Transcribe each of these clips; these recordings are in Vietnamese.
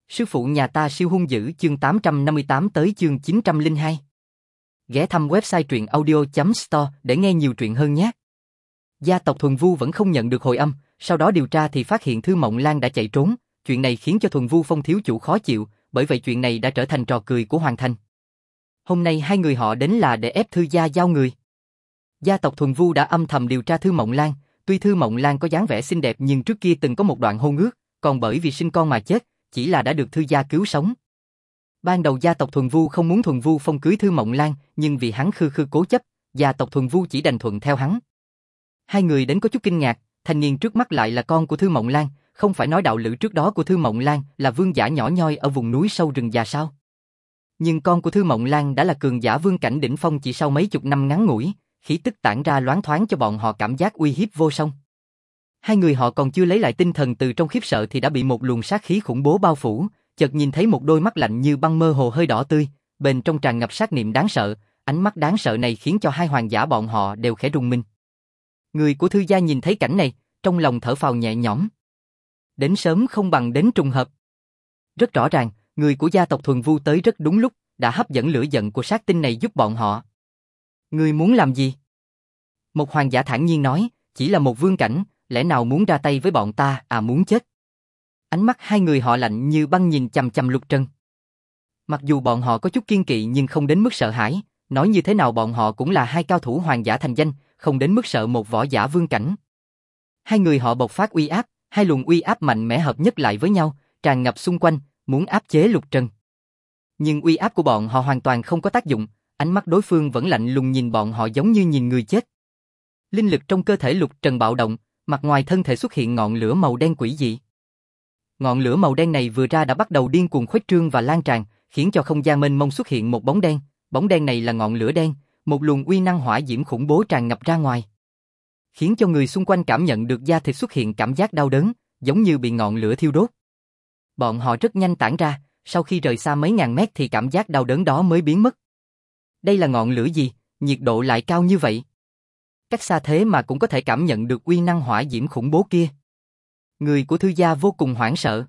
Sư phụ nhà ta siêu hung dữ chương 858 tới chương 902. Ghé thăm website truyệnaudio.store để nghe nhiều truyện hơn nhé. Gia tộc Thuần Vu vẫn không nhận được hồi âm, sau đó điều tra thì phát hiện Thư Mộng Lan đã chạy trốn, chuyện này khiến cho Thuần Vu Phong thiếu chủ khó chịu, bởi vậy chuyện này đã trở thành trò cười của Hoàng Thành. Hôm nay hai người họ đến là để ép Thư gia giao người. Gia tộc Thuần Vu đã âm thầm điều tra Thư Mộng Lan, tuy Thư Mộng Lan có dáng vẻ xinh đẹp nhưng trước kia từng có một đoạn hôn ước, còn bởi vì sinh con mà chết, chỉ là đã được Thư gia cứu sống. Ban đầu gia tộc Thuần Vu không muốn Thuần Vu Phong cưới Thư Mộng Lan, nhưng vì hắn khư cố chấp, gia tộc Thuần Vu chỉ đành thuận theo hắn. Hai người đến có chút kinh ngạc, thanh niên trước mắt lại là con của Thư Mộng Lan, không phải nói đạo lữ trước đó của Thư Mộng Lan là vương giả nhỏ nhoi ở vùng núi sâu rừng già sao? Nhưng con của Thư Mộng Lan đã là cường giả vương cảnh đỉnh phong chỉ sau mấy chục năm ngắn ngủi, khí tức tản ra loáng thoáng cho bọn họ cảm giác uy hiếp vô song. Hai người họ còn chưa lấy lại tinh thần từ trong khiếp sợ thì đã bị một luồng sát khí khủng bố bao phủ, chợt nhìn thấy một đôi mắt lạnh như băng mơ hồ hơi đỏ tươi, bên trong tràn ngập sát niệm đáng sợ, ánh mắt đáng sợ này khiến cho hai hoàng giả bọn họ đều khẽ rùng mình. Người của Thư gia nhìn thấy cảnh này, trong lòng thở phào nhẹ nhõm. Đến sớm không bằng đến trùng hợp. Rất rõ ràng, người của gia tộc Thuần Vu tới rất đúng lúc, đã hấp dẫn lửa giận của sát tinh này giúp bọn họ. Ngươi muốn làm gì? Một hoàng giả thản nhiên nói, chỉ là một vương cảnh, lẽ nào muốn ra tay với bọn ta à, muốn chết? Ánh mắt hai người họ lạnh như băng nhìn chằm chằm Lục Trần. Mặc dù bọn họ có chút kiên kỵ nhưng không đến mức sợ hãi, nói như thế nào bọn họ cũng là hai cao thủ hoàng giả thành danh, không đến mức sợ một võ giả vương cảnh. Hai người họ bộc phát uy áp, hai luồng uy áp mạnh mẽ hợp nhất lại với nhau, tràn ngập xung quanh, muốn áp chế Lục Trần. Nhưng uy áp của bọn họ hoàn toàn không có tác dụng, ánh mắt đối phương vẫn lạnh lùng nhìn bọn họ giống như nhìn người chết. Linh lực trong cơ thể Lục Trần bạo động, mặt ngoài thân thể xuất hiện ngọn lửa màu đen quỷ dị. Ngọn lửa màu đen này vừa ra đã bắt đầu điên cuồng khuếch trương và lan tràn, khiến cho không gian mênh mông xuất hiện một bóng đen này là ngọn lửa đen, một luồng uy năng hỏa diễm khủng bố tràn ngập ra ngoài. Khiến cho người xung quanh cảm nhận được da thịt xuất hiện cảm giác đau đớn, giống như bị ngọn lửa thiêu đốt. Bọn họ rất nhanh tản ra, sau khi rời xa mấy ngàn mét thì cảm giác đau đớn đó mới biến mất. Đây là ngọn lửa gì, nhiệt độ lại cao như vậy? Cách xa thế mà cũng có thể cảm nhận được uy năng hỏa diễm khủng bố kia. Người của Thư gia vô cùng hoảng sợ.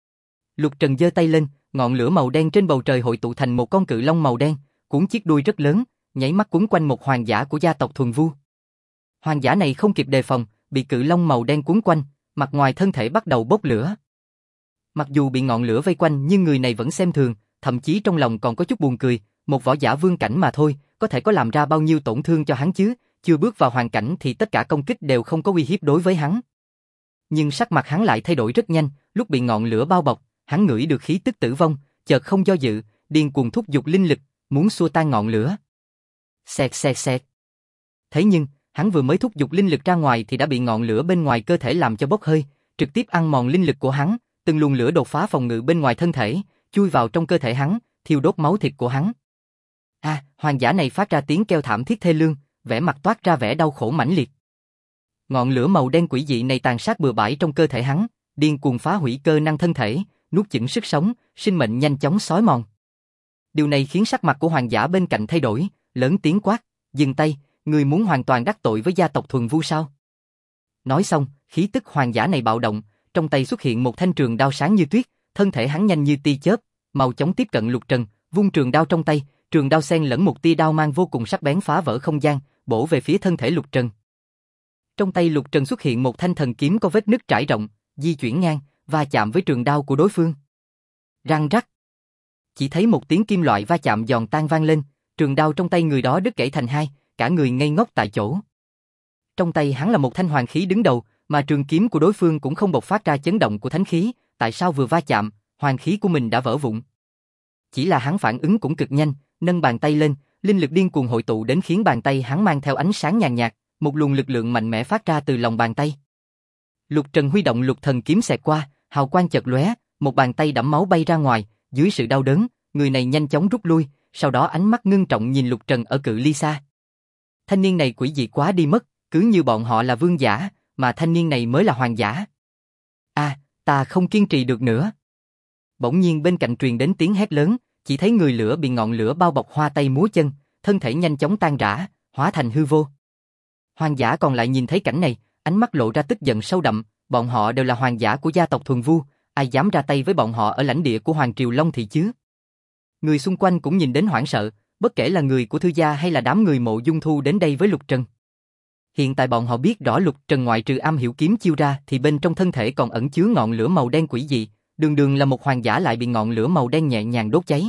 Lục Trần giơ tay lên, ngọn lửa màu đen trên bầu trời hội tụ thành một con cự long màu đen, cuốn chiếc đuôi rất lớn, nháy mắt quấn quanh một hoàng giả của gia tộc Thuần Vu. Hoàng giả này không kịp đề phòng, bị cự long màu đen cuốn quanh, mặt ngoài thân thể bắt đầu bốc lửa. Mặc dù bị ngọn lửa vây quanh nhưng người này vẫn xem thường, thậm chí trong lòng còn có chút buồn cười, một võ giả vương cảnh mà thôi, có thể có làm ra bao nhiêu tổn thương cho hắn chứ, chưa bước vào hoàn cảnh thì tất cả công kích đều không có uy hiếp đối với hắn. Nhưng sắc mặt hắn lại thay đổi rất nhanh, lúc bị ngọn lửa bao bọc, hắn ngửi được khí tức tử vong, chợt không do dự, điên cuồng thúc giục linh lực, muốn xua tan ngọn lửa. Xẹt xẹt xẹt. Thế nhưng, hắn vừa mới thúc giục linh lực ra ngoài thì đã bị ngọn lửa bên ngoài cơ thể làm cho bốc hơi, trực tiếp ăn mòn linh lực của hắn, từng luồng lửa đột phá phòng ngự bên ngoài thân thể, chui vào trong cơ thể hắn, thiêu đốt máu thịt của hắn. Hoàng giả này phát ra tiếng kêu thảm thiết thê lương, vẻ mặt toát ra vẻ đau khổ mãnh liệt. Ngọn lửa màu đen quỷ dị này tàn sát bừa bãi trong cơ thể hắn, điên cuồng phá hủy cơ năng thân thể, nuốt chửng sức sống, sinh mệnh nhanh chóng xói mòn. Điều này khiến sắc mặt của hoàng giả bên cạnh thay đổi, lớn tiếng quát, dừng tay, ngươi muốn hoàn toàn đắc tội với gia tộc Thuần Vu sao? Nói xong, khí tức hoàng giả này bạo động, trong tay xuất hiện một thanh trường đao sáng như tuyết, thân thể hắn nhanh như tia chớp, mau chóng tiếp cận Lục Trần, vung trường đao trong tay, trường đao xen lẫn một tia đao mang vô cùng sắc bén phá vỡ không gian, bổ về phía thân thể Lục Trần. Trong tay Lục Trần xuất hiện một thanh thần kiếm có vết nứt trải rộng, di chuyển ngang, va chạm với trường đao của đối phương. Răng rắc. Chỉ thấy một tiếng kim loại va chạm giòn tan vang lên, trường đao trong tay người đó đứt gãy thành hai, cả người ngây ngốc tại chỗ. Trong tay hắn là một thanh hoàng khí đứng đầu, mà trường kiếm của đối phương cũng không bộc phát ra chấn động của thánh khí, tại sao vừa va chạm, hoàng khí của mình đã vỡ vụn. Chỉ là hắn phản ứng cũng cực nhanh, nâng bàn tay lên, linh lực điên cuồng hội tụ đến khiến bàn tay hắn mang theo ánh sáng nhàn nhạt, một luồng lực lượng mạnh mẽ phát ra từ lòng bàn tay. Lục Trần huy động lục thần kiếm xẹt qua, hào quang chợt lóe, một bàn tay đẫm máu bay ra ngoài, dưới sự đau đớn, người này nhanh chóng rút lui, sau đó ánh mắt ngưng trọng nhìn Lục Trần ở cự ly xa. Thanh niên này quỷ dị quá đi mất, cứ như bọn họ là vương giả, mà thanh niên này mới là hoàng giả. Ta không kiên trì được nữa. Bỗng nhiên bên cạnh truyền đến tiếng hét lớn, chỉ thấy người lửa bị ngọn lửa bao bọc hoa tay múa chân, thân thể nhanh chóng tan rã, hóa thành hư vô. Hoàng giả còn lại nhìn thấy cảnh này, ánh mắt lộ ra tức giận sâu đậm, bọn họ đều là hoàng giả của gia tộc Thuần Vu, ai dám ra tay với bọn họ ở lãnh địa của Hoàng Triều Long Thị chứ? Người xung quanh cũng nhìn đến hoảng sợ, bất kể là người của Thư gia hay là đám người Mộ Dung Thu đến đây với Lục Trần. Hiện tại bọn họ biết rõ Lục Trần ngoại trừ am hiểu kiếm chiêu ra thì bên trong thân thể còn ẩn chứa ngọn lửa màu đen quỷ dị, đường đường là một hoàng giả lại bị ngọn lửa màu đen nhẹ nhàng đốt cháy.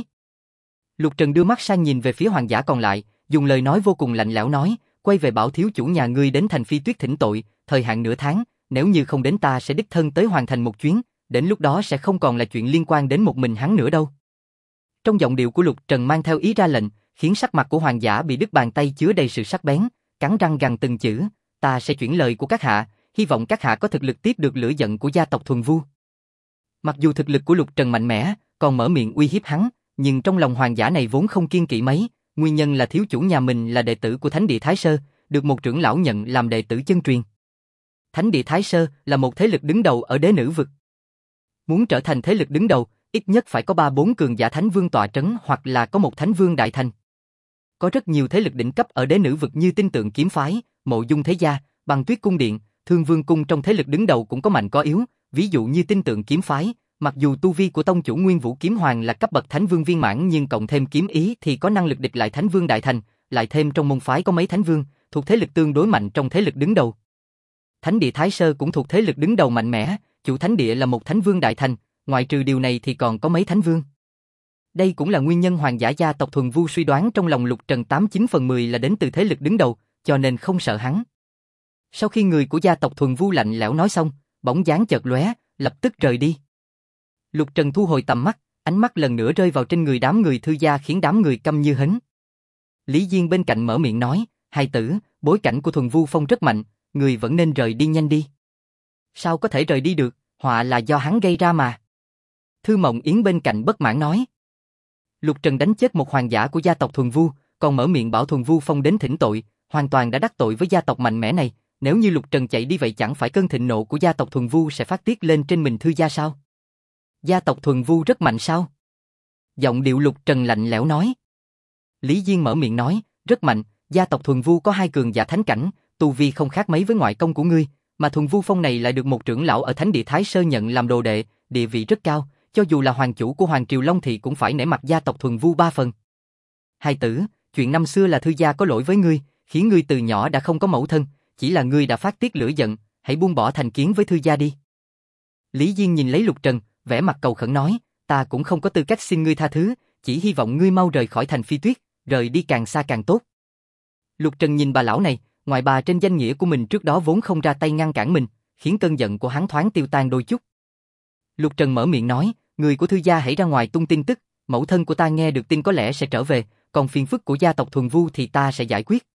Lục Trần đưa mắt sang nhìn về phía hoàng giả còn lại, dùng lời nói vô cùng lạnh lẽo nói, quay về bảo thiếu chủ nhà ngươi đến thành Phi Tuyết thỉnh tội, thời hạn nửa tháng, nếu như không đến ta sẽ đích thân tới hoàn thành một chuyến, đến lúc đó sẽ không còn là chuyện liên quan đến một mình hắn nữa đâu. Trong giọng điệu của Lục Trần mang theo ý ra lệnh, khiến sắc mặt của hoàng giả bị đứt, bàn tay chứa đầy sự sắc bén, cắn răng gằn từng chữ, ta sẽ chuyển lời của các hạ, hy vọng các hạ có thực lực tiếp được lửa giận của gia tộc Thuần Vu. Mặc dù thực lực của Lục Trần mạnh mẽ, còn mở miệng uy hiếp hắn, nhưng trong lòng hoàng giả này vốn không kiêng kỵ mấy, nguyên nhân là thiếu chủ nhà mình là đệ tử của Thánh địa Thái Sơ, được một trưởng lão nhận làm đệ tử chân truyền. Thánh địa Thái Sơ là một thế lực đứng đầu ở đế nữ vực. Muốn trở thành thế lực đứng đầu, ít nhất phải có 3-4 cường giả thánh vương tọa trấn hoặc là có một thánh vương đại thành. Có rất nhiều thế lực đỉnh cấp ở đế nữ vực như Tinh Tượng kiếm phái, Mộ Dung thế gia, Băng Tuyết cung điện, Thương Vương cung, trong thế lực đứng đầu cũng có mạnh có yếu, ví dụ như Tinh Tượng kiếm phái, mặc dù tu vi của tông chủ Nguyên Vũ kiếm hoàng là cấp bậc thánh vương viên mãn nhưng cộng thêm kiếm ý thì có năng lực địch lại thánh vương đại thành, lại thêm trong môn phái có mấy thánh vương, thuộc thế lực tương đối mạnh trong thế lực đứng đầu. Thánh địa Thái Sơ cũng thuộc thế lực đứng đầu mạnh mẽ, chủ thánh địa là một thánh vương đại thành, ngoại trừ điều này thì còn có mấy thánh vương. Đây cũng là nguyên nhân hoàng giả gia tộc Thuần Vu suy đoán trong lòng Lục Trần 89/10 là đến từ thế lực đứng đầu, cho nên không sợ hắn. Sau khi người của gia tộc Thuần Vu lạnh lẽo nói xong, bóng dáng chợt lóe, lập tức rời đi. Lục Trần thu hồi tầm mắt, ánh mắt lần nữa rơi vào trên người đám người Thư gia khiến đám người câm như hến. Lý Diên bên cạnh mở miệng nói, hai tử, bối cảnh của Thuần Vu Phong rất mạnh, người vẫn nên rời đi nhanh đi. Sao có thể rời đi được, họa là do hắn gây ra mà. Thư Mộng Yến bên cạnh bất mãn nói. Lục Trần đánh chết một hoàng giả của gia tộc Thuần Vu, còn mở miệng bảo Thuần Vu Phong đến thỉnh tội, hoàn toàn đã đắc tội với gia tộc mạnh mẽ này. Nếu như Lục Trần chạy đi vậy chẳng phải cơn thịnh nộ của gia tộc Thuần Vu sẽ phát tiết lên trên mình Thư gia sao? Gia tộc Thuần Vu rất mạnh sao? Giọng điệu Lục Trần lạnh lẽo nói. Lý Diên mở miệng nói, rất mạnh, gia tộc Thuần Vu có 2 cường giả thánh cảnh, tu vi không khác mấy với ngoại công của ngươi, mà Thuần Vu Phong này lại được một trưởng lão ở Thánh địa Thái Sơ nhận làm đồ đệ, địa vị rất cao, cho dù là hoàng chủ của Hoàng Triều Long Thị cũng phải nể mặt gia tộc Thuần Vu 3 phần. Hai tử, chuyện năm xưa là Thư gia có lỗi với ngươi, khiến ngươi từ nhỏ đã không có mẫu thân, chỉ là ngươi đã phát tiết lửa giận, hãy buông bỏ thành kiến với Thư gia đi. Lý Diên nhìn lấy Lục Trần, vẻ mặt cầu khẩn nói, ta cũng không có tư cách xin ngươi tha thứ, chỉ hy vọng ngươi mau rời khỏi thành Phi Tuyết, rời đi càng xa càng tốt. Lục Trần nhìn bà lão này, ngoài bà trên danh nghĩa của mình trước đó vốn không ra tay ngăn cản mình, khiến cơn giận của hắn thoáng tiêu tan đôi chút. Lục Trần mở miệng nói, người của Thư gia hãy ra ngoài tung tin tức, mẫu thân của ta nghe được tin có lẽ sẽ trở về, còn phiền phức của gia tộc Thuần Vu thì ta sẽ giải quyết.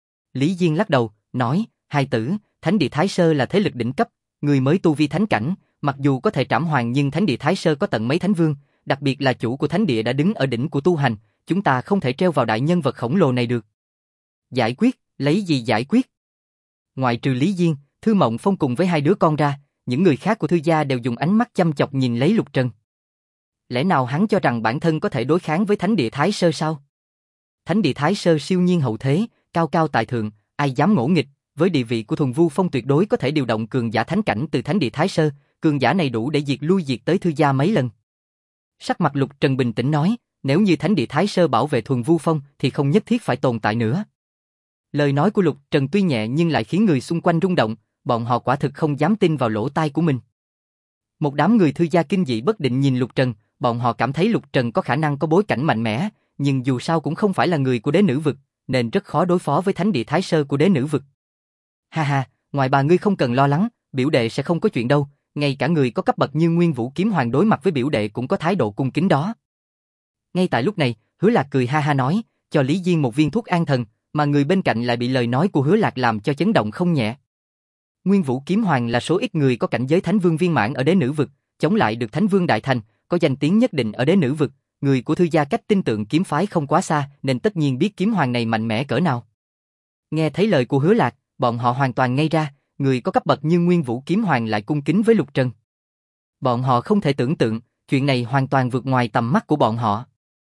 Lý Diên lắc đầu, nói, hai tử, Thánh địa Thái Sơ là thế lực đỉnh cấp, người mới tu vi thánh cảnh, mặc dù có thể trảm hoàng nhưng Thánh địa Thái Sơ có tận mấy thánh vương, đặc biệt là chủ của Thánh địa đã đứng ở đỉnh của tu hành, chúng ta không thể treo vào đại nhân vật khổng lồ này được. Giải quyết, lấy gì giải quyết? Ngoại trừ Lý Diên, Thư Mộng Phong cùng với 2 đứa con ra, những người khác của Thư gia đều dùng ánh mắt chăm chọc nhìn lấy Lục Trần. Lẽ nào hắn cho rằng bản thân có thể đối kháng với Thánh địa Thái Sơ sao? Thánh địa Thái Sơ siêu nhiên hậu thế, cao cao tại thượng, ai dám ngỗ nghịch, với địa vị của Thuần Vu Phong tuyệt đối có thể điều động cường giả thánh cảnh từ Thánh địa Thái Sơ, cường giả này đủ để diệt lui diệt tới Thư gia mấy lần. Sắc mặt Lục Trần bình tĩnh nói, nếu như Thánh địa Thái Sơ bảo vệ Thuần Vu Phong thì không nhất thiết phải tồn tại nữa. Lời nói của Lục Trần tuy nhẹ nhưng lại khiến người xung quanh rung động, bọn họ quả thực không dám tin vào lỗ tai của mình. Một đám người Thư gia kinh dị bất định nhìn Lục Trần, bọn họ cảm thấy Lục Trần có khả năng có bối cảnh mạnh mẽ, nhưng dù sao cũng không phải là người của đế nữ vực, nên rất khó đối phó với Thánh địa Thái Sơ của đế nữ vực. Ha ha, ngoài bà ngươi không cần lo lắng, biểu đệ sẽ không có chuyện đâu, ngay cả người có cấp bậc như Nguyên Vũ kiếm hoàng đối mặt với biểu đệ cũng có thái độ cung kính đó. Ngay tại lúc này, Hứa Lạc cười ha ha nói, cho Lý Diên một viên thuốc an thần, mà người bên cạnh lại bị lời nói của Hứa Lạc làm cho chấn động không nhẹ. Nguyên Vũ kiếm hoàng là số ít người có cảnh giới thánh vương viên mãn ở đế nữ vực, chống lại được thánh vương đại thành, có danh tiếng nhất định ở đế nữ vực, người của Thư gia cách Tinh Tượng kiếm phái không quá xa, nên tất nhiên biết kiếm hoàng này mạnh mẽ cỡ nào. Nghe thấy lời của Hứa Lạc, bọn họ hoàn toàn ngây ra, người có cấp bậc như Nguyên Vũ kiếm hoàng lại cung kính với Lục Trần. Bọn họ không thể tưởng tượng, chuyện này hoàn toàn vượt ngoài tầm mắt của bọn họ.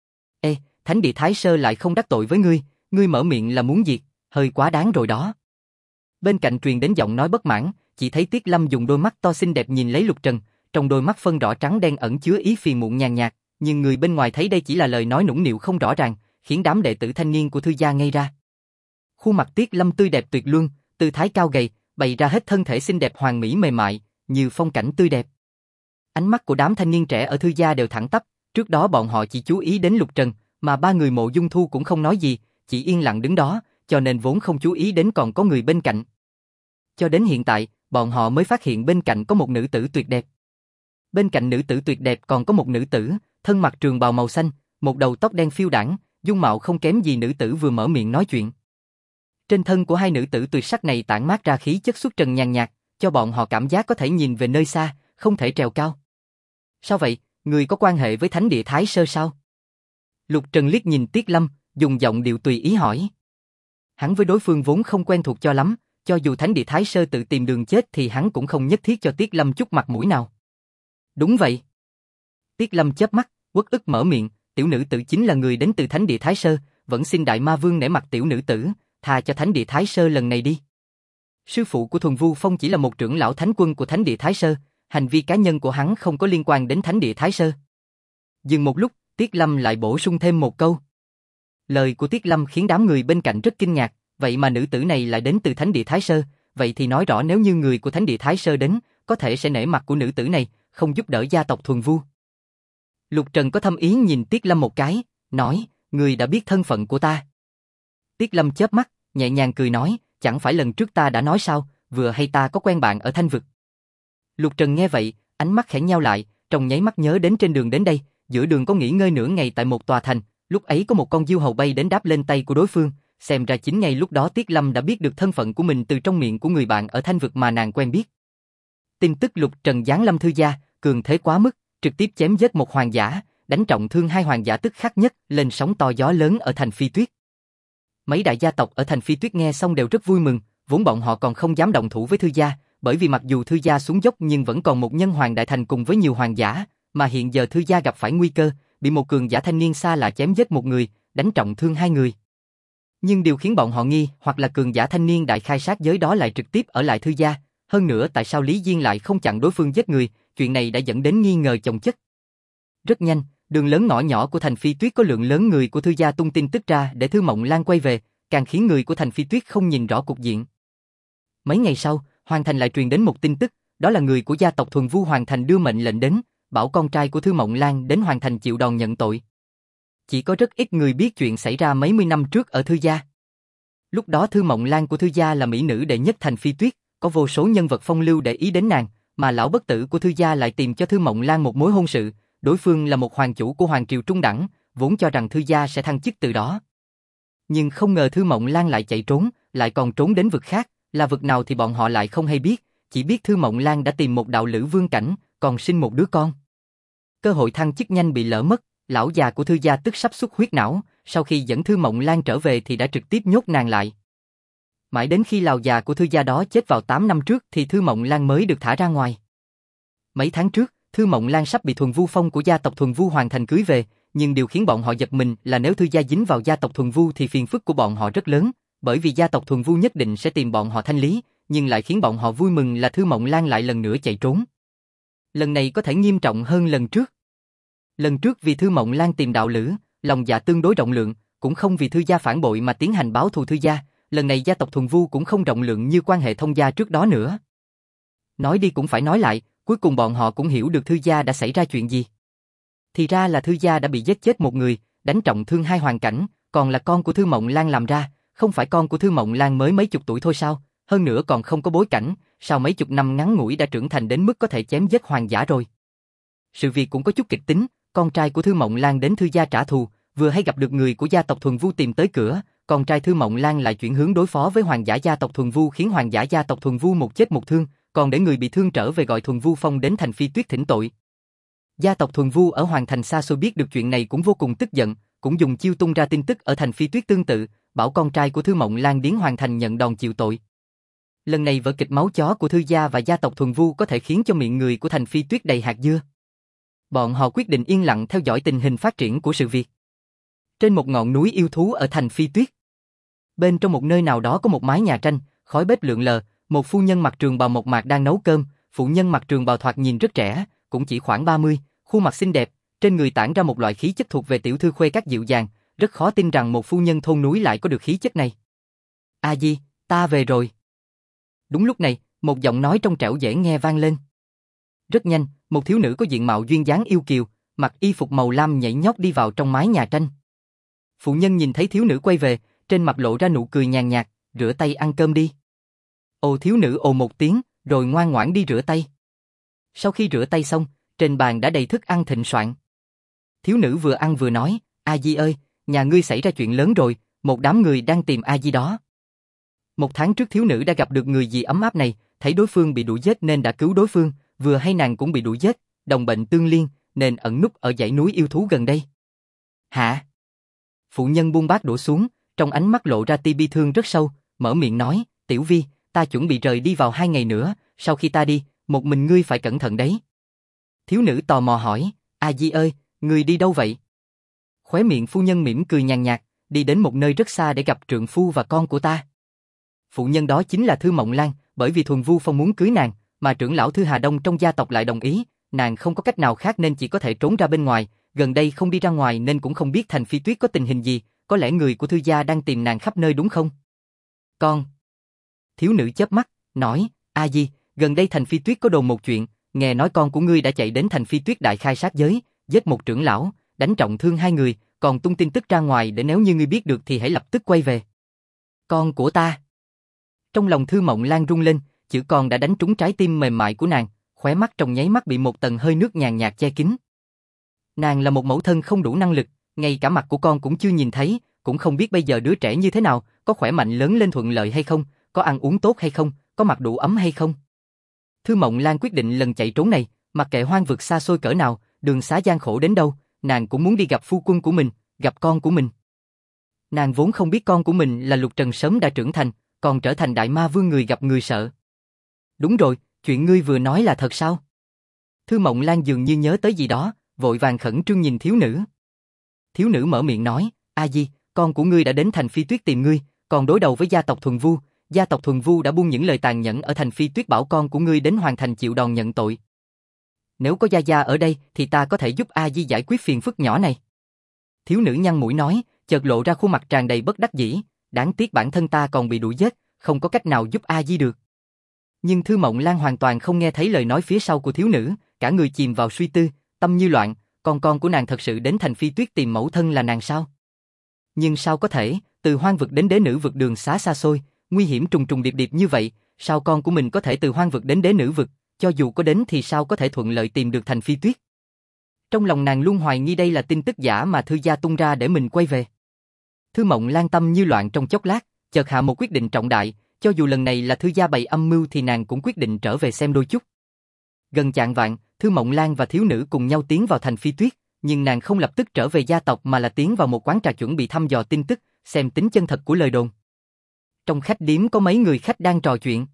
Ê, Thánh địa Thái Sơ lại không đắc tội với ngươi mở miệng là muốn diệt, hơi quá đáng rồi đó. Bên cạnh truyền đến giọng nói bất mãn, chỉ thấy Tiết Lâm dùng đôi mắt to xinh đẹp nhìn lấy Lục Trần, trong đôi mắt phân rõ trắng đen ẩn chứa ý phiền muộn nhàn nhạt, nhưng người bên ngoài thấy đây chỉ là lời nói nũng nịu không rõ ràng, khiến đám đệ tử thanh niên của Thư gia ngây ra. Khuôn mặt Tiết Lâm tươi đẹp tuyệt luân, tư thái cao gầy, bày ra hết thân thể xinh đẹp hoàn mỹ mềm mại, như phong cảnh tươi đẹp. Ánh mắt của đám thanh niên trẻ ở Thư gia đều thẳng tắp, trước đó bọn họ chỉ chú ý đến Lục Trần, mà ba người Mộ Dung Thu cũng không nói gì, chỉ yên lặng đứng đó, cho nên vốn không chú ý đến còn có người bên cạnh. Cho đến hiện tại, bọn họ mới phát hiện bên cạnh có một nữ tử tuyệt đẹp. Bên cạnh nữ tử tuyệt đẹp còn có một nữ tử, thân mặc trường bào màu xanh, một đầu tóc đen phiêu đãng, dung mạo không kém gì nữ tử vừa mở miệng nói chuyện. Trên thân của hai nữ tử tuyệt sắc này tản mát ra khí chất xuất trần nhàn nhạt, cho bọn họ cảm giác có thể nhìn về nơi xa, không thể trèo cao. Sao vậy, người có quan hệ với Thánh địa Thái Sơ sao? Lục Trần liếc nhìn Tiết Lâm, dùng giọng điệu tùy ý hỏi. Hắn với đối phương vốn không quen thuộc cho lắm, cho dù Thánh địa Thái Sơ tự tìm đường chết thì hắn cũng không nhất thiết cho Tiết Lâm chút mặt mũi nào. Đúng vậy. Tiết Lâm chớp mắt, uất ức mở miệng, tiểu nữ tử chính là người đến từ Thánh địa Thái Sơ, vẫn xin Đại Ma Vương nể mặt tiểu nữ tử, tha cho Thánh địa Thái Sơ lần này đi. Sư phụ của Thuần Vu Phong chỉ là một trưởng lão thánh quân của Thánh địa Thái Sơ, hành vi cá nhân của hắn không có liên quan đến Thánh địa Thái Sơ. Dừng một lúc, Tiết Lâm lại bổ sung thêm một câu. Lời của Tiết Lâm khiến đám người bên cạnh rất kinh ngạc, vậy mà nữ tử này lại đến từ Thánh địa Thái Sơ, vậy thì nói rõ nếu như người của Thánh địa Thái Sơ đến, có thể sẽ nể mặt của nữ tử này, không giúp đỡ gia tộc Thuần Vu. Lục Trần có thâm ý nhìn Tiết Lâm một cái, nói, người đã biết thân phận của ta. Tiết Lâm chớp mắt, nhẹ nhàng cười nói, chẳng phải lần trước ta đã nói sao, vừa hay ta có quen bạn ở Thanh Vực. Lục Trần nghe vậy, ánh mắt khẽ nheo lại, trong nháy mắt nhớ đến trên đường đến đây, giữa đường có nghỉ ngơi nửa ngày tại một tòa thành, lúc ấy có một con diêu hầu bay đến đáp lên tay của đối phương, xem ra chính ngay lúc đó Tiết Lâm đã biết được thân phận của mình từ trong miệng của người bạn ở Thanh Vực mà nàng quen biết. Tin tức Lục Trần giáng lâm Thư gia, cường thế quá mức, trực tiếp chém giết một hoàng giả, đánh trọng thương hai hoàng giả tức khắc nhất, lên sóng to gió lớn ở thành Phi Tuyết. Mấy đại gia tộc ở thành Phi Tuyết nghe xong đều rất vui mừng, vốn bọn họ còn không dám động thủ với Thư gia, bởi vì mặc dù Thư gia xuống dốc nhưng vẫn còn một nhân hoàng đại thành cùng với nhiều hoàng giả, mà hiện giờ Thư gia gặp phải nguy cơ, bị một cường giả thanh niên xa lạ chém giết một người, đánh trọng thương hai người. Nhưng điều khiến bọn họ nghi, hoặc là cường giả thanh niên đại khai sát giới đó lại trực tiếp ở lại Thư gia, hơn nữa tại sao Lý Diên lại không chặn đối phương giết người, chuyện này đã dẫn đến nghi ngờ chồng chất. Rất nhanh, đường lớn ngõ nhỏ của thành Phi Tuyết có lượng lớn người của Thư gia tung tin tức ra để Thư Mộng Lan quay về, càng khiến người của thành Phi Tuyết không nhìn rõ cục diện. Mấy ngày sau, Hoàng thành lại truyền đến một tin tức, đó là người của gia tộc Thuần Vu Hoàng thành đưa mệnh lệnh đến, bảo con trai của Thư Mộng Lan đến Hoàng thành chịu đòn nhận tội. Chỉ có rất ít người biết chuyện xảy ra mấy mươi năm trước ở Thư gia. Lúc đó Thư Mộng Lan của Thư gia là mỹ nữ đệ nhất thành Phi Tuyết, có vô số nhân vật phong lưu để ý đến nàng, mà lão bất tử của Thư gia lại tìm cho Thư Mộng Lan một mối hôn sự, đối phương là một hoàng chủ của hoàng triều trung đẳng, vốn cho rằng Thư gia sẽ thăng chức từ đó. Nhưng không ngờ Thư Mộng Lan lại chạy trốn, lại còn trốn đến vực khác, là vực nào thì bọn họ lại không hay biết, chỉ biết Thư Mộng Lan đã tìm một đạo lữ vương cảnh, còn sinh một đứa con. Cơ hội thăng chức nhanh bị lỡ mất, lão già của Thư gia tức sắp xuất huyết não, sau khi dẫn Thư Mộng Lan trở về thì đã trực tiếp nhốt nàng lại. Mãi đến khi lão già của Thư gia đó chết vào 8 năm trước thì Thư Mộng Lan mới được thả ra ngoài. Mấy tháng trước, Thư Mộng Lan sắp bị Thuần Vu Phong của gia tộc Thuần Vu Hoàng thành cưới về, nhưng điều khiến bọn họ giật mình là nếu Thư gia dính vào gia tộc Thuần Vu thì phiền phức của bọn họ rất lớn, bởi vì gia tộc Thuần Vu nhất định sẽ tìm bọn họ thanh lý, nhưng lại khiến bọn họ vui mừng là Thư Mộng Lan lại lần nữa chạy trốn. Lần này có thể nghiêm trọng hơn lần trước. Lần trước vì Thư Mộng Lan tìm đạo lữ, lòng dạ tương đối rộng lượng, cũng không vì Thư gia phản bội mà tiến hành báo thù Thư gia, lần này gia tộc Thuần Vu cũng không rộng lượng như quan hệ thông gia trước đó nữa. Nói đi cũng phải nói lại, cuối cùng bọn họ cũng hiểu được Thư gia đã xảy ra chuyện gì. Thì ra là Thư gia đã bị giết chết một người, đánh trọng thương hai hoàng cảnh, còn là con của Thư Mộng Lan làm ra, không phải con của Thư Mộng Lan mới mấy chục tuổi thôi sao, hơn nữa còn không có bối cảnh, sau mấy chục năm ngắn ngủi đã trưởng thành đến mức có thể chém giết hoàng giả rồi. Sự việc cũng có chút kịch tính, con trai của Thư Mộng Lan đến Thư gia trả thù, vừa hay gặp được người của gia tộc Thuần Vu tìm tới cửa, con trai Thư Mộng Lan lại chuyển hướng đối phó với hoàng giả gia tộc Thuần Vu khiến hoàng giả gia tộc Thuần Vu một chết một thương, còn để người bị thương trở về gọi Thuần Vu Phong đến thành Phi Tuyết thỉnh tội. Gia tộc Thuần Vu ở Hoàng thành xa xôi biết được chuyện này cũng vô cùng tức giận, cũng dùng chiêu tung ra tin tức ở thành Phi Tuyết tương tự, bảo con trai của Thư Mộng Lan đến Hoàng thành nhận đòn chịu tội. Lần này vở kịch máu chó của Thư gia và gia tộc Thuần Vu có thể khiến cho miệng người của thành Phi Tuyết đầy hạt dưa. Bọn họ quyết định yên lặng theo dõi tình hình phát triển của sự việc. Trên một ngọn núi yêu thú ở thành Phi Tuyết, bên trong một nơi nào đó có một mái nhà tranh, khói bếp lượn lờ, một phu nhân mặc trường bào mộc mạc đang nấu cơm, phụ nhân mặc trường bào thoạt nhìn rất trẻ, cũng chỉ khoảng 30, khuôn mặt xinh đẹp, trên người tản ra một loại khí chất thuộc về tiểu thư khuê các dịu dàng, rất khó tin rằng một phu nhân thôn núi lại có được khí chất này. A Di, ta về rồi. Đúng lúc này, một giọng nói trong trẻo dễ nghe vang lên. Rất nhanh, một thiếu nữ có diện mạo duyên dáng yêu kiều, mặc y phục màu lam nhảy nhót đi vào trong mái nhà tranh. Phụ nhân nhìn thấy thiếu nữ quay về, trên mặt lộ ra nụ cười nhàn nhạt, rửa tay ăn cơm đi. Ồ, thiếu nữ ồ một tiếng, rồi ngoan ngoãn đi rửa tay. Sau khi rửa tay xong, trên bàn đã đầy thức ăn thịnh soạn. Thiếu nữ vừa ăn vừa nói, A Di ơi, nhà ngươi xảy ra chuyện lớn rồi, một đám người đang tìm A Di đó. 1 tháng trước thiếu nữ đã gặp được người dì ấm áp này, thấy đối phương bị đuổi giết nên đã cứu đối phương, vừa hay nàng cũng bị đuổi giết, đồng bệnh tương liên, nên ẩn núp ở dãy núi yêu thú gần đây. Hả? Phụ nhân buông bát đổ xuống, trong ánh mắt lộ ra tia bi thương rất sâu, mở miệng nói, Tiểu Vi, ta chuẩn bị rời đi vào 2 ngày nữa, sau khi ta đi, một mình ngươi phải cẩn thận đấy. Thiếu nữ tò mò hỏi, A Di ơi, ngươi đi đâu vậy? Khóe miệng phu nhân mỉm cười nhàn nhạt, đi đến một nơi rất xa để gặp trượng phu và con của ta. Phụ nhân đó chính là Thư Mộng Lan, bởi vì Thuần Vu Phong muốn cưới nàng, mà trưởng lão Thư Hà Đông trong gia tộc lại đồng ý, nàng không có cách nào khác nên chỉ có thể trốn ra bên ngoài, gần đây không đi ra ngoài nên cũng không biết Thành Phi Tuyết có tình hình gì, có lẽ người của Thư gia đang tìm nàng khắp nơi đúng không? Con. Thiếu nữ chớp mắt, nói, A Di, gần đây Thành Phi Tuyết có đồn một chuyện, nghe nói con của ngươi đã chạy đến Thành Phi Tuyết đại khai sát giới, giết một trưởng lão, đánh trọng thương 2 người, còn tung tin tức ra ngoài để nếu như ngươi biết được thì hãy lập tức quay về. Con của ta. Trong lòng Thư Mộng Lan rung lên, chữ con đã đánh trúng trái tim mềm mại của nàng, khóe mắt trong nháy mắt bị một tầng hơi nước nhàn nhạt che kín. Nàng là một mẫu thân không đủ năng lực, ngay cả mặt của con cũng chưa nhìn thấy, cũng không biết bây giờ đứa trẻ như thế nào, có khỏe mạnh lớn lên thuận lợi hay không, có ăn uống tốt hay không, có mặc đủ ấm hay không. Thư Mộng Lan quyết định lần chạy trốn này, mặc kệ hoang vực xa xôi cỡ nào, đường xá gian khổ đến đâu, nàng cũng muốn đi gặp phu quân của mình, gặp con của mình. Nàng vốn không biết con của mình là Lục Trần sớm đã trưởng thành, còn trở thành đại ma vương người gặp người sợ. Đúng rồi, chuyện ngươi vừa nói là thật sao? Thư Mộng Lan dường như nhớ tới gì đó, vội vàng khẩn trương nhìn thiếu nữ. Thiếu nữ mở miệng nói, A Di, con của ngươi đã đến Thành Phi Tuyết tìm ngươi, còn đối đầu với gia tộc Thuần Vu. Gia tộc Thuần Vu đã buông những lời tàn nhẫn ở Thành Phi Tuyết bảo con của ngươi đến hoàn thành chịu đòn nhận tội. Nếu có Gia Gia ở đây thì ta có thể giúp A Di giải quyết phiền phức nhỏ này. Thiếu nữ nhăn mũi nói, chợt lộ ra khuôn mặt tràn đầy bất đắc dĩ, đáng tiếc bản thân ta còn bị đuổi giết, không có cách nào giúp A Di được. Nhưng Thư Mộng Lan hoàn toàn không nghe thấy lời nói phía sau của thiếu nữ, cả người chìm vào suy tư, tâm như loạn, con của nàng thật sự đến Thành Phi Tuyết tìm mẫu thân là nàng sao? Nhưng sao có thể, từ hoang vực đến đế nữ vực đường xá xa xôi, nguy hiểm trùng trùng điệp điệp như vậy, sao con của mình có thể từ hoang vực đến đế nữ vực, cho dù có đến thì sao có thể thuận lợi tìm được Thành Phi Tuyết? Trong lòng nàng luôn hoài nghi đây là tin tức giả mà Thư gia tung ra để mình quay về. Thư Mộng Lan tâm như loạn trong chốc lát, chợt hạ một quyết định trọng đại, cho dù lần này là Thư gia bày âm mưu thì nàng cũng quyết định trở về xem đôi chút. Gần chạng vạng, Thư Mộng Lan và thiếu nữ cùng nhau tiến vào Thành Phi Tuyết, nhưng nàng không lập tức trở về gia tộc mà là tiến vào một quán trà chuẩn bị thăm dò tin tức, xem tính chân thật của lời đồn. Trong khách điếm có mấy người khách đang trò chuyện.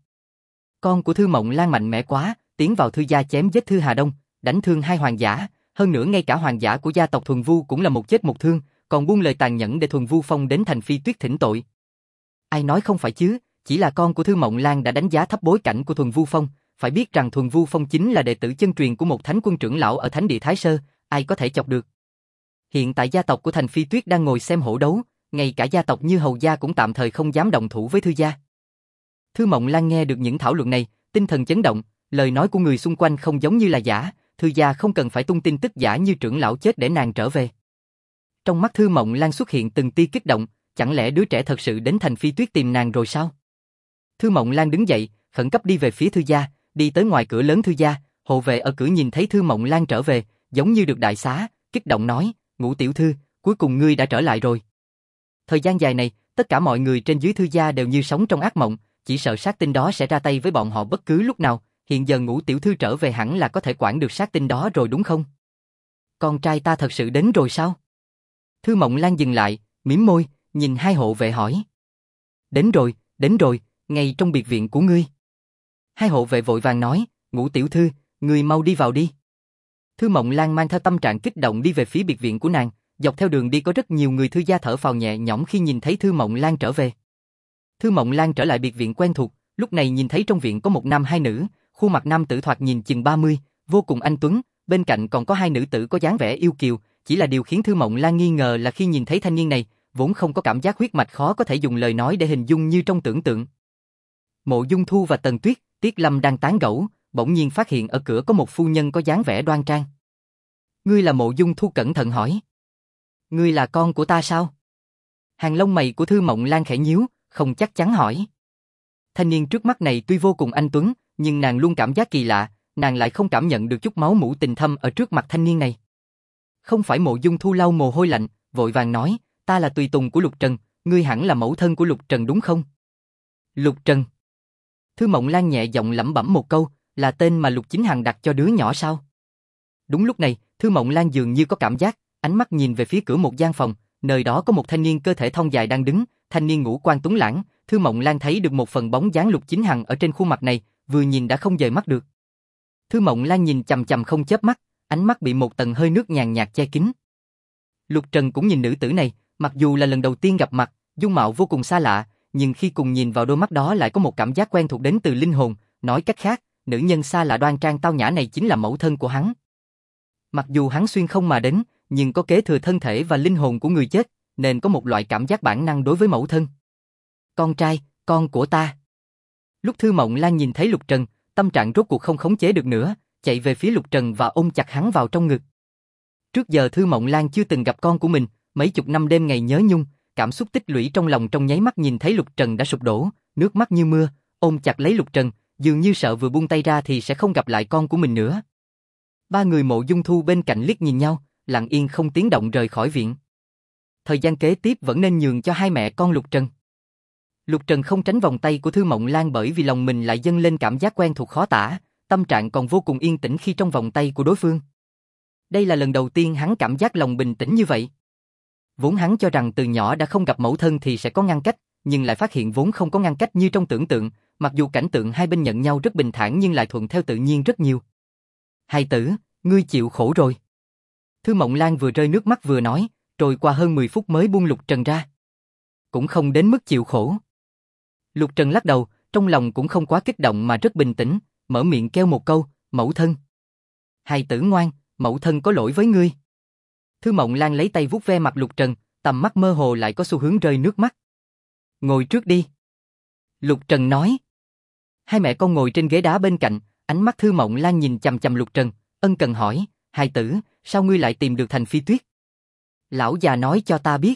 Con của Thư Mộng Lan mạnh mẽ quá, tiến vào Thư gia chém giết Thư Hà Đông, đánh thương 2 hoàng giả, hơn nữa ngay cả hoàng giả của gia tộc Thuần Vu cũng là một chết một thương, còn buông lời tàn nhẫn để Thuần Vu Phong đến Thành Phi Tuyết thỉnh tội. Ai nói không phải chứ, chỉ là con của Thư Mộng Lan đã đánh giá thấp bối cảnh của Thuần Vu Phong, phải biết rằng Thuần Vu Phong chính là đệ tử chân truyền của một thánh quân trưởng lão ở Thánh địa Thái Sơ, ai có thể chọc được. Hiện tại gia tộc của Thành Phi Tuyết đang ngồi xem hổ đấu, ngay cả gia tộc như Hầu gia cũng tạm thời không dám động thủ với Thư gia. Thư Mộng Lan nghe được những thảo luận này, tinh thần chấn động, lời nói của người xung quanh không giống như là giả, Thư gia không cần phải tung tin tức giả như trưởng lão chết để nàng trở về. Trong mắt Thư Mộng Lan xuất hiện từng tia kích động, chẳng lẽ đứa trẻ thật sự đến Thành Phi Tuyết tìm nàng rồi sao? Thư Mộng Lan đứng dậy, khẩn cấp đi về phía Thư gia, đi tới ngoài cửa lớn Thư gia, hộ vệ ở cửa nhìn thấy Thư Mộng Lan trở về, giống như được đại xá, kích động nói, Ngũ tiểu thư, cuối cùng ngươi đã trở lại rồi. Thời gian dài này, tất cả mọi người trên dưới Thư gia đều như sống trong ác mộng, chỉ sợ sát tinh đó sẽ ra tay với bọn họ bất cứ lúc nào, hiện giờ Ngũ tiểu thư trở về hẳn là có thể quản được sát tinh đó rồi đúng không? Con trai ta thật sự đến rồi sao? Thư Mộng Lan dừng lại, mím môi, nhìn hai hộ vệ hỏi. Đến rồi, ngay trong biệt viện của ngươi. Hai hộ vệ vội vàng nói, Ngũ tiểu thư, ngươi mau đi vào đi. Thư Mộng Lan mang theo tâm trạng kích động đi về phía biệt viện của nàng, dọc theo đường đi có rất nhiều người Thư gia thở phào nhẹ nhõm khi nhìn thấy Thư Mộng Lan trở về. Thư Mộng Lan trở lại biệt viện quen thuộc, lúc này nhìn thấy trong viện có một nam hai nữ, khuôn mặt nam tử thoạt nhìn chừng 30, vô cùng anh tuấn, bên cạnh còn có hai nữ tử có dáng vẻ yêu kiều, chỉ là điều khiến Thư Mộng Lan nghi ngờ là khi nhìn thấy thanh niên này, vốn không có cảm giác huyết mạch khó có thể dùng lời nói để hình dung như trong tưởng tượng. Mộ Dung Thu và Tần Tuyết, Tiết Lâm đang tán gẫu, bỗng nhiên phát hiện ở cửa có một phu nhân có dáng vẻ đoan trang. Ngươi là Mộ Dung Thu? Cẩn thận hỏi. Ngươi là con của ta sao? Hàng lông mày của Thư Mộng Lan khẽ nhíu, không chắc chắn hỏi. Thanh niên trước mắt này tuy vô cùng anh tuấn, nhưng nàng luôn cảm giác kỳ lạ, nàng lại không cảm nhận được chút máu mủ tình thâm ở trước mặt thanh niên này. Không phải. Mộ Dung Thu lau mồ hôi lạnh, vội vàng nói, ta là tùy tùng của Lục Trần, ngươi hẳn là mẫu thân của Lục Trần đúng không? Lục Trần. Thư Mộng Lan nhẹ giọng lẩm bẩm một câu, là tên mà Lục Chính Hằng đặt cho đứa nhỏ sao? Đúng lúc này, Thư Mộng Lan dường như có cảm giác, ánh mắt nhìn về phía cửa một gian phòng, nơi đó có một thanh niên cơ thể thon dài đang đứng, thanh niên ngũ quan tuấn lãng, Thư Mộng Lan thấy được một phần bóng dáng Lục Chính Hằng ở trên khuôn mặt này, vừa nhìn đã không rời mắt được. Thư Mộng Lan nhìn chằm chằm không chớp mắt, ánh mắt bị một tầng hơi nước nhàn nhạt che kín. Lục Trần cũng nhìn nữ tử này, mặc dù là lần đầu tiên gặp mặt, dung mạo vô cùng xa lạ, nhưng khi cùng nhìn vào đôi mắt đó lại có một cảm giác quen thuộc đến từ linh hồn, nói cách khác, nữ nhân xa lạ đoan trang tao nhã này chính là mẫu thân của hắn. Mặc dù hắn xuyên không mà đến, nhưng có kế thừa thân thể và linh hồn của người chết, nên có một loại cảm giác bản năng đối với mẫu thân. Con trai, con của ta. Lúc Thư Mộng Lan nhìn thấy Lục Trần, tâm trạng rốt cuộc không khống chế được nữa, chạy về phía Lục Trần và ôm chặt hắn vào trong ngực. Trước giờ Thư Mộng Lan chưa từng gặp con của mình, mấy chục năm đêm ngày nhớ nhung, cảm xúc tích lũy trong lòng trong nháy mắt nhìn thấy Lục Trần đã sụp đổ, nước mắt như mưa, ôm chặt lấy Lục Trần, dường như sợ vừa buông tay ra thì sẽ không gặp lại con của mình nữa. Ba người Mộ Dung Thu bên cạnh liếc nhìn nhau, lặng yên không tiếng động rời khỏi viện. Thời gian kế tiếp vẫn nên nhường cho hai mẹ con Lục Trần. Lục Trần không tránh vòng tay của Thư Mộng Lan bởi vì lòng mình lại dâng lên cảm giác quen thuộc khó tả, tâm trạng còn vô cùng yên tĩnh khi trong vòng tay của đối phương. Đây là lần đầu tiên hắn cảm giác lòng bình tĩnh như vậy. Vốn hắn cho rằng từ nhỏ đã không gặp mẫu thân thì sẽ có ngăn cách, nhưng lại phát hiện vốn không có ngăn cách như trong tưởng tượng, mặc dù cảnh tượng hai bên nhận nhau rất bình thản nhưng lại thuận theo tự nhiên rất nhiều. Hai tử, ngươi chịu khổ rồi. Thư Mộng Lan vừa rơi nước mắt vừa nói, rồi qua hơn 10 phút mới buông Lục Trần ra. Cũng không đến mức chịu khổ. Lục Trần lắc đầu, trong lòng cũng không quá kích động mà rất bình tĩnh, mở miệng kêu một câu, mẫu thân. Hai tử ngoan, mẫu thân có lỗi với ngươi. Thư Mộng Lan lấy tay vuốt ve mặt Lục Trần, tầm mắt mơ hồ lại có xu hướng rơi nước mắt. Ngồi trước đi. Lục Trần nói. Hai mẹ con ngồi trên ghế đá bên cạnh, ánh mắt Thư Mộng Lan nhìn chằm chằm Lục Trần, ân cần hỏi, hai tử, sao ngươi lại tìm được Thành Phi Tuyết? Lão già nói cho ta biết.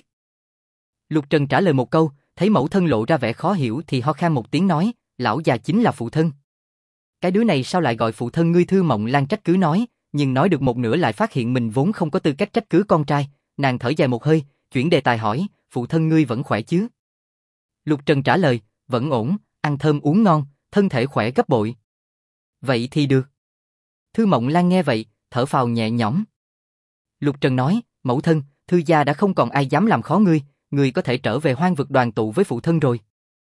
Lục Trần trả lời một câu, thấy mẫu thân lộ ra vẻ khó hiểu thì ho khan một tiếng nói, lão già chính là phụ thân. Cái đứa này sao lại gọi phụ thân ngươi? Thư Mộng Lan trách cứ nói, nhưng nói được một nửa lại phát hiện mình vốn không có tư cách trách cứ con trai, nàng thở dài một hơi, chuyển đề tài hỏi, phụ thân ngươi vẫn khỏe chứ? Lục Trần trả lời, vẫn ổn, ăn thơm uống ngon, thân thể khỏe gấp bội. Vậy thì được. Thư Mộng Lan nghe vậy, thở phào nhẹ nhõm. Lục Trần nói, mẫu thân, Thư gia đã không còn ai dám làm khó ngươi, ngươi có thể trở về Hoang Vực đoàn tụ với phụ thân rồi.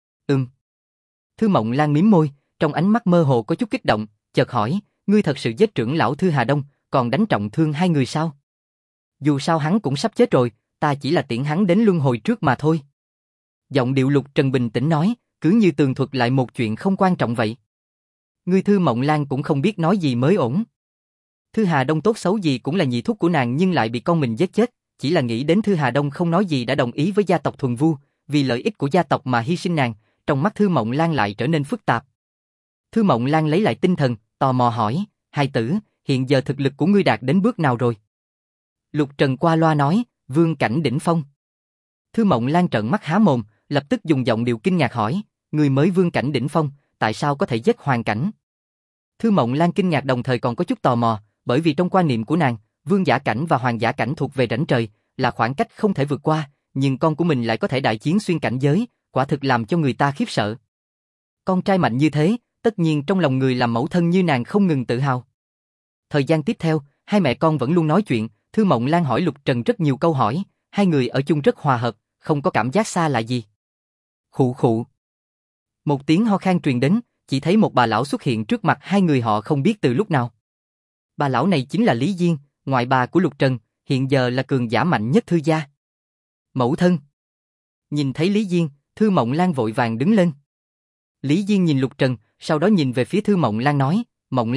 Thư Mộng Lan mím môi, trong ánh mắt mơ hồ có chút kích động, chợt hỏi, ngươi thật sự giết trưởng lão Thư Hà Đông, còn đánh trọng thương hai người sao? Dù sao hắn cũng sắp chết rồi, ta chỉ là tiễn hắn đến luân hồi trước mà thôi. Giọng điệu Lục Trần bình tĩnh nói, cứ như tường thuật lại một chuyện không quan trọng vậy. Ngươi Thư Mộng Lan cũng không biết nói gì mới ổn. Thư Hà Đông tốt xấu gì cũng là nhị thúc của nàng nhưng lại bị con mình giết chết, chỉ là nghĩ đến Thư Hà Đông không nói gì đã đồng ý với gia tộc Thuần Vu, vì lợi ích của gia tộc mà hy sinh nàng, trong mắt Thư Mộng Lan lại trở nên phức tạp. Thư Mộng Lan lấy lại tinh thần, tò mò hỏi, hai tử, hiện giờ thực lực của ngươi đạt đến bước nào rồi? Lục Trần qua loa nói, vương cảnh đỉnh phong. Thư Mộng Lan trợn mắt há mồm, lập tức dùng giọng điệu kinh ngạc hỏi, ngươi mới vương cảnh đỉnh phong, tại sao có thể giết hoàng cảnh? Thư Mộng Lan kinh ngạc đồng thời còn có chút tò mò, bởi vì trong quan niệm của nàng, vương giả cảnh và hoàng giả cảnh thuộc về rãnh trời, là khoảng cách không thể vượt qua, nhưng con của mình lại có thể đại chiến xuyên cảnh giới, quả thực làm cho người ta khiếp sợ. Con trai mạnh như thế, tất nhiên trong lòng người làm mẫu thân như nàng không ngừng tự hào. Thời gian tiếp theo, hai mẹ con vẫn luôn nói chuyện, Thư Mộng Lan hỏi Lục Trần rất nhiều câu hỏi, hai người ở chung rất hòa hợp, không có cảm giác xa lạ gì. Khụ khụ. Một tiếng ho khan truyền đến, chỉ thấy một bà lão xuất hiện trước mặt hai người họ không biết từ lúc nào. Bà lão này chính là Lý Diên, ngoại bà của Lục Trần, hiện giờ là cường giả mạnh nhất Thư gia. Mẫu thân. Nhìn thấy Lý Diên, Thư Mộng Lan vội vàng đứng lên. Lý Diên nhìn Lục Trần, sau đó nhìn về phía Thư Mộng Lan nói, Mộng Lan,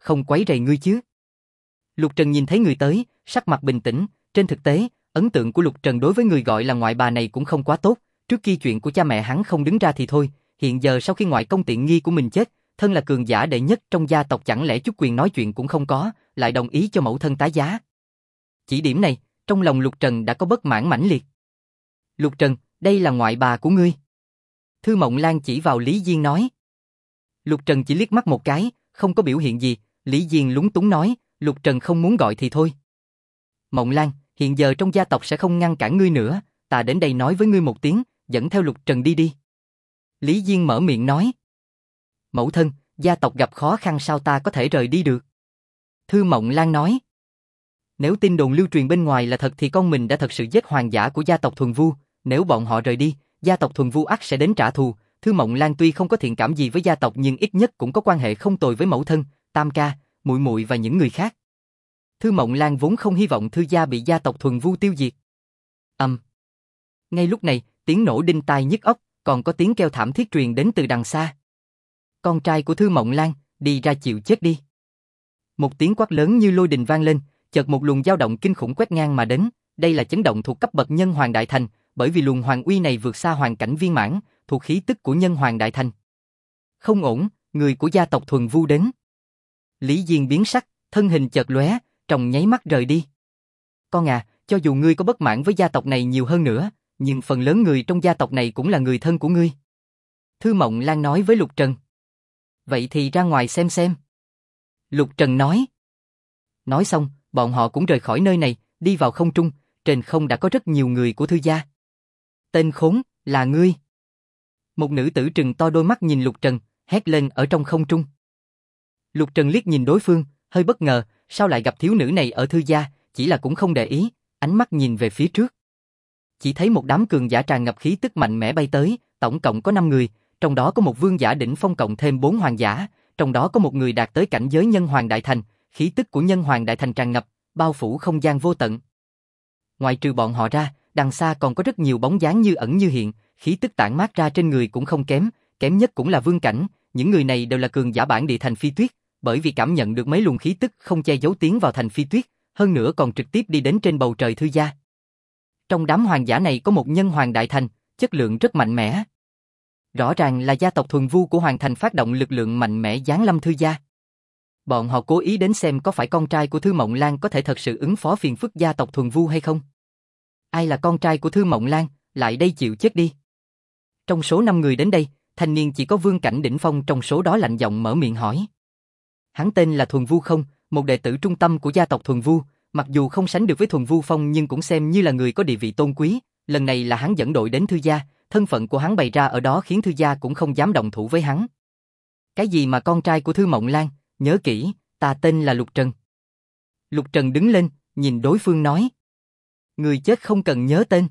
không quấy rầy ngươi chứ? Lục Trần nhìn thấy người tới, sắc mặt bình tĩnh, trên thực tế, ấn tượng của Lục Trần đối với người gọi là ngoại bà này cũng không quá tốt, trước khi chuyện của cha mẹ hắn không đứng ra thì thôi, hiện giờ sau khi ngoại công tiện nghi của mình chết, thân là cường giả đệ nhất trong gia tộc chẳng lẽ chút quyền nói chuyện cũng không có, lại đồng ý cho mẫu thân tái giá. Chỉ điểm này, trong lòng Lục Trần đã có bất mãn mãnh liệt. Lục Trần, đây là ngoại bà của ngươi. Thư Mộng Lan chỉ vào Lý Diên nói. Lục Trần chỉ liếc mắt một cái, không có biểu hiện gì, Lý Diên lúng túng nói, Lục Trần không muốn gọi thì thôi. Mộng Lan, hiện giờ trong gia tộc sẽ không ngăn cản ngươi nữa, ta đến đây nói với ngươi một tiếng, dẫn theo Lục Trần đi đi. Lý Diên mở miệng nói. Mẫu thân, gia tộc gặp khó khăn sao ta có thể rời đi được? Thư Mộng Lan nói. Nếu tin đồn lưu truyền bên ngoài là thật thì con mình đã thật sự giết hoàng giả của gia tộc Thuần Vu, nếu bọn họ rời đi, gia tộc Thuần Vu ắt sẽ đến trả thù. Thư Mộng Lan tuy không có thiện cảm gì với gia tộc nhưng ít nhất cũng có quan hệ không tồi với mẫu thân, tam ca, muội muội và những người khác. Thư Mộng Lan vốn không hy vọng Thư gia bị gia tộc Thuần Vu tiêu diệt. Ngay lúc này, tiếng nổ đinh tai nhức óc, còn có tiếng kêu thảm thiết truyền đến từ đằng xa. Con trai của Thư Mộng Lan, đi ra chịu chết đi. Một tiếng quát lớn như lôi đình vang lên, chợt một luồng dao động kinh khủng quét ngang mà đến, đây là chấn động thuộc cấp bậc Nhân Hoàng Đại Thành, bởi vì luồng hoàng uy này vượt xa hoàn cảnh viên mãn, thuộc khí tức của Nhân Hoàng Đại Thành. Không ổn, người của gia tộc Thuần Vu đến. Lý Diên biến sắc, thân hình chợt lóe, trong nháy mắt rời đi. Con à, cho dù ngươi có bất mãn với gia tộc này nhiều hơn nữa, nhưng phần lớn người trong gia tộc này cũng là người thân của ngươi. Thư Mộng Lan nói với Lục Trần. Vậy thì ra ngoài xem xem. Lục Trần nói. Nói xong, bọn họ cũng rời khỏi nơi này, đi vào không trung, trên không đã có rất nhiều người của Thư gia. Tên khốn, là ngươi. Một nữ tử trừng to đôi mắt nhìn Lục Trần, hét lên ở trong không trung. Lục Trần liếc nhìn đối phương, hơi bất ngờ, sao lại gặp thiếu nữ này ở Thư gia, chỉ là cũng không để ý, ánh mắt nhìn về phía trước. Chỉ thấy một đám cường giả tràn ngập khí tức mạnh mẽ bay tới, tổng cộng có 5 người, trong đó có một vương giả đỉnh phong cộng thêm 4 hoàng giả, trong đó có một người đạt tới cảnh giới Nhân Hoàng Đại Thành, khí tức của Nhân Hoàng Đại Thành tràn ngập, bao phủ không gian vô tận. Ngoài trừ bọn họ ra, đằng xa còn có rất nhiều bóng dáng như ẩn như hiện, khí tức tản mát ra trên người cũng không kém, kém nhất cũng là vương cảnh, những người này đều là cường giả bản địa thành Phi Tuyết, bởi vì cảm nhận được mấy luồng khí tức không che giấu tiến vào thành Phi Tuyết, hơn nữa còn trực tiếp đi đến trên bầu trời Thư gia. Trong đám hoàng giả này có một Nhân Hoàng Đại Thành, chất lượng rất mạnh mẽ. Rõ ràng là gia tộc Thuần Vu của Hoàng Thành phát động lực lượng mạnh mẽ giáng lâm Thư gia. Bọn họ cố ý đến xem có phải con trai của Thư Mộng Lan có thể thật sự ứng phó phiền phức gia tộc Thuần Vu hay không. Ai là con trai của Thư Mộng Lan, lại đây chịu chết đi. Trong số 5 người đến đây, thanh niên chỉ có vương cảnh đỉnh phong trong số đó lạnh giọng mở miệng hỏi. Hắn tên là Thuần Vu Không, một đệ tử trung tâm của gia tộc Thuần Vu, mặc dù không sánh được với Thuần Vu Phong nhưng cũng xem như là người có địa vị tôn quý, lần này là hắn dẫn đội đến Thư gia, thân phận của hắn bày ra ở đó khiến Thư gia cũng không dám động thủ với hắn. Cái gì mà con trai của Thư Mộng Lan, nhớ kỹ, ta tên là Lục Trần. Lục Trần đứng lên, nhìn đối phương nói. Người chết không cần nhớ tên.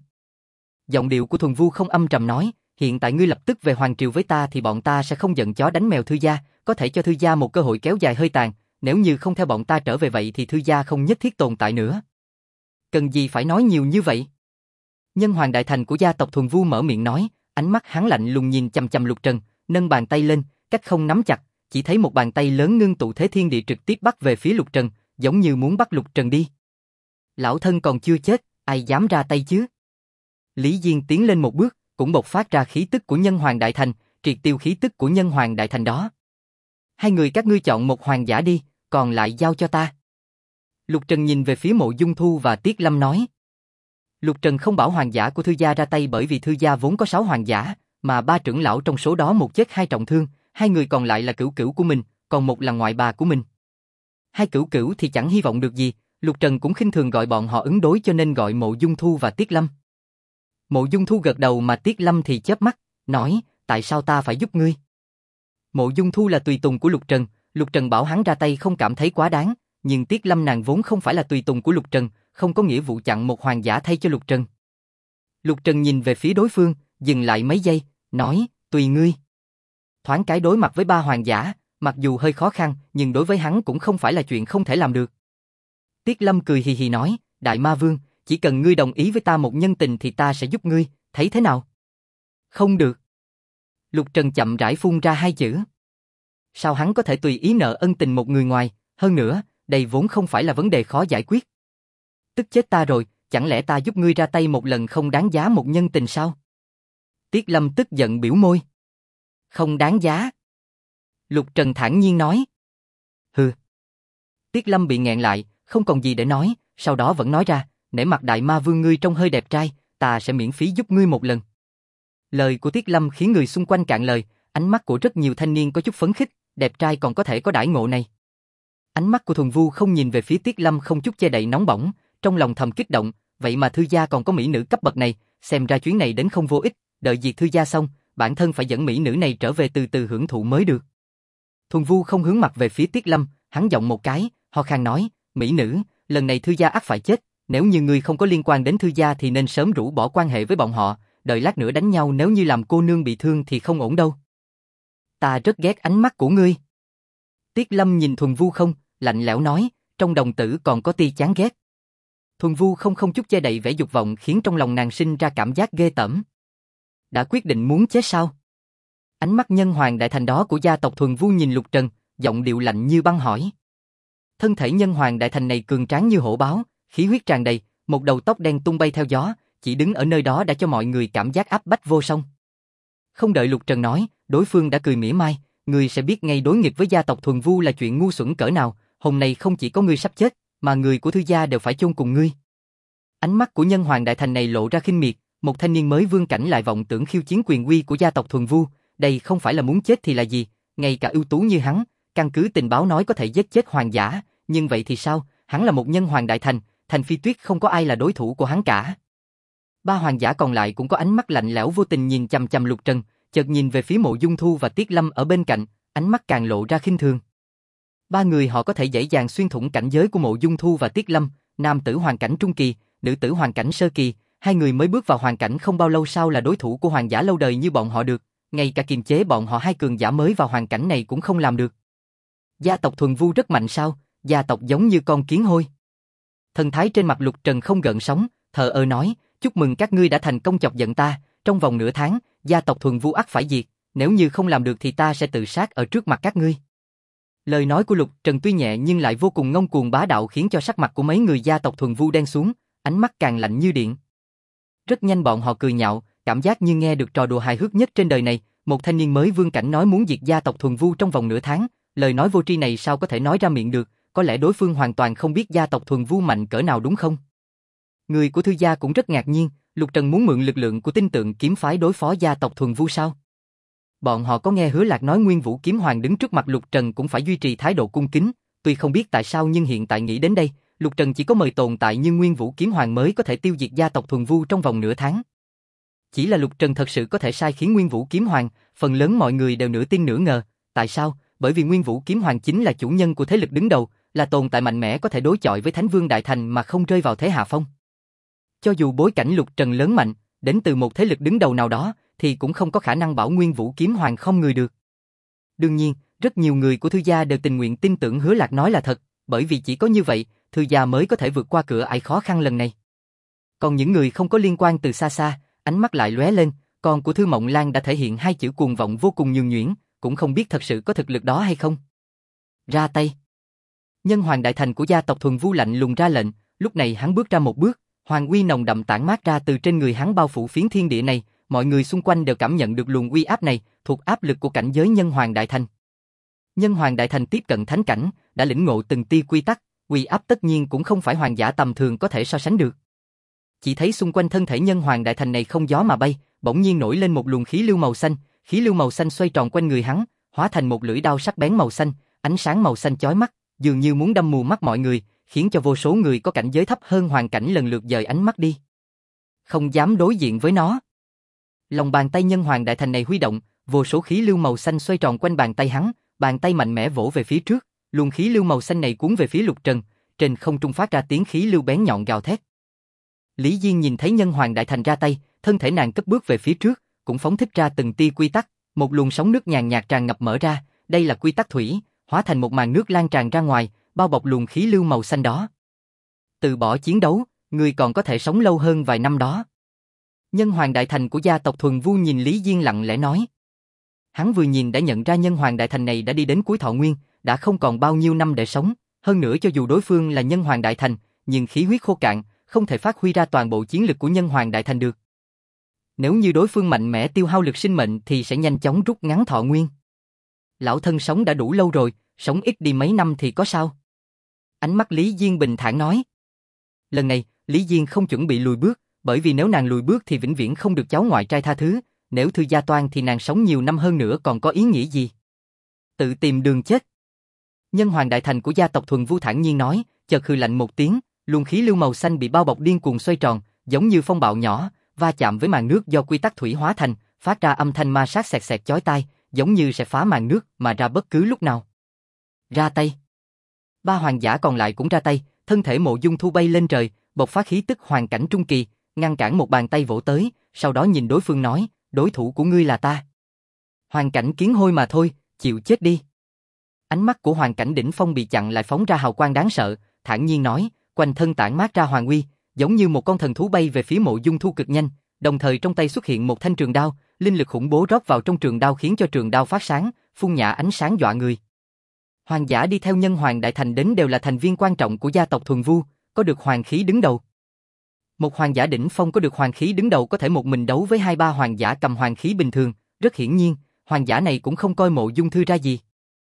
Giọng điệu của Thuần Vu Không âm trầm nói, hiện tại ngươi lập tức về Hoàng Triều với ta thì bọn ta sẽ không giận chó đánh mèo Thư gia, có thể cho Thư gia một cơ hội kéo dài hơi tàn, nếu như không theo bọn ta trở về vậy thì Thư gia không nhất thiết tồn tại nữa. Cần gì phải nói nhiều như vậy? Nhân Hoàng Đại Thành của gia tộc Thuần Vu mở miệng nói, ánh mắt hắn lạnh lùng nhìn chằm chằm Lục Trần, nâng bàn tay lên, cách không nắm chặt, chỉ thấy một bàn tay lớn ngưng tụ thế thiên địa trực tiếp bắt về phía Lục Trần, giống như muốn bắt Lục Trần đi. Lão thân còn chưa chết, ai dám ra tay chứ? Lý Diên tiến lên một bước, cũng bộc phát ra khí tức của Nhân Hoàng Đại Thành, triệt tiêu khí tức của Nhân Hoàng Đại Thành đó. Hai người các ngươi chọn một hoàng giả đi, còn lại giao cho ta. Lục Trần nhìn về phía Mộ Dung Thu và Tiết Lâm nói. Lục Trần không bảo hoàng giả của Thư gia ra tay bởi vì Thư gia vốn có 6 hoàng giả, mà 3 trưởng lão trong số đó một chết 2 trọng thương, 2 người còn lại là cửu cửu của mình, còn một là ngoại bà của mình. 2 cửu cửu thì chẳng hy vọng được gì, Lục Trần cũng khinh thường gọi bọn họ ứng đối cho nên gọi Mộ Dung Thu và Tiết Lâm. Mộ Dung Thu gật đầu mà Tiết Lâm thì chớp mắt, nói, tại sao ta phải giúp ngươi? Mộ Dung Thu là tùy tùng của Lục Trần bảo hắn ra tay không cảm thấy quá đáng, nhưng Tiết Lâm nàng vốn không phải là tùy tùng của Lục Trần, không có nghĩa vụ chặn một hoàng giả thay cho Lục Trần. Lục Trần nhìn về phía đối phương, dừng lại mấy giây, nói, tùy ngươi. Thoáng cái đối mặt với 3 hoàng giả, mặc dù hơi khó khăn, nhưng đối với hắn cũng không phải là chuyện không thể làm được. Tiết Lâm cười hì hì nói, Đại Ma Vương, chỉ cần ngươi đồng ý với ta một nhân tình thì ta sẽ giúp ngươi, thấy thế nào? Không được. Lục Trần chậm rãi phun ra 2 chữ. Sao hắn có thể tùy ý nợ ân tình một người ngoài, Hơn nữa, đây vốn không phải là vấn đề khó giải quyết. Tức chết ta rồi, chẳng lẽ ta giúp ngươi ra tay một lần không đáng giá một nhân tình sao? Tiết Lâm tức giận biểu môi. Không đáng giá. Lục Trần thản nhiên nói. Hừ. Tiết Lâm bị nghẹn lại, không còn gì để nói, sau đó vẫn nói ra, nể mặt đại ma vương ngươi trông hơi đẹp trai, ta sẽ miễn phí giúp ngươi một lần. Lời của Tiết Lâm khiến người xung quanh cạn lời, ánh mắt của rất nhiều thanh niên có chút phấn khích, đẹp trai còn có thể có đãi ngộ này. Ánh mắt của Thuần Vu không nhìn về phía Tiết Lâm không chút che đậy nóng bỏng, trong lòng thầm kích động, vậy mà Thư gia còn có mỹ nữ cấp bậc này, xem ra chuyến này đến không vô ích, đợi diệt Thư gia xong, bản thân phải dẫn mỹ nữ này trở về từ từ hưởng thụ mới được. Thuần Vu không hướng mặt về phía Tiết Lâm, hắn giọng một cái, ho khan nói, mỹ nữ, lần này Thư gia ắt phải chết, nếu như ngươi không có liên quan đến Thư gia thì nên sớm rũ bỏ quan hệ với bọn họ, đợi lát nữa đánh nhau nếu như làm cô nương bị thương thì không ổn đâu. Ta rất ghét ánh mắt của ngươi. Tiết Lâm nhìn Thuần Vu không, lạnh lẽo nói, trong đồng tử còn có tia chán ghét. Thuần Vu không chút che đậy vẻ dục vọng khiến trong lòng nàng sinh ra cảm giác ghê tởm. Đã quyết định muốn chết sao? Ánh mắt nhân hoàng đại thành đó của gia tộc Thuần Vu nhìn Lục Trần, giọng điệu lạnh như băng hỏi. Thân thể nhân hoàng đại thành này cường tráng như hổ báo, khí huyết tràn đầy, một đầu tóc đen tung bay theo gió, chỉ đứng ở nơi đó đã cho mọi người cảm giác áp bách vô song. Không đợi Lục Trần nói, đối phương đã cười mỉa mai, ngươi sẽ biết ngay đối nghịch với gia tộc Thuần Vu là chuyện ngu xuẩn cỡ nào, hôm nay không chỉ có ngươi sắp chết, mà người của Thư gia đều phải chôn cùng ngươi. Ánh mắt của nhân hoàng đại thành này lộ ra khinh miệt, một thanh niên mới vương cảnh lại vọng tưởng khiêu chiến quyền uy của gia tộc Thuần Vu, đây không phải là muốn chết thì là gì, ngay cả ưu tú như hắn, căn cứ tình báo nói có thể giết chết hoàng giả, nhưng vậy thì sao, hắn là một nhân hoàng đại thành, Thành Phi Tuyết không có ai là đối thủ của hắn cả. Ba hoàng giả còn lại cũng có ánh mắt lạnh lẽo vô tình nhìn chằm chằm Lục Trần, chợt nhìn về phía Mộ Dung Thu và Tiết Lâm ở bên cạnh, ánh mắt càng lộ ra khinh thường. Ba người họ có thể dễ dàng xuyên thủng cảnh giới của Mộ Dung Thu và Tiết Lâm, nam tử hoàn cảnh trung kỳ, nữ tử hoàn cảnh sơ kỳ, hai người mới bước vào hoàn cảnh không bao lâu sao là đối thủ của hoàng giả lâu đời như bọn họ được, ngay cả kiềm chế bọn họ hai cường giả mới vào hoàn cảnh này cũng không làm được. Gia tộc Thuần Vu rất mạnh sao? Gia tộc giống như con kiến hôi. Thần thái trên mặt Lục Trần không gợn sóng, thờ ơ nói, chúc mừng các ngươi đã thành công chọc giận ta, trong vòng nửa tháng, gia tộc Thuần Vu ắt phải diệt, nếu như không làm được thì ta sẽ tự sát ở trước mặt các ngươi. Lời nói của Lục Trần tuy nhẹ nhưng lại vô cùng ngông cuồng bá đạo khiến cho sắc mặt của mấy người gia tộc Thuần Vu đen xuống, ánh mắt càng lạnh như điện. Rất nhanh bọn họ cười nhạo, cảm giác như nghe được trò đùa hài hước nhất trên đời này, một thanh niên mới vương cảnh nói muốn diệt gia tộc Thuần Vu trong vòng nửa tháng, lời nói vô tri này sao có thể nói ra miệng được, có lẽ đối phương hoàn toàn không biết gia tộc Thuần Vu mạnh cỡ nào đúng không? Người của Thư gia cũng rất ngạc nhiên, Lục Trần muốn mượn lực lượng của tinh tượng kiếm phái đối phó gia tộc Thuần Vu sao? Bọn họ có nghe Hứa Lạc nói Nguyên Vũ Kiếm Hoàng đứng trước mặt Lục Trần cũng phải duy trì thái độ cung kính, tuy không biết tại sao nhưng hiện tại nghĩ đến đây, Lục Trần chỉ có mời tồn tại như Nguyên Vũ Kiếm Hoàng mới có thể tiêu diệt gia tộc Thuần Vu trong vòng nửa tháng. Chỉ là Lục Trần thật sự có thể sai khiến Nguyên Vũ Kiếm Hoàng, phần lớn mọi người đều nửa tin nửa ngờ, tại sao? Bởi vì Nguyên Vũ Kiếm Hoàng chính là chủ nhân của thế lực đứng đầu, là tồn tại mạnh mẽ có thể đối chọi với Thánh Vương Đại Thành mà không rơi vào thế hạ phong. Cho dù bối cảnh Lục Trần lớn mạnh, đến từ một thế lực đứng đầu nào đó, thì cũng không có khả năng bảo Nguyên Vũ Kiếm Hoàng không người được. Đương nhiên, rất nhiều người của Thư gia đều tình nguyện tin tưởng Hứa Lạc nói là thật, bởi vì chỉ có như vậy, Thư gia mới có thể vượt qua cửa ải khó khăn lần này. Còn những người không có liên quan từ xa xa, ánh mắt lại lóe lên, con của Thư Mộng Lan đã thể hiện hai chữ cuồng vọng vô cùng nhường nhuyễn, cũng không biết thật sự có thực lực đó hay không. Ra tay. Nhân hoàng đại thành của gia tộc Thuần Vu lạnh lùng ra lệnh, lúc này hắn bước ra một bước, hoàng uy nồng đậm tản mát ra từ trên người hắn bao phủ phiến thiên địa này, mọi người xung quanh đều cảm nhận được luồng uy áp này, thuộc áp lực của cảnh giới nhân hoàng đại thành. Nhân hoàng đại thành tiếp cận thánh cảnh, đã lĩnh ngộ từng tia quy tắc, uy áp tất nhiên cũng không phải hoàng giả tầm thường có thể so sánh được. Chỉ thấy xung quanh thân thể nhân hoàng đại thành này không gió mà bay, bỗng nhiên nổi lên một luồng khí lưu màu xanh xoay tròn quanh người hắn, hóa thành một lưỡi đao sắc bén màu xanh, ánh sáng màu xanh chói mắt, dường như muốn đâm mù mắt mọi người, khiến cho vô số người có cảnh giới thấp hơn hoàn cảnh lần lượt dời ánh mắt đi. Không dám đối diện với nó. Lòng bàn tay nhân hoàng đại thành này huy động, vô số khí lưu màu xanh xoay tròn quanh bàn tay hắn, bàn tay mạnh mẽ vỗ về phía trước, luồng khí lưu màu xanh này cuốn về phía Lục Trần, trên không trung phát ra tiếng khí lưu bén nhọn gào thét. Lý Diên nhìn thấy nhân hoàng đại thành ra tay, thân thể nàng cất bước về phía trước, cũng phóng thích ra từng tia quy tắc, một luồng sóng nước nhàn nhạt tràn ngập mở ra, đây là quy tắc thủy, hóa thành một màn nước lan tràn ra ngoài, bao bọc luồng khí lưu màu xanh đó. Từ bỏ chiến đấu, người còn có thể sống lâu hơn vài năm đó. Nhân hoàng đại thành của gia tộc Thuần Vu nhìn Lý Diên lặng lẽ nói. Hắn vừa nhìn đã nhận ra nhân hoàng đại thành này đã đi đến cuối thọ nguyên, đã không còn bao nhiêu năm để sống, Hơn nữa cho dù đối phương là Nhân Hoàng Đại Thành, nhưng khí huyết khô cạn, không thể phát huy ra toàn bộ chiến lực của Nhân Hoàng Đại Thành được. Nếu như đối phương mạnh mẽ tiêu hao lực sinh mệnh thì sẽ nhanh chóng rút ngắn thọ nguyên. Lão thân sống đã đủ lâu rồi, sống ít đi mấy năm thì có sao? Ánh mắt Lý Diên bình thản nói. Lần này, Lý Diên không chuẩn bị lùi bước, bởi vì nếu nàng lùi bước thì vĩnh viễn không được cháu ngoại trai tha thứ, nếu Thư Gia Toan thì nàng sống nhiều năm hơn nữa còn có ý nghĩa gì? Tự tìm đường chết. Nhân Hoàng Đại Thành của gia tộc Thuần Vu thản nhiên nói, chợt hừ lạnh một tiếng, luồng khí lưu màu xanh bị bao bọc điên cuồng xoay tròn, giống như phong bạo nhỏ, va chạm với màn nước do quy tắc thủy hóa thành, phát ra âm thanh ma sát xẹt xẹt chói tai, giống như sẽ phá màn nước mà ra bất cứ lúc nào. Ra tay. Ba hoàng giả còn lại cũng ra tay, thân thể Mộ Dung Thu bay lên trời, bộc phát khí tức hoàn cảnh trung kỳ, ngăn cản một bàn tay vỗ tới, sau đó nhìn đối phương nói, đối thủ của ngươi là ta. Hoàn cảnh kiến hôi mà thôi, chịu chết đi. Ánh mắt của hoàn cảnh đỉnh phong bị chặn lại phóng ra hào quang đáng sợ, thản nhiên nói, quanh thân tản mát ra hoàng uy, giống như một con thần thú bay về phía Mộ Dung Thu cực nhanh, đồng thời trong tay xuất hiện một thanh trường đao, linh lực khủng bố rót vào trong trường đao khiến cho trường đao phát sáng, phun nhả ánh sáng dọa người. Hoàng giả đi theo Nhân Hoàng Đại Thành đến đều là thành viên quan trọng của gia tộc Thuần Vu, có được hoàng khí đứng đầu. Một hoàng giả đỉnh phong có được hoàng khí đứng đầu có thể một mình đấu với 2-3 hoàng giả cầm hoàng khí bình thường, rất hiển nhiên, hoàng giả này cũng không coi Mộ Dung Thư ra gì.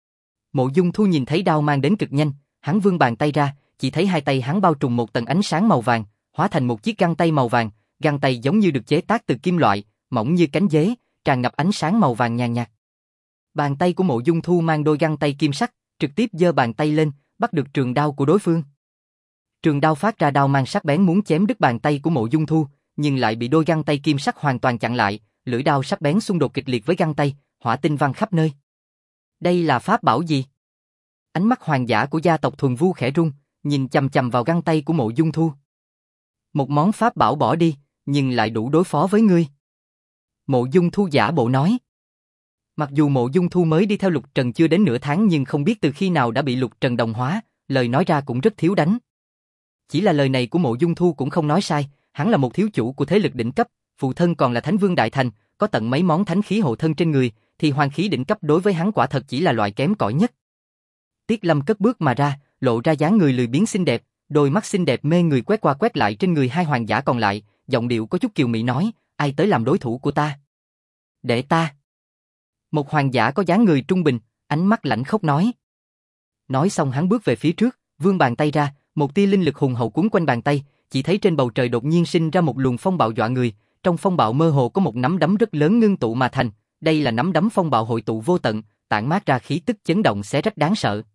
Mộ Dung Thu nhìn thấy đao mang đến cực nhanh, hắn vươn bàn tay ra, chỉ thấy hai tay hắn bao trùm một tầng ánh sáng màu vàng, hóa thành một chiếc găng tay màu vàng, găng tay giống như được chế tác từ kim loại, mỏng như cánh dế, tràn ngập ánh sáng màu vàng nhàn nhạt. Bàn tay của Mộ Dung Thu mang đôi găng tay kim sắc, trực tiếp giơ bàn tay lên, bắt được trường đao của đối phương. Trường đao phát ra đao mang sắc bén muốn chém đứt bàn tay của Mộ Dung Thu, nhưng lại bị đôi găng tay kim sắc hoàn toàn chặn lại, lưỡi đao sắc bén xung đột kịch liệt với găng tay, hỏa tinh văng khắp nơi. Đây là pháp bảo gì? Ánh mắt hoàng giả của gia tộc Thuần Vu khẽ rung, nhìn chằm chằm vào găng tay của Mộ Dung Thu. Một món pháp bảo bỏ đi, nhưng lại đủ đối phó với ngươi. Mộ Dung Thu giả bộ nói. Mặc dù Mộ Dung Thu mới đi theo Lục Trần chưa đến nửa tháng nhưng không biết từ khi nào đã bị Lục Trần đồng hóa, lời nói ra cũng rất thiếu đánh. Chỉ là lời này của Mộ Dung Thu cũng không nói sai, hắn là một thiếu chủ của thế lực đỉnh cấp, phụ thân còn là Thánh Vương Đại Thành, có tận mấy món thánh khí hộ thân trên người, thì hoàng khí đỉnh cấp đối với hắn quả thật chỉ là loại kém cỏi nhất. Tiết Lâm cất bước mà ra, lộ ra dáng người lười biếng xinh đẹp, đôi mắt xinh đẹp mê người quét qua quét lại trên người hai hoàng giả còn lại, giọng điệu có chút kiều mị nói, ai tới làm đối thủ của ta? Để ta. Một hoàng giả có dáng người trung bình, ánh mắt lạnh khốc nói. Nói xong hắn bước về phía trước, vươn bàn tay ra, một tia linh lực hùng hậu cuốn quanh bàn tay, chỉ thấy trên bầu trời đột nhiên sinh ra một luồng phong bạo dọa người, trong phong bạo mơ hồ có một nắm đấm rất lớn ngưng tụ mà thành, đây là nắm đấm phong bạo hội tụ vô tận, tản mát ra khí tức chấn động xé rách đáng sợ.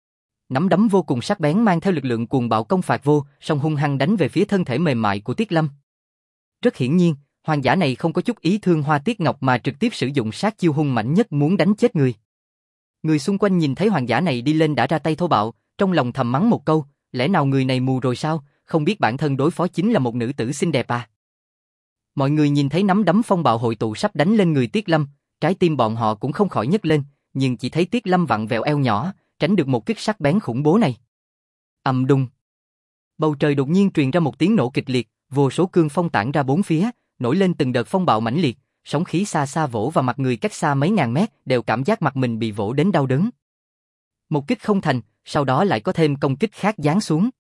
Nắm đấm vô cùng sắc bén mang theo lực lượng cuồng bạo công phạt vô, song hung hăng đánh về phía thân thể mềm mại của Tiết Lâm. Rất hiển nhiên, hoàng giả này không có chút ý thương Hoa Tiết Ngọc mà trực tiếp sử dụng sát chiêu hung mãnh nhất muốn đánh chết người. Người xung quanh nhìn thấy hoàng giả này đi lên đã ra tay thô bạo, trong lòng thầm mắng một câu, lẽ nào người này mù rồi sao, không biết bản thân đối phó chính là một nữ tử xinh đẹp à. Mọi người nhìn thấy nắm đấm phong bạo hội tụ sắp đánh lên người Tiết Lâm, trái tim bọn họ cũng không khỏi nhấc lên, nhưng chỉ thấy Tiết Lâm vặn vẹo eo nhỏ, tránh được một kích sắc bén khủng bố này. Ầm đùng. Bầu trời đột nhiên truyền ra một tiếng nổ kịch liệt, vô số cương phong tản ra bốn phía, nổi lên từng đợt phong bạo mãnh liệt, sóng khí xa xa vỗ vào mặt người cách xa mấy ngàn mét, đều cảm giác mặt mình bị vỗ đến đau đớn. Một kích không thành, sau đó lại có thêm công kích khác giáng xuống.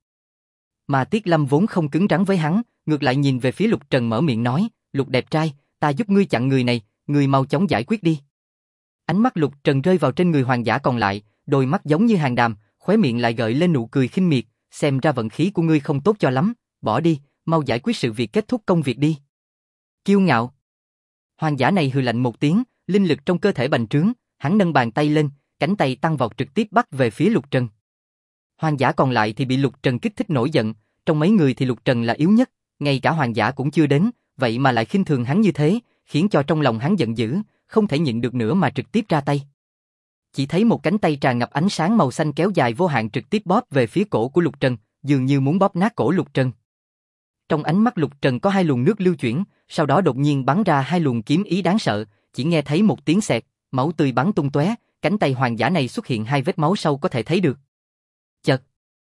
Mà Tiết Lâm vốn không cứng rắn với hắn, ngược lại nhìn về phía Lục Trần mở miệng nói, Lục đẹp trai, ta giúp ngươi chặn người này, ngươi mau chóng giải quyết đi. Ánh mắt Lục Trần rơi vào trên người hoàng giả còn lại, đôi mắt giống như hàng đàm, khóe miệng lại gợi lên nụ cười khinh miệt, xem ra vận khí của ngươi không tốt cho lắm, bỏ đi, mau giải quyết sự việc kết thúc công việc đi. Kiêu ngạo. Hoàng giả này hừ lạnh một tiếng, linh lực trong cơ thể bành trướng, hắn nâng bàn tay lên, cánh tay tăng vọt trực tiếp bắt về phía Lục Trần. Hoàng giả còn lại thì bị Lục Trần kích thích nổi giận, trong mấy người thì Lục Trần là yếu nhất, ngay cả hoàng giả cũng chưa đến, vậy mà lại khinh thường hắn như thế, khiến cho trong lòng hắn giận dữ, không thể nhịn được nữa mà trực tiếp ra tay. Chỉ thấy một cánh tay tràn ngập ánh sáng màu xanh kéo dài vô hạn trực tiếp bóp về phía cổ của Lục Trần, dường như muốn bóp nát cổ Lục Trần. Trong ánh mắt Lục Trần có hai luồng nước lưu chuyển, sau đó đột nhiên bắn ra hai luồng kiếm ý đáng sợ, chỉ nghe thấy một tiếng xẹt, máu tươi bắn tung tóe, cánh tay hoàng giả này xuất hiện hai vết máu sâu có thể thấy được. Chợt,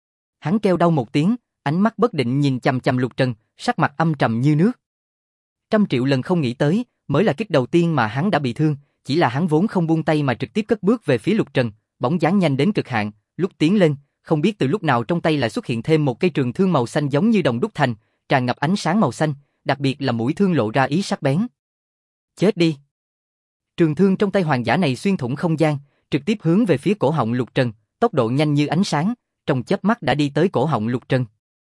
hắn kêu đau một tiếng, ánh mắt bất định nhìn chằm chằm Lục Trần, sắc mặt âm trầm như nước. 100.000.000 lần không nghĩ tới, mới là kích đầu tiên mà hắn đã bị thương, chỉ là hắn vốn không buông tay mà trực tiếp cất bước về phía Lục Trần, bóng dáng nhanh đến cực hạn, lúc tiến lên, không biết từ lúc nào trong tay lại xuất hiện thêm một cây trường thương màu xanh giống như đồng đúc thành, tràn ngập ánh sáng màu xanh, đặc biệt là mũi thương lộ ra ý sắc bén. Chết đi! Trường thương trong tay hoàng giả này xuyên thủng không gian, trực tiếp hướng về phía cổ họng Lục Trần, tốc độ nhanh như ánh sáng, trong chớp mắt đã đi tới cổ họng Lục Trần.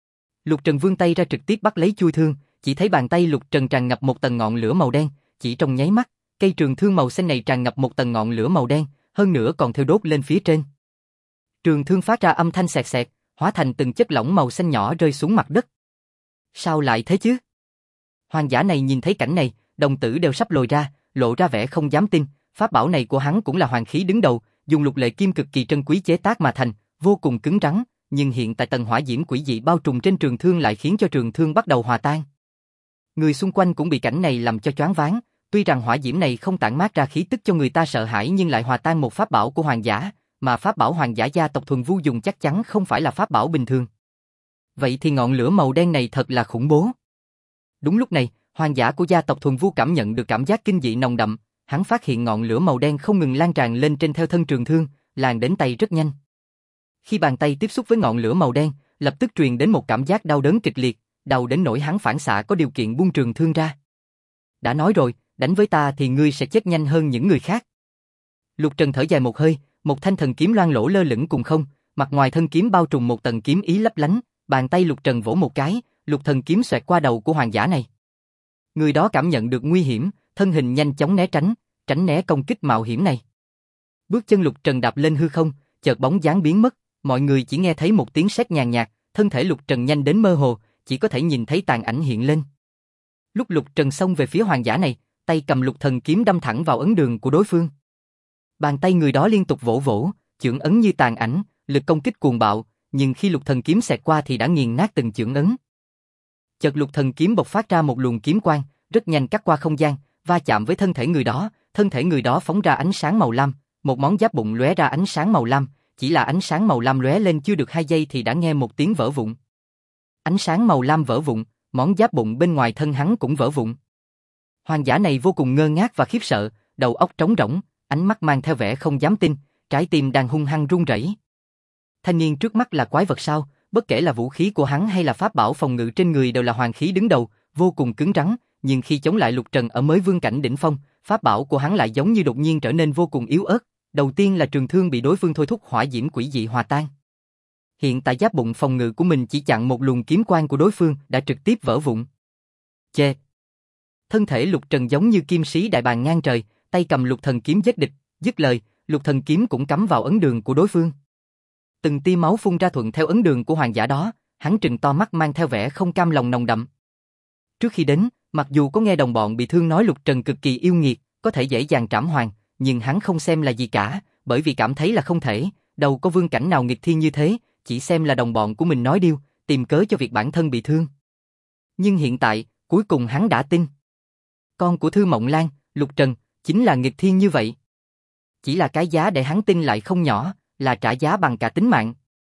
Lục Trần vươn tay ra trực tiếp bắt lấy chui thương, chỉ thấy bàn tay Lục Trần tràn ngập một tầng ngọn lửa màu đen, chỉ trong nháy mắt, cây trường thương màu xanh này tràn ngập một tầng ngọn lửa màu đen, hơn nữa còn thiêu đốt lên phía trên. Trường thương phát ra âm thanh xẹt xẹt, hóa thành từng chất lỏng màu xanh nhỏ rơi xuống mặt đất. Sao lại thế chứ? Hoàng giả này nhìn thấy cảnh này, đồng tử đều sắp lồi ra, lộ ra vẻ không dám tin, pháp bảo này của hắn cũng là hoàng khí đứng đầu, dùng lục lệ kim cực kỳ trân quý chế tác mà thành, vô cùng cứng rắn, nhưng hiện tại tầng hỏa diễm quỷ dị bao trùm trên trường thương lại khiến cho trường thương bắt đầu hòa tan. Người xung quanh cũng bị cảnh này làm cho choáng váng, tuy rằng hỏa diễm này không tản mát ra khí tức cho người ta sợ hãi nhưng lại hòa tan một pháp bảo của hoàng giả, mà pháp bảo hoàng giả gia tộc Thuần Vu dùng chắc chắn không phải là pháp bảo bình thường. Vậy thì ngọn lửa màu đen này thật là khủng bố. Đúng lúc này, hoàng giả của gia tộc Thuần Vu cảm nhận được cảm giác kinh dị nồng đậm, hắn phát hiện ngọn lửa màu đen không ngừng lan tràn lên trên theo thân trường thương, lan đến tay rất nhanh. Khi bàn tay tiếp xúc với ngọn lửa màu đen, lập tức truyền đến một cảm giác đau đớn kịch liệt, đau đến nỗi hắn phản xạ có điều kiện buông trường thương ra. Đã nói rồi, đánh với ta thì ngươi sẽ chết nhanh hơn những người khác. Lục Trần thở dài một hơi, một thanh thần kiếm loang lổ lơ lửng cùng không, mặt ngoài thân kiếm bao trùm một tầng kiếm ý lấp lánh, bàn tay Lục Trần vỗ một cái, lục thần kiếm xoẹt qua đầu của hoàng giả này. Người đó cảm nhận được nguy hiểm, thân hình nhanh chóng né tránh né công kích mạo hiểm này. Bước chân Lục Trần đạp lên hư không, chợt bóng dáng biến mất, mọi người chỉ nghe thấy một tiếng sét nhàn nhạt, thân thể Lục Trần nhanh đến mơ hồ, chỉ có thể nhìn thấy tàn ảnh hiện lên. Lúc Lục Trần xông về phía hoàng giả này, tay cầm lục thần kiếm đâm thẳng vào ấn đường của đối phương. Bàn tay người đó liên tục vỗ vỗ, chưởng ấn như tàn ảnh, lực công kích cuồng bạo, nhưng khi lục thần kiếm xẹt qua thì đã nghiền nát từng chưởng ấn. Chợt lục thần kiếm bộc phát ra một luồng kiếm quang, rất nhanh cắt qua không gian, va chạm với thân thể người đó phóng ra ánh sáng màu lam, một món giáp bụng lóe ra ánh sáng màu lam, chỉ là ánh sáng màu lam lóe lên chưa được 2 giây thì đã nghe một tiếng vỡ vụn. Ánh sáng màu lam vỡ vụn, món giáp bụng bên ngoài thân hắn cũng vỡ vụn. Hoàng giả này vô cùng ngơ ngác và khiếp sợ, đầu óc trống rỗng, ánh mắt mang theo vẻ không dám tin, trái tim đang hung hăng run rẩy. Thanh niên trước mắt là quái vật sao? Bất kể là vũ khí của hắn hay là pháp bảo phòng ngự trên người đều là hoàng khí đứng đầu, vô cùng cứng rắn, nhưng khi chống lại Lục Trần ở mới vương cảnh đỉnh phong, pháp bảo của hắn lại giống như đột nhiên trở nên vô cùng yếu ớt. Đầu tiên là trường thương bị đối phương thôi thúc hỏa diễm quỷ dị hòa tan. Hiện tại giáp bụng phòng ngự của mình chỉ chặn một luồng kiếm quang của đối phương đã trực tiếp vỡ vụn. Chê! Thân thể Lục Trần giống như kim sĩ đại bàng ngang trời, tay cầm lục thần kiếm giết địch, dứt lời, lục thần kiếm cũng cắm vào ấn đường của đối phương. Từng tia máu phun ra thuận theo ấn đường của hoàng giả đó, hắn trừng to mắt mang theo vẻ không cam lòng nồng đậm. Trước khi đến, mặc dù có nghe đồng bọn bị thương nói Lục Trần cực kỳ yêu nghiệt, có thể dễ dàng trảm hoàng, nhưng hắn không xem là gì cả, bởi vì cảm thấy là không thể, đâu có vương cảnh nào nghịch thiên như thế, chỉ xem là đồng bọn của mình nói điêu, tìm cớ cho việc bản thân bị thương. Nhưng hiện tại, cuối cùng hắn đã tin. Con của Thư Mộng Lan, Lục Trần, chính là nghịch thiên như vậy. Chỉ là cái giá để hắn tin lại không nhỏ, là trả giá bằng cả tính mạng.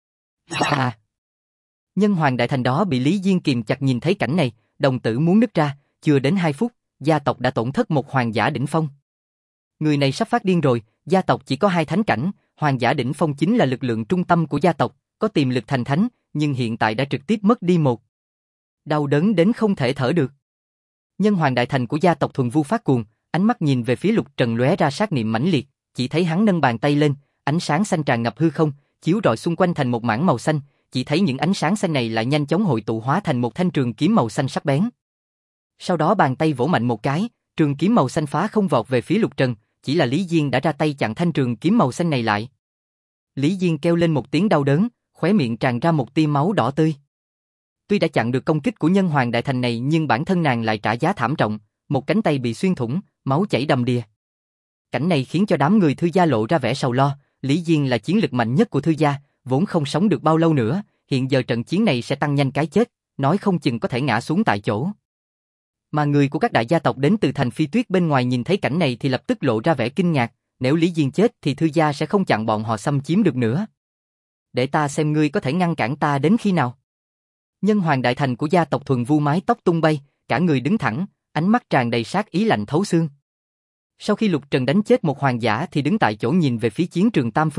À! Nhân Hoàng Đại Thành đó bị Lý Diên kìm chặt nhìn thấy cảnh này, đồng tử muốn nứt ra, chưa đến 2 phút, gia tộc đã tổn thất một hoàng giả đỉnh phong. Người này sắp phát điên rồi, gia tộc chỉ có 2 thánh cảnh, hoàng giả đỉnh phong chính là lực lượng trung tâm của gia tộc, có tiềm lực thành thánh, nhưng hiện tại đã trực tiếp mất đi một. Đau đớn đến không thể thở được. Nhân Hoàng Đại Thành của gia tộc Thuần Vu phát cuồng, ánh mắt nhìn về phía Lục Trần lóe ra sát niệm mãnh liệt, chỉ thấy hắn nâng bàn tay lên, ánh sáng xanh tràn ngập hư không, chiếu rọi xung quanh thành một mảng màu xanh, chỉ thấy những ánh sáng xanh này lại nhanh chóng hội tụ hóa thành một thanh trường kiếm màu xanh sắc bén. Sau đó bàn tay vỗ mạnh một cái, trường kiếm màu xanh phá không vọt về phía Lục Trần, chỉ là Lý Diên đã ra tay chặn thanh trường kiếm màu xanh này lại. Lý Diên kêu lên một tiếng đau đớn, khóe miệng tràn ra một tia máu đỏ tươi. Tuy đã chặn được công kích của Nhân Hoàng Đại Thành này nhưng bản thân nàng lại trả giá thảm trọng, một cánh tay bị xuyên thủng, máu chảy đầm đìa. Cảnh này khiến cho đám người Thư gia lộ ra vẻ sầu lo, Lý Diên là chiến lực mạnh nhất của Thư gia, vốn không sống được bao lâu nữa, hiện giờ trận chiến này sẽ tăng nhanh cái chết, nói không chừng có thể ngã xuống tại chỗ. Mà người của các đại gia tộc đến từ thành Phi Tuyết bên ngoài nhìn thấy cảnh này thì lập tức lộ ra vẻ kinh ngạc, nếu Lý Diên chết thì Thư gia sẽ không chặn bọn họ xâm chiếm được nữa. Để ta xem ngươi có thể ngăn cản ta đến khi nào. Nhân Hoàng Đại Thành của gia tộc Thuần Vu mái tóc tung bay, cả người đứng thẳng, ánh mắt tràn đầy sát ý lạnh thấu xương. Sau khi Lục Trần đánh chết một hoàng giả thì đứng tại chỗ nhìn về phía chiến trường Tam Phương,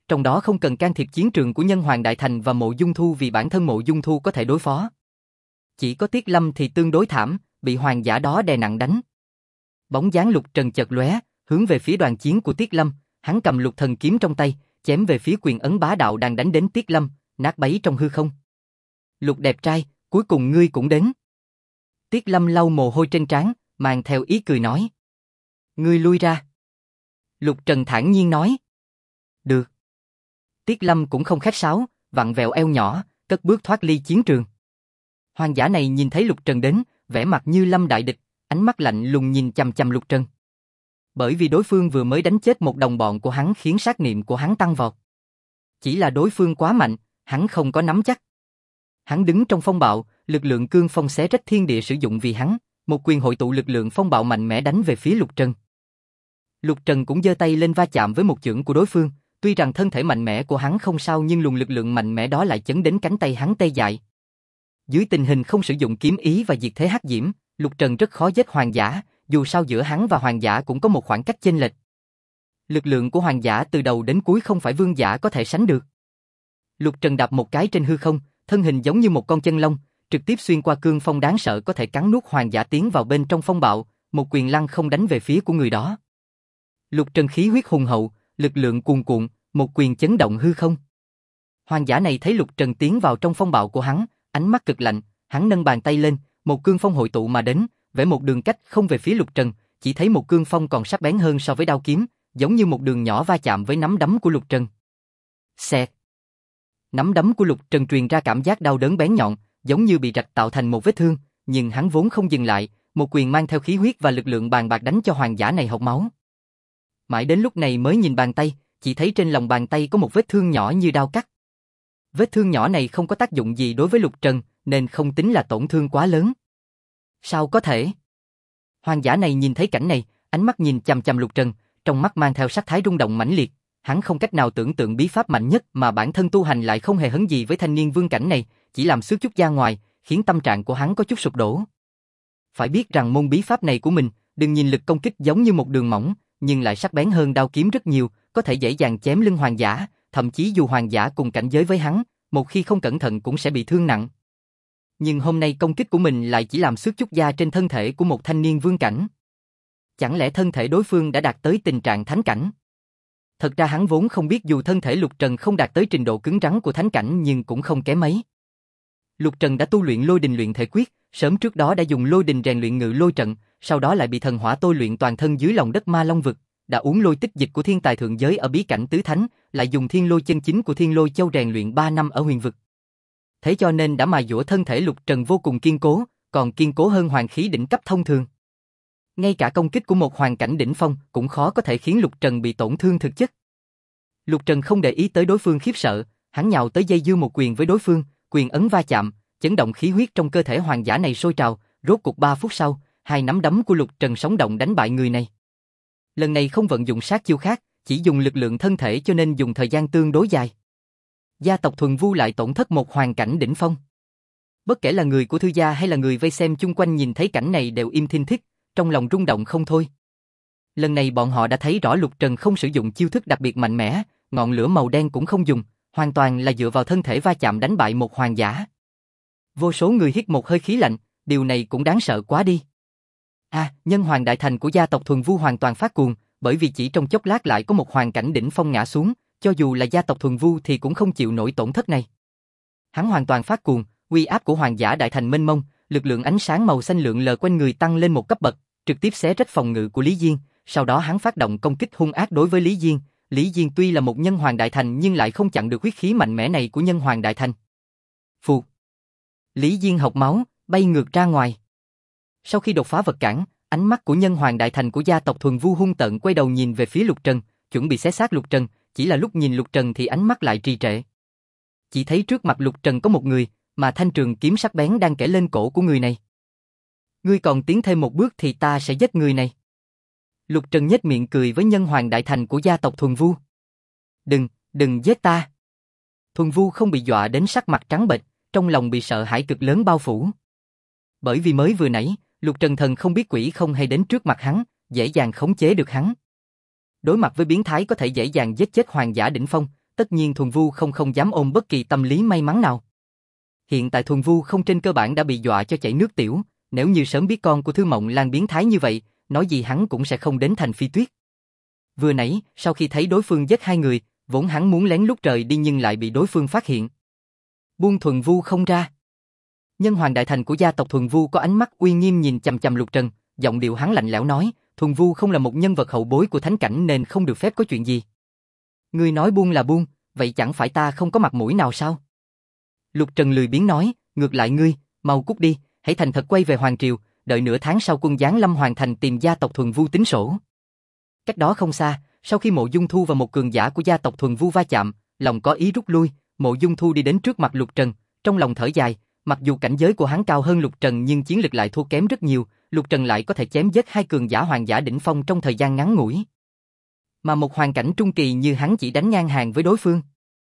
trong đó không cần can thiệp chiến trường của Nhân Hoàng Đại Thành và Mộ Dung Thu vì bản thân Mộ Dung Thu có thể đối phó. Chỉ có Tiết Lâm thì tương đối thảm, bị hoàng giả đó đè nặng đánh. Bóng dáng Lục Trần chợt lóe, hướng về phía đoàn chiến của Tiết Lâm, hắn cầm Lục Thần kiếm trong tay, chém về phía quyền ấn bá đạo đang đánh đến Tiết Lâm, nát bấy trong hư không. Lục đẹp trai, cuối cùng ngươi cũng đến. Tiết Lâm lau mồ hôi trên trán, mang theo ý cười nói. Ngươi lui ra. Lục Trần thản nhiên nói. Được. Tiết Lâm cũng không khách sáo, vặn vẹo eo nhỏ, cất bước thoát ly chiến trường. Hoàng giả này nhìn thấy Lục Trần đến, vẻ mặt như lâm đại địch, ánh mắt lạnh lùng nhìn chằm chằm Lục Trần. Bởi vì đối phương vừa mới đánh chết một đồng bọn của hắn khiến sát niệm của hắn tăng vọt. Chỉ là đối phương quá mạnh, hắn không có nắm chắc. Hắn đứng trong phong bạo, lực lượng cương phong xé rách thiên địa sử dụng vì hắn, một quyền hội tụ lực lượng phong bạo mạnh mẽ đánh về phía Lục Trần. Lục Trần cũng giơ tay lên va chạm với một chưởng của đối phương, tuy rằng thân thể mạnh mẽ của hắn không sao nhưng luồng lực lượng mạnh mẽ đó lại chấn đến cánh tay hắn tê dại. Dưới tình hình không sử dụng kiếm ý và diệt thế hắc diễm, Lục Trần rất khó giết hoàng giả, dù sao giữa hắn và hoàng giả cũng có một khoảng cách chênh lệch. Lực lượng của hoàng giả từ đầu đến cuối không phải vương giả có thể sánh được. Lục Trần đạp một cái trên hư không, thân hình giống như một con chân long, trực tiếp xuyên qua cương phong đáng sợ có thể cắn nuốt hoàng giả tiến vào bên trong phong bạo, một quyền lăng không đánh về phía của người đó. Lục Trần khí huyết hùng hậu, lực lượng cuồn cuộn, một quyền chấn động hư không. Hoàng giả này thấy Lục Trần tiến vào trong phong bạo của hắn, ánh mắt cực lạnh, hắn nâng bàn tay lên, một cương phong hội tụ mà đến, vẽ một đường cách không về phía Lục Trần, chỉ thấy một cương phong còn sắc bén hơn so với đao kiếm, giống như một đường nhỏ va chạm với nắm đấm của Lục Trần. Xẹt. Nắm đấm của Lục Trần truyền ra cảm giác đau đớn bén nhọn, giống như bị rạch tạo thành một vết thương, nhưng hắn vốn không dừng lại, một quyền mang theo khí huyết và lực lượng bàng bạc đánh cho hoàng giả này hộc máu. Mãi đến lúc này mới nhìn bàn tay, chỉ thấy trên lòng bàn tay có một vết thương nhỏ như đao cắt. Vết thương nhỏ này không có tác dụng gì đối với Lục Trần, nên không tính là tổn thương quá lớn. Sao có thể? Hoàng giả này nhìn thấy cảnh này, ánh mắt nhìn chằm chằm Lục Trần, trong mắt mang theo sắc thái rung động mãnh liệt. Hắn không cách nào tưởng tượng bí pháp mạnh nhất mà bản thân tu hành lại không hề hấn gì với thanh niên vương cảnh này, chỉ làm xước chút ra ngoài, khiến tâm trạng của hắn có chút sụp đổ. Phải biết rằng môn bí pháp này của mình, đừng nhìn lực công kích giống như một đường mỏng, nhưng lại sắc bén hơn đao kiếm rất nhiều, có thể dễ dàng chém lưng hoàng giả, thậm chí dù hoàng giả cùng cảnh giới với hắn, một khi không cẩn thận cũng sẽ bị thương nặng. Nhưng hôm nay công kích của mình lại chỉ làm xước chút da trên thân thể của một thanh niên vương cảnh. Chẳng lẽ thân thể đối phương đã đạt tới tình trạng thánh cảnh? Thật ra hắn vốn không biết dù thân thể Lục Trần không đạt tới trình độ cứng rắn của thánh cảnh nhưng cũng không kém mấy. Lục Trần đã tu luyện lôi đình luyện thể quyết, sớm trước đó đã dùng lôi đình rèn luyện ngự lôi trận, sau đó lại bị thần hỏa tôi luyện toàn thân dưới lòng đất ma long vực, đã uống lôi tích dịch của thiên tài thượng giới ở bí cảnh tứ thánh, lại dùng thiên lôi chân chính của thiên lôi châu rèn luyện 3 năm ở huyền vực. Thế cho nên đã mài dũa thân thể Lục Trần vô cùng kiên cố, còn kiên cố hơn hoàng khí đỉnh cấp thông thường. Ngay cả công kích của một hoàng cảnh đỉnh phong cũng khó có thể khiến Lục Trần bị tổn thương thực chất. Lục Trần không để ý tới đối phương khiếp sợ, hắn nhào tới dây dưa một quyền với đối phương, quyền ấn va chạm, chấn động khí huyết trong cơ thể hoàng giả này sôi trào, rốt cuộc 3 phút sau, hai nắm đấm của Lục Trần sống động đánh bại người này. Lần này không vận dụng sát chiêu khác, chỉ dùng lực lượng thân thể cho nên dùng thời gian tương đối dài. Gia tộc Thuần Vu lại tổn thất một hoàng cảnh đỉnh phong. Bất kể là người của Thư gia hay là người vây xem chung quanh nhìn thấy cảnh này đều im thinh thích, trong lòng rung động không thôi. Lần này bọn họ đã thấy rõ Lục Trần không sử dụng chiêu thức đặc biệt mạnh mẽ, ngọn lửa màu đen cũng không dùng, hoàn toàn là dựa vào thân thể va chạm đánh bại một hoàng giả. Vô số người hít một hơi khí lạnh, điều này cũng đáng sợ quá đi. Nhân hoàng đại thành của gia tộc Thuần Vu hoàn toàn phát cuồng, bởi vì chỉ trong chốc lát lại có một hoàng cảnh đỉnh phong ngã xuống, cho dù là gia tộc Thuần Vu thì cũng không chịu nổi tổn thất này. Hắn hoàn toàn phát cuồng, uy áp của hoàng giả đại thành mênh mông, lực lượng ánh sáng màu xanh lượn lờ quanh người tăng lên một cấp bậc, trực tiếp xé rách phòng ngự của Lý Diên, sau đó hắn phát động công kích hung ác đối với Lý Diên. Lý Diên tuy là một nhân hoàng đại thành nhưng lại không chặn được huyết khí mạnh mẽ này của nhân hoàng đại thành. Phù. Lý Diên hộc máu, bay ngược ra ngoài. Sau khi đột phá vật cản, ánh mắt của nhân hoàng đại thành của gia tộc Thuần Vu hung tợn quay đầu nhìn về phía Lục Trần, chuẩn bị xé xác Lục Trần, chỉ là lúc nhìn Lục Trần thì ánh mắt lại trì trệ. Chỉ thấy trước mặt Lục Trần có một người, mà thanh trường kiếm sắc bén đang kẻ lên cổ của người này. Ngươi còn tiến thêm một bước thì ta sẽ giết người này. Lục Trần nhếch miệng cười với nhân hoàng đại thành của gia tộc Thuần Vu. Đừng giết ta. Thuần Vu không bị dọa đến sắc mặt trắng bệch, trong lòng bị sợ hãi cực lớn bao phủ. Bởi vì mới vừa nãy, Lục Trần thần không biết quỷ không hay đến trước mặt hắn, dễ dàng khống chế được hắn. Đối mặt với biến thái có thể dễ dàng giết chết hoàng giả đỉnh phong, tất nhiên Thuần Vu không dám ôm bất kỳ tâm lý may mắn nào. Hiện tại Thuần Vu không trên cơ bản đã bị dọa cho chảy nước tiểu, nếu như sớm biết con của Thư Mộng Lan biến thái như vậy, nói gì hắn cũng sẽ không đến thành Phi Tuyết. Vừa nãy, sau khi thấy đối phương giết hai người, vốn hắn muốn lén lút rời đi nhưng lại bị đối phương phát hiện. Buông Thuần Vu không ra. Nhân hoàng đại thành của gia tộc Thuần Vu có ánh mắt uy nghiêm nhìn chằm chằm Lục Trần, giọng điệu hắn lạnh lẽo nói, Thuần Vu không là một nhân vật hậu bối của thánh cảnh nên không được phép có chuyện gì. Ngươi nói buông là buông, vậy chẳng phải ta không có mặt mũi nào sao? Lục Trần lười biếng nói, ngược lại ngươi, mau cút đi, hãy thành thật quay về Hoàng Triều, đợi nửa tháng sau quân giáng lâm hoàn thành tìm gia tộc Thuần Vu tính sổ. Cách đó không xa, sau khi Mộ Dung Thu và một cường giả của gia tộc Thuần Vu va chạm, lòng có ý rút lui, Mộ Dung Thu đi đến trước mặt Lục Trần, trong lòng thở dài, mặc dù cảnh giới của hắn cao hơn Lục Trần nhưng chiến lực lại thua kém rất nhiều, Lục Trần lại có thể chém giết hai cường giả hoàng giả đỉnh phong trong thời gian ngắn ngủi. Mà một hoàn cảnh trung kỳ như hắn chỉ đánh ngang hàng với đối phương.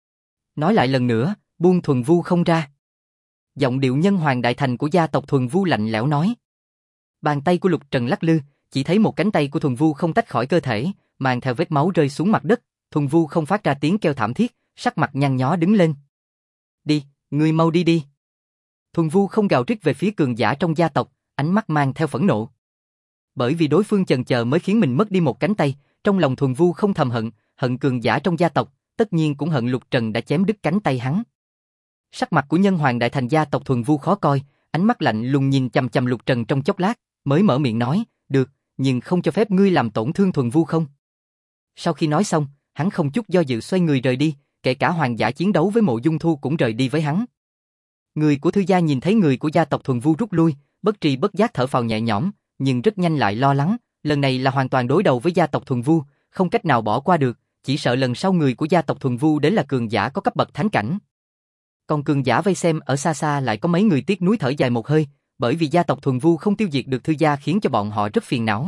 Nói lại lần nữa, buông Thuần Vu không ra. Giọng điệu nhân hoàng đại thành của gia tộc Thuần Vu lạnh lẽo nói. Bàn tay của Lục Trần lắc lư, chỉ thấy một cánh tay của Thuần Vu không tách khỏi cơ thể, mang theo vết máu rơi xuống mặt đất, Thuần Vu không phát ra tiếng kêu thảm thiết, sắc mặt nhăn nhó đứng lên. Đi, ngươi mau đi đi. Thuần Vu không gào rít về phía cường giả trong gia tộc, ánh mắt mang theo phẫn nộ. Bởi vì đối phương chần chờ mới khiến mình mất đi một cánh tay, trong lòng Thuần Vu không thầm hận cường giả trong gia tộc, tất nhiên cũng hận Lục Trần đã chém đứt cánh tay hắn. Sắc mặt của nhân hoàng đại thành gia tộc Thuần Vu khó coi, ánh mắt lạnh lùng nhìn chằm chằm Lục Trần trong chốc lát, mới mở miệng nói, được, nhưng không cho phép ngươi làm tổn thương Thuần Vu không? Sau khi nói xong, hắn không chút do dự xoay người rời đi, kể cả hoàng giả chiến đấu với Mộ Dung Thu cũng rời đi với hắn. Người của Thư gia nhìn thấy người của gia tộc Thuần Vu rút lui, bất tri bất giác thở phào nhẹ nhõm, nhưng rất nhanh lại lo lắng, lần này là hoàn toàn đối đầu với gia tộc Thuần Vu, không cách nào bỏ qua được, chỉ sợ lần sau người của gia tộc Thuần Vu đến là cường giả có cấp bậc thánh cảnh. Còn cường giả vây xem ở xa xa lại có mấy người tiếc nuối thở dài một hơi, bởi vì gia tộc Thuần Vu không tiêu diệt được Thư gia khiến cho bọn họ rất phiền não.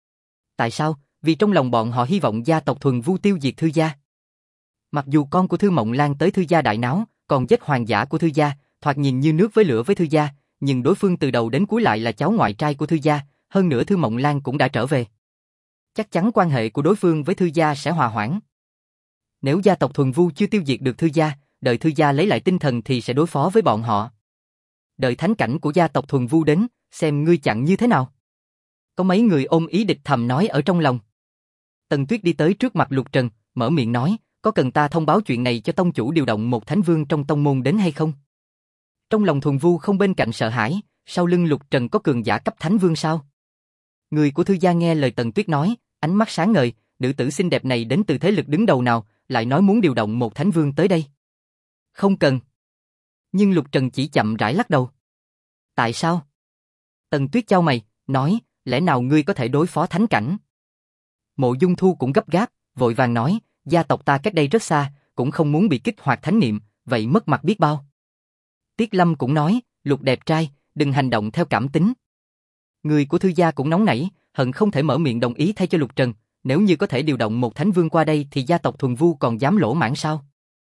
Tại sao? Vì trong lòng bọn họ hy vọng gia tộc Thuần Vu tiêu diệt Thư gia. Mặc dù con của Thư Mộng Lan tới Thư gia đại náo, còn giết hoàng giả của Thư gia, thoạt nhìn như nước với lửa với Thư gia, nhưng đối phương từ đầu đến cuối lại là cháu ngoại trai của Thư gia, hơn nữa Thư Mộng Lan cũng đã trở về. Chắc chắn quan hệ của đối phương với Thư gia sẽ hòa hoãn. Nếu gia tộc Thuần Vu chưa tiêu diệt được Thư gia, đợi Thư gia lấy lại tinh thần thì sẽ đối phó với bọn họ. Đợi thánh cảnh của gia tộc Thuần Vu đến, xem ngươi chặn như thế nào. Có mấy người ôm ý địch thầm nói ở trong lòng. Tần Tuyết đi tới trước mặt Lục Trần, mở miệng nói, có cần ta thông báo chuyện này cho tông chủ điều động một thánh vương trong tông môn đến hay không? Trong lòng Thuần Vu không bên cạnh sợ hãi, sau lưng Lục Trần có cường giả cấp thánh vương sao? Người của Thư gia nghe lời Tần Tuyết nói, ánh mắt sáng ngời, nữ tử xinh đẹp này đến từ thế lực đứng đầu nào, lại nói muốn điều động một thánh vương tới đây. Không cần. Nhưng Lục Trần chỉ chậm rãi lắc đầu. Tại sao? Tần Tuyết chau mày, nói, lẽ nào ngươi có thể đối phó thánh cảnh? Mộ Dung Thu cũng gấp gáp, vội vàng nói, gia tộc ta cách đây rất xa, cũng không muốn bị kích hoạt thánh niệm, vậy mất mặt biết bao. Tiết Lâm cũng nói, Lục đẹp trai, đừng hành động theo cảm tính. Người của Thư gia cũng nóng nảy, hận không thể mở miệng đồng ý thay cho Lục Trần, nếu như có thể điều động một thánh vương qua đây thì gia tộc Thuần Vu còn dám lỗ mãng sao?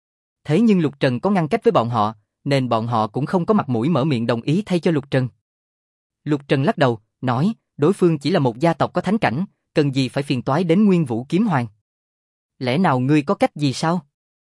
Thế nhưng Lục Trần có ngăn cách với bọn họ, nên bọn họ cũng không có mặt mũi mở miệng đồng ý thay cho Lục Trần. Lục Trần lắc đầu, nói, đối phương chỉ là một gia tộc có thánh cảnh, cần gì phải phiền toái đến Nguyên Vũ Kiếm Hoàng. Lẽ nào ngươi có cách gì sao?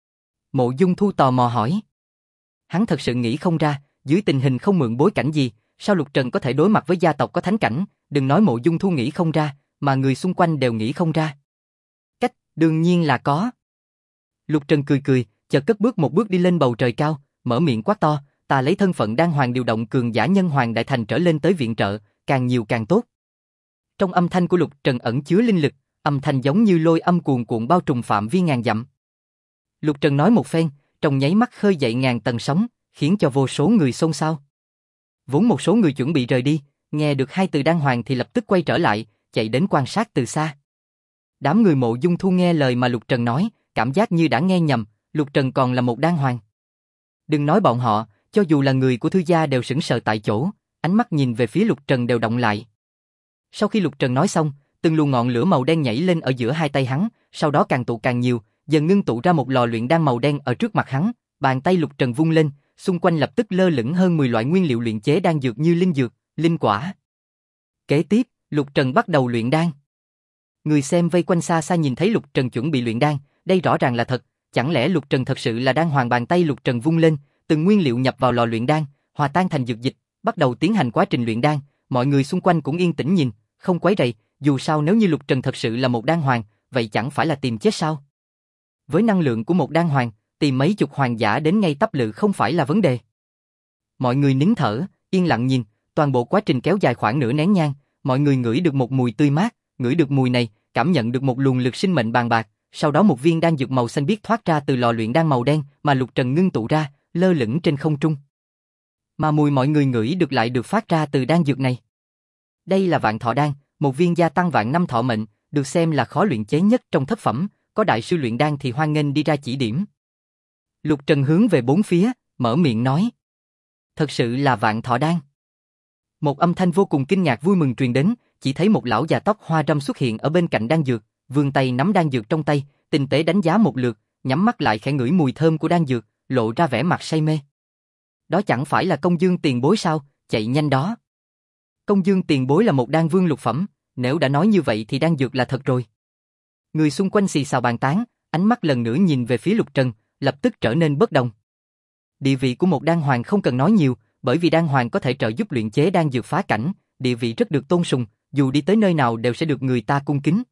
Mộ Dung Thu tò mò hỏi. Hắn thật sự nghĩ không ra, dưới tình hình không mượn bối cảnh gì, sao Lục Trần có thể đối mặt với gia tộc có thánh cảnh, đừng nói Mộ Dung Thu nghĩ không ra, mà người xung quanh đều nghĩ không ra. Cách, đương nhiên là có. Lục Trần cười cười, chợt cất bước một bước đi lên bầu trời cao, mở miệng quát to, ta lấy thân phận đan hoàng điều động cường giả nhân hoàng đại thành trở lên tới viện trợ, càng nhiều càng tốt. Trong âm thanh của Lục Trần ẩn chứa linh lực, âm thanh giống như lôi âm cuồn cuộn bao trùm phạm vi ngàn dặm. Lục Trần nói một phen, trong nháy mắt khơi dậy ngàn tầng sóng, khiến cho vô số người xôn xao. Vốn một số người chuẩn bị rời đi, nghe được hai từ đan hoàng thì lập tức quay trở lại, chạy đến quan sát từ xa. Đám người Mộ Dung Thu nghe lời mà Lục Trần nói, cảm giác như đã nghe nhầm, Lục Trần còn là một đan hoàng. Đừng nói bọn họ, cho dù là người của Thư gia đều sững sờ tại chỗ, ánh mắt nhìn về phía Lục Trần đều động lại. Sau khi Lục Trần nói xong, từng luồng ngọn lửa màu đen nhảy lên ở giữa hai tay hắn, sau đó càng tụ càng nhiều, dần ngưng tụ ra một lò luyện đan màu đen ở trước mặt hắn, bàn tay Lục Trần vung lên, xung quanh lập tức lơ lửng hơn 10 loại nguyên liệu luyện chế đan dược như linh dược, linh quả. Kế tiếp, Lục Trần bắt đầu luyện đan. Người xem vây quanh xa xa nhìn thấy Lục Trần chuẩn bị luyện đan, đây rõ ràng là thật, chẳng lẽ Lục Trần thật sự là đan hoàng? Bàn tay Lục Trần vung lên, từng nguyên liệu nhập vào lò luyện đan, hòa tan thành dược dịch, bắt đầu tiến hành quá trình luyện đan. Mọi người xung quanh cũng yên tĩnh nhìn, không quấy rầy, dù sao nếu như Lục Trần thật sự là một đan hoàng, vậy chẳng phải là tìm chết sao? Với năng lượng của một đan hoàng, tìm mấy chục hoàng giả đến ngay tắp lự không phải là vấn đề. Mọi người nín thở, yên lặng nhìn, toàn bộ quá trình kéo dài khoảng nửa nén nhang, mọi người ngửi được một mùi tươi mát, ngửi được mùi này, cảm nhận được một luồng lực sinh mệnh bàn bạc, sau đó một viên đan dược màu xanh biếc thoát ra từ lò luyện đan màu đen mà Lục Trần ngưng tụ ra, lơ lửng trên không trung. Mà mùi mọi người ngửi được lại được phát ra từ đan dược này. Đây là Vạn Thọ đan, một viên gia tăng vạn năm thọ mệnh, được xem là khó luyện chế nhất trong thất phẩm, có đại sư luyện đan thì hoan nghênh đi ra chỉ điểm. Lục Trần hướng về bốn phía, mở miệng nói. Thật sự là Vạn Thọ đan. Một âm thanh vô cùng kinh ngạc vui mừng truyền đến, chỉ thấy một lão già tóc hoa râm xuất hiện ở bên cạnh đan dược, vươn tay nắm đan dược trong tay, tinh tế đánh giá một lượt, nhắm mắt lại khẽ ngửi mùi thơm của đan dược, lộ ra vẻ mặt say mê. Đó chẳng phải là Công Dương tiền bối sao? Chạy nhanh đó. Công Dương tiền bối là một đan vương lục phẩm, nếu đã nói như vậy thì đan dược là thật rồi. Người xung quanh xì xào bàn tán, ánh mắt lần nữa nhìn về phía Lục Trần, lập tức trở nên bất đồng. Địa vị của một đan hoàng không cần nói nhiều, bởi vì đan hoàng có thể trợ giúp luyện chế đan dược phá cảnh, địa vị rất được tôn sùng, dù đi tới nơi nào đều sẽ được người ta cung kính.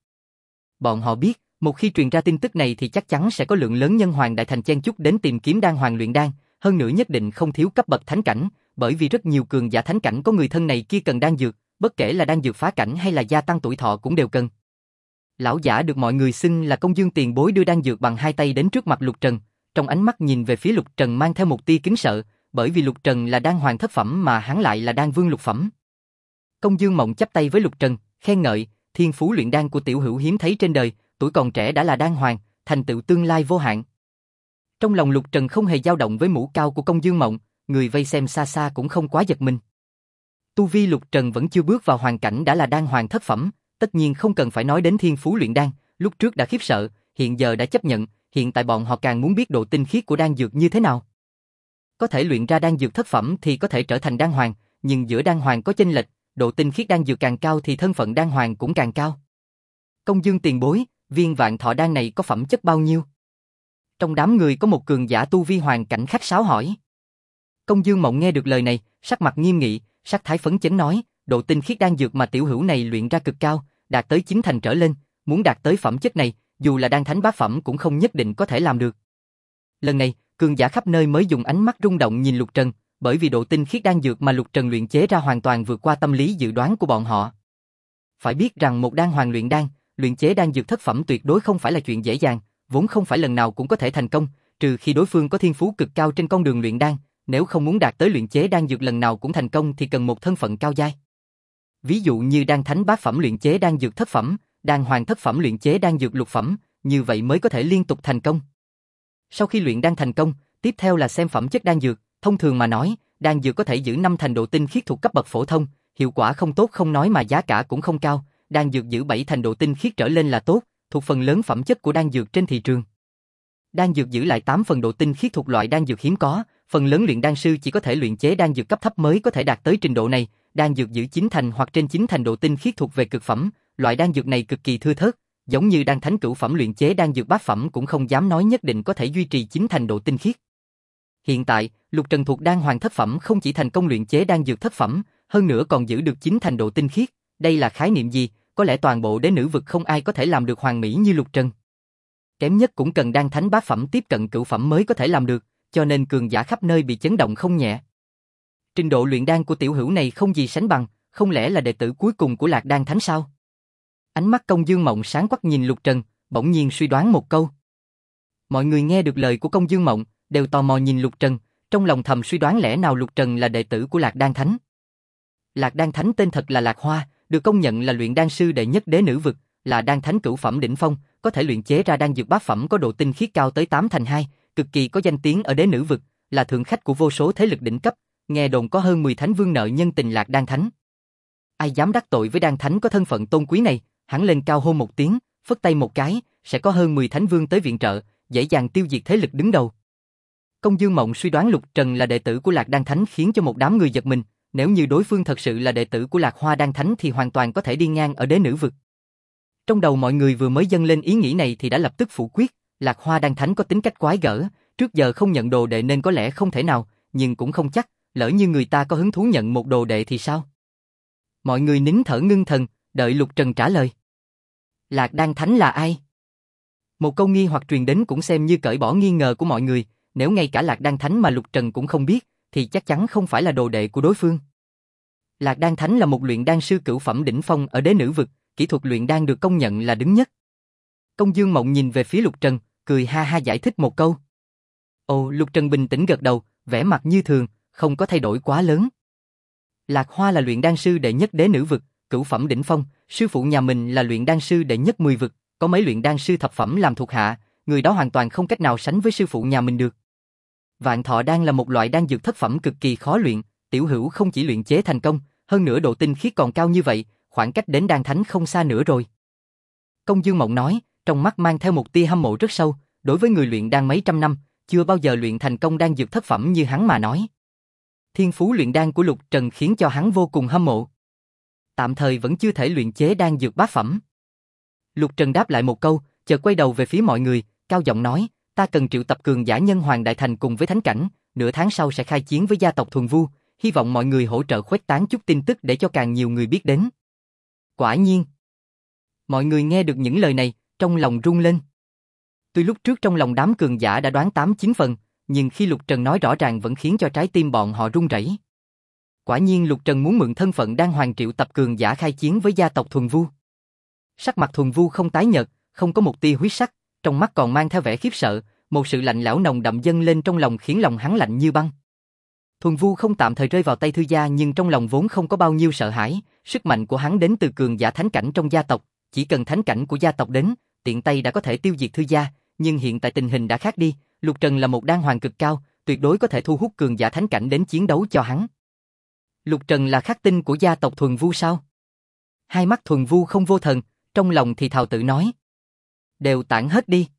Bọn họ biết, một khi truyền ra tin tức này thì chắc chắn sẽ có lượng lớn nhân hoàng đại thành chen chúc đến tìm kiếm đan hoàng luyện đan, hơn nữa nhất định không thiếu cấp bậc thánh cảnh, bởi vì rất nhiều cường giả thánh cảnh có người thân này kia cần đan dược, bất kể là đan dược phá cảnh hay là gia tăng tuổi thọ cũng đều cần. Lão giả được mọi người xưng là Công Dương tiền bối đưa đan dược bằng hai tay đến trước mặt Lục Trần, trong ánh mắt nhìn về phía Lục Trần mang theo một tia kính sợ, bởi vì Lục Trần là đan hoàng thất phẩm mà hắn lại là đan vương lục phẩm. Công Dương Mộng chắp tay với Lục Trần, khen ngợi, thiên phú luyện đan của tiểu hữu hiếm thấy trên đời, tuổi còn trẻ đã là đan hoàng, thành tựu tương lai vô hạn. Trong lòng Lục Trần không hề dao động với mũ cao của Công Dương Mộng, người vây xem xa xa cũng không quá giật mình. Tu vi Lục Trần vẫn chưa bước vào hoàn cảnh đã là đan hoàng thất phẩm, tất nhiên không cần phải nói đến thiên phú luyện đan, lúc trước đã khiếp sợ, hiện giờ đã chấp nhận, hiện tại bọn họ càng muốn biết độ tinh khiết của đan dược như thế nào. Có thể luyện ra đan dược thất phẩm thì có thể trở thành đan hoàng, nhưng giữa đan hoàng có chênh lệch, độ tinh khiết đan dược càng cao thì thân phận đan hoàng cũng càng cao. Công Dương tiền bối, viên Vạn Thọ đan này có phẩm chất bao nhiêu? Trong đám người có một cường giả tu vi hoàng cảnh khách sáo hỏi. Công Dương Mộng nghe được lời này, sắc mặt nghiêm nghị, sắc thái phấn chấn nói, độ tinh khiết đan dược mà tiểu hữu này luyện ra cực cao, đạt tới 9 thành trở lên, muốn đạt tới phẩm chất này, dù là đan thánh bát phẩm cũng không nhất định có thể làm được. Lần này, cường giả khắp nơi mới dùng ánh mắt rung động nhìn Lục Trần, bởi vì độ tinh khiết đan dược mà Lục Trần luyện chế ra hoàn toàn vượt qua tâm lý dự đoán của bọn họ. Phải biết rằng một đan hoàng luyện đan, luyện chế đan dược thất phẩm tuyệt đối không phải là chuyện dễ dàng, vốn không phải lần nào cũng có thể thành công, trừ khi đối phương có thiên phú cực cao trên con đường luyện đan, nếu không muốn đạt tới luyện chế đan dược lần nào cũng thành công thì cần một thân phận cao giai. Ví dụ như đan thánh bát phẩm luyện chế đan dược thất phẩm, đan hoàng thất phẩm luyện chế đan dược lục phẩm, như vậy mới có thể liên tục thành công. Sau khi luyện đan thành công, tiếp theo là xem phẩm chất đan dược, thông thường mà nói, đan dược có thể giữ 5 thành độ tinh khiết thuộc cấp bậc phổ thông, hiệu quả không tốt không nói mà giá cả cũng không cao, đan dược giữ 7 thành độ tinh khiết trở lên là tốt, thuộc phần lớn phẩm chất của đan dược trên thị trường. Đan dược giữ lại 8 phần độ tinh khiết thuộc loại đan dược hiếm có, phần lớn luyện đan sư chỉ có thể luyện chế đan dược cấp thấp mới có thể đạt tới trình độ này, đan dược giữ 9 thành hoặc trên 9 thành độ tinh khiết thuộc về cực phẩm, loại đan dược này cực kỳ thưa thớt, giống như đan thánh cửu phẩm luyện chế đan dược bát phẩm cũng không dám nói nhất định có thể duy trì 9 thành độ tinh khiết. Hiện tại, Lục Trần thuộc đan hoàng thất phẩm không chỉ thành công luyện chế đan dược thất phẩm, hơn nữa còn giữ được 9 thành độ tinh khiết, đây là khái niệm gì, có lẽ toàn bộ đế nữ vực không ai có thể làm được hoàn mỹ như Lục Trần. Kém nhất cũng cần đan thánh bát phẩm tiếp cận cửu phẩm mới có thể làm được, cho nên cường giả khắp nơi bị chấn động không nhẹ. Trình độ luyện đan của tiểu hữu này không gì sánh bằng, không lẽ là đệ tử cuối cùng của Lạc Đan Thánh sao? Ánh mắt Công Dương Mộng sáng quắc nhìn Lục Trần, bỗng nhiên suy đoán một câu. Mọi người nghe được lời của Công Dương Mộng, đều tò mò nhìn Lục Trần, trong lòng thầm suy đoán lẽ nào Lục Trần là đệ tử của Lạc Đan Thánh. Lạc Đan Thánh tên thật là Lạc Hoa, được công nhận là luyện đan sư đệ nhất đế nữ vực, là đan thánh cửu phẩm đỉnh phong, có thể luyện chế ra đan dược bát phẩm có độ tinh khiết cao tới 8 thành 2, cực kỳ có danh tiếng ở đế nữ vực, là thượng khách của vô số thế lực đỉnh cấp, nghe đồn có hơn 10 thánh vương nợ nhân tình Lạc Đan Thánh. Ai dám đắc tội với đan thánh có thân phận tôn quý này, hắn lên cao hô một tiếng, phất tay một cái, sẽ có hơn 10 thánh vương tới viện trợ, dễ dàng tiêu diệt thế lực đứng đầu. Công Dương Mộng suy đoán Lục Trần là đệ tử của Lạc Đan Thánh khiến cho một đám người giật mình, nếu như đối phương thật sự là đệ tử của Lạc Hoa Đan Thánh thì hoàn toàn có thể đi ngang ở đế nữ vực. Trong đầu mọi người vừa mới dâng lên ý nghĩ này thì đã lập tức phủ quyết, Lạc Hoa Đan Thánh có tính cách quái gở, trước giờ không nhận đồ đệ nên có lẽ không thể nào, nhưng cũng không chắc, lỡ như người ta có hứng thú nhận một đồ đệ thì sao? Mọi người nín thở ngưng thần, đợi Lục Trần trả lời. Lạc Đan Thánh là ai? Một câu nghi hoặc truyền đến cũng xem như cởi bỏ nghi ngờ của mọi người, nếu ngay cả Lạc Đan Thánh mà Lục Trần cũng không biết, thì chắc chắn không phải là đồ đệ của đối phương. Lạc Đan Thánh là một luyện đan sư cửu phẩm đỉnh phong ở Đế Nữ vực, kỹ thuật luyện đan được công nhận là đứng nhất. Công Dương Mộng nhìn về phía Lục Trần, cười ha ha giải thích một câu. Ồ, Lục Trần bình tĩnh gật đầu, vẻ mặt như thường, không có thay đổi quá lớn. Lạc Hoa là luyện đan sư đệ nhất Đế Nữ vực, cửu phẩm đỉnh phong, sư phụ nhà mình là luyện đan sư đệ nhất 10 vực, có mấy luyện đan sư thập phẩm làm thuộc hạ, người đó hoàn toàn không cách nào sánh với sư phụ nhà mình được. Vạn Thọ Đan là một loại đan dược thất phẩm cực kỳ khó luyện, Tiểu Hữu không chỉ luyện chế thành công, hơn nữa độ tinh khiết còn cao như vậy, khoảng cách đến đan thánh không xa nữa rồi. Công Dương Mộng nói, trong mắt mang theo một tia hâm mộ rất sâu, đối với người luyện đan mấy trăm năm, chưa bao giờ luyện thành công đan dược thất phẩm như hắn mà nói. Thiên phú luyện đan của Lục Trần khiến cho hắn vô cùng hâm mộ. Tạm thời vẫn chưa thể luyện chế đan dược bát phẩm. Lục Trần đáp lại một câu, chợt quay đầu về phía mọi người, cao giọng nói, ta cần triệu tập cường giả nhân hoàng đại thành cùng với thánh cảnh, nửa tháng sau sẽ khai chiến với gia tộc Thuần Vu, hy vọng mọi người hỗ trợ khuếch tán chút tin tức để cho càng nhiều người biết đến. Quả nhiên. Mọi người nghe được những lời này, trong lòng rung lên. Tuy lúc trước trong lòng đám cường giả đã đoán 8-9 phần, nhưng khi Lục Trần nói rõ ràng vẫn khiến cho trái tim bọn họ run rẩy. Quả nhiên Lục Trần muốn mượn thân phận đan hoàng triệu tập cường giả khai chiến với gia tộc Thuần Vu. Sắc mặt Thuần Vu không tái nhợt, không có một tia huyết sắc, trong mắt còn mang theo vẻ khiếp sợ, một sự lạnh lẽo nồng đậm dâng lên trong lòng khiến lòng hắn lạnh như băng. Thuần Vu không tạm thời rơi vào tay Thư gia nhưng trong lòng vốn không có bao nhiêu sợ hãi, sức mạnh của hắn đến từ cường giả thánh cảnh trong gia tộc, chỉ cần thánh cảnh của gia tộc đến, tiện tay đã có thể tiêu diệt Thư gia, nhưng hiện tại tình hình đã khác đi, Lục Trần là một đan hoàng cực cao, tuyệt đối có thể thu hút cường giả thánh cảnh đến chiến đấu cho hắn. Lục Trần là khắc tinh của gia tộc Thuần Vu sao? Hai mắt Thuần Vu không vô thần, trong lòng thì thào tự nói. Đều tản hết đi.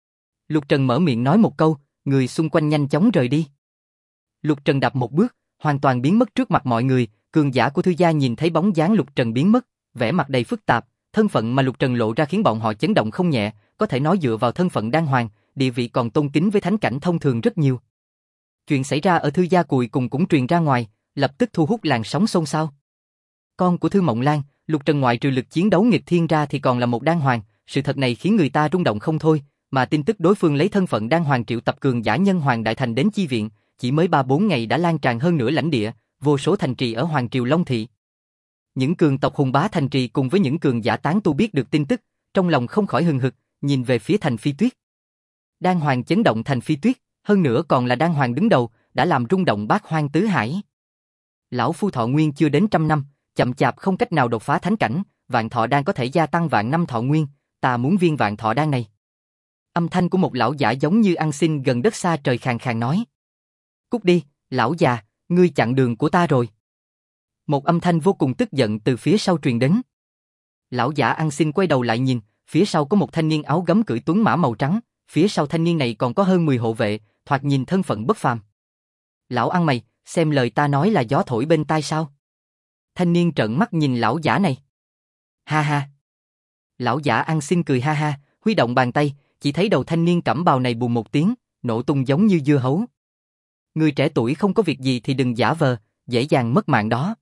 Lục Trần mở miệng nói một câu, người xung quanh nhanh chóng rời đi. Lục Trần đạp một bước, hoàn toàn biến mất trước mặt mọi người, cường giả của Thư gia nhìn thấy bóng dáng Lục Trần biến mất, vẻ mặt đầy phức tạp, thân phận mà Lục Trần lộ ra khiến bọn họ chấn động không nhẹ, có thể nói dựa vào thân phận đan hoàng, địa vị còn tôn kính với thánh cảnh thông thường rất nhiều. Chuyện xảy ra ở Thư gia cuối cùng cũng truyền ra ngoài, lập tức thu hút làn sóng xôn xao. Con của Thư Mộng Lan, Lục Trần ngoại trừ lực chiến đấu nghịch thiên ra thì còn là một đan hoàng, sự thật này khiến người ta rung động không thôi, mà tin tức đối phương lấy thân phận đan hoàng triệu tập cường giả nhân hoàng đại thành đến chi viện, chỉ mới 3-4 ngày đã lan tràn hơn nửa lãnh địa, vô số thành trì ở Hoàng Triều Long Thị. Những cường tộc hùng bá thành trì cùng với những cường giả tán tu biết được tin tức, trong lòng không khỏi hừng hực, nhìn về phía thành Phi Tuyết. Đan hoàng chấn động thành Phi Tuyết, hơn nữa còn là đan hoàng đứng đầu, đã làm rung động bát hoang tứ hải. Lão phu thọ nguyên chưa đến 100 năm, chậm chạp không cách nào đột phá thánh cảnh, vạn thọ đan có thể gia tăng vạn năm thọ nguyên, ta muốn viên vạn thọ đan này. Âm thanh của một lão giả giống như ăn xin gần đất xa trời khàn khàn nói. Cút đi, lão già, ngươi chặn đường của ta rồi. Một âm thanh vô cùng tức giận từ phía sau truyền đến. Lão giả ăn xin quay đầu lại nhìn, phía sau có một thanh niên áo gấm cưỡi tuấn mã màu trắng, phía sau thanh niên này còn có hơn 10 hộ vệ, thoạt nhìn thân phận bất phàm. Lão ăn mày, xem lời ta nói là gió thổi bên tai sao? Thanh niên trợn mắt nhìn lão giả này. Ha ha. Lão giả ăn xin cười ha ha, huy động bàn tay, chỉ thấy đầu thanh niên cẩm bào này bùm một tiếng, nổ tung giống như dưa hấu. Người trẻ tuổi không có việc gì thì đừng giả vờ, dễ dàng mất mạng đó.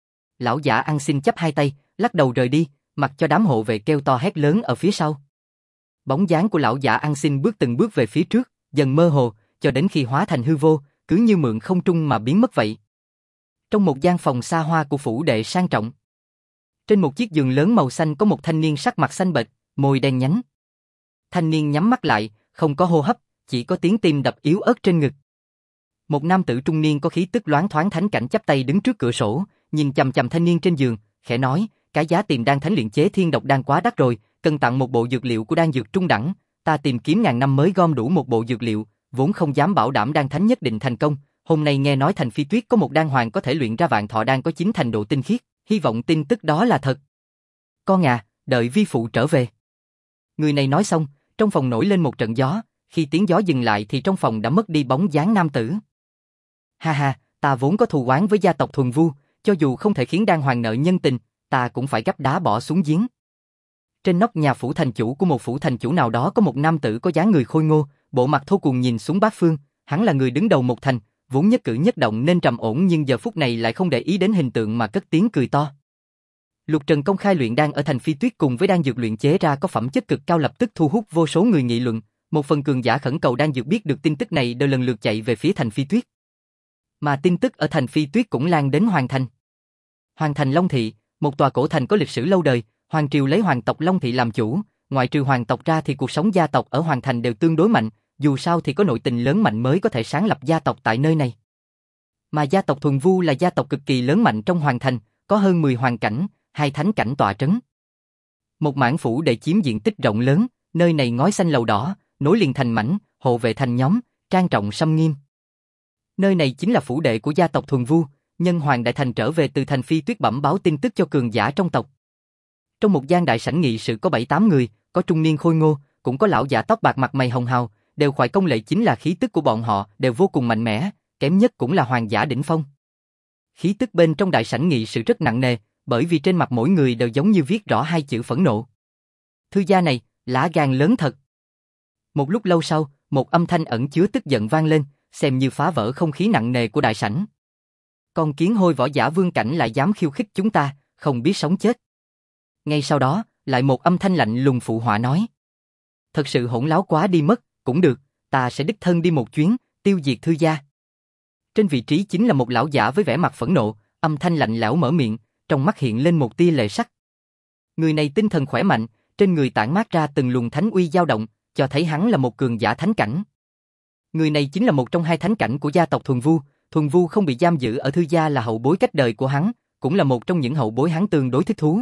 Lão giả ăn xin chắp hai tay, lắc đầu rời đi, mặc cho đám hộ vệ kêu to hét lớn ở phía sau. Bóng dáng của lão giả ăn xin bước từng bước về phía trước, dần mơ hồ, cho đến khi hóa thành hư vô, cứ như mượn không trung mà biến mất vậy. Trong một gian phòng xa hoa của phủ đệ sang trọng, trên một chiếc giường lớn màu xanh có một thanh niên sắc mặt xanh bệch, môi đen nhánh. Thanh niên nhắm mắt lại, không có hô hấp, chỉ có tiếng tim đập yếu ớt trên ngực. Một nam tử trung niên có khí tức loáng thoáng thánh cảnh chắp tay đứng trước cửa sổ, nhìn chằm chằm thanh niên trên giường, khẽ nói, cái giá tìm đan thánh luyện chế thiên độc đan quá đắt rồi, cần tặng một bộ dược liệu của đan dược trung đẳng, ta tìm kiếm ngàn năm mới gom đủ một bộ dược liệu, vốn không dám bảo đảm đan thánh nhất định thành công, hôm nay nghe nói thành Phi Tuyết có một đan hoàng có thể luyện ra vạn thọ đan có 9 thành độ tinh khiết, hy vọng tin tức đó là thật. Con à, đợi vi phụ trở về. Người này nói xong, trong phòng nổi lên một trận gió, khi tiếng gió dừng lại thì trong phòng đã mất đi bóng dáng nam tử. Ha ha, ta vốn có thù oán với gia tộc Thuần Vu, cho dù không thể khiến đan hoàng nợ nhân tình, ta cũng phải gấp đá bỏ xuống giếng. Trên nóc nhà phủ thành chủ của một phủ thành chủ nào đó có một nam tử có dáng người khôi ngô, bộ mặt thô cuồng nhìn xuống bát phương, hắn là người đứng đầu một thành, vốn nhất cử nhất động nên trầm ổn nhưng giờ phút này lại không để ý đến hình tượng mà cất tiếng cười to. Lục Trần công khai luyện đan ở thành Phi Tuyết cùng với đan dược luyện chế ra có phẩm chất cực cao lập tức thu hút vô số người nghị luận, một phần cường giả khẩn cầu đan dược biết được tin tức này đều lần lượt chạy về phía thành Phi Tuyết. Mà tin tức ở thành Phi Tuyết cũng lan đến Hoàng Thành. Hoàng Thành Long Thị, một tòa cổ thành có lịch sử lâu đời, hoàng triều lấy hoàng tộc Long Thị làm chủ, ngoại trừ hoàng tộc ra thì cuộc sống gia tộc ở Hoàng Thành đều tương đối mạnh, dù sao thì có nội tình lớn mạnh mới có thể sáng lập gia tộc tại nơi này. Mà gia tộc Thuần Vu là gia tộc cực kỳ lớn mạnh trong Hoàng Thành, có hơn 10 hoàng cảnh, 2 thánh cảnh tọa trấn. Một mảng phủ để chiếm diện tích rộng lớn, nơi này ngói xanh lầu đỏ, nối liền thành mảnh, hộ vệ thành nhóm, trang trọng xâm nghiêm. Nơi này chính là phủ đệ của gia tộc Thuần Vu, nhân hoàng đại thành trở về từ thành Phi Tuyết bẩm báo tin tức cho cường giả trong tộc. Trong một gian đại sảnh nghị sự có 7-8 người, có trung niên khôi ngô, cũng có lão giả tóc bạc mặt mày hồng hào, đều khoái công lệ chính là khí tức của bọn họ đều vô cùng mạnh mẽ, kém nhất cũng là hoàng giả đỉnh phong. Khí tức bên trong đại sảnh nghị sự rất nặng nề, bởi vì trên mặt mỗi người đều giống như viết rõ 2 chữ phẫn nộ. Thư gia này, lá gan lớn thật. Một lúc lâu sau, một âm thanh ẩn chứa tức giận vang lên, xem như phá vỡ không khí nặng nề của đại sảnh. Con kiến hôi võ giả vương cảnh lại dám khiêu khích chúng ta, không biết sống chết. Ngay sau đó, lại một âm thanh lạnh lùng phụ họa nói. Thật sự hỗn láo quá đi mất, cũng được, ta sẽ đích thân đi một chuyến, tiêu diệt thư gia. Trên vị trí chính là một lão giả với vẻ mặt phẫn nộ, âm thanh lạnh lẽo mở miệng, trong mắt hiện lên một tia lệ sắc. Người này tinh thần khỏe mạnh, trên người tản mát ra từng luồng thánh uy dao động, cho thấy hắn là một cường giả thánh cảnh. Người này chính là một trong 2 thánh cảnh của gia tộc Thuần Vu không bị giam giữ ở thư gia là hậu bối cách đời của hắn, cũng là một trong những hậu bối hắn tương đối thích thú.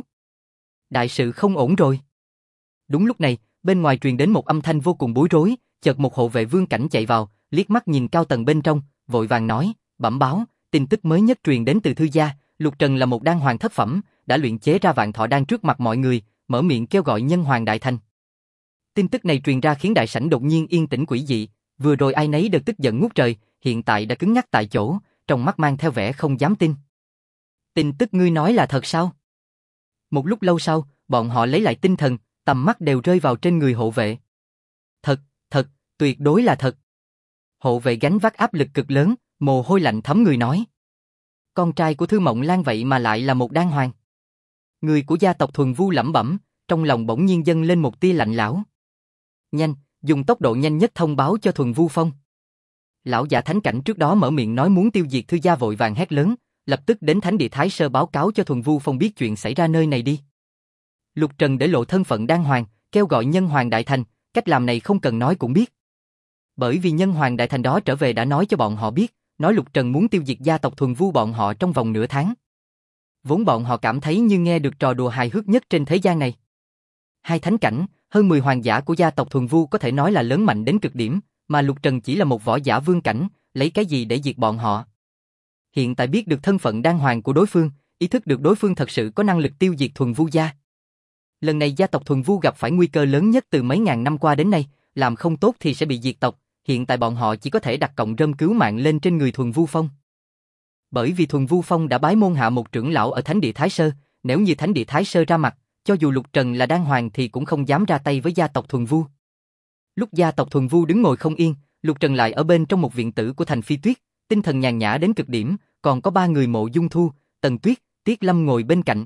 Đại sự không ổn rồi. Đúng lúc này, bên ngoài truyền đến một âm thanh vô cùng bối rối, chợt một hộ vệ vương cảnh chạy vào, liếc mắt nhìn cao tầng bên trong, vội vàng nói, bẩm báo, tin tức mới nhất truyền đến từ thư gia, Lục Trần là một đan hoàng thất phẩm, đã luyện chế ra vạn thọ đan trước mặt mọi người, mở miệng kêu gọi nhân hoàng đại thành. Tin tức này truyền ra khiến đại sảnh đột nhiên yên tĩnh quỷ dị, vừa rồi ai nấy đều tức giận ngút trời, hiện tại đã cứng ngắc tại chỗ, trong mắt mang theo vẻ không dám tin. Tin tức ngươi nói là thật sao? Một lúc lâu sau, bọn họ lấy lại tinh thần, tầm mắt đều rơi vào trên người hộ vệ. Thật, tuyệt đối là thật. Hộ vệ gánh vác áp lực cực lớn, mồ hôi lạnh thấm người nói. Con trai của Thư Mộng Lan vậy mà lại là một đan hoàng. Người của gia tộc Thuần Vu lẩm bẩm, trong lòng bỗng nhiên dâng lên một tia lạnh lẽo. Nhanh, dùng tốc độ nhanh nhất thông báo cho Thuần Vu Phong. Lão giả thánh cảnh trước đó mở miệng nói muốn tiêu diệt thư gia vội vàng hét lớn, lập tức đến Thánh Địa Thái Sơ báo cáo cho Thuần Vu Phong biết chuyện xảy ra nơi này đi. Lục Trần để lộ thân phận đan hoàng, kêu gọi nhân hoàng đại thành, cách làm này không cần nói cũng biết. Bởi vì nhân hoàng đại thành đó trở về đã nói cho bọn họ biết, nói Lục Trần muốn tiêu diệt gia tộc Thuần Vu bọn họ trong vòng nửa tháng. Vốn bọn họ cảm thấy như nghe được trò đùa hài hước nhất trên thế gian này. 2 thánh cảnh, hơn 10 hoàng giả của gia tộc Thuần Vu có thể nói là lớn mạnh đến cực điểm, mà Lục Trần chỉ là một võ giả vương cảnh, lấy cái gì để diệt bọn họ. Hiện tại biết được thân phận đan hoàng của đối phương, ý thức được đối phương thật sự có năng lực tiêu diệt Thuần Vu gia. Lần này gia tộc Thuần Vu gặp phải nguy cơ lớn nhất từ mấy ngàn năm qua đến nay, làm không tốt thì sẽ bị diệt tộc, hiện tại bọn họ chỉ có thể đặt cọng rơm cứu mạng lên trên người Thuần Vu Phong. Bởi vì Thuần Vu Phong đã bái môn hạ một trưởng lão ở Thánh Địa Thái Sơ, nếu như Thánh Địa Thái Sơ ra mặt, cho dù Lục Trần là đan hoàng thì cũng không dám ra tay với gia tộc Thuần Vu. Lúc gia tộc Thuần Vu đứng ngồi không yên, Lục Trần lại ở bên trong một viện tử của thành Phi Tuyết, tinh thần nhàn nhã đến cực điểm, còn có 3 người Mộ Dung Thu, Tần Tuyết, Tiết Lâm ngồi bên cạnh.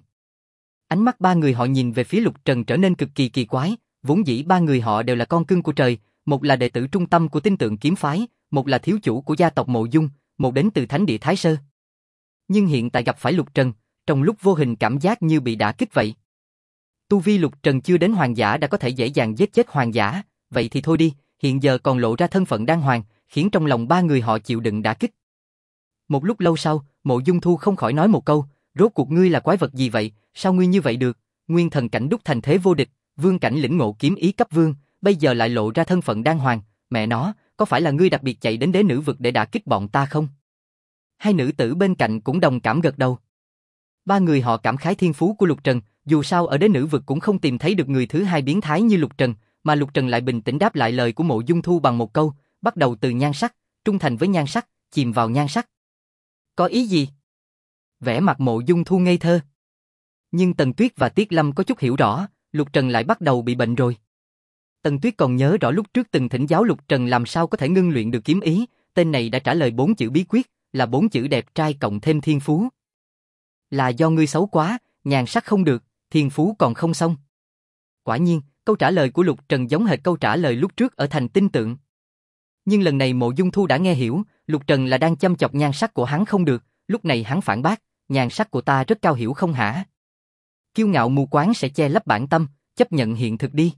Ánh mắt 3 người họ nhìn về phía Lục Trần trở nên cực kỳ kỳ quái, vốn dĩ 3 người họ đều là con cưng của trời, một là đệ tử trung tâm của Tinh Tượng Kiếm Phái, một là thiếu chủ của gia tộc Mộ Dung, một đến từ Thánh Địa Thái Sơ. Nhưng hiện tại gặp phải Lục Trần, trong lúc vô hình cảm giác như bị đả kích vậy. Tu vi Lục Trần chưa đến hoàng giả đã có thể dễ dàng giết chết hoàng giả, vậy thì thôi đi, hiện giờ còn lộ ra thân phận đan hoàng, khiến trong lòng 3 người họ chịu đựng đả kích. Một lúc lâu sau, Mộ Dung Thu không khỏi nói một câu, rốt cuộc ngươi là quái vật gì vậy, sao ngươi như vậy được, nguyên thần cảnh đúc thành thế vô địch, vương cảnh lĩnh ngộ kiếm ý cấp vương, bây giờ lại lộ ra thân phận đan hoàng, mẹ nó, có phải là ngươi đặc biệt chạy đến đế nữ vực để đả kích bọn ta không? 2 nữ tử bên cạnh cũng đồng cảm gật đầu. 3 người họ cảm khái thiên phú của Lục Trần, dù sao ở đế nữ vực cũng không tìm thấy được người thứ hai biến thái như Lục Trần, mà Lục Trần lại bình tĩnh đáp lại lời của Mộ Dung Thu bằng một câu, bắt đầu từ nhan sắc, trung thành với nhan sắc, chìm vào nhan sắc. Có ý gì? Vẻ mặt Mộ Dung Thu ngây thơ. Nhưng Tần Tuyết và Tiết Lâm có chút hiểu rõ, Lục Trần lại bắt đầu bị bệnh rồi. Tần Tuyết còn nhớ rõ lúc trước từng thỉnh giáo Lục Trần làm sao có thể ngưng luyện được kiếm ý, tên này đã trả lời 4 chữ bí quyết, là 4 chữ đẹp trai cộng thêm thiên phú. Là do ngươi xấu quá, nhàn sắc không được, thiên phú còn không xong. Quả nhiên, câu trả lời của Lục Trần giống hệt câu trả lời lúc trước ở thành tinh tượng. Nhưng lần này Mộ Dung Thu đã nghe hiểu, Lục Trần là đang châm chọc nhan sắc của hắn không được, lúc này hắn phản bác, nhan sắc của ta rất cao hiểu không hả? Kiêu ngạo mù quáng sẽ che lấp bản tâm, chấp nhận hiện thực đi.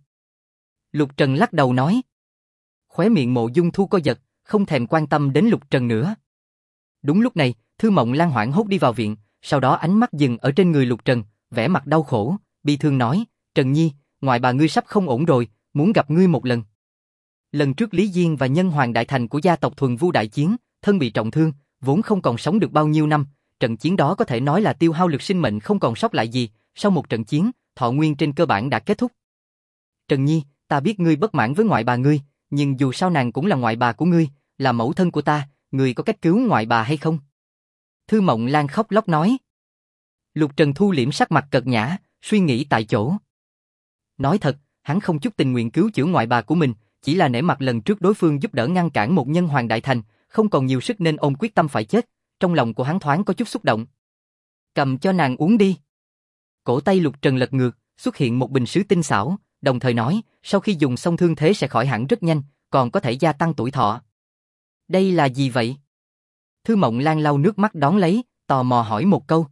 Lục Trần lắc đầu nói. Khóe miệng Mộ Dung Thu co giật, không thèm quan tâm đến Lục Trần nữa. Đúng lúc này, Thư Mộng Lan hoảng hốt đi vào viện, sau đó ánh mắt dừng ở trên người Lục Trần, vẻ mặt đau khổ, bi thương nói, Trần Nhi, ngoại bà ngươi sắp không ổn rồi, muốn gặp ngươi một lần. Lần trước Lý Diên và Nhân Hoàng Đại Thành của gia tộc Thuần Vu đại chiến, thân bị trọng thương, vốn không còn sống được bao nhiêu năm, trận chiến đó có thể nói là tiêu hao lực sinh mệnh không còn sót lại gì, sau một trận chiến, thọ nguyên trên cơ bản đã kết thúc. Trần Nhi, ta biết ngươi bất mãn với ngoại bà ngươi, nhưng dù sao nàng cũng là ngoại bà của ngươi, là mẫu thân của ta, ngươi có cách cứu ngoại bà hay không? Thư Mộng Lan khóc lóc nói. Lục Trần thu liễm sắc mặt cợt nhã, suy nghĩ tại chỗ. Nói thật, hắn không chút tình nguyện cứu chữa ngoại bà của mình, chỉ là nể mặt lần trước đối phương giúp đỡ ngăn cản một Nhân Hoàng Đại Thành, không còn nhiều sức nên ôm quyết tâm phải chết, trong lòng của hắn thoáng có chút xúc động. Cầm cho nàng uống đi. Cổ tay Lục Trần lật ngược, xuất hiện một bình sứ tinh xảo, đồng thời nói, sau khi dùng xong thương thế sẽ khỏi hẳn rất nhanh, còn có thể gia tăng tuổi thọ. Đây là gì vậy? Thư Mộng Lan lau nước mắt đón lấy, tò mò hỏi một câu.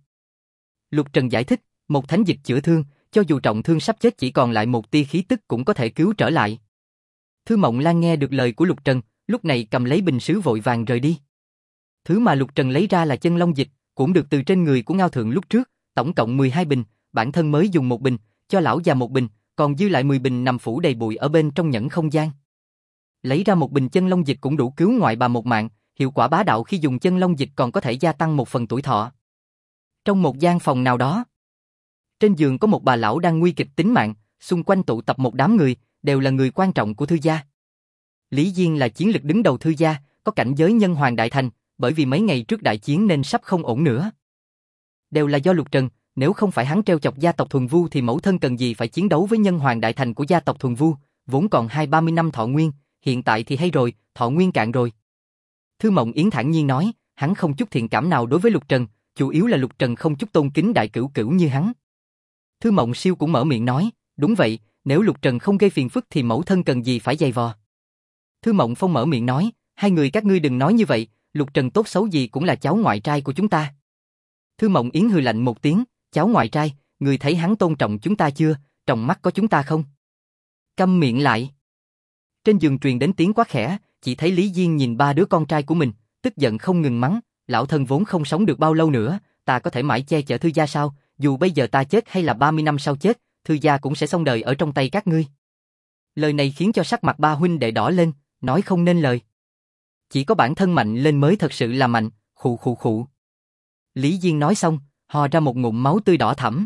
Lục Trần giải thích, một thánh dịch chữa thương, cho dù trọng thương sắp chết chỉ còn lại một tia khí tức cũng có thể cứu trở lại. Thư Mộng Lan nghe được lời của Lục Trần, lúc này cầm lấy bình sứ vội vàng rời đi. Thứ mà Lục Trần lấy ra là chân long dịch, cũng được từ trên người của Ngao Thượng lúc trước, tổng cộng 12 bình, bản thân mới dùng một bình, cho lão già một bình, còn dư lại 10 bình nằm phủ đầy bụi ở bên trong nhẫn không gian. Lấy ra một bình chân long dịch cũng đủ cứu ngoại bà một mạng, hiệu quả bá đạo khi dùng chân long dịch còn có thể gia tăng một phần tuổi thọ. Trong một gian phòng nào đó, trên giường có một bà lão đang nguy kịch tính mạng, xung quanh tụ tập một đám người, đều là người quan trọng của Thư gia. Lý Diên là chiến lực đứng đầu Thư gia, có cảnh giới Nhân Hoàng Đại Thành, bởi vì mấy ngày trước đại chiến nên sắp không ổn nữa. Đều là do Lục Trần, nếu không phải hắn trêu chọc gia tộc Thuần Vu thì mẫu thân cần gì phải chiến đấu với Nhân Hoàng Đại Thành của gia tộc Thuần Vu, vốn còn 20-30 năm thọ nguyên, hiện tại thì hay rồi, thọ nguyên cạn rồi. Thư Mộng Yến thản nhiên nói, hắn không chút thiện cảm nào đối với Lục Trần, chủ yếu là Lục Trần không chút tôn kính đại cửu cửu như hắn. Thư Mộng Siêu cũng mở miệng nói, đúng vậy, nếu Lục Trần không gây phiền phức thì mẫu thân cần gì phải giày vò. Thư Mộng Phong mở miệng nói, hai người các ngươi đừng nói như vậy, Lục Trần tốt xấu gì cũng là cháu ngoại trai của chúng ta. Thư Mộng Yến hừ lạnh một tiếng, cháu ngoại trai, người thấy hắn tôn trọng chúng ta chưa, trong mắt có chúng ta không? Câm miệng lại. Trên giường truyền đến tiếng quát khẽ, chỉ thấy Lý Diên nhìn ba đứa con trai của mình, tức giận không ngừng mắng, lão thân vốn không sống được bao lâu nữa, ta có thể mãi che chở Thư gia sao, dù bây giờ ta chết hay là 30 năm sau chết, Thư gia cũng sẽ xong đời ở trong tay các ngươi. Lời này khiến cho sắc mặt ba huynh đệ đỏ lên, nói không nên lời. Chỉ có bản thân mạnh lên mới thật sự là mạnh, khụ khụ khụ. Lý Diên nói xong, ho ra một ngụm máu tươi đỏ thẫm.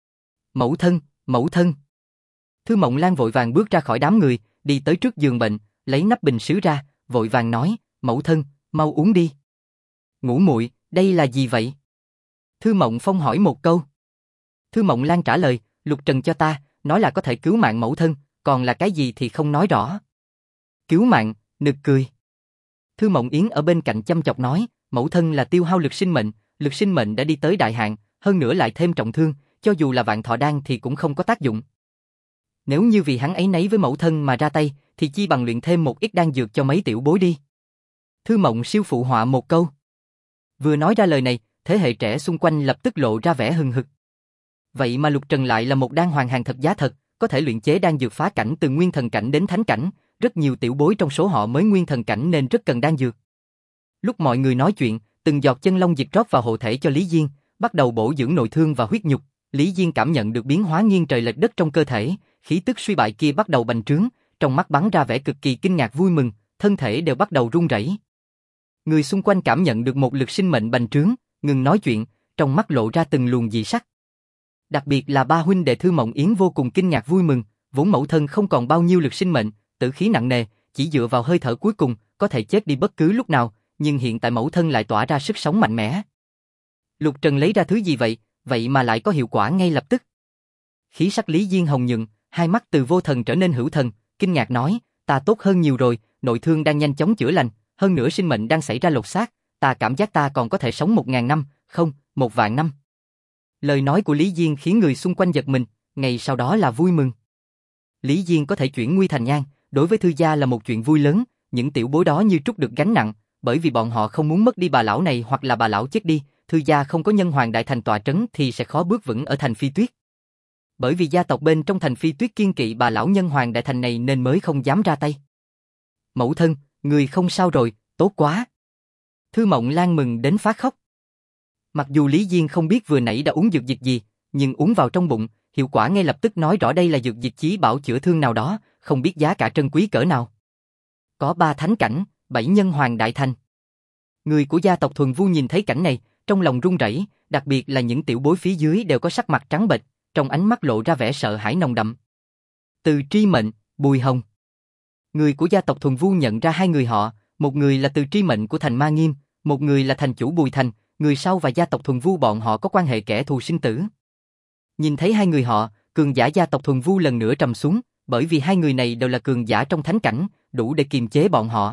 Mẫu thân, mẫu thân. Thư Mộng Lan vội vàng bước ra khỏi đám người, đi tới trước giường bệnh, lấy nắp bình sứ ra, vội vàng nói, mẫu thân, mau uống đi. Ngũ muội, đây là gì vậy? Thư Mộng Phong hỏi một câu. Thư Mộng Lan trả lời, Lục Trần cho ta, nói là có thể cứu mạng mẫu thân, còn là cái gì thì không nói rõ. Cứu mạng, nực cười. Thư Mộng Yến ở bên cạnh chăm chọc nói, mẫu thân là tiêu hao lực sinh mệnh đã đi tới đại hạn, hơn nữa lại thêm trọng thương, cho dù là vạn thọ đan thì cũng không có tác dụng. Nếu như vì hắn ấy nấy với mẫu thân mà ra tay, thì chi bằng luyện thêm một ít đan dược cho mấy tiểu bối đi. Thư Mộng Siêu phụ họa một câu. Vừa nói ra lời này, thế hệ trẻ xung quanh lập tức lộ ra vẻ hừng hực. Vậy mà Lục Trần lại là một đan hoàng hàng thật giá thật, có thể luyện chế đan dược phá cảnh từ nguyên thần cảnh đến thánh cảnh, rất nhiều tiểu bối trong số họ mới nguyên thần cảnh nên rất cần đan dược. Lúc mọi người nói chuyện, từng giọt chân long dịch rót vào hộ thể cho Lý Diên, bắt đầu bổ dưỡng nội thương và huyết nhục. Lý Diên cảm nhận được biến hóa nghiêng trời lệch đất trong cơ thể, khí tức suy bại kia bắt đầu bành trướng, trong mắt bắn ra vẻ cực kỳ kinh ngạc vui mừng, thân thể đều bắt đầu run rẩy. Người xung quanh cảm nhận được một lực sinh mệnh bành trướng, ngừng nói chuyện, trong mắt lộ ra từng luồng dị sắc. Đặc biệt là ba huynh đệ Thư Mộng Yến vô cùng kinh ngạc vui mừng, vốn mẫu thân không còn bao nhiêu lực sinh mệnh, tử khí nặng nề, chỉ dựa vào hơi thở cuối cùng, có thể chết đi bất cứ lúc nào, nhưng hiện tại mẫu thân lại tỏa ra sức sống mạnh mẽ. Lục Trần lấy ra thứ gì vậy, vậy mà lại có hiệu quả ngay lập tức. Khí sắc Lý Diên hồng nhuận, hai mắt từ vô thần trở nên hữu thần, kinh ngạc nói, ta tốt hơn nhiều rồi, nội thương đang nhanh chóng chữa lành, hơn nữa sinh mệnh đang xảy ra lột xác, ta cảm giác ta còn có thể sống 1000 năm, không, 1.000 năm. Lời nói của Lý Diên khiến người xung quanh giật mình, ngay sau đó là vui mừng. Lý Diên có thể chuyển nguy thành nhan, đối với Thư gia là một chuyện vui lớn, những tiểu bối đó như trút được gánh nặng, bởi vì bọn họ không muốn mất đi bà lão này hoặc là bà lão chết đi, Thư gia không có Nhân Hoàng Đại Thành tọa trấn thì sẽ khó bước vững ở thành Phi Tuyết. Bởi vì gia tộc bên trong thành Phi Tuyết kiên kỵ bà lão Nhân Hoàng Đại Thành này nên mới không dám ra tay. Mẫu thân, người không sao rồi, tốt quá. Thư Mộng Lan mừng đến phát khóc. Mặc dù Lý Diên không biết vừa nãy đã uống dược dịch gì, nhưng uống vào trong bụng, hiệu quả ngay lập tức nói rõ đây là dược dịch chí bảo chữa thương nào đó, không biết giá cả trân quý cỡ nào. Có 3 thánh cảnh, 7 Nhân Hoàng Đại Thành. Người của gia tộc Thuần Vu nhìn thấy cảnh này, trong lòng run rẩy, đặc biệt là những tiểu bối phía dưới đều có sắc mặt trắng bệch, trong ánh mắt lộ ra vẻ sợ hãi nồng đậm. Từ Tri Mệnh, Bùi Hồng. Người của gia tộc Thuần Vu nhận ra hai người họ, một người là Từ Tri Mệnh của thành Ma Nghiêm, một người là thành chủ Bùi Thành, người sau và gia tộc Thuần Vu bọn họ có quan hệ kẻ thù sinh tử. Nhìn thấy hai người họ, cường giả gia tộc Thuần Vu lần nữa trầm xuống, bởi vì hai người này đều là cường giả trong thánh cảnh, đủ để kiềm chế bọn họ.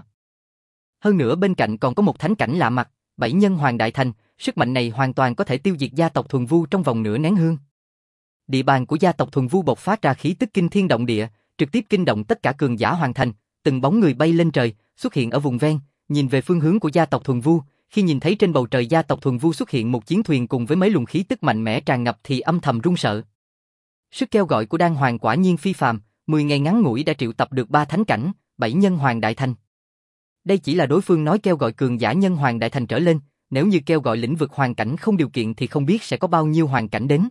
Hơn nữa bên cạnh còn có một thánh cảnh lạ mặt, 7 Nhân Hoàng Đại Thành, sức mạnh này hoàn toàn có thể tiêu diệt gia tộc Thuần Vu trong vòng nửa nén hương. Địa bàn của gia tộc Thuần Vu bộc phát ra khí tức kinh thiên động địa, trực tiếp kinh động tất cả cường giả hoàn thành, từng bóng người bay lên trời, xuất hiện ở vùng ven, nhìn về phương hướng của gia tộc Thuần Vu, khi nhìn thấy trên bầu trời gia tộc Thuần Vu xuất hiện một chiến thuyền cùng với mấy luồng khí tức mạnh mẽ tràn ngập thì âm thầm run sợ. Sức kêu gọi của Đan Hoàng quả nhiên phi phàm, 10 ngày ngắn ngủi đã triệu tập được 3 thánh cảnh, 7 Nhân Hoàng Đại Thành. Đây chỉ là đối phương nói kêu gọi cường giả Nhân Hoàng Đại Thành trở lên, nếu như kêu gọi lĩnh vực hoàn cảnh không điều kiện thì không biết sẽ có bao nhiêu hoàn cảnh đến.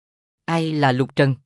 Ai là Lục Trần?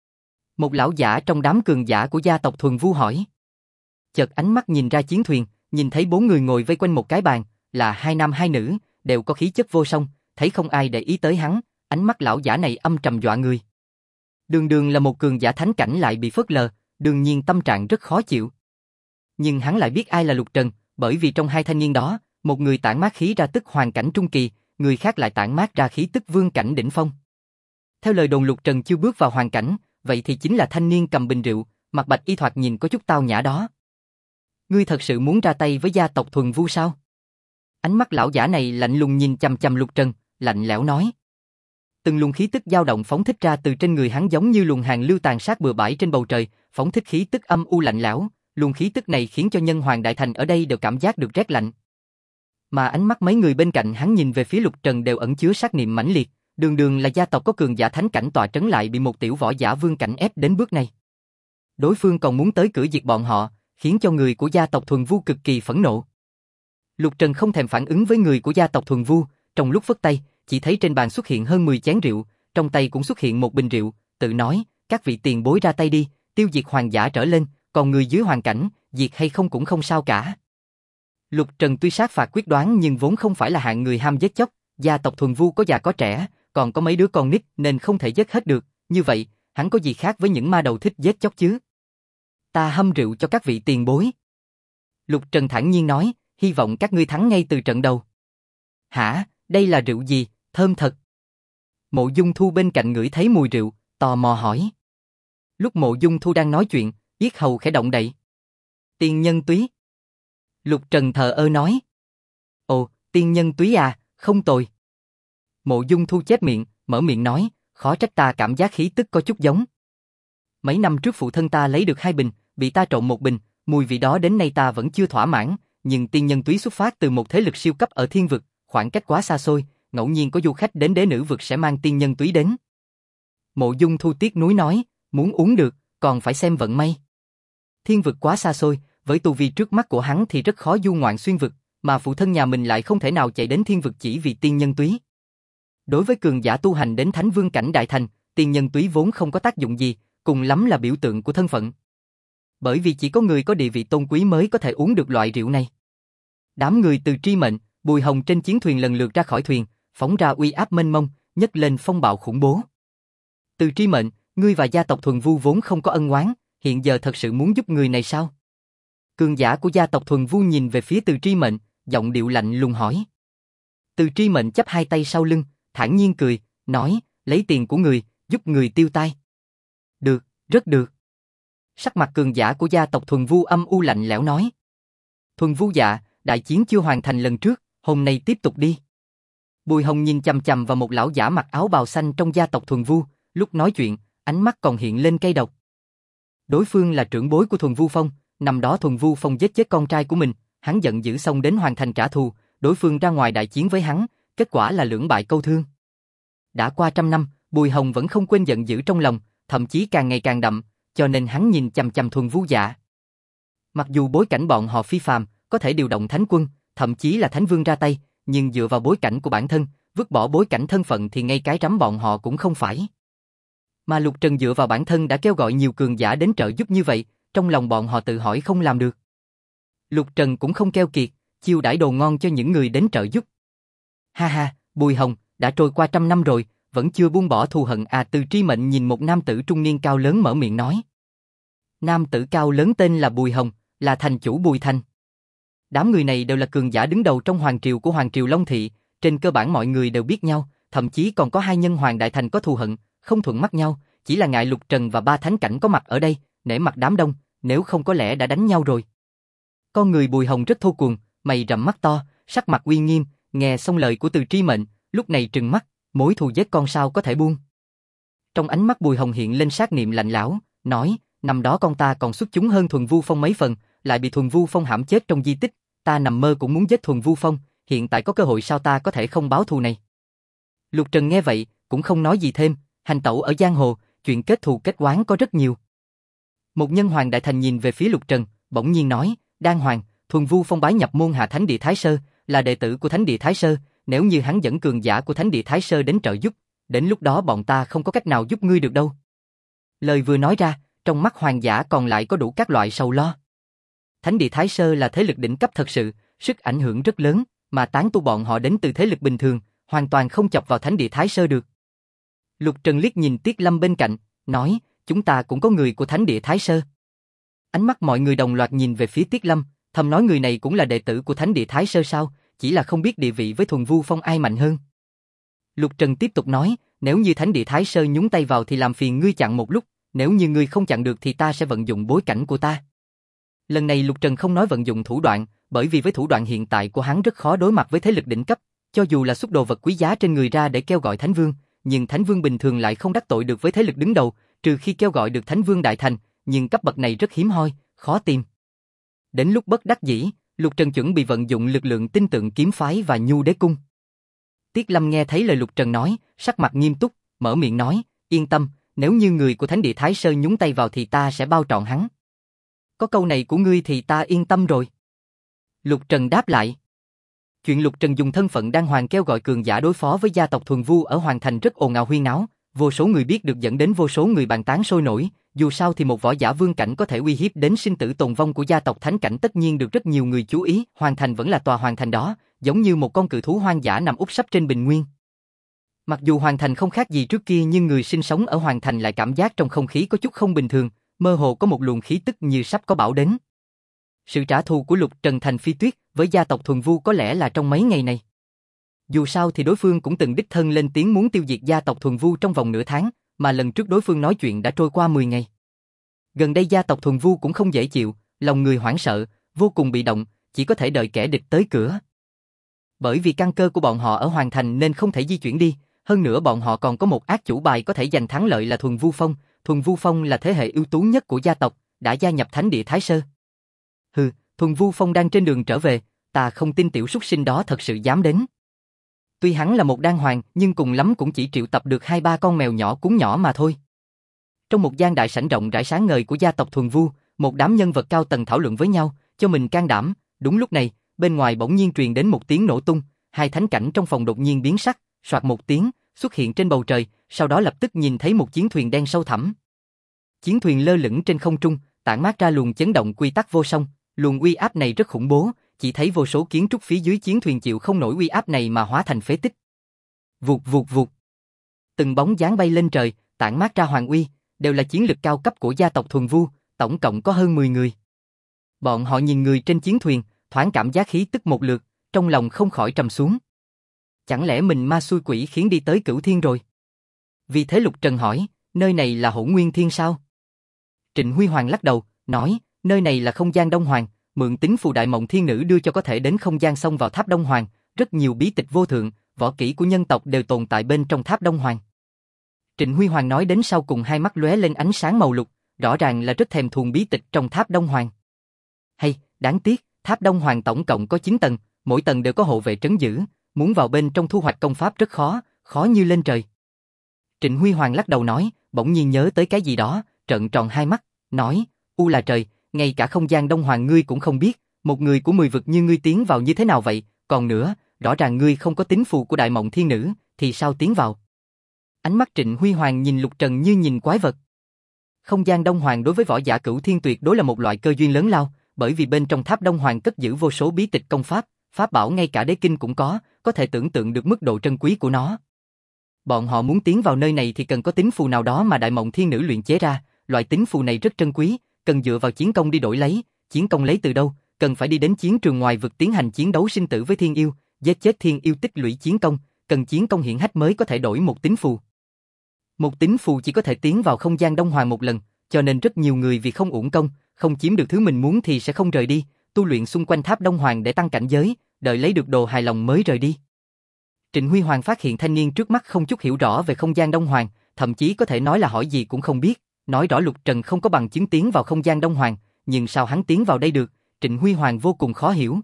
Một lão giả trong đám cường giả của gia tộc Thuần Vu hỏi. Chợt ánh mắt nhìn ra chiến thuyền, nhìn thấy 4 người ngồi vây quanh một cái bàn, là 2 nam 2 nữ, đều có khí chất vô song, thấy không ai để ý tới hắn, ánh mắt lão giả này âm trầm dọa người. Đường đường là một cường giả thánh cảnh lại bị phớt lờ, đương nhiên tâm trạng rất khó chịu. Nhưng hắn lại biết ai là Lục Trần, bởi vì trong hai thanh niên đó, một người tản mát khí ra tức hoàn cảnh trung kỳ, người khác lại tản mát ra khí tức vương cảnh đỉnh phong. Theo lời đồn Lục Trần chưa bước vào hoàn cảnh, vậy thì chính là thanh niên cầm bình rượu, mặt bạch y thoạt nhìn có chút tao nhã đó. Ngươi thật sự muốn ra tay với gia tộc Thuần Vu sao? Ánh mắt lão giả này lạnh lùng nhìn chằm chằm Lục Trần, lạnh lẽo nói. Từng luồng khí tức dao động phóng thích ra từ trên người hắn giống như luồng hàng lưu tàn sát bừa bãi trên bầu trời, phóng thích khí tức âm u lạnh lẽo, luồng khí tức này khiến cho Nhân Hoàng Đại Thành ở đây đều cảm giác được rét lạnh. Mà ánh mắt mấy người bên cạnh hắn nhìn về phía Lục Trần đều ẩn chứa sát niệm mãnh liệt, đường đường là gia tộc có cường giả thánh cảnh tọa trấn lại bị một tiểu võ giả vương cảnh ép đến bước này. Đối phương còn muốn tới cửa diệt bọn họ, khiến cho người của gia tộc Thuần Vu cực kỳ phẫn nộ. Lục Trần không thèm phản ứng với người của gia tộc Thuần Vu, trong lúc phất tay, chỉ thấy trên bàn xuất hiện hơn 10 chén rượu, trong tay cũng xuất hiện một bình rượu, tự nói, các vị tiền bối ra tay đi, tiêu diệt hoàng giả trở lên, còn người dưới hoàn cảnh, diệt hay không cũng không sao cả. Lục Trần tuy sát phạt quyết đoán nhưng vốn không phải là hạng người ham giết chóc, gia tộc Thuần Vu có già có trẻ, còn có mấy đứa con nít nên không thể giết hết được, như vậy, hắn có gì khác với những ma đầu thích giết chóc chứ? Ta hâm rượu cho các vị tiền bối. Lục Trần thản nhiên nói, hy vọng các ngươi thắng ngay từ trận đầu. Hả, đây là rượu gì, thơm thật. Mộ Dung Thu bên cạnh ngửi thấy mùi rượu, tò mò hỏi. Lúc Mộ Dung Thu đang nói chuyện, yết hầu khẽ động đậy. Tiên nhân túy. Lục Trần thờ ơ nói. Ồ, tiên nhân túy à, không tồi. Mộ Dung Thu chép miệng, mở miệng nói, khó trách ta cảm giác khí tức có chút giống. Mấy năm trước phụ thân ta lấy được 2 bình, bị ta trộn 1 bình, mùi vị đó đến nay ta vẫn chưa thỏa mãn, nhưng tiên nhân túy xuất phát từ một thế lực siêu cấp ở thiên vực, khoảng cách quá xa xôi, ngẫu nhiên có du khách đến đế nữ vực sẽ mang tiên nhân túy đến. Mộ Dung Thu tiếc nuối nói, muốn uống được, còn phải xem vận may. Thiên vực quá xa xôi, với tu vi trước mắt của hắn thì rất khó du ngoạn xuyên vực, mà phụ thân nhà mình lại không thể nào chạy đến thiên vực chỉ vì tiên nhân túy. Đối với cường giả tu hành đến Thánh Vương cảnh đại thành, tiên nhân túy vốn không có tác dụng gì, cùng lắm là biểu tượng của thân phận. Bởi vì chỉ có người có địa vị tôn quý mới có thể uống được loại rượu này. Đám người Từ Tri Mệnh, Bùi Hồng trên chiến thuyền lần lượt ra khỏi thuyền, phóng ra uy áp mênh mông, nhấc lên phong bạo khủng bố. Từ Tri Mệnh, ngươi và gia tộc Thuần Vu vốn không có ân oán, hiện giờ thật sự muốn giúp người này sao? Cường giả của gia tộc Thuần Vu nhìn về phía Từ Tri Mệnh, giọng điệu lạnh lùng hỏi. Từ Tri Mệnh chắp hai tay sau lưng, thản nhiên cười, nói, lấy tiền của người, giúp người tiêu tai. Được, rất được. Sắc mặt cường giả của gia tộc Thuần Vu âm u lạnh lẽo nói. Thuần Vu dạ, đại chiến chưa hoàn thành lần trước, hôm nay tiếp tục đi. Bùi Hồng nhìn chằm chằm vào một lão giả mặc áo bào xanh trong gia tộc Thuần Vu, lúc nói chuyện, ánh mắt còn hiện lên cay độc. Đối phương là trưởng bối của Thuần Vu Phong, năm đó Thuần Vu Phong giết chết con trai của mình, hắn giận dữ xông đến hoàn thành trả thù, đối phương ra ngoài đại chiến với hắn, kết quả là lưỡng bại câu thương. Đã qua 100 năm, Bùi Hồng vẫn không quên giận dữ trong lòng, thậm chí càng ngày càng đậm, cho nên hắn nhìn chằm chằm Thuần Vu dạ. Mặc dù bối cảnh bọn họ phi phàm, có thể điều động thánh quân, thậm chí là thánh vương ra tay, nhưng dựa vào bối cảnh của bản thân, vứt bỏ bối cảnh thân phận thì ngay cái rắm bọn họ cũng không phải. Mà Lục Trần dựa vào bản thân đã kêu gọi nhiều cường giả đến trợ giúp như vậy, trong lòng bọn họ tự hỏi không làm được. Lục Trần cũng không keo kiệt, chiêu đãi đồ ngon cho những người đến trợ giúp. Ha ha, Bùi Hồng, đã trôi qua 100 năm rồi, vẫn chưa buông bỏ thù hận à? Từ Tri Mệnh nhìn một nam tử trung niên cao lớn mở miệng nói. Nam tử cao lớn tên là Bùi Hồng, là thành chủ Bùi Thành. Đám người này đều là cường giả đứng đầu trong hoàng triều của Hoàng triều Long Thị, trên cơ bản mọi người đều biết nhau, thậm chí còn có hai nhân hoàng đại thành có thù hận, không thuận mắt nhau, chỉ là ngại Lục Trần và ba thánh cảnh có mặt ở đây, nể mặt đám đông, nếu không có lẽ đã đánh nhau rồi. Con người Bùi Hồng rất thô cuồng, mày rậm mắt to, sắc mặt uy nghiêm, nghe xong lời của Từ Tri Mệnh, lúc này trừng mắt, mối thù giết con sao có thể buông. Trong ánh mắt Bùi Hồng hiện lên sát niệm lạnh lẽo, nói, năm đó con ta còn xuất chúng hơn Thuần Vu Phong mấy phần, lại bị Thuần Vu Phong hãm chết trong di tích, ta nằm mơ cũng muốn giết Thuần Vu Phong, hiện tại có cơ hội sao ta có thể không báo thù này. Lục Trần nghe vậy, cũng không nói gì thêm, hành tẩu ở giang hồ, chuyện kết thù kết oán có rất nhiều. Một nhân hoàng đại thành nhìn về phía Lục Trần, bỗng nhiên nói, Đan Hoàng, Thuần Vu Phong bái nhập môn hạ Thánh Địa Thái Sơ, là đệ tử của Thánh Địa Thái Sơ, nếu như hắn dẫn cường giả của Thánh Địa Thái Sơ đến trợ giúp, đến lúc đó bọn ta không có cách nào giúp ngươi được đâu. Lời vừa nói ra, trong mắt hoàng giả còn lại có đủ các loại sầu lo. Thánh Địa Thái Sơ là thế lực đỉnh cấp thật sự, sức ảnh hưởng rất lớn, mà tán tu bọn họ đến từ thế lực bình thường, hoàn toàn không chọc vào Thánh Địa Thái Sơ được. Lục Trần liếc nhìn Tiết Lâm bên cạnh, nói, chúng ta cũng có người của Thánh Địa Thái Sơ. Ánh mắt mọi người đồng loạt nhìn về phía Tiết Lâm, thầm nói người này cũng là đệ tử của Thánh Địa Thái Sơ sao, chỉ là không biết địa vị với Thuần Vu Phong ai mạnh hơn. Lục Trần tiếp tục nói, nếu như Thánh Địa Thái Sơ nhúng tay vào thì làm phiền ngươi chặn một lúc, nếu như ngươi không chặn được thì ta sẽ vận dụng bối cảnh của ta. Lần này Lục Trần không nói vận dụng thủ đoạn, bởi vì với thủ đoạn hiện tại của hắn rất khó đối mặt với thế lực đỉnh cấp, cho dù là xuất đồ vật quý giá trên người ra để kêu gọi Thánh Vương, nhưng Thánh Vương bình thường lại không đắc tội được với thế lực đứng đầu, trừ khi kêu gọi được Thánh Vương đại thành, nhưng cấp bậc này rất hiếm hoi, khó tìm. Đến lúc bất đắc dĩ, Lục Trần chuẩn bị vận dụng lực lượng tinh tượng kiếm phái và nhu đế cung. Tiết Lâm nghe thấy lời Lục Trần nói, sắc mặt nghiêm túc, mở miệng nói, yên tâm, nếu như người của Thánh Địa Thái Sơ nhúng tay vào thì ta sẽ bao trọn hắn. Có câu này của ngươi thì ta yên tâm rồi. Lục Trần đáp lại. Chuyện Lục Trần dùng thân phận Đan Hoàng kêu gọi cường giả đối phó với gia tộc Thuần Vu ở Hoàng Thành rất ồn ào huyên náo, vô số người biết được dẫn đến vô số người bàn tán sôi nổi, dù sao thì một võ giả vương cảnh có thể uy hiếp đến sinh tử tồn vong của gia tộc thánh cảnh tất nhiên được rất nhiều người chú ý, Hoàng Thành vẫn là tòa Hoàng Thành đó, giống như một con cự thú hoang dã nằm úp sấp trên bình nguyên. Mặc dù Hoàng Thành không khác gì trước kia nhưng người sinh sống ở Hoàng Thành lại cảm giác trong không khí có chút không bình thường, mơ hồ có một luồng khí tức như sắp có bão đến. Sự trả thù của Lục Trần Thành Phi Tuyết với gia tộc Thuần Vu có lẽ là trong mấy ngày này. Dù sao thì đối phương cũng từng đích thân lên tiếng muốn tiêu diệt gia tộc Thuần Vu trong vòng nửa tháng, mà lần trước đối phương nói chuyện đã trôi qua 10 ngày. Gần đây gia tộc Thuần Vu cũng không dễ chịu, lòng người hoảng sợ, vô cùng bị động, chỉ có thể đợi kẻ địch tới cửa. Bởi vì căn cơ của bọn họ ở Hoàng Thành nên không thể di chuyển đi, hơn nữa bọn họ còn có một ác chủ bài có thể giành thắng lợi là Thuần Vu Phong. Thuần Vu Phong là thế hệ ưu tú nhất của gia tộc, đã gia nhập Thánh Địa Thái Sơ. Hừ, Thuần Vu Phong đang trên đường trở về, ta không tin tiểu súc sinh đó thật sự dám đến. Tuy hắn là một đan hoàng, nhưng cùng lắm cũng chỉ triệu tập được 2-3 con mèo nhỏ cún nhỏ mà thôi. Trong một gian đại sảnh rộng rãi sáng ngời của gia tộc Thuần Vu, một đám nhân vật cao tầng thảo luận với nhau, cho mình can đảm. Đúng lúc này, bên ngoài bỗng nhiên truyền đến một tiếng nổ tung, hai thánh cảnh trong phòng đột nhiên biến sắc, soạt một tiếng, xuất hiện trên bầu trời, sau đó lập tức nhìn thấy một chiến thuyền đen sâu thẳm. Chiến thuyền lơ lửng trên không trung, tản mát ra luồng chấn động quy tắc vô song, luồng uy áp này rất khủng bố, chỉ thấy vô số kiến trúc phía dưới chiến thuyền chịu không nổi uy áp này mà hóa thành phế tích. Vụt vụt vụt. Từng bóng dáng bay lên trời, tản mát ra hoàng uy, đều là chiến lực cao cấp của gia tộc Thuần Vu, tổng cộng có hơn 10 người. Bọn họ nhìn người trên chiến thuyền, thoáng cảm giác khí tức một lượt, trong lòng không khỏi trầm xuống. Chẳng lẽ mình ma xui quỷ khiến đi tới Cửu Thiên rồi? Vì thế Lục Trần hỏi, nơi này là Hỗn Nguyên Thiên sao? Trịnh Huy Hoàng lắc đầu, nói, nơi này là không gian Đông Hoàng, mượn tín phù Đại Mộng Thiên Nữ đưa cho có thể đến không gian xông vào tháp Đông Hoàng, rất nhiều bí tịch vô thượng, võ kỹ của nhân tộc đều tồn tại bên trong tháp Đông Hoàng. Trịnh Huy Hoàng nói đến sau cùng hai mắt lóe lên ánh sáng màu lục, rõ ràng là rất thèm thuồng bí tịch trong tháp Đông Hoàng. Hay, đáng tiếc, tháp Đông Hoàng tổng cộng có 9 tầng, mỗi tầng đều có hộ vệ trấn giữ, muốn vào bên trong thu hoạch công pháp rất khó, khó như lên trời. Trịnh Huy Hoàng lắc đầu nói, bỗng nhiên nhớ tới cái gì đó, trợn tròn hai mắt, nói, u là trời, ngay cả không gian Đông Hoàng ngươi cũng không biết, một người của 10 vực như ngươi tiến vào như thế nào vậy, còn nữa, rõ ràng ngươi không có tín phù của Đại Mộng Thiên Nữ, thì sao tiến vào? Ánh mắt Trịnh Huy Hoàng nhìn Lục Trần như nhìn quái vật. Không gian Đông Hoàng đối với võ giả cửu thiên tuyệt đối là một loại cơ duyên lớn lao, bởi vì bên trong tháp Đông Hoàng cất giữ vô số bí tịch công pháp, pháp bảo ngay cả đế kinh cũng có thể tưởng tượng được mức độ trân quý của nó. Bọn họ muốn tiến vào nơi này thì cần có tín phù nào đó mà Đại Mộng Thiên Nữ luyện chế ra, loại tín phù này rất trân quý, cần dựa vào chiến công đi đổi lấy, chiến công lấy từ đâu, cần phải đi đến chiến trường ngoài vực tiến hành chiến đấu sinh tử với thiên yêu, giết chết thiên yêu tích lũy chiến công, cần chiến công hiển hách mới có thể đổi một tín phù. Một tín phù chỉ có thể tiến vào không gian Đông Hoàng một lần, cho nên rất nhiều người vì không uổng công, không chiếm được thứ mình muốn thì sẽ không rời đi, tu luyện xung quanh tháp Đông Hoàng để tăng cảnh giới, đợi lấy được đồ hài lòng mới rời đi. Trịnh Huy Hoàng phát hiện thanh niên trước mắt không chút hiểu rõ về không gian Đông Hoàng, thậm chí có thể nói là hỏi gì cũng không biết, nói rõ Lục Trần không có bằng chứng tiến vào không gian Đông Hoàng, nhưng sao hắn tiến vào đây được, Trịnh Huy Hoàng vô cùng khó hiểu.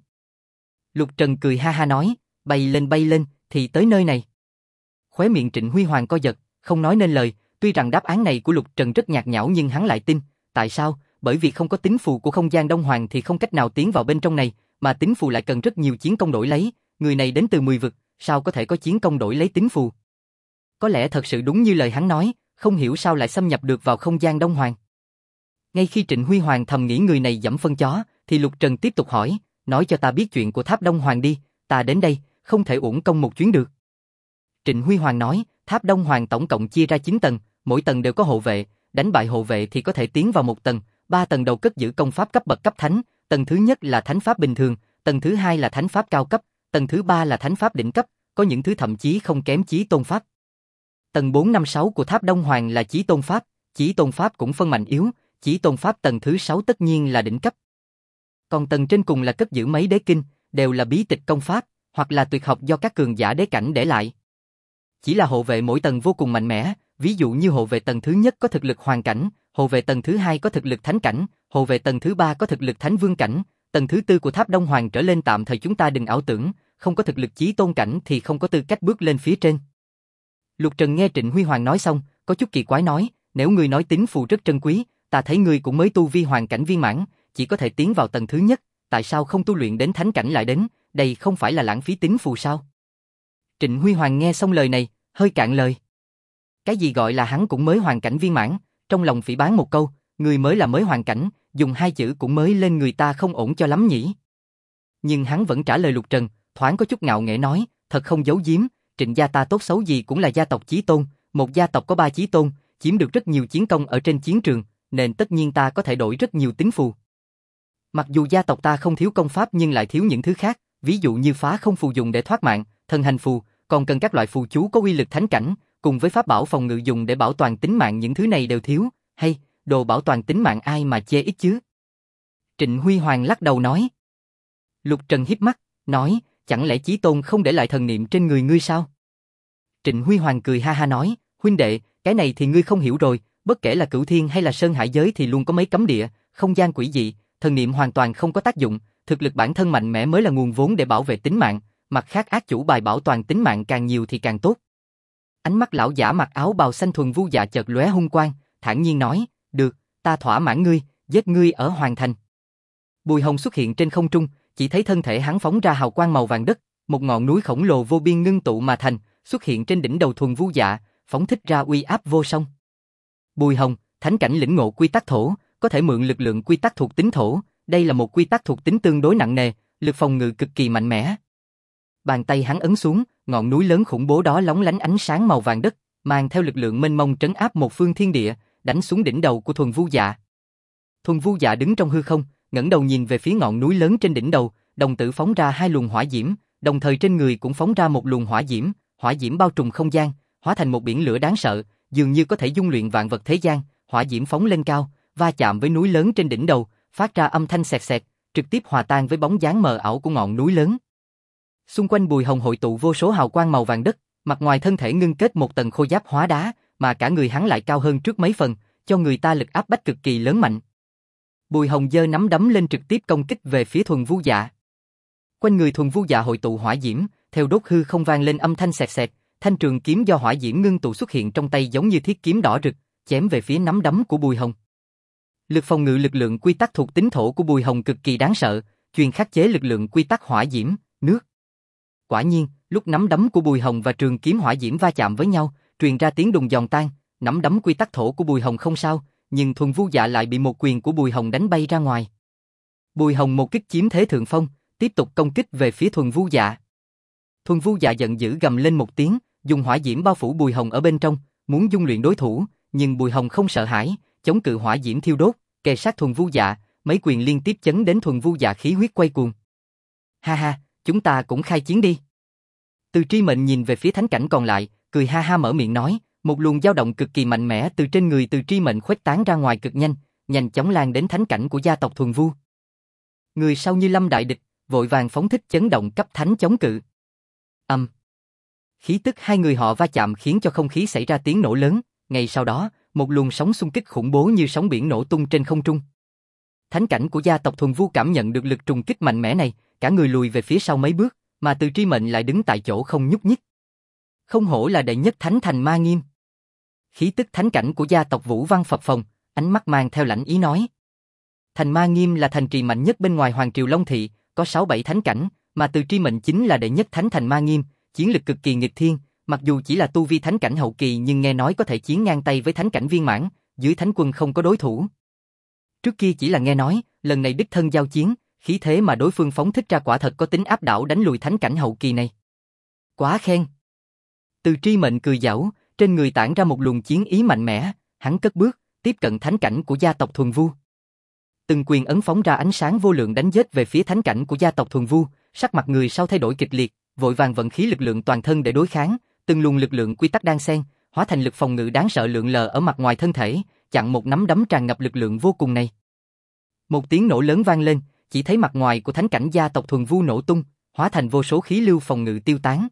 Lục Trần cười ha ha nói, bay lên, thì tới nơi này. Khóe miệng Trịnh Huy Hoàng co giật, không nói nên lời, tuy rằng đáp án này của Lục Trần rất nhạt nhẽo nhưng hắn lại tin, tại sao? Bởi vì không có tín phù của không gian Đông Hoàng thì không cách nào tiến vào bên trong này, mà tín phù lại cần rất nhiều chiến công đổi lấy, người này đến từ 10 vực, sao có thể có chiến công đổi lấy tín phù? Có lẽ thật sự đúng như lời hắn nói, không hiểu sao lại xâm nhập được vào không gian Đông Hoàng. Ngay khi Trịnh Huy Hoàng thầm nghĩ người này dẫm phân chó, thì Lục Trần tiếp tục hỏi, nói cho ta biết chuyện của tháp Đông Hoàng đi, ta đến đây, không thể uổng công một chuyến được. Trịnh Huy Hoàng nói, tháp Đông Hoàng tổng cộng chia ra 9 tầng, mỗi tầng đều có hộ vệ, đánh bại hộ vệ thì có thể tiến vào một tầng, 3 tầng đầu cất giữ công pháp cấp bậc cấp thánh, tầng thứ nhất là thánh pháp bình thường, tầng thứ hai là thánh pháp cao cấp, tầng thứ ba là thánh pháp đỉnh cấp, có những thứ thậm chí không kém chí tôn pháp. Tầng 4, 5, 6 của tháp Đông Hoàng là chí tôn pháp cũng phân mạnh yếu, chí tôn pháp tầng thứ 6 tất nhiên là đỉnh cấp. Còn tầng trên cùng là cất giữ mấy đế kinh, đều là bí tịch công pháp, hoặc là tuyệt học do các cường giả đế cảnh để lại. Chỉ là hộ vệ mỗi tầng vô cùng mạnh mẽ, ví dụ như hộ vệ tầng thứ nhất có thực lực hoàng cảnh, hộ vệ tầng thứ hai có thực lực thánh cảnh, hộ vệ tầng thứ ba có thực lực thánh vương cảnh, tầng thứ tư của tháp Đông Hoàng trở lên tạm thời chúng ta đừng ảo tưởng, không có thực lực chí tôn cảnh thì không có tư cách bước lên phía trên. Lục Trần nghe Trịnh Huy Hoàng nói xong, có chút kỳ quái nói, nếu ngươi nói tín phù rất trân quý, ta thấy ngươi cũng mới tu vi hoàng cảnh viên mãn, chỉ có thể tiến vào tầng thứ nhất, tại sao không tu luyện đến thánh cảnh lại đến, đây không phải là lãng phí tín phù sao? Trịnh Huy Hoàng nghe xong lời này, hơi cạn lời. Cái gì gọi là hắn cũng mới hoàn cảnh viên mãn, trong lòng phỉ báng một câu, người mới là mới hoàn cảnh, dùng hai chữ cũng mới lên người ta không ổn cho lắm nhỉ. Nhưng hắn vẫn trả lời Lục Trần, thoáng có chút ngạo nghễ nói, thật không giấu giếm, Trịnh gia ta tốt xấu gì cũng là gia tộc chí tôn, một gia tộc có 3 chí tôn, chiếm được rất nhiều chiến công ở trên chiến trường, nên tất nhiên ta có thể đổi rất nhiều tín phù. Mặc dù gia tộc ta không thiếu công pháp nhưng lại thiếu những thứ khác, ví dụ như phá không phù dùng để thoát mạng, thần hành phù, còn cần các loại phù chú có uy lực thánh cảnh, cùng với pháp bảo phòng ngự dùng để bảo toàn tính mạng, những thứ này đều thiếu, hay, đồ bảo toàn tính mạng ai mà chê ít chứ? Trịnh Huy Hoàng lắc đầu nói. Lục Trần híp mắt, nói, chẳng lẽ chí tôn không để lại thần niệm trên người ngươi sao? Trịnh Huy Hoàng cười ha ha nói, huynh đệ, cái này thì ngươi không hiểu rồi, bất kể là cửu thiên hay là sơn hải giới thì luôn có mấy cấm địa, không gian quỷ dị, thần niệm hoàn toàn không có tác dụng, thực lực bản thân mạnh mẽ mới là nguồn vốn để bảo vệ tính mạng, mặt khác ác chủ bài bảo toàn tính mạng càng nhiều thì càng tốt. Ánh mắt lão giả mặc áo bào xanh thuần vu dạ chợt lóe hung quang, thản nhiên nói, được, ta thỏa mãn ngươi, giết ngươi ở Hoàng Thành. Bùi Hồng xuất hiện trên không trung, chỉ thấy thân thể hắn phóng ra hào quang màu vàng đất, một ngọn núi khổng lồ vô biên ngưng tụ mà thành, xuất hiện trên đỉnh đầu thuần vu dạ, phóng thích ra uy áp vô song. Bùi Hồng, thánh cảnh lĩnh ngộ quy tắc thổ, có thể mượn lực lượng quy tắc thuộc tính thổ, đây là một quy tắc thuộc tính tương đối nặng nề, lực phòng ngự cực kỳ mạnh mẽ. Bàn tay hắn ấn xuống, ngọn núi lớn khủng bố đó lóng lánh ánh sáng màu vàng đất, mang theo lực lượng mênh mông trấn áp một phương thiên địa, đánh xuống đỉnh đầu của thuần vu dạ. Thuần vu dạ đứng trong hư không, ngẩng đầu nhìn về phía ngọn núi lớn trên đỉnh đầu, đồng tử phóng ra 2 luồng hỏa diễm, đồng thời trên người cũng phóng ra một luồng hỏa diễm bao trùm không gian, hóa thành một biển lửa đáng sợ, dường như có thể dung luyện vạn vật thế gian, hỏa diễm phóng lên cao, va chạm với núi lớn trên đỉnh đầu, phát ra âm thanh xẹt xẹt, trực tiếp hòa tan với bóng dáng mờ ảo của ngọn núi lớn. Xung quanh Bùi Hồng hội tụ vô số hào quang màu vàng đất, mặt ngoài thân thể ngưng kết một tầng khôi giáp hóa đá, mà cả người hắn lại cao hơn trước mấy phần, cho người ta lực áp bách cực kỳ lớn mạnh. Bùi Hồng giơ nắm đấm lên trực tiếp công kích về phía Thuần Vu Dạ. Quanh người Thuần Vu Dạ hội tụ hỏa diễm, theo đốt hư không vang lên âm thanh xẹt xẹt, thanh trường kiếm do hỏa diễm ngưng tụ xuất hiện trong tay giống như thiết kiếm đỏ rực, chém về phía nắm đấm của Bùi Hồng. Lực phòng ngự lực lượng quy tắc thuộc tính thổ của Bùi Hồng cực kỳ đáng sợ, chuyên khắc chế lực lượng quy tắc hỏa diễm, nước. Quả nhiên, lúc nắm đấm của Bùi Hồng và trường kiếm hỏa diễm va chạm với nhau, truyền ra tiếng đùng giòn tan, nắm đấm quy tắc thổ của Bùi Hồng không sao, nhưng Thuần Vu Dạ lại bị một quyền của Bùi Hồng đánh bay ra ngoài. Bùi Hồng một kích chiếm thế thượng phong, tiếp tục công kích về phía Thuần Vu Dạ. Thuần Vu Dạ giận dữ gầm lên một tiếng, dùng hỏa diễm bao phủ Bùi Hồng ở bên trong, muốn dung luyện đối thủ, nhưng Bùi Hồng không sợ hãi, chống cự hỏa diễm thiêu đốt, kề sát Thuần Vu Dạ, mấy quyền liên tiếp chấn đến Thuần Vu Dạ khí huyết quay cuồng. Ha ha, chúng ta cũng khai chiến đi. Từ Tri Mệnh nhìn về phía thánh cảnh còn lại, cười ha ha mở miệng nói, một luồng dao động cực kỳ mạnh mẽ từ trên người Từ Tri Mệnh khuếch tán ra ngoài cực nhanh, nhanh chóng lan đến thánh cảnh của gia tộc Thuần Vu. Người sau như lâm đại địch, vội vàng phóng thích chấn động cấp thánh chống cự. Khí tức hai người họ va chạm khiến cho không khí xảy ra tiếng nổ lớn, ngay sau đó, một luồng sóng xung kích khủng bố như sóng biển nổ tung trên không trung. Thánh cảnh của gia tộc Thuần Vu cảm nhận được lực trùng kích mạnh mẽ này, cả người lùi về phía sau mấy bước, mà Từ Tri Mệnh lại đứng tại chỗ không nhúc nhích. Không hổ là đệ nhất thánh thành Ma Nghiêm. Khí tức thánh cảnh của gia tộc Vũ Văn phập phồng, ánh mắt mang theo lãnh ý nói. Thành Ma Nghiêm là thành trì mạnh nhất bên ngoài Hoàng Triều Long Thị, có 6-7 thánh cảnh, mà Từ Tri Mệnh chính là đệ nhất thánh thành Ma Nghiêm, chiến lực cực kỳ nghịch thiên, mặc dù chỉ là tu vi thánh cảnh hậu kỳ nhưng nghe nói có thể chiến ngang tay với thánh cảnh viên mãn, dưới thánh quân không có đối thủ. Trước kia chỉ là nghe nói, lần này đích thân giao chiến, khí thế mà đối phương phóng thích ra quả thật có tính áp đảo đánh lùi thánh cảnh hậu kỳ này. Quá khen. Từ Tri Mệnh cười giảo, trên người tản ra một luồng chiến ý mạnh mẽ, hắn cất bước, tiếp cận thánh cảnh của gia tộc Thuần Vu. Từng quyền ấn phóng ra ánh sáng vô lượng đánh giết về phía thánh cảnh của gia tộc Thuần Vu, sắc mặt người sau thay đổi kịch liệt, vội vàng vận khí lực lượng toàn thân để đối kháng, từng luồng lực lượng quy tắc đan xen, hóa thành lực phòng ngự đáng sợ lượn lờ ở mặt ngoài thân thể, chặn một nắm đấm tràn ngập lực lượng vô cùng này. Một tiếng nổ lớn vang lên, chỉ thấy mặt ngoài của thánh cảnh gia tộc Thuần Vu nổ tung, hóa thành vô số khí lưu phòng ngự tiêu tán.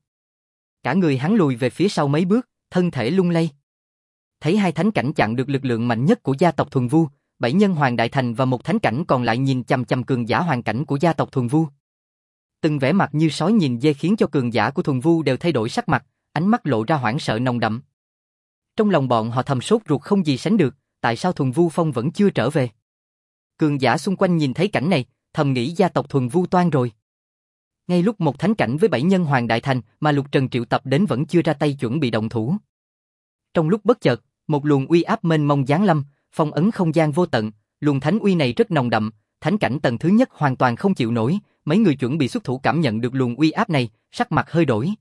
Cả người hắn lùi về phía sau mấy bước, thân thể lung lay. Thấy hai thánh cảnh chặn được lực lượng mạnh nhất của gia tộc Thuần Vu, 7 nhân hoàng đại thành và một thánh cảnh còn lại nhìn chằm chằm cường giả hoàng cảnh của gia tộc Thuần Vu. Từng vẻ mặt như sói nhìn dê khiến cho cường giả của Thuần Vu đều thay đổi sắc mặt, ánh mắt lộ ra hoảng sợ nồng đậm. Trong lòng bọn họ thầm sốt ruột không gì sánh được, tại sao Thuần Vu Phong vẫn chưa trở về? Cường giả xung quanh nhìn thấy cảnh này, thầm nghĩ gia tộc Thuần Vu toan rồi. Ngay lúc một thánh cảnh với 7 nhân hoàng đại thành mà Lục Trần triệu tập đến vẫn chưa ra tay chuẩn bị động thủ. Trong lúc bất chợt, một luồng uy áp mênh mông giáng lâm, phong ấn không gian vô tận, luồng thánh uy này rất nồng đậm, thánh cảnh tầng thứ nhất hoàn toàn không chịu nổi, mấy người chuẩn bị xuất thủ cảm nhận được luồng uy áp này, sắc mặt hơi đổi.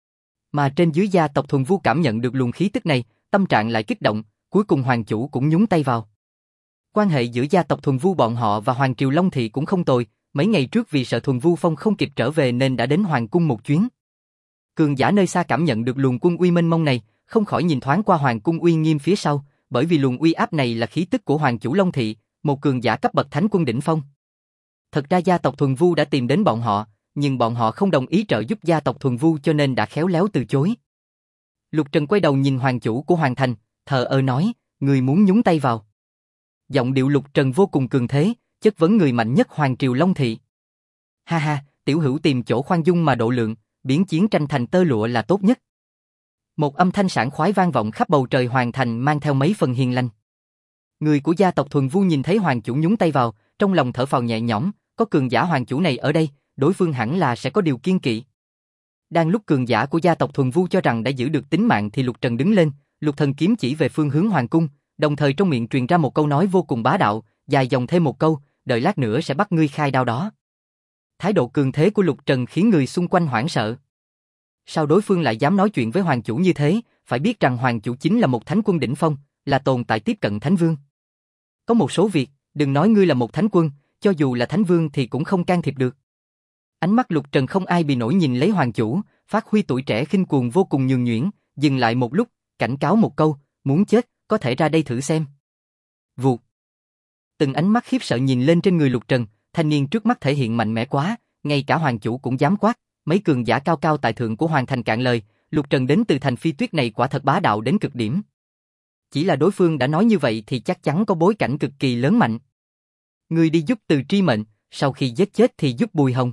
Mà trên dưới gia tộc Thuần Vu cảm nhận được luồng khí tức này, tâm trạng lại kích động, cuối cùng hoàng chủ cũng nhúng tay vào. Quan hệ giữa gia tộc Thuần Vu bọn họ và Hoàng Triều Long Thị cũng không tồi, mấy ngày trước vì sợ Thuần Vu Phong không kịp trở về nên đã đến Hoàng cung một chuyến. Cường giả nơi xa cảm nhận được luồng quân uy mênh mông này, không khỏi nhìn thoáng qua Hoàng cung uy nghiêm phía sau, bởi vì luồng uy áp này là khí tức của Hoàng chủ Long Thị, một cường giả cấp bậc thánh quân đỉnh phong. Thật ra gia tộc Thuần Vu đã tìm đến bọn họ, nhưng bọn họ không đồng ý trợ giúp gia tộc Thuần Vu cho nên đã khéo léo từ chối. Lục Trần quay đầu nhìn Hoàng chủ của Hoàng Thành, thờ ơ nói, người muốn nhúng tay vào. Giọng điệu Lục Trần vô cùng cường thế, chất vấn người mạnh nhất Hoàng Triều Long Thị. Ha ha, tiểu hữu tìm chỗ khoan dung mà độ lượng, biến chiến tranh thành tơ lụa là tốt nhất. Một âm thanh sảng khoái vang vọng khắp bầu trời Hoàng Thành mang theo mấy phần hiền lành. Người của gia tộc Thuần Vu nhìn thấy Hoàng chủ nhúng tay vào, trong lòng thở phào nhẹ nhõm, có cường giả Hoàng chủ này ở đây, đối phương hẳn là sẽ có điều kiêng kỵ. Đang lúc cường giả của gia tộc Thuần Vu cho rằng đã giữ được tính mạng thì Lục Trần đứng lên, Lục Thần kiếm chỉ về phương hướng Hoàng cung, đồng thời trong miệng truyền ra một câu nói vô cùng bá đạo, dài dòng thêm một câu, đợi lát nữa sẽ bắt ngươi khai đao đó. Thái độ cường thế của Lục Trần khiến người xung quanh hoảng sợ. Sao đối phương lại dám nói chuyện với Hoàng chủ như thế, phải biết rằng Hoàng chủ chính là một thánh quân đỉnh phong, là tồn tại tiếp cận Thánh Vương. Có một số việc, đừng nói ngươi là một thánh quân, cho dù là Thánh Vương thì cũng không can thiệp được. Ánh mắt Lục Trần không ai bị nổi nhìn lấy Hoàng chủ, phát huy tuổi trẻ khinh cuồng vô cùng nhường nhuyễn, dừng lại một lúc, cảnh cáo một câu, muốn chết, có thể ra đây thử xem. Vụt. Từng ánh mắt khiếp sợ nhìn lên trên người Lục Trần, thanh niên trước mắt thể hiện mạnh mẽ quá, ngay cả hoàng chủ cũng dám quát, mấy cường giả cao cao tại thượng của hoàng thành cạn lời, Lục Trần đến từ thành Phi Tuyết này quả thật bá đạo đến cực điểm. Chỉ là đối phương đã nói như vậy thì chắc chắn có bối cảnh cực kỳ lớn mạnh. Ngươi đi giúp Từ Tri Mệnh, sau khi giết chết thì giúp Bùi Hồng.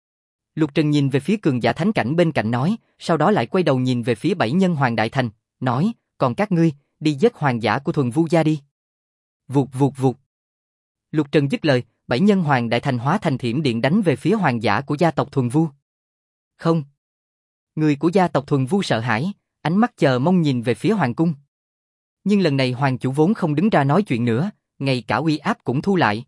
Lục Trần nhìn về phía cường giả thánh cảnh bên cạnh nói, sau đó lại quay đầu nhìn về phía 7 nhân hoàng đại thành, nói, còn các ngươi, đi giết hoàng giả của Thuần Vu gia đi. Vụt vụt vụt. Lục Trần dứt lời, 7 nhân hoàng đại thành hóa thành thiểm điện đánh về phía hoàng giả của gia tộc Thuần Vu. Không. Người của gia tộc Thuần Vu sợ hãi, ánh mắt chờ mong nhìn về phía hoàng cung. Nhưng lần này hoàng chủ vốn không đứng ra nói chuyện nữa, ngay cả uy áp cũng thu lại.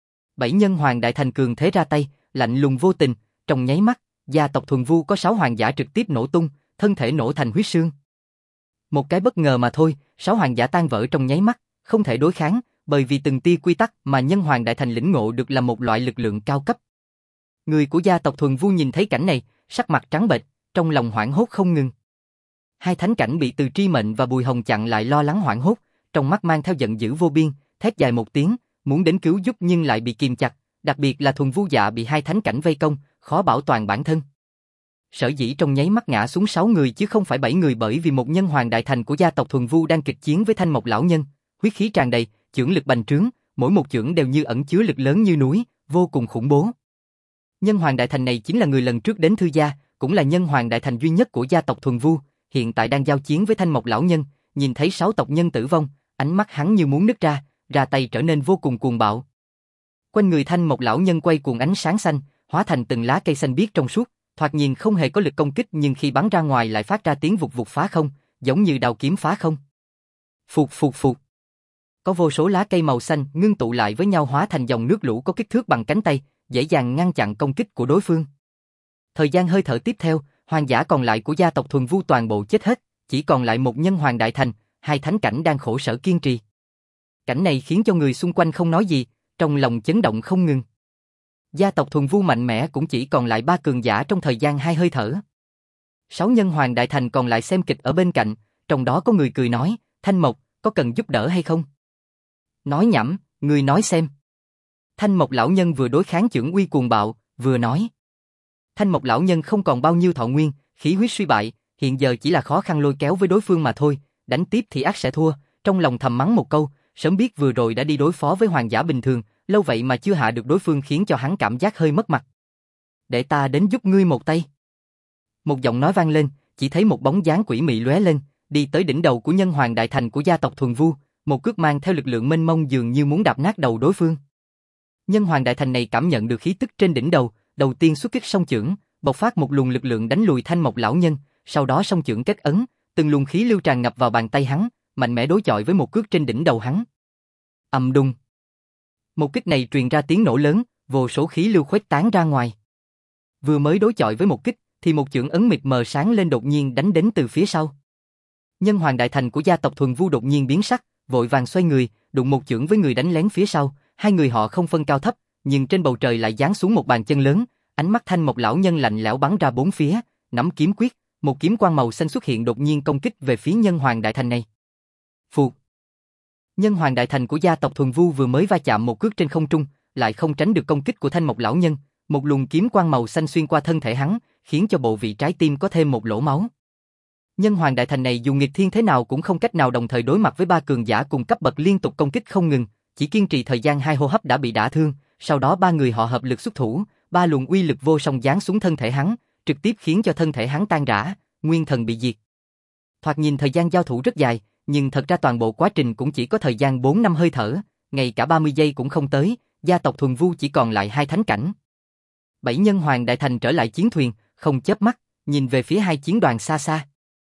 7 nhân hoàng đại thành cường thế ra tay, lạnh lùng vô tình, trong nháy mắt, gia tộc Thuần Vu có 6 hoàng giả trực tiếp nổ tung, thân thể nổ thành huyết xương. Một cái bất ngờ mà thôi, 6 hoàng giả tan vỡ trong nháy mắt, không thể đối kháng, bởi vì từng tia quy tắc mà nhân hoàng đại thành lĩnh ngộ được là một loại lực lượng cao cấp. Người của gia tộc Thuần Vu nhìn thấy cảnh này, sắc mặt trắng bệch, trong lòng hoảng hốt không ngừng. Hai thánh cảnh bị Từ Tri Mệnh và Bùi Hồng chặn lại lo lắng hoảng hốt, trong mắt mang theo giận dữ vô biên, thét dài một tiếng, muốn đến cứu giúp nhưng lại bị kìm chặt, đặc biệt là Thuần Vu dạ bị hai thánh cảnh vây công, khó bảo toàn bản thân. Sở dĩ trong nháy mắt ngã xuống 6 người chứ không phải 7 người bởi vì một nhân hoàng đại thành của gia tộc Thuần Vu đang kịch chiến với Thanh Mộc lão nhân, huyết khí tràn đầy, chưởng lực bành trướng, mỗi một chưởng đều như ẩn chứa lực lớn như núi, vô cùng khủng bố. Nhân hoàng đại thành này chính là người lần trước đến Thư gia, cũng là nhân hoàng đại thành duy nhất của gia tộc Thuần Vu, hiện tại đang giao chiến với Thanh Mộc lão nhân, nhìn thấy 6 tộc nhân tử vong, ánh mắt hắn như muốn nứt ra tay trở nên vô cùng cuồng bạo. Quanh người Thanh Mộc lão nhân quay cuồng ánh sáng xanh, hóa thành từng lá cây xanh biếc trong suốt, thoạt nhìn không hề có lực công kích nhưng khi bắn ra ngoài lại phát ra tiếng vụt vụt phá không, giống như đao kiếm phá không. Phụt phụt phụt. Có vô số lá cây màu xanh ngưng tụ lại với nhau hóa thành dòng nước lũ có kích thước bằng cánh tay, dễ dàng ngăn chặn công kích của đối phương. Thời gian hơi thở tiếp theo, hoàng giả còn lại của gia tộc Thuần Vu toàn bộ chết hết, chỉ còn lại một nhân hoàng đại thành, hai thánh cảnh đang khổ sở kiên trì. Cảnh này khiến cho người xung quanh không nói gì, trong lòng chấn động không ngừng. Gia tộc Thuần Vu mạnh mẽ cũng chỉ còn lại 3 cường giả trong thời gian 2 hơi thở. 6 nhân hoàng đại thành còn lại xem kịch ở bên cạnh, trong đó có người cười nói, Thanh Mộc, có cần giúp đỡ hay không? Nói nhảm, người nói xem. Thanh Mộc lão nhân vừa đối kháng chưởng uy cuồng bạo, vừa nói. Thanh Mộc lão nhân không còn bao nhiêu thọ nguyên, khí huyết suy bại, hiện giờ chỉ là khó khăn lôi kéo với đối phương mà thôi, đánh tiếp thì ắt sẽ thua, trong lòng thầm mắng một câu, sớm biết vừa rồi đã đi đối phó với hoàng giả bình thường, lâu vậy mà chưa hạ được đối phương khiến cho hắn cảm giác hơi mất mặt. Để ta đến giúp ngươi một tay. Một giọng nói vang lên, chỉ thấy một bóng dáng quỷ mị lóe lên, đi tới đỉnh đầu của nhân hoàng đại thành của gia tộc Thuần Vu, một cước mang theo lực lượng mênh mông dường như muốn đạp nát đầu đối phương. Nhân hoàng đại thành này cảm nhận được khí tức trên đỉnh đầu, đầu tiên xuất kích song chưởng, bộc phát một luồng lực lượng đánh lùi Thanh Mộc lão nhân, sau đó song chưởng kết ấn, từng luồng khí lưu tràn ngập vào bàn tay hắn, mạnh mẽ đối chọi với một cước trên đỉnh đầu hắn. Ầm đùng. Một kích này truyền ra tiếng nổ lớn, vô số khí lưu khuếch tán ra ngoài. Vừa mới đối chọi với một kích, thì một chưởng ấn mịt mờ sáng lên đột nhiên đánh đến từ phía sau. Nhân hoàng đại thành của gia tộc Thuần Vu đột nhiên biến sắc, vội vàng xoay người, đụng một chưởng với người đánh lén phía sau, hai người họ không phân cao thấp, nhưng trên bầu trời lại giáng xuống một bàn chân lớn, ánh mắt Thanh Mộc lão nhân lạnh lẽo bắn ra bốn phía, nắm kiếm quyết, một kiếm quang màu xanh xuất hiện đột nhiên công kích về phía nhân hoàng đại thành này. Phụt. Nhân hoàng đại thành của gia tộc Thuần Vu vừa mới va chạm một cước trên không trung, lại không tránh được công kích của Thanh Mộc lão nhân, một luồng kiếm quang màu xanh xuyên qua thân thể hắn, khiến cho bộ vị trái tim có thêm một lỗ máu. Nhân hoàng đại thành này dù nghịch thiên thế nào cũng không cách nào đồng thời đối mặt với 3 cường giả cùng cấp bậc liên tục công kích không ngừng, chỉ kiên trì thời gian 2 hô hấp đã bị đả thương, sau đó 3 người họ hợp lực xuất thủ, 3 luồng uy lực vô song giáng xuống thân thể hắn, trực tiếp khiến cho thân thể hắn tan rã, nguyên thần bị diệt. Thoạt nhìn thời gian giao thủ rất dài, nhưng thật ra toàn bộ quá trình cũng chỉ có thời gian 4 năm hơi thở, ngay cả 30 giây cũng không tới, gia tộc Thuần Vu chỉ còn lại 2 thánh cảnh. 7 nhân hoàng đại thành trở lại chiến thuyền, không chớp mắt, nhìn về phía 2 chiến đoàn xa xa.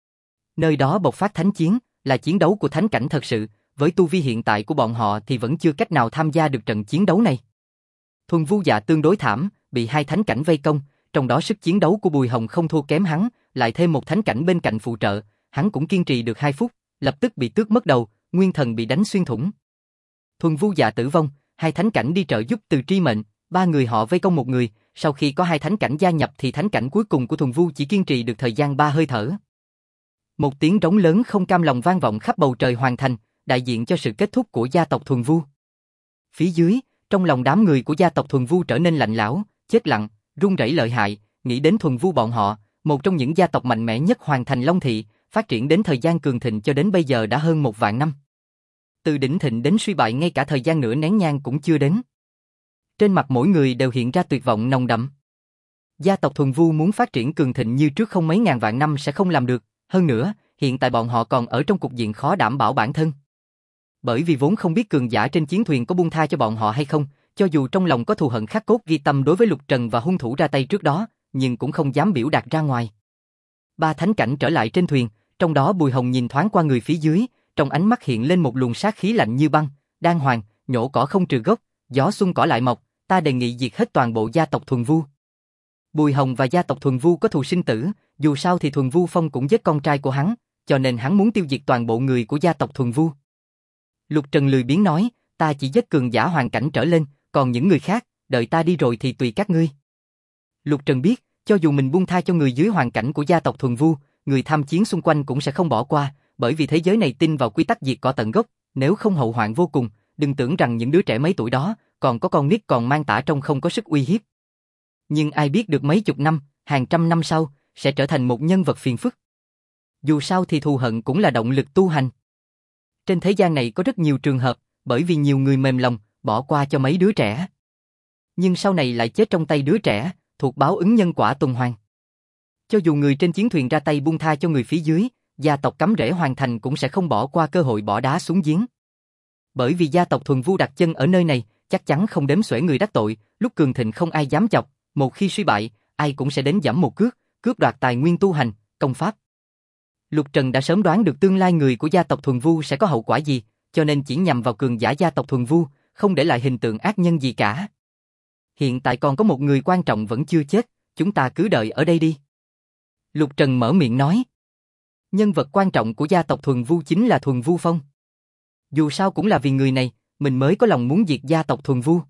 Nơi đó bộc phát thánh chiến, là chiến đấu của thánh cảnh thật sự, với tu vi hiện tại của bọn họ thì vẫn chưa cách nào tham gia được trận chiến đấu này. Thuần Vu dạ tương đối thảm, bị 2 thánh cảnh vây công, trong đó sức chiến đấu của Bùi Hồng không thua kém hắn, lại thêm một thánh cảnh bên cạnh phụ trợ, hắn cũng kiên trì được 2 phút, lập tức bị tước mất đầu, nguyên thần bị đánh xuyên thủng. Thuần Vu dạ tử vong, 2 thánh cảnh đi trợ giúp Từ Tri Mệnh, 3 người họ vây công một người, sau khi có 2 thánh cảnh gia nhập thì thánh cảnh cuối cùng của Thuần Vu chỉ kiên trì được thời gian 3 hơi thở. Một tiếng trống lớn không cam lòng vang vọng khắp bầu trời hoàng thành, đại diện cho sự kết thúc của gia tộc Thuần Vu. Phía dưới, trong lòng đám người của gia tộc Thuần Vu trở nên lạnh lẽo, chết lặng, run rẩy lợi hại, nghĩ đến Thuần Vu bọn họ, một trong những gia tộc mạnh mẽ nhất hoàng thành Long Thị, phát triển đến thời gian cường thịnh cho đến bây giờ đã hơn 1.000 năm. Từ đỉnh thịnh đến suy bại ngay cả thời gian nửa nén nhang cũng chưa đến. Trên mặt mỗi người đều hiện ra tuyệt vọng nồng đậm. Gia tộc Thuần Vu muốn phát triển cường thịnh như trước không mấy ngàn vạn năm sẽ không làm được, hơn nữa, hiện tại bọn họ còn ở trong cục diện khó đảm bảo bản thân. Bởi vì vốn không biết cường giả trên chiến thuyền có buông tha cho bọn họ hay không, cho dù trong lòng có thù hận khắc cốt ghi tâm đối với Lục Trần và hung thủ ra tay trước đó, nhưng cũng không dám biểu đạt ra ngoài. Ba thánh cảnh trở lại trên thuyền, trong đó Bùi Hồng nhìn thoáng qua người phía dưới, trong ánh mắt hiện lên một luồng sát khí lạnh như băng, đan hoàng, nhổ cỏ không trừ gốc, gió xuân cỏ lại mọc, ta đề nghị diệt hết toàn bộ gia tộc Thuần Vu. Bùi Hồng và gia tộc Thuần Vu có thù sinh tử, dù sao thì Thuần Vu Phong cũng giết con trai của hắn, cho nên hắn muốn tiêu diệt toàn bộ người của gia tộc Thuần Vu. Lục Trần lười biếng nói, ta chỉ giết cường giả hoàng cảnh trở lên, còn những người khác, đợi ta đi rồi thì tùy các ngươi. Lục Trần biết, cho dù mình buông tha cho người dưới hoàn cảnh của gia tộc Thuần Vu, người tham chiến xung quanh cũng sẽ không bỏ qua, bởi vì thế giới này tin vào quy tắc diệt cỏ tận gốc, nếu không hậu hoạn vô cùng, đừng tưởng rằng những đứa trẻ mấy tuổi đó, còn có con nít còn mang tả trong không có sức uy hiếp. Nhưng ai biết được mấy chục năm, hàng trăm năm sau, sẽ trở thành một nhân vật phiền phức. Dù sao thì thù hận cũng là động lực tu hành. Trên thế gian này có rất nhiều trường hợp, bởi vì nhiều người mềm lòng, bỏ qua cho mấy đứa trẻ. Nhưng sau này lại chết trong tay đứa trẻ, thuộc báo ứng nhân quả tuần hoàn. Cho dù người trên chiến thuyền ra tay buông tha cho người phía dưới, gia tộc cắm rễ hoàn thành cũng sẽ không bỏ qua cơ hội bỏ đá xuống giếng. Bởi vì gia tộc Thuần Vu đặt chân ở nơi này, chắc chắn không đếm xuể người đắc tội, lúc cường thịnh không ai dám chọc, một khi suy bại, ai cũng sẽ đến giẫm một cước, cướp đoạt tài nguyên tu hành, công pháp. Lục Trần đã sớm đoán được tương lai người của gia tộc Thuần Vu sẽ có hậu quả gì, cho nên chỉ nhằm vào cường giả gia tộc Thuần Vu, không để lại hình tượng ác nhân gì cả. Hiện tại còn có một người quan trọng vẫn chưa chết, chúng ta cứ đợi ở đây đi. Lục Trần mở miệng nói. Nhân vật quan trọng của gia tộc Thuần Vu chính là Thuần Vu Phong. Dù sao cũng là vì người này, mình mới có lòng muốn diệt gia tộc Thuần Vu.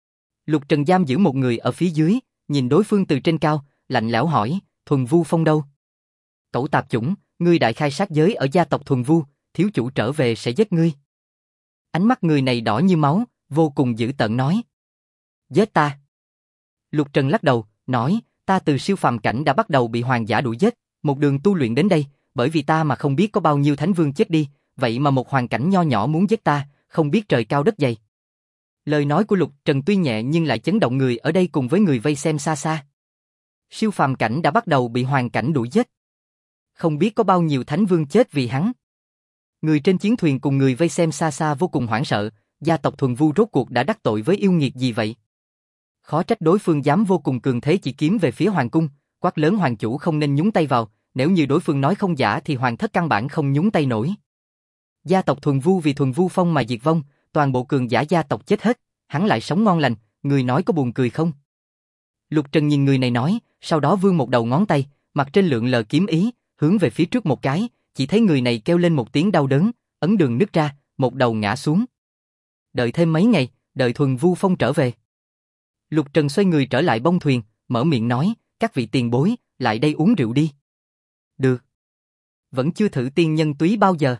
Lục Trần giam giữ một người ở phía dưới, nhìn đối phương từ trên cao, lạnh lẽo hỏi, Thuần Vu Phong đâu? Cẩu tạp chủng, ngươi đại khai sát giới ở gia tộc Thuần Vu, thiếu chủ trở về sẽ giết ngươi. Ánh mắt người này đỏ như máu, vô cùng dữ tợn nói. Giết ta. Lục Trần lắc đầu, nói, ta từ siêu phàm cảnh đã bắt đầu bị hoàng giả đuổi giết, một đường tu luyện đến đây, bởi vì ta mà không biết có bao nhiêu thánh vương chết đi, vậy mà một hoàng cảnh nho nhỏ muốn giết ta, không biết trời cao đất dày. Lời nói của Lục Trần tuy nhẹ nhưng lại chấn động người ở đây cùng với người vây xem xa xa. Siêu phàm cảnh đã bắt đầu bị hoàng cảnh đuổi giết. Không biết có bao nhiêu thánh vương chết vì hắn. Người trên chiến thuyền cùng người vây xem xa xa vô cùng hoảng sợ, gia tộc Thuần Vu rốt cuộc đã đắc tội với yêu nghiệt gì vậy? Khó trách đối phương dám vô cùng cường thế chỉ kiếm về phía hoàng cung, quát lớn hoàng chủ không nên nhúng tay vào, nếu như đối phương nói không giả thì hoàng thất căn bản không nhúng tay nổi. Gia tộc Thuần Vu vì Thuần Vu Phong mà diệt vong, toàn bộ cường giả gia tộc chết hết, hắn lại sống ngon lành, người nói có buồn cười không? Lục Trần nhìn người này nói, sau đó vươn một đầu ngón tay, mặt trên lượn lờ kiếm ý, hướng về phía trước một cái, chỉ thấy người này kêu lên một tiếng đau đớn, ấn đường nứt ra, một đầu ngã xuống. Đợi thêm mấy ngày, đợi Thuần Vu Phong trở về. Lục Trần xoay người trở lại bông thuyền, mở miệng nói, các vị tiền bối, lại đây uống rượu đi. Được. Vẫn chưa thử tiên nhân túy bao giờ.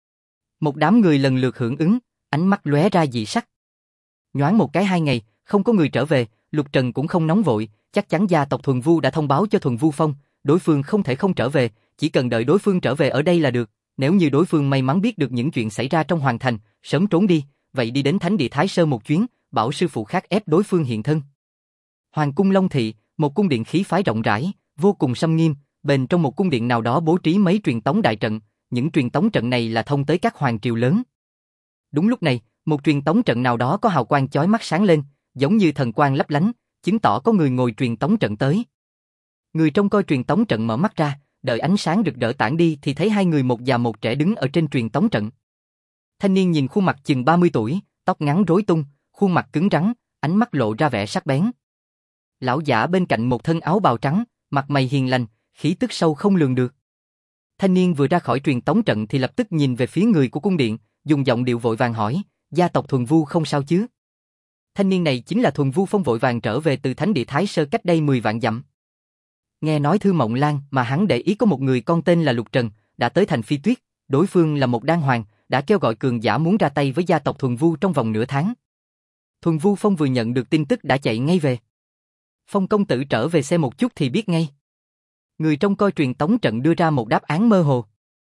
Một đám người lần lượt hưởng ứng, ánh mắt lóe ra dị sắc. Nhoáng một cái 2 ngày, không có người trở về, Lục Trần cũng không nóng vội, chắc chắn gia tộc Thuần Vu đã thông báo cho Thuần Vu Phong, đối phương không thể không trở về, chỉ cần đợi đối phương trở về ở đây là được, nếu như đối phương may mắn biết được những chuyện xảy ra trong hoàng thành, sớm trốn đi, vậy đi đến Thánh địa Thái Sơ một chuyến, bảo sư phụ khác ép đối phương hiện thân. Hoàng cung Long Thị, một cung điện khí phái rộng rãi, vô cùng xâm nghiêm, bên trong một cung điện nào đó bố trí mấy truyền tống đại trận, những truyền tống trận này là thông tới các hoàng triều lớn. Đúng lúc này, một truyền tống trận nào đó có hào quang chói mắt sáng lên, giống như thần quang lấp lánh, chứng tỏ có người ngồi truyền tống trận tới. Người trong coi truyền tống trận mở mắt ra, đợi ánh sáng rực rỡ tản đi thì thấy 2 người một già một trẻ đứng ở trên truyền tống trận. Thanh niên nhìn khuôn mặt chừng 30 tuổi, tóc ngắn rối tung, khuôn mặt cứng rắn, ánh mắt lộ ra vẻ sắc bén. Lão giả bên cạnh một thân áo bào trắng, mặt mày hiền lành, khí tức sâu không lường được. Thanh niên vừa ra khỏi truyền tống trận thì lập tức nhìn về phía người của cung điện, dùng giọng điệu vội vàng hỏi, gia tộc Thuần Vu không sao chứ? Thanh niên này chính là Thuần Vu Phong vội vàng trở về từ Thánh địa Thái Sơ cách đây 10 vạn dặm. Nghe nói Thư Mộng Lan mà hắn để ý có một người con tên là Lục Trần, đã tới thành Phi Tuyết, đối phương là một đan hoàng, đã kêu gọi cường giả muốn ra tay với gia tộc Thuần Vu trong vòng nửa tháng. Thuần Vu Phong vừa nhận được tin tức đã chạy ngay về. Phong công tử trở về xem một chút thì biết ngay. Người trông coi truyền tống trận đưa ra một đáp án mơ hồ.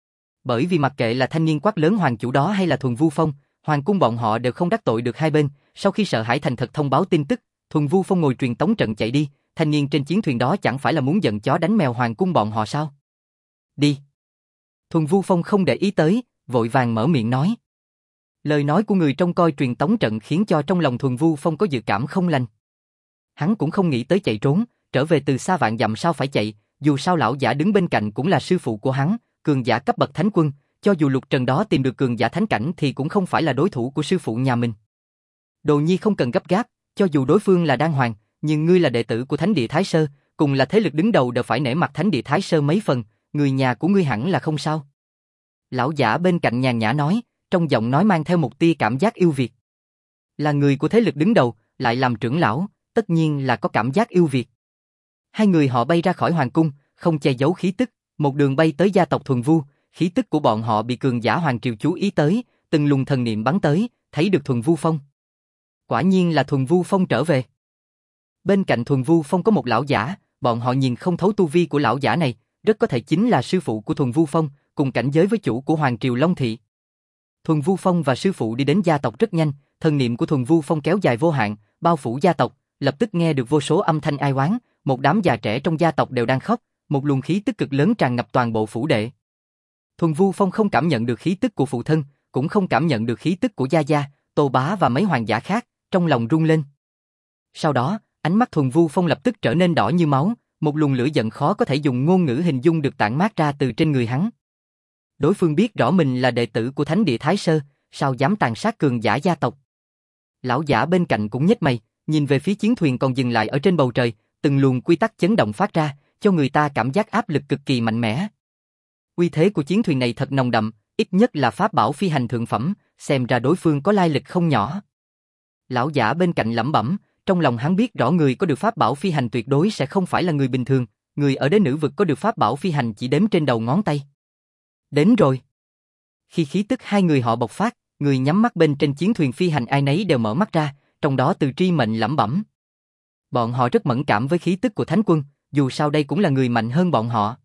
Bởi vì mặc kệ là thanh niên quát lớn hoàng chủ đó hay là Thuần Vu Phong, hoàng cung bọn họ đều không đắc tội được hai bên. Sau khi sợ hãi thành thật thông báo tin tức, Thuần Vu Phong ngồi truyền tống trận chạy đi. Thanh niên trên chiến thuyền đó chẳng phải là muốn giận chó đánh mèo hoàng cung bọn họ sao? Đi. Thuần Vu Phong không để ý tới, vội vàng mở miệng nói. Lời nói của người trông coi truyền tống trận khiến cho trong lòng Thuần Vu Phong có dự cảm không lành. Hắn cũng không nghĩ tới chạy trốn, trở về từ xa vạn dặm sao phải chạy, dù sao lão giả đứng bên cạnh cũng là sư phụ của hắn, cường giả cấp bậc thánh quân, cho dù Lục Trần đó tìm được cường giả thánh cảnh thì cũng không phải là đối thủ của sư phụ nhà mình. Đồ Nhi không cần gấp gáp, cho dù đối phương là đan hoàng, nhưng ngươi là đệ tử của Thánh Địa Thái Sơ, cùng là thế lực đứng đầu đều phải nể mặt Thánh Địa Thái Sơ mấy phần, người nhà của ngươi hẳn là không sao. Lão giả bên cạnh nhàn nhã nói, trong giọng nói mang theo một tia cảm giác yêu Việt. Là người của thế lực đứng đầu, lại làm trưởng lão, tất nhiên là có cảm giác yêu Việt. Hai người họ bay ra khỏi hoàng cung, không che giấu khí tức, một đường bay tới gia tộc Thuần Vu, khí tức của bọn họ bị cường giả hoàng triều chú ý tới, từng luồng thần niệm bắn tới, thấy được Thuần Vu Phong. Quả nhiên là Thuần Vu Phong trở về. Bên cạnh Thuần Vu Phong có một lão giả, bọn họ nhìn không thấu tu vi của lão giả này, rất có thể chính là sư phụ của Thuần Vu Phong, cùng cảnh giới với chủ của Hoàng Triều Long Thị. Thuần Vu Phong và sư phụ đi đến gia tộc rất nhanh, thần niệm của Thuần Vu Phong kéo dài vô hạn, bao phủ gia tộc, lập tức nghe được vô số âm thanh ai oán, một đám già trẻ trong gia tộc đều đang khóc, một luồng khí tức cực lớn tràn ngập toàn bộ phủ đệ. Thuần Vu Phong không cảm nhận được khí tức của phụ thân, cũng không cảm nhận được khí tức của Gia Gia, Tô Bá và mấy hoàng giả khác, trong lòng rung lên. Sau đó, ánh mắt Thuần Vu Phong lập tức trở nên đỏ như máu, một luồng lửa giận khó có thể dùng ngôn ngữ hình dung được tản mát ra từ trên người hắn. Đối phương biết rõ mình là đệ tử của Thánh Địa Thái Sơ, sao dám tàn sát cường giả gia tộc. Lão giả bên cạnh cũng nhếch mày, nhìn về phía chiến thuyền còn dừng lại ở trên bầu trời, từng luồng quy tắc chấn động phát ra, cho người ta cảm giác áp lực cực kỳ mạnh mẽ. Uy thế của chiến thuyền này thật nồng đậm, ít nhất là pháp bảo phi hành thượng phẩm, xem ra đối phương có lai lịch không nhỏ. Lão giả bên cạnh lẩm bẩm, trong lòng hắn biết rõ người có được pháp bảo phi hành tuyệt đối sẽ không phải là người bình thường, người ở đế nữ vực có được pháp bảo phi hành chỉ đếm trên đầu ngón tay. Đến rồi. Khi khí tức hai người họ bộc phát, người nhắm mắt bên trên chiến thuyền phi hành ai nấy đều mở mắt ra, trong đó Từ Tri Mệnh lẩm bẩm. Bọn họ rất mẫn cảm với khí tức của Thánh Quân, dù sao đây cũng là người mạnh hơn bọn họ.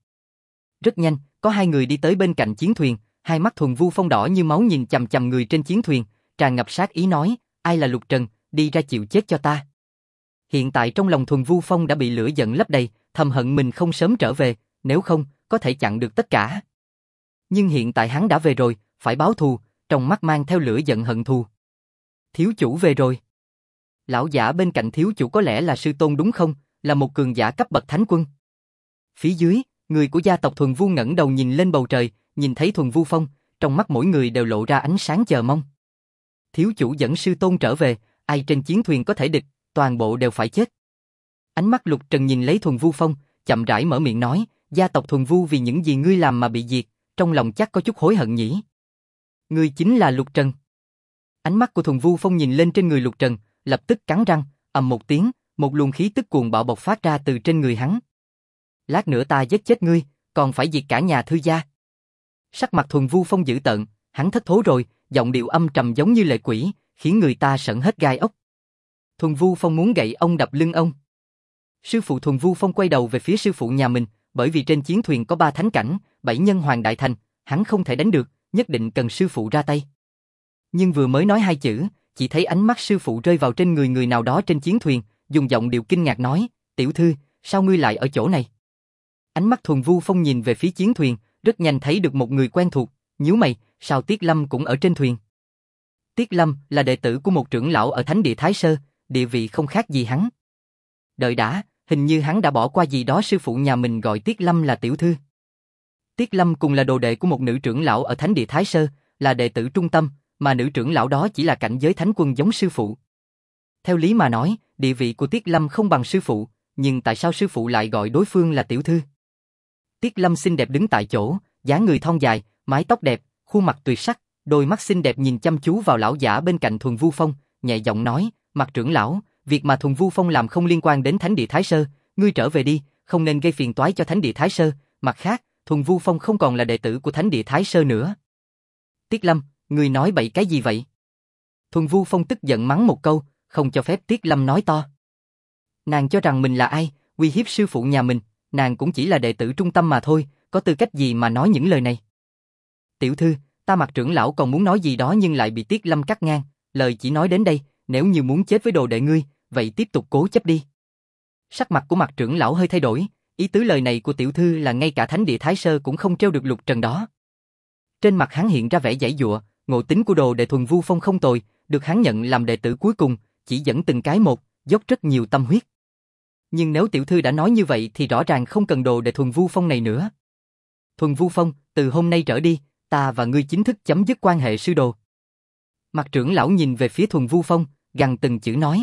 Rất nhanh, có hai người đi tới bên cạnh chiến thuyền, hai mắt Thuần Vu Phong đỏ như máu nhìn chằm chằm người trên chiến thuyền, tràn ngập sát ý nói, ai là Lục Trần, đi ra chịu chết cho ta. Hiện tại trong lòng Thuần Vu Phong đã bị lửa giận lấp đầy, thầm hận mình không sớm trở về, nếu không, có thể chặn được tất cả. Nhưng hiện tại hắn đã về rồi, phải báo thù, trong mắt mang theo lửa giận hận thù. Thiếu chủ về rồi. Lão giả bên cạnh thiếu chủ có lẽ là sư tôn đúng không, là một cường giả cấp bậc thánh quân. Phía dưới, người của gia tộc Thuần Vu ngẩng đầu nhìn lên bầu trời, nhìn thấy Thuần Vu Phong, trong mắt mỗi người đều lộ ra ánh sáng chờ mong. Thiếu chủ dẫn sư tôn trở về, ai trên chiến thuyền có thể địch, toàn bộ đều phải chết. Ánh mắt Lục Trần nhìn lấy Thuần Vu Phong, chậm rãi mở miệng nói, gia tộc Thuần Vu vì những gì ngươi làm mà bị diệt, trong lòng chắc có chút hối hận nhỉ. Ngươi chính là Lục Trần. Ánh mắt của Thuần Vu Phong nhìn lên trên người Lục Trần, lập tức cắn răng, ầm một tiếng, một luồng khí tức cuồng bạo bộc phát ra từ trên người hắn. Lát nữa ta giết chết ngươi, còn phải diệt cả nhà thư gia. Sắc mặt Thuần Vu Phong dữ tợn, hắn thất thố rồi, giọng điệu âm trầm giống như lệ quỷ, khiến người ta sởn hết gai ốc. Thuần Vu Phong muốn gậy ông đập lưng ông. Sư phụ Thuần Vu Phong quay đầu về phía sư phụ nhà mình, bởi vì trên chiến thuyền có 3 thánh cảnh, 7 nhân hoàng đại thành, hắn không thể đánh được, nhất định cần sư phụ ra tay. Nhưng vừa mới nói 2 chữ, chỉ thấy ánh mắt sư phụ rơi vào trên người nào đó trên chiến thuyền, dùng giọng điệu kinh ngạc nói, tiểu thư, sao ngươi lại ở chỗ này? Ánh mắt Thuần Vu Phong nhìn về phía chiến thuyền, rất nhanh thấy được một người quen thuộc, nhíu mày, sao Tiết Lâm cũng ở trên thuyền? Tiết Lâm là đệ tử của một trưởng lão ở Thánh Địa Thái Sơ, địa vị không khác gì hắn. Đợi đã, hình như hắn đã bỏ qua gì đó, sư phụ nhà mình gọi Tiết Lâm là tiểu thư. Tiết Lâm cùng là đồ đệ của một nữ trưởng lão ở Thánh Địa Thái Sơ, là đệ tử trung tâm, mà nữ trưởng lão đó chỉ là cảnh giới thánh quân giống sư phụ. Theo lý mà nói, địa vị của Tiết Lâm không bằng sư phụ, nhưng tại sao sư phụ lại gọi đối phương là tiểu thư? Tiết Lâm xinh đẹp đứng tại chỗ, dáng người thon dài, mái tóc đẹp, khuôn mặt tuyệt sắc, đôi mắt xinh đẹp nhìn chăm chú vào lão giả bên cạnh Thuần Vu Phong, nhẹ giọng nói, mặt trưởng lão, việc mà Thuần Vu Phong làm không liên quan đến Thánh Địa Thái Sơ, ngươi trở về đi, không nên gây phiền toái cho Thánh Địa Thái Sơ. Mặt khác, Thuần Vu Phong không còn là đệ tử của Thánh Địa Thái Sơ nữa. Tiết Lâm, ngươi nói bậy cái gì vậy? Thuần Vu Phong tức giận mắng một câu, không cho phép Tiết Lâm nói to. Nàng cho rằng mình là ai, uy hiếp sư phụ nhà mình, nàng cũng chỉ là đệ tử trung tâm mà thôi, có tư cách gì mà nói những lời này. Tiểu thư, ta Mạc trưởng lão còn muốn nói gì đó nhưng lại bị Tiết Lâm cắt ngang, lời chỉ nói đến đây, nếu như muốn chết với đồ đệ ngươi, vậy tiếp tục cố chấp đi. Sắc mặt của Mạc trưởng lão hơi thay đổi, ý tứ lời này của tiểu thư là ngay cả Thánh Địa Thái Sơ cũng không trêu được Lục Trần đó. Trên mặt hắn hiện ra vẻ giãy giụa, ngộ tính của đồ đệ Thuần Vu Phong không tồi, được hắn nhận làm đệ tử cuối cùng, chỉ dẫn từng cái một, dốc rất nhiều tâm huyết. Nhưng nếu tiểu thư đã nói như vậy thì rõ ràng không cần đồ đệ Thuần Vu Phong này nữa. Thuần Vu Phong, từ hôm nay trở đi, ta và ngươi chính thức chấm dứt quan hệ sư đồ. Mạc trưởng lão nhìn về phía Thuần Vu Phong, gằn từng chữ nói.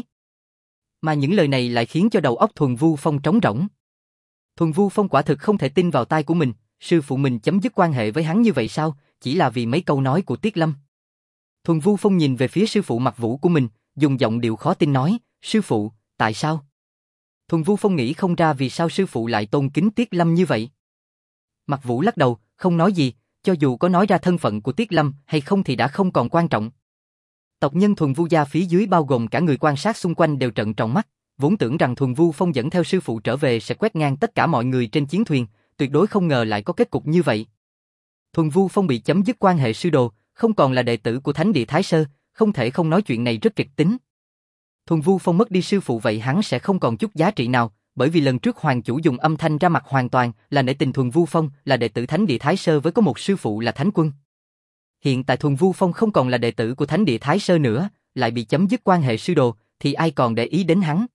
Mà những lời này lại khiến cho đầu óc Thuần Vu Phong trống rỗng. Thuần Vu Phong quả thực không thể tin vào tai của mình, sư phụ mình chấm dứt quan hệ với hắn như vậy sao, chỉ là vì mấy câu nói của Tiết Lâm. Thuần Vu Phong nhìn về phía sư phụ Mạc Vũ của mình, dùng giọng điệu khó tin nói, sư phụ, tại sao? Thuần Vu Phong nghĩ không ra vì sao sư phụ lại tôn kính Tiết Lâm như vậy. Mạc Vũ lắc đầu, không nói gì, cho dù có nói ra thân phận của Tiết Lâm hay không thì đã không còn quan trọng. Tộc nhân Thuần Vu gia phía dưới bao gồm cả người quan sát xung quanh đều trợn tròn mắt, vốn tưởng rằng Thuần Vu Phong dẫn theo sư phụ trở về sẽ quét ngang tất cả mọi người trên chiến thuyền, tuyệt đối không ngờ lại có kết cục như vậy. Thuần Vu Phong bị chấm dứt quan hệ sư đồ, không còn là đệ tử của Thánh Địa Thái Sơ, không thể không nói chuyện này rất kịch tính. Thuần Vu Phong mất đi sư phụ vậy hắn sẽ không còn chút giá trị nào, bởi vì lần trước hoàng chủ dùng âm thanh ra mặt hoàn toàn là nể tình Thuần Vu Phong là đệ tử Thánh Địa Thái Sơ với có một sư phụ là Thánh Quân. Hiện tại Thuần Vu Phong không còn là đệ tử của Thánh Địa Thái Sơ nữa, lại bị chấm dứt quan hệ sư đồ, thì ai còn để ý đến hắn?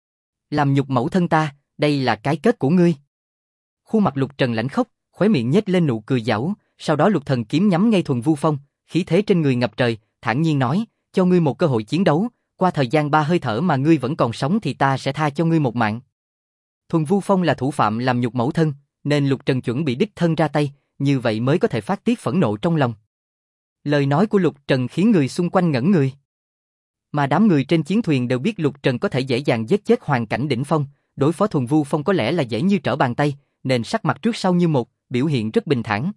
Làm nhục mẫu thân ta, đây là cái kết của ngươi. Khuôn mặt Lục Trần lãnh khốc, khóe miệng nhếch lên nụ cười giảo, sau đó Lục Thần kiếm nhắm ngay Thuần Vu Phong, khí thế trên người ngập trời, thản nhiên nói, cho ngươi một cơ hội chiến đấu, qua thời gian 3 hơi thở mà ngươi vẫn còn sống thì ta sẽ tha cho ngươi một mạng. Thuần Vu Phong là thủ phạm làm nhục mẫu thân, nên Lục Trần chuẩn bị đích thân ra tay, như vậy mới có thể phát tiết phẫn nộ trong lòng. Lời nói của Lục Trần khiến người xung quanh ngẩn người. Mà đám người trên chiến thuyền đều biết Lục Trần có thể dễ dàng giết chết Hoàng cảnh đỉnh phong, đối phó Thuần Vu Phong có lẽ là dễ như trở bàn tay, nên sắc mặt trước sau như một, biểu hiện rất bình thản.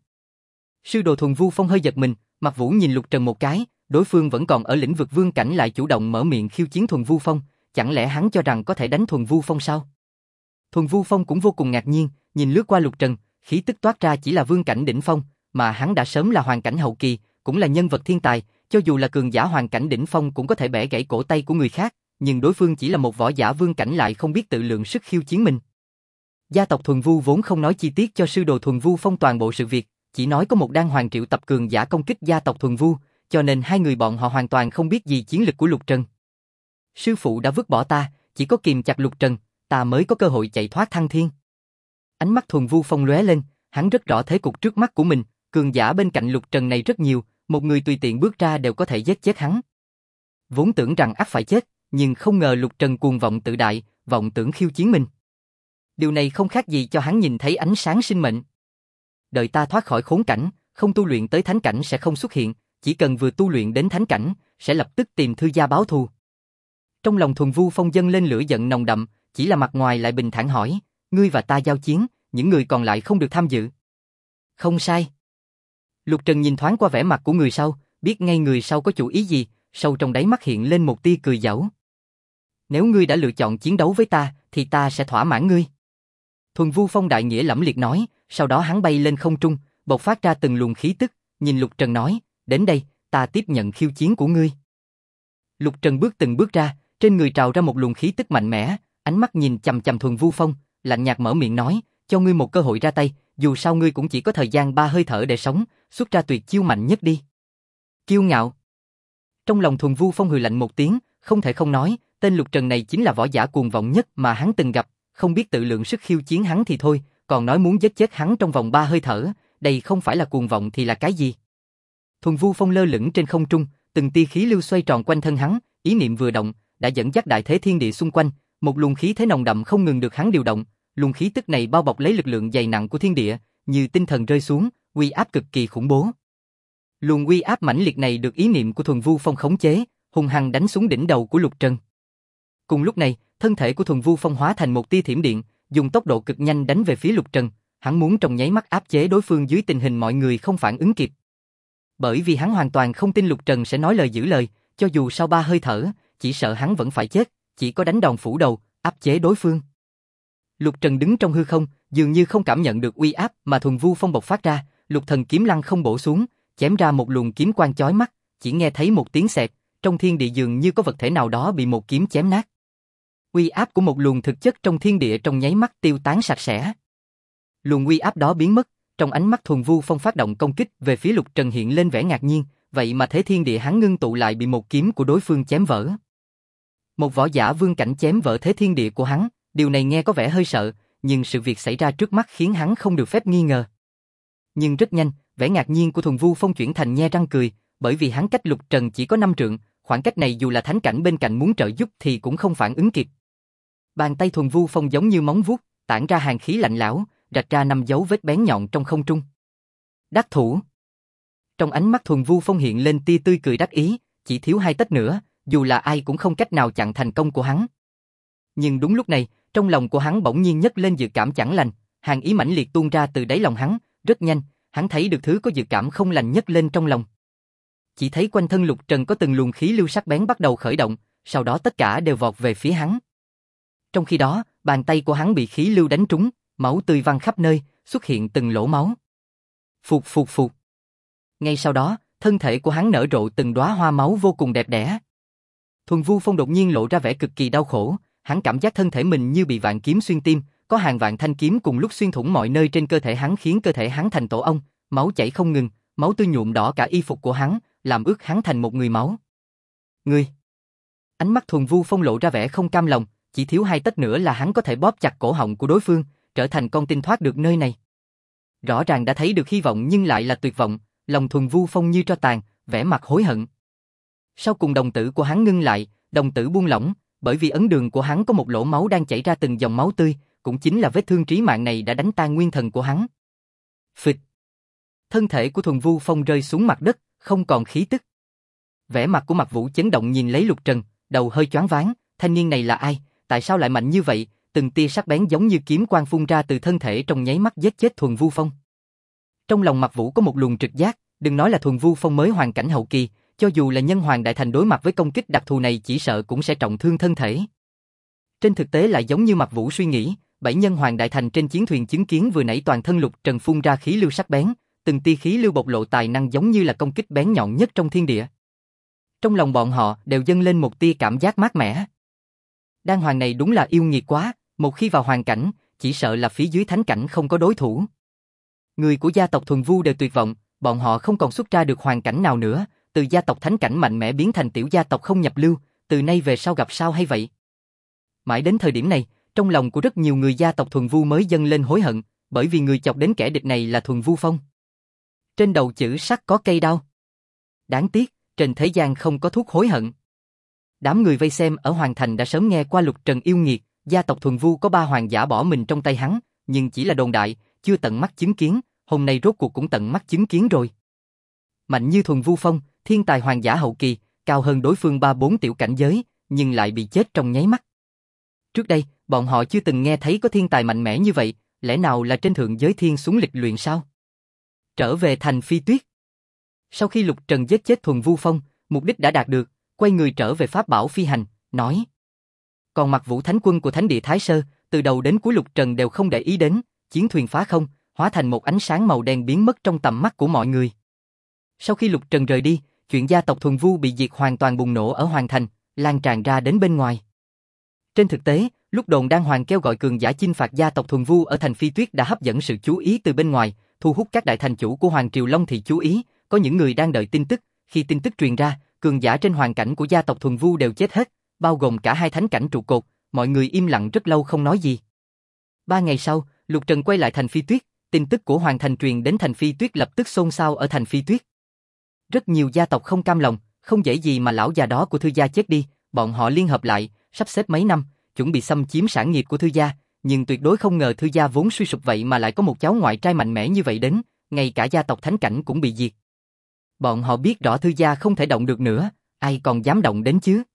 Sư đồ Thuần Vu Phong hơi giật mình, Mạc Vũ nhìn Lục Trần một cái, đối phương vẫn còn ở lĩnh vực vương cảnh lại chủ động mở miệng khiêu chiến Thuần Vu Phong, chẳng lẽ hắn cho rằng có thể đánh Thuần Vu Phong sao? Thuần Vu Phong cũng vô cùng ngạc nhiên, nhìn lướt qua Lục Trần, khí tức toát ra chỉ là vương cảnh đỉnh phong, mà hắn đã sớm là hoàng cảnh hậu kỳ, cũng là nhân vật thiên tài, cho dù là cường giả hoàng cảnh đỉnh phong cũng có thể bẻ gãy cổ tay của người khác, nhưng đối phương chỉ là một võ giả vương cảnh lại không biết tự lượng sức khiêu chiến mình. Gia tộc Thuần Vu vốn không nói chi tiết cho sư đồ Thuần Vu Phong toàn bộ sự việc, chỉ nói có một đan hoàng triệu tập cường giả công kích gia tộc Thuần Vu, cho nên hai người bọn họ hoàn toàn không biết gì chiến lực của Lục Trần. Sư phụ đã vứt bỏ ta, chỉ có kìm chặt Lục Trần, ta mới có cơ hội chạy thoát thăng thiên. Ánh mắt Thuần Vu Phong lóe lên, hắn rất rõ thế cục trước mắt của mình, cường giả bên cạnh Lục Trần này rất nhiều, một người tùy tiện bước ra đều có thể giết chết hắn. Vốn tưởng rằng ắt phải chết, nhưng không ngờ Lục Trần cuồng vọng tự đại, vọng tưởng khiêu chiến mình. Điều này không khác gì cho hắn nhìn thấy ánh sáng sinh mệnh. Đợi ta thoát khỏi khốn cảnh, không tu luyện tới thánh cảnh sẽ không xuất hiện, chỉ cần vừa tu luyện đến thánh cảnh, sẽ lập tức tìm Thư gia báo thù. Trong lòng Thuần Vu Phong dâng lên lửa giận nồng đậm, chỉ là mặt ngoài lại bình thản hỏi, ngươi và ta giao chiến, những người còn lại không được tham dự. Không sai. Lục Trần nhìn thoáng qua vẻ mặt của người sau, biết ngay người sau có chủ ý gì, sâu trong đáy mắt hiện lên một tia cười giảo. Nếu ngươi đã lựa chọn chiến đấu với ta, thì ta sẽ thỏa mãn ngươi. Thuần Vu Phong đại nghĩa lẫm liệt nói, sau đó hắn bay lên không trung, bộc phát ra từng luồng khí tức, nhìn Lục Trần nói, đến đây, ta tiếp nhận khiêu chiến của ngươi. Lục Trần bước từng bước ra, trên người trào ra một luồng khí tức mạnh mẽ, ánh mắt nhìn chằm chằm Thuần Vu Phong, lạnh nhạt mở miệng nói, cho ngươi một cơ hội ra tay, dù sao ngươi cũng chỉ có thời gian 3 hơi thở để sống, xuất ra tuyệt chiêu mạnh nhất đi. Kiêu ngạo. Trong lòng Thuần Vu Phong hừ lạnh một tiếng, không thể không nói, tên Lục Trần này chính là võ giả cuồng vọng nhất mà hắn từng gặp, không biết tự lượng sức khiêu chiến hắn thì thôi, còn nói muốn giết chết hắn trong vòng 3 hơi thở, đây không phải là cuồng vọng thì là cái gì? Thuần Vu Phong lơ lửng trên không trung, từng tia khí lưu xoay tròn quanh thân hắn, ý niệm vừa động, đã dẫn dắt đại thế thiên địa xung quanh, một luồng khí thế nồng đậm không ngừng được hắn điều động, luồng khí tức này bao bọc lấy lực lượng dày nặng của thiên địa, như tinh thần rơi xuống, uy áp cực kỳ khủng bố. Luồng uy áp mãnh liệt này được ý niệm của Thuần Vu Phong khống chế, hung hăng đánh xuống đỉnh đầu của Lục Trần. Cùng lúc này, thân thể của Thuần Vu Phong hóa thành một tia thiểm điện, dùng tốc độ cực nhanh đánh về phía Lục Trần, hắn muốn trong nháy mắt áp chế đối phương dưới tình hình mọi người không phản ứng kịp. Bởi vì hắn hoàn toàn không tin Lục Trần sẽ nói lời giữ lời, cho dù sau 3 hơi thở, chỉ sợ hắn vẫn phải chết, chỉ có đánh đòn phủ đầu, áp chế đối phương. Lục Trần đứng trong hư không, dường như không cảm nhận được uy áp mà Thuần Vu Phong bộc phát ra, Lục Thần kiếm lăng không bổ xuống, chém ra một luồng kiếm quang chói mắt, chỉ nghe thấy một tiếng xẹt, trong thiên địa dường như có vật thể nào đó bị một kiếm chém nát. Uy áp của một luồng thực chất trong thiên địa trong nháy mắt tiêu tán sạch sẽ. Luồng uy áp đó biến mất, trong ánh mắt Thuần Vu Phong phát động công kích về phía Lục Trần hiện lên vẻ ngạc nhiên, vậy mà thế thiên địa hắn ngưng tụ lại bị một kiếm của đối phương chém vỡ. Một võ giả vương cảnh chém vỡ thế thiên địa của hắn, điều này nghe có vẻ hơi sợ, nhưng sự việc xảy ra trước mắt khiến hắn không được phép nghi ngờ. Nhưng rất nhanh, vẻ ngạc nhiên của Thuần Vu Phong chuyển thành nhe răng cười, bởi vì hắn cách Lục Trần chỉ có 5 trượng, khoảng cách này dù là thánh cảnh bên cạnh muốn trợ giúp thì cũng không phản ứng kịp. Bàn tay Thuần Vu Phong giống như móng vuốt, tản ra hàn khí lạnh lẽo, rạch ra 5 dấu vết bén nhọn trong không trung. Đắc thủ. Trong ánh mắt Thuần Vu Phong hiện lên tia tươi cười đắc ý, chỉ thiếu 2 tấc nữa, dù là ai cũng không cách nào chặn thành công của hắn. Nhưng đúng lúc này, trong lòng của hắn bỗng nhiên nhấc lên dự cảm chẳng lành, hàn ý mãnh liệt tuôn ra từ đáy lòng hắn, rất nhanh, hắn thấy được thứ có dự cảm không lành nhấc lên trong lòng. Chỉ thấy quanh thân Lục Trần có từng luồng khí lưu sắc bén bắt đầu khởi động, sau đó tất cả đều vọt về phía hắn. Trong khi đó, bàn tay của hắn bị khí lưu đánh trúng, máu tươi văng khắp nơi, xuất hiện từng lỗ máu. Phụt phụt phụt. Ngay sau đó, thân thể của hắn nở rộ từng đóa hoa máu vô cùng đẹp đẽ. Thuần Vu Phong đột nhiên lộ ra vẻ cực kỳ đau khổ, hắn cảm giác thân thể mình như bị vạn kiếm xuyên tim, có hàng vạn thanh kiếm cùng lúc xuyên thủng mọi nơi trên cơ thể hắn khiến cơ thể hắn thành tổ ong, máu chảy không ngừng, máu tươi nhuộm đỏ cả y phục của hắn, làm ướt hắn thành một người máu. Ngươi! Ánh mắt Thuần Vu Phong lộ ra vẻ không cam lòng, chỉ thiếu 2 tấc nữa là hắn có thể bóp chặt cổ họng của đối phương, trở thành con tin thoát được nơi này. Rõ ràng đã thấy được hy vọng nhưng lại là tuyệt vọng, lòng Thuần Vu Phong như tro tàn, vẻ mặt hối hận. Sau cùng đồng tử của hắn ngưng lại, đồng tử buông lỏng, bởi vì ấn đường của hắn có một lỗ máu đang chảy ra từng dòng máu tươi, cũng chính là vết thương trí mạng này đã đánh tan nguyên thần của hắn. Phịch. Thân thể của Thuần Vu Phong rơi xuống mặt đất, không còn khí tức. Vẻ mặt của Mạc Vũ chấn động nhìn lấy Lục Trần, đầu hơi choáng váng, thanh niên này là ai, tại sao lại mạnh như vậy, từng tia sắc bén giống như kiếm quang phun ra từ thân thể trong nháy mắt giết chết Thuần Vu Phong. Trong lòng Mạc Vũ có một luồng trực giác, đừng nói là Thuần Vu Phong mới hoàn cảnh hậu kỳ, cho dù là nhân hoàng đại thành đối mặt với công kích đặc thù này chỉ sợ cũng sẽ trọng thương thân thể. Trên thực tế lại giống như Mạc Vũ suy nghĩ, 7 nhân hoàng đại thành trên chiến thuyền chứng kiến vừa nãy toàn thân Lục Trần phun ra khí lưu sắc bén, từng tia khí lưu bộc lộ tài năng giống như là công kích bén nhọn nhất trong thiên địa. Trong lòng bọn họ đều dâng lên một tia cảm giác mát mẻ. Đan hoàng này đúng là yêu nghiệt quá, một khi vào hoàn cảnh, chỉ sợ là phía dưới thánh cảnh không có đối thủ. Người của gia tộc Thuần Vu đều tuyệt vọng, bọn họ không còn xuất ra được hoàn cảnh nào nữa, từ gia tộc thánh cảnh mạnh mẽ biến thành tiểu gia tộc không nhập lưu, từ nay về sau gặp sao hay vậy? Mãi đến thời điểm này, trong lòng của rất nhiều người gia tộc Thuần Vu mới dâng lên hối hận, bởi vì người chọc đến kẻ địch này là Thuần Vu Phong. Trên đầu chữ sắt có cây đao. Đáng tiếc, trên thế gian không có thuốc hối hận. Đám người vây xem ở Hoàng Thành đã sớm nghe qua Lục Trần yêu nghiệt, gia tộc Thuần Vu có 3 hoàng giả bỏ mình trong tay hắn, nhưng chỉ là đồn đại, chưa tận mắt chứng kiến, hôm nay rốt cuộc cũng tận mắt chứng kiến rồi. Mạnh như Thuần Vu Phong, thiên tài hoàng giả hậu kỳ, cao hơn đối phương 3-4 tiểu cảnh giới, nhưng lại bị chết trong nháy mắt. Trước đây, bọn họ chưa từng nghe thấy có thiên tài mạnh mẽ như vậy, lẽ nào là trên thượng giới thiên xuống lịch luyện sao? Trở về thành Phi Tuyết. Sau khi Lục Trần giết chết Thuần Vu Phong, mục đích đã đạt được, quay người trở về pháp bảo phi hành, nói. Còn Mạc Vũ thánh quân của Thánh địa Thái Sơ, từ đầu đến cuối Lục Trần đều không để ý đến, chiến thuyền phá không, hóa thành một ánh sáng màu đen biến mất trong tầm mắt của mọi người. Sau khi Lục Trần rời đi, chuyện gia tộc Thuần Vu bị diệt hoàn toàn bùng nổ ở Hoàng Thành, lan tràn ra đến bên ngoài. Trên thực tế, lúc đồn Đan Hoàng kêu gọi cường giả chinh phạt gia tộc Thuần Vu ở thành Phi Tuyết đã hấp dẫn sự chú ý từ bên ngoài, thu hút các đại thành chủ của Hoàng Triều Long Thị chú ý, có những người đang đợi tin tức, khi tin tức truyền ra, cường giả trên hoàn cảnh của gia tộc Thuần Vu đều chết hết, bao gồm cả 2 thánh cảnh trụ cột, mọi người im lặng rất lâu không nói gì. 3 ngày sau, Lục Trần quay lại thành Phi Tuyết, tin tức của Hoàng Thành truyền đến thành Phi Tuyết lập tức xôn xao ở thành Phi Tuyết. Rất nhiều gia tộc không cam lòng, không dễ gì mà lão già đó của Thư gia chết đi, bọn họ liên hợp lại, sắp xếp mấy năm, chuẩn bị xâm chiếm sản nghiệp của Thư gia, nhưng tuyệt đối không ngờ Thư gia vốn suy sụp vậy mà lại có một cháu ngoại trai mạnh mẽ như vậy đến, ngay cả gia tộc thánh cảnh cũng bị diệt. Bọn họ biết rõ Thư gia không thể động được nữa, ai còn dám động đến chứ?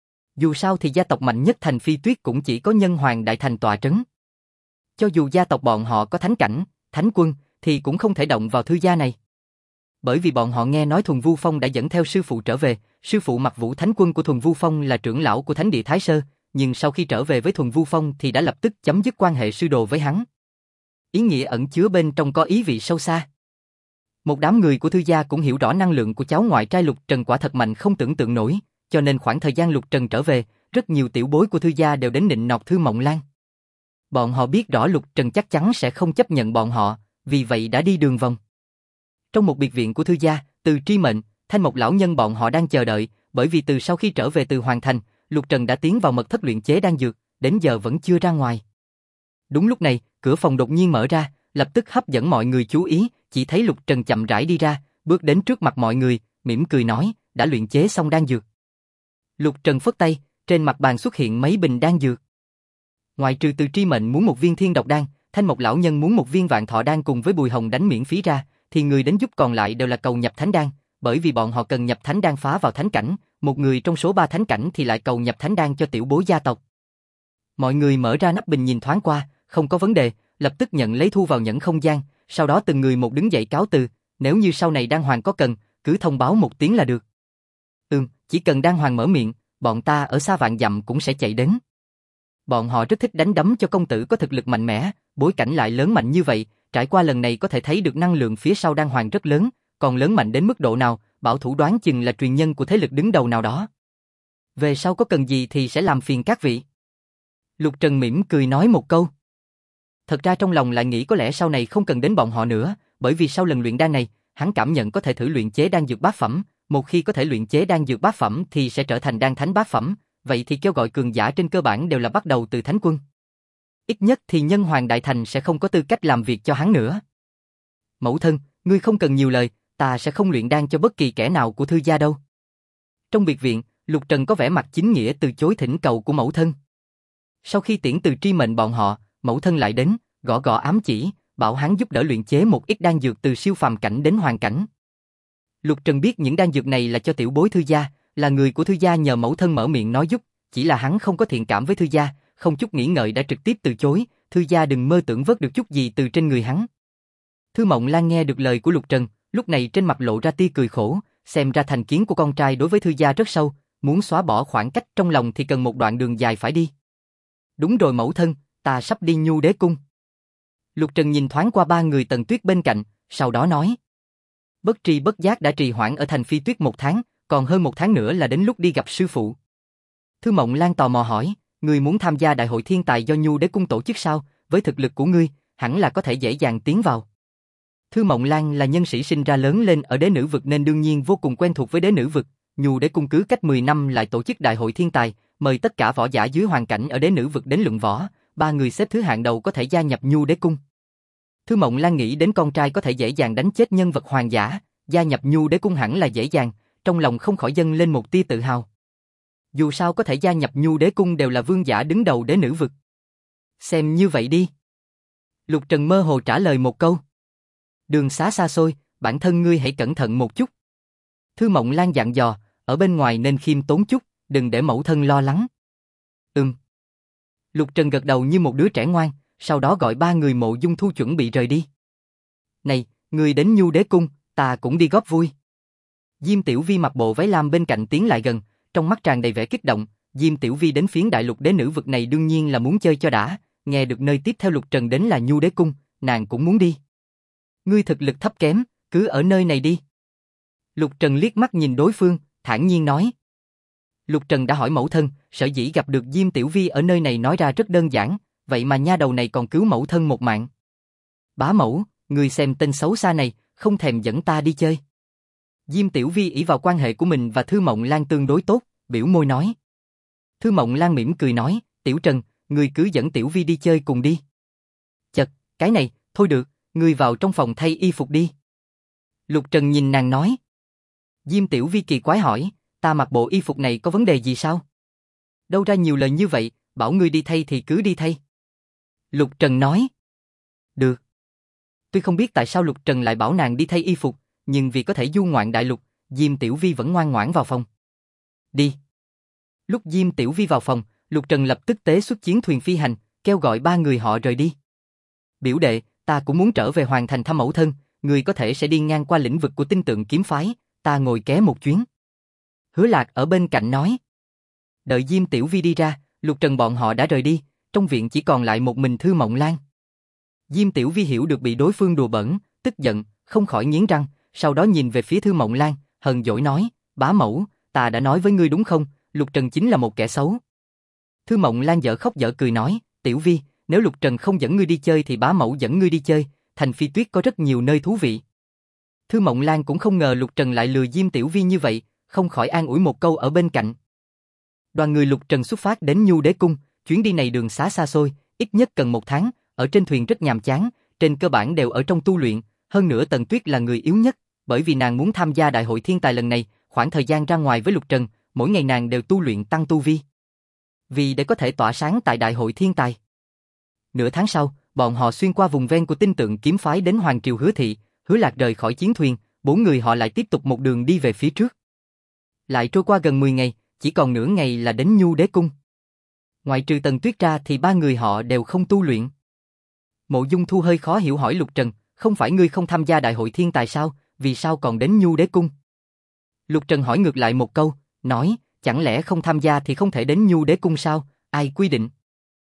Dù sao thì gia tộc mạnh nhất thành Phi Tuyết cũng chỉ có nhân hoàng đại thành tọa trấn. Cho dù gia tộc bọn họ có thánh cảnh, Thánh Quân, thì cũng không thể động vào Thư gia này. Bởi vì bọn họ nghe nói Thuần Vu Phong đã dẫn theo sư phụ trở về, sư phụ Mặc Vũ Thánh Quân của Thuần Vu Phong là trưởng lão của Thánh Địa Thái Sơ, nhưng sau khi trở về với Thuần Vu Phong thì đã lập tức chấm dứt quan hệ sư đồ với hắn. Ý nghĩa ẩn chứa bên trong có ý vị sâu xa. Một đám người của Thư gia cũng hiểu rõ năng lượng của cháu ngoại trai Lục Trần quả thật mạnh không tưởng tượng nổi, cho nên khoảng thời gian Lục Trần trở về, rất nhiều tiểu bối của Thư gia đều đến nịnh nọt Thư Mộng Lan. Bọn họ biết rõ Lục Trần chắc chắn sẽ không chấp nhận bọn họ, vì vậy đã đi đường vòng. Trong một biệt viện của Thư gia, Từ Tri Mệnh, Thanh Mộc lão nhân bọn họ đang chờ đợi, bởi vì từ sau khi trở về từ Hoàng Thành, Lục Trần đã tiến vào mật thất luyện chế đan dược, đến giờ vẫn chưa ra ngoài. Đúng lúc này, cửa phòng đột nhiên mở ra, lập tức hấp dẫn mọi người chú ý, chỉ thấy Lục Trần chậm rãi đi ra, bước đến trước mặt mọi người, mỉm cười nói, đã luyện chế xong đan dược. Lục Trần phất tay, trên mặt bàn xuất hiện mấy bình đan dược. Ngoại trừ Từ Tri Mệnh muốn một viên thiên độc đan, Thanh Mộc lão nhân muốn một viên vạn thọ đan cùng với Bùi Hồng đánh miễn phí ra, thì người đến giúp còn lại đều là cầu nhập thánh đan, bởi vì bọn họ cần nhập thánh đan phá vào thánh cảnh, một người trong số 3 thánh cảnh thì lại cầu nhập thánh đan cho tiểu bối gia tộc. Mọi người mở ra nắp bình nhìn thoáng qua, không có vấn đề, lập tức nhận lấy thu vào nhẫn không gian, sau đó từng người một đứng dậy cáo từ, nếu như sau này đan hoàng có cần, cứ thông báo một tiếng là được. Chỉ cần đan hoàng mở miệng, bọn ta ở xa vạn dặm cũng sẽ chạy đến. Bọn họ rất thích đánh đấm cho công tử có thực lực mạnh mẽ, bối cảnh lại lớn mạnh như vậy, trải qua lần này có thể thấy được năng lượng phía sau đan hoàng rất lớn, còn lớn mạnh đến mức độ nào, bảo thủ đoán chừng là truyền nhân của thế lực đứng đầu nào đó. Về sau có cần gì thì sẽ làm phiền các vị. Lục Trần mỉm cười nói một câu. Thật ra trong lòng lại nghĩ có lẽ sau này không cần đến bọn họ nữa, bởi vì sau lần luyện đan này, hắn cảm nhận có thể thử luyện chế đan dược bát phẩm, một khi có thể luyện chế đan dược bát phẩm thì sẽ trở thành đan thánh bát phẩm, vậy thì kêu gọi cường giả trên cơ bản đều là bắt đầu từ Thánh Quân. Ít nhất thì Nhân Hoàng Đại Thành sẽ không có tư cách làm việc cho hắn nữa. Mẫu thân, ngươi không cần nhiều lời, ta sẽ không luyện đan cho bất kỳ kẻ nào của Thư gia đâu. Trong biệt viện, Lục Trần có vẻ mặt chính nghĩa từ chối thỉnh cầu của mẫu thân. Sau khi tiễn Từ Tri Mệnh bọn họ, mẫu thân lại đến, gõ gõ ám chỉ, bảo hắn giúp đỡ luyện chế một ít đan dược từ siêu phàm cảnh đến hoàn cảnh. Lục Trần biết những đan dược này là cho tiểu bối Thư gia, là người của Thư gia nhờ mẫu thân mở miệng nói giúp, chỉ là hắn không có thiện cảm với Thư gia, không chút nghĩ ngợi đã trực tiếp từ chối, Thư gia đừng mơ tưởng vớt được chút gì từ trên người hắn. Thư Mộng Lan nghe được lời của Lục Trần, lúc này trên mặt lộ ra tia cười khổ, xem ra thành kiến của con trai đối với Thư gia rất sâu, muốn xóa bỏ khoảng cách trong lòng thì cần một đoạn đường dài phải đi. Đúng rồi mẫu thân, ta sắp đi Nhu Đế Cung. Lục Trần nhìn thoáng qua 3 người Tần Tuyết bên cạnh, sau đó nói. Bất tri bất giác đã trì hoãn ở thành Phi Tuyết 1 tháng, còn hơn 1 tháng nữa là đến lúc đi gặp sư phụ. Thư Mộng Lan tò mò hỏi, ngươi muốn tham gia đại hội thiên tài do Nhu Đế Cung tổ chức sao? Với thực lực của ngươi, hẳn là có thể dễ dàng tiến vào. Thư Mộng Lan là nhân sĩ sinh ra lớn lên ở đế nữ vực nên đương nhiên vô cùng quen thuộc với đế nữ vực. Nhu Đế Cung cứ cách 10 năm lại tổ chức đại hội thiên tài, mời tất cả võ giả dưới hoàn cảnh ở đế nữ vực đến luận võ, 3 người xếp thứ hạng đầu có thể gia nhập Nhu Đế Cung. Thư Mộng Lan nghĩ đến con trai có thể dễ dàng đánh chết nhân vật hoàng giả, gia nhập Nhu Đế Cung hẳn là dễ dàng, trong lòng không khỏi dâng lên một tia tự hào. Dù sao có thể gia nhập Nhu Đế Cung đều là vương giả đứng đầu đế nữ vực. Xem như vậy đi. Lục Trần mơ hồ trả lời một câu. Đường xá xa xôi, bản thân ngươi hãy cẩn thận một chút. Thư Mộng Lan dặn dò, ở bên ngoài nên khiêm tốn chút, đừng để mẫu thân lo lắng. Lục Trần gật đầu như một đứa trẻ ngoan, sau đó gọi 3 người Mộ Dung Thu chuẩn bị rời đi. Này, người đến Nhu Đế Cung, ta cũng đi góp vui. Diêm Tiểu Vi mặc bộ váy lam bên cạnh tiến lại gần, trong mắt tràn đầy vẻ kích động. Diêm Tiểu Vi đến phiến đại lục đế nữ vực này đương nhiên là muốn chơi cho đã, nghe được nơi tiếp theo Lục Trần đến là Nhu Đế Cung, nàng cũng muốn đi. Ngươi thực lực thấp kém, cứ ở nơi này đi. Lục Trần liếc mắt nhìn đối phương, thản nhiên nói. Lục Trần đã hỏi mẫu thân, sở dĩ gặp được Diêm Tiểu Vi ở nơi này nói ra rất đơn giản, vậy mà nha đầu này còn cứu mẫu thân một mạng. Bá mẫu, ngươi xem tên xấu xa này, không thèm dẫn ta đi chơi. Diêm Tiểu Vi ỷ vào quan hệ của mình và Thư Mộng Lan tương đối tốt, biểu môi nói. Thư Mộng Lan mỉm cười nói, Tiểu Trần, ngươi cứ dẫn Tiểu Vi đi chơi cùng đi. Chật, cái này, thôi được, ngươi vào trong phòng thay y phục đi. Lục Trần nhìn nàng nói. Diêm Tiểu Vi kỳ quái hỏi, ta mặc bộ y phục này có vấn đề gì sao? Đâu ra nhiều lời như vậy, bảo ngươi đi thay thì cứ đi thay. Lục Trần nói. Được. Tuy không biết tại sao Lục Trần lại bảo nàng đi thay y phục, nhưng vì có thể du ngoạn đại lục, Diêm Tiểu Vi vẫn ngoan ngoãn vào phòng. Đi. Lúc Diêm Tiểu Vi vào phòng, Lục Trần lập tức tế xuất chiến thuyền phi hành, kêu gọi 3 người họ rời đi. Biểu đệ, ta cũng muốn trở về hoàn thành thăm mẫu thân, người có thể sẽ đi ngang qua lĩnh vực của tinh tượng kiếm phái, ta ngồi ké một chuyến. Hứa Lạc ở bên cạnh nói. Đợi Diêm Tiểu Vi đi ra, Lục Trần bọn họ đã rời đi, trong viện chỉ còn lại một mình Thư Mộng Lan. Diêm Tiểu Vi hiểu được bị đối phương đùa bỡn, tức giận, không khỏi nghiến răng, sau đó nhìn về phía Thư Mộng Lan, hờn dỗi nói, bá mẫu, ta đã nói với ngươi đúng không, Lục Trần chính là một kẻ xấu. Thư Mộng Lan dở khóc dở cười nói, Tiểu Vi, nếu Lục Trần không dẫn ngươi đi chơi thì bá mẫu dẫn ngươi đi chơi, thành Phi Tuyết có rất nhiều nơi thú vị. Thư Mộng Lan cũng không ngờ Lục Trần lại lừa Diêm Tiểu Vi như vậy, không khỏi an ủi một câu ở bên cạnh. Đoàn người Lục Trần xuất phát đến Nhu Đế Cung, chuyến đi này đường xá xa xôi, ít nhất cần 1 tháng, ở trên thuyền rất nhàm chán, trên cơ bản đều ở trong tu luyện, hơn nữa Tần Tuyết là người yếu nhất, bởi vì nàng muốn tham gia đại hội thiên tài lần này, khoảng thời gian ra ngoài với Lục Trần, mỗi ngày nàng đều tu luyện tăng tu vi. Vì để có thể tỏa sáng tại đại hội thiên tài. Nửa tháng sau, bọn họ xuyên qua vùng ven của tinh tượng kiếm phái đến Hoàng Triều Hứa Thị, Hứa Lạc rời khỏi chiến thuyền, 4 người họ lại tiếp tục một đường đi về phía trước. Lại trôi qua gần 10 ngày, chỉ còn nửa ngày là đến Nhu Đế Cung. Ngoại trừ Tần Tuyết ra thì 3 người họ đều không tu luyện. Mộ Dung Thu hơi khó hiểu hỏi Lục Trần, không phải ngươi không tham gia đại hội thiên tài sao, vì sao còn đến Nhu Đế Cung? Lục Trần hỏi ngược lại một câu, nói, chẳng lẽ không tham gia thì không thể đến Nhu Đế Cung sao, ai quy định?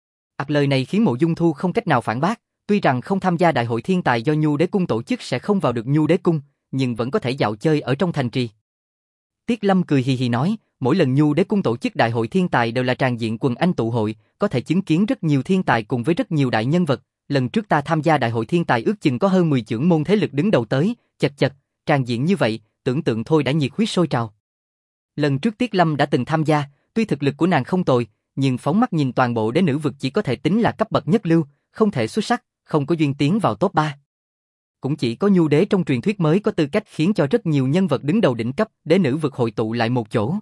Lời này khiến Mộ Dung Thu không cách nào phản bác, tuy rằng không tham gia đại hội thiên tài do Nhu Đế Cung tổ chức sẽ không vào được Nhu Đế Cung, nhưng vẫn có thể dạo chơi ở trong thành trì. Tiết Lâm cười hì hì nói, mỗi lần Nhu Đế Cung tổ chức đại hội thiên tài đều là tràn diện quần anh tụ hội, có thể chứng kiến rất nhiều thiên tài cùng với rất nhiều đại nhân vật. Lần trước ta tham gia đại hội thiên tài ước chừng có hơn 10 chưởng môn thế lực đứng đầu tới, chật chật, tràn diện như vậy, tưởng tượng thôi đã nhiệt huyết sôi trào. Lần trước Tiết Lâm đã từng tham gia, tuy thực lực của nàng không tồi, nhưng phóng mắt nhìn toàn bộ đế nữ vực chỉ có thể tính là cấp bậc nhất lưu, không thể xuất sắc, không có duyên tiến vào top 3. Cũng chỉ có Nhu Đế trong truyền thuyết mới có tư cách khiến cho rất nhiều nhân vật đứng đầu đỉnh cấp đế nữ vực hội tụ lại một chỗ.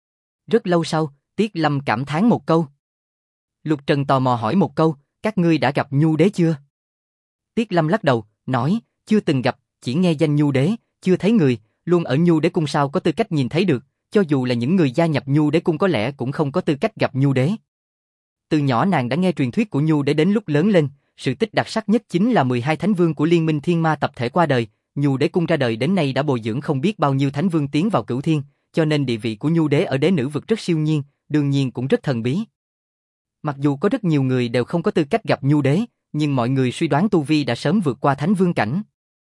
Rất lâu sau, Tiết Lâm cảm thán một câu. Lục Trần tò mò hỏi một câu, các ngươi đã gặp Nhu Đế chưa? Tiết Lâm lắc đầu, nói, chưa từng gặp, chỉ nghe danh Nhu Đế, chưa thấy người, luôn ở Nhu Đế Cung sao có tư cách nhìn thấy được, cho dù là những người gia nhập Nhu Đế Cung có lẽ cũng không có tư cách gặp Nhu Đế. Từ nhỏ nàng đã nghe truyền thuyết của Nhu Đế đến lúc lớn lên, sự tích đặc sắc nhất chính là 12 thánh vương của Liên minh Thiên Ma tập thể qua đời, Nhu Đế Cung ra đời đến nay đã bồi dưỡng không biết bao nhiêu thánh vương tiến vào cửu thiên, cho nên địa vị của Nhu Đế ở đế nữ vực rất siêu nhiên, đương nhiên cũng rất thần bí. Mặc dù có rất nhiều người đều không có tư cách gặp Nhu Đế, nhưng mọi người suy đoán tu vi đã sớm vượt qua thánh vương cảnh.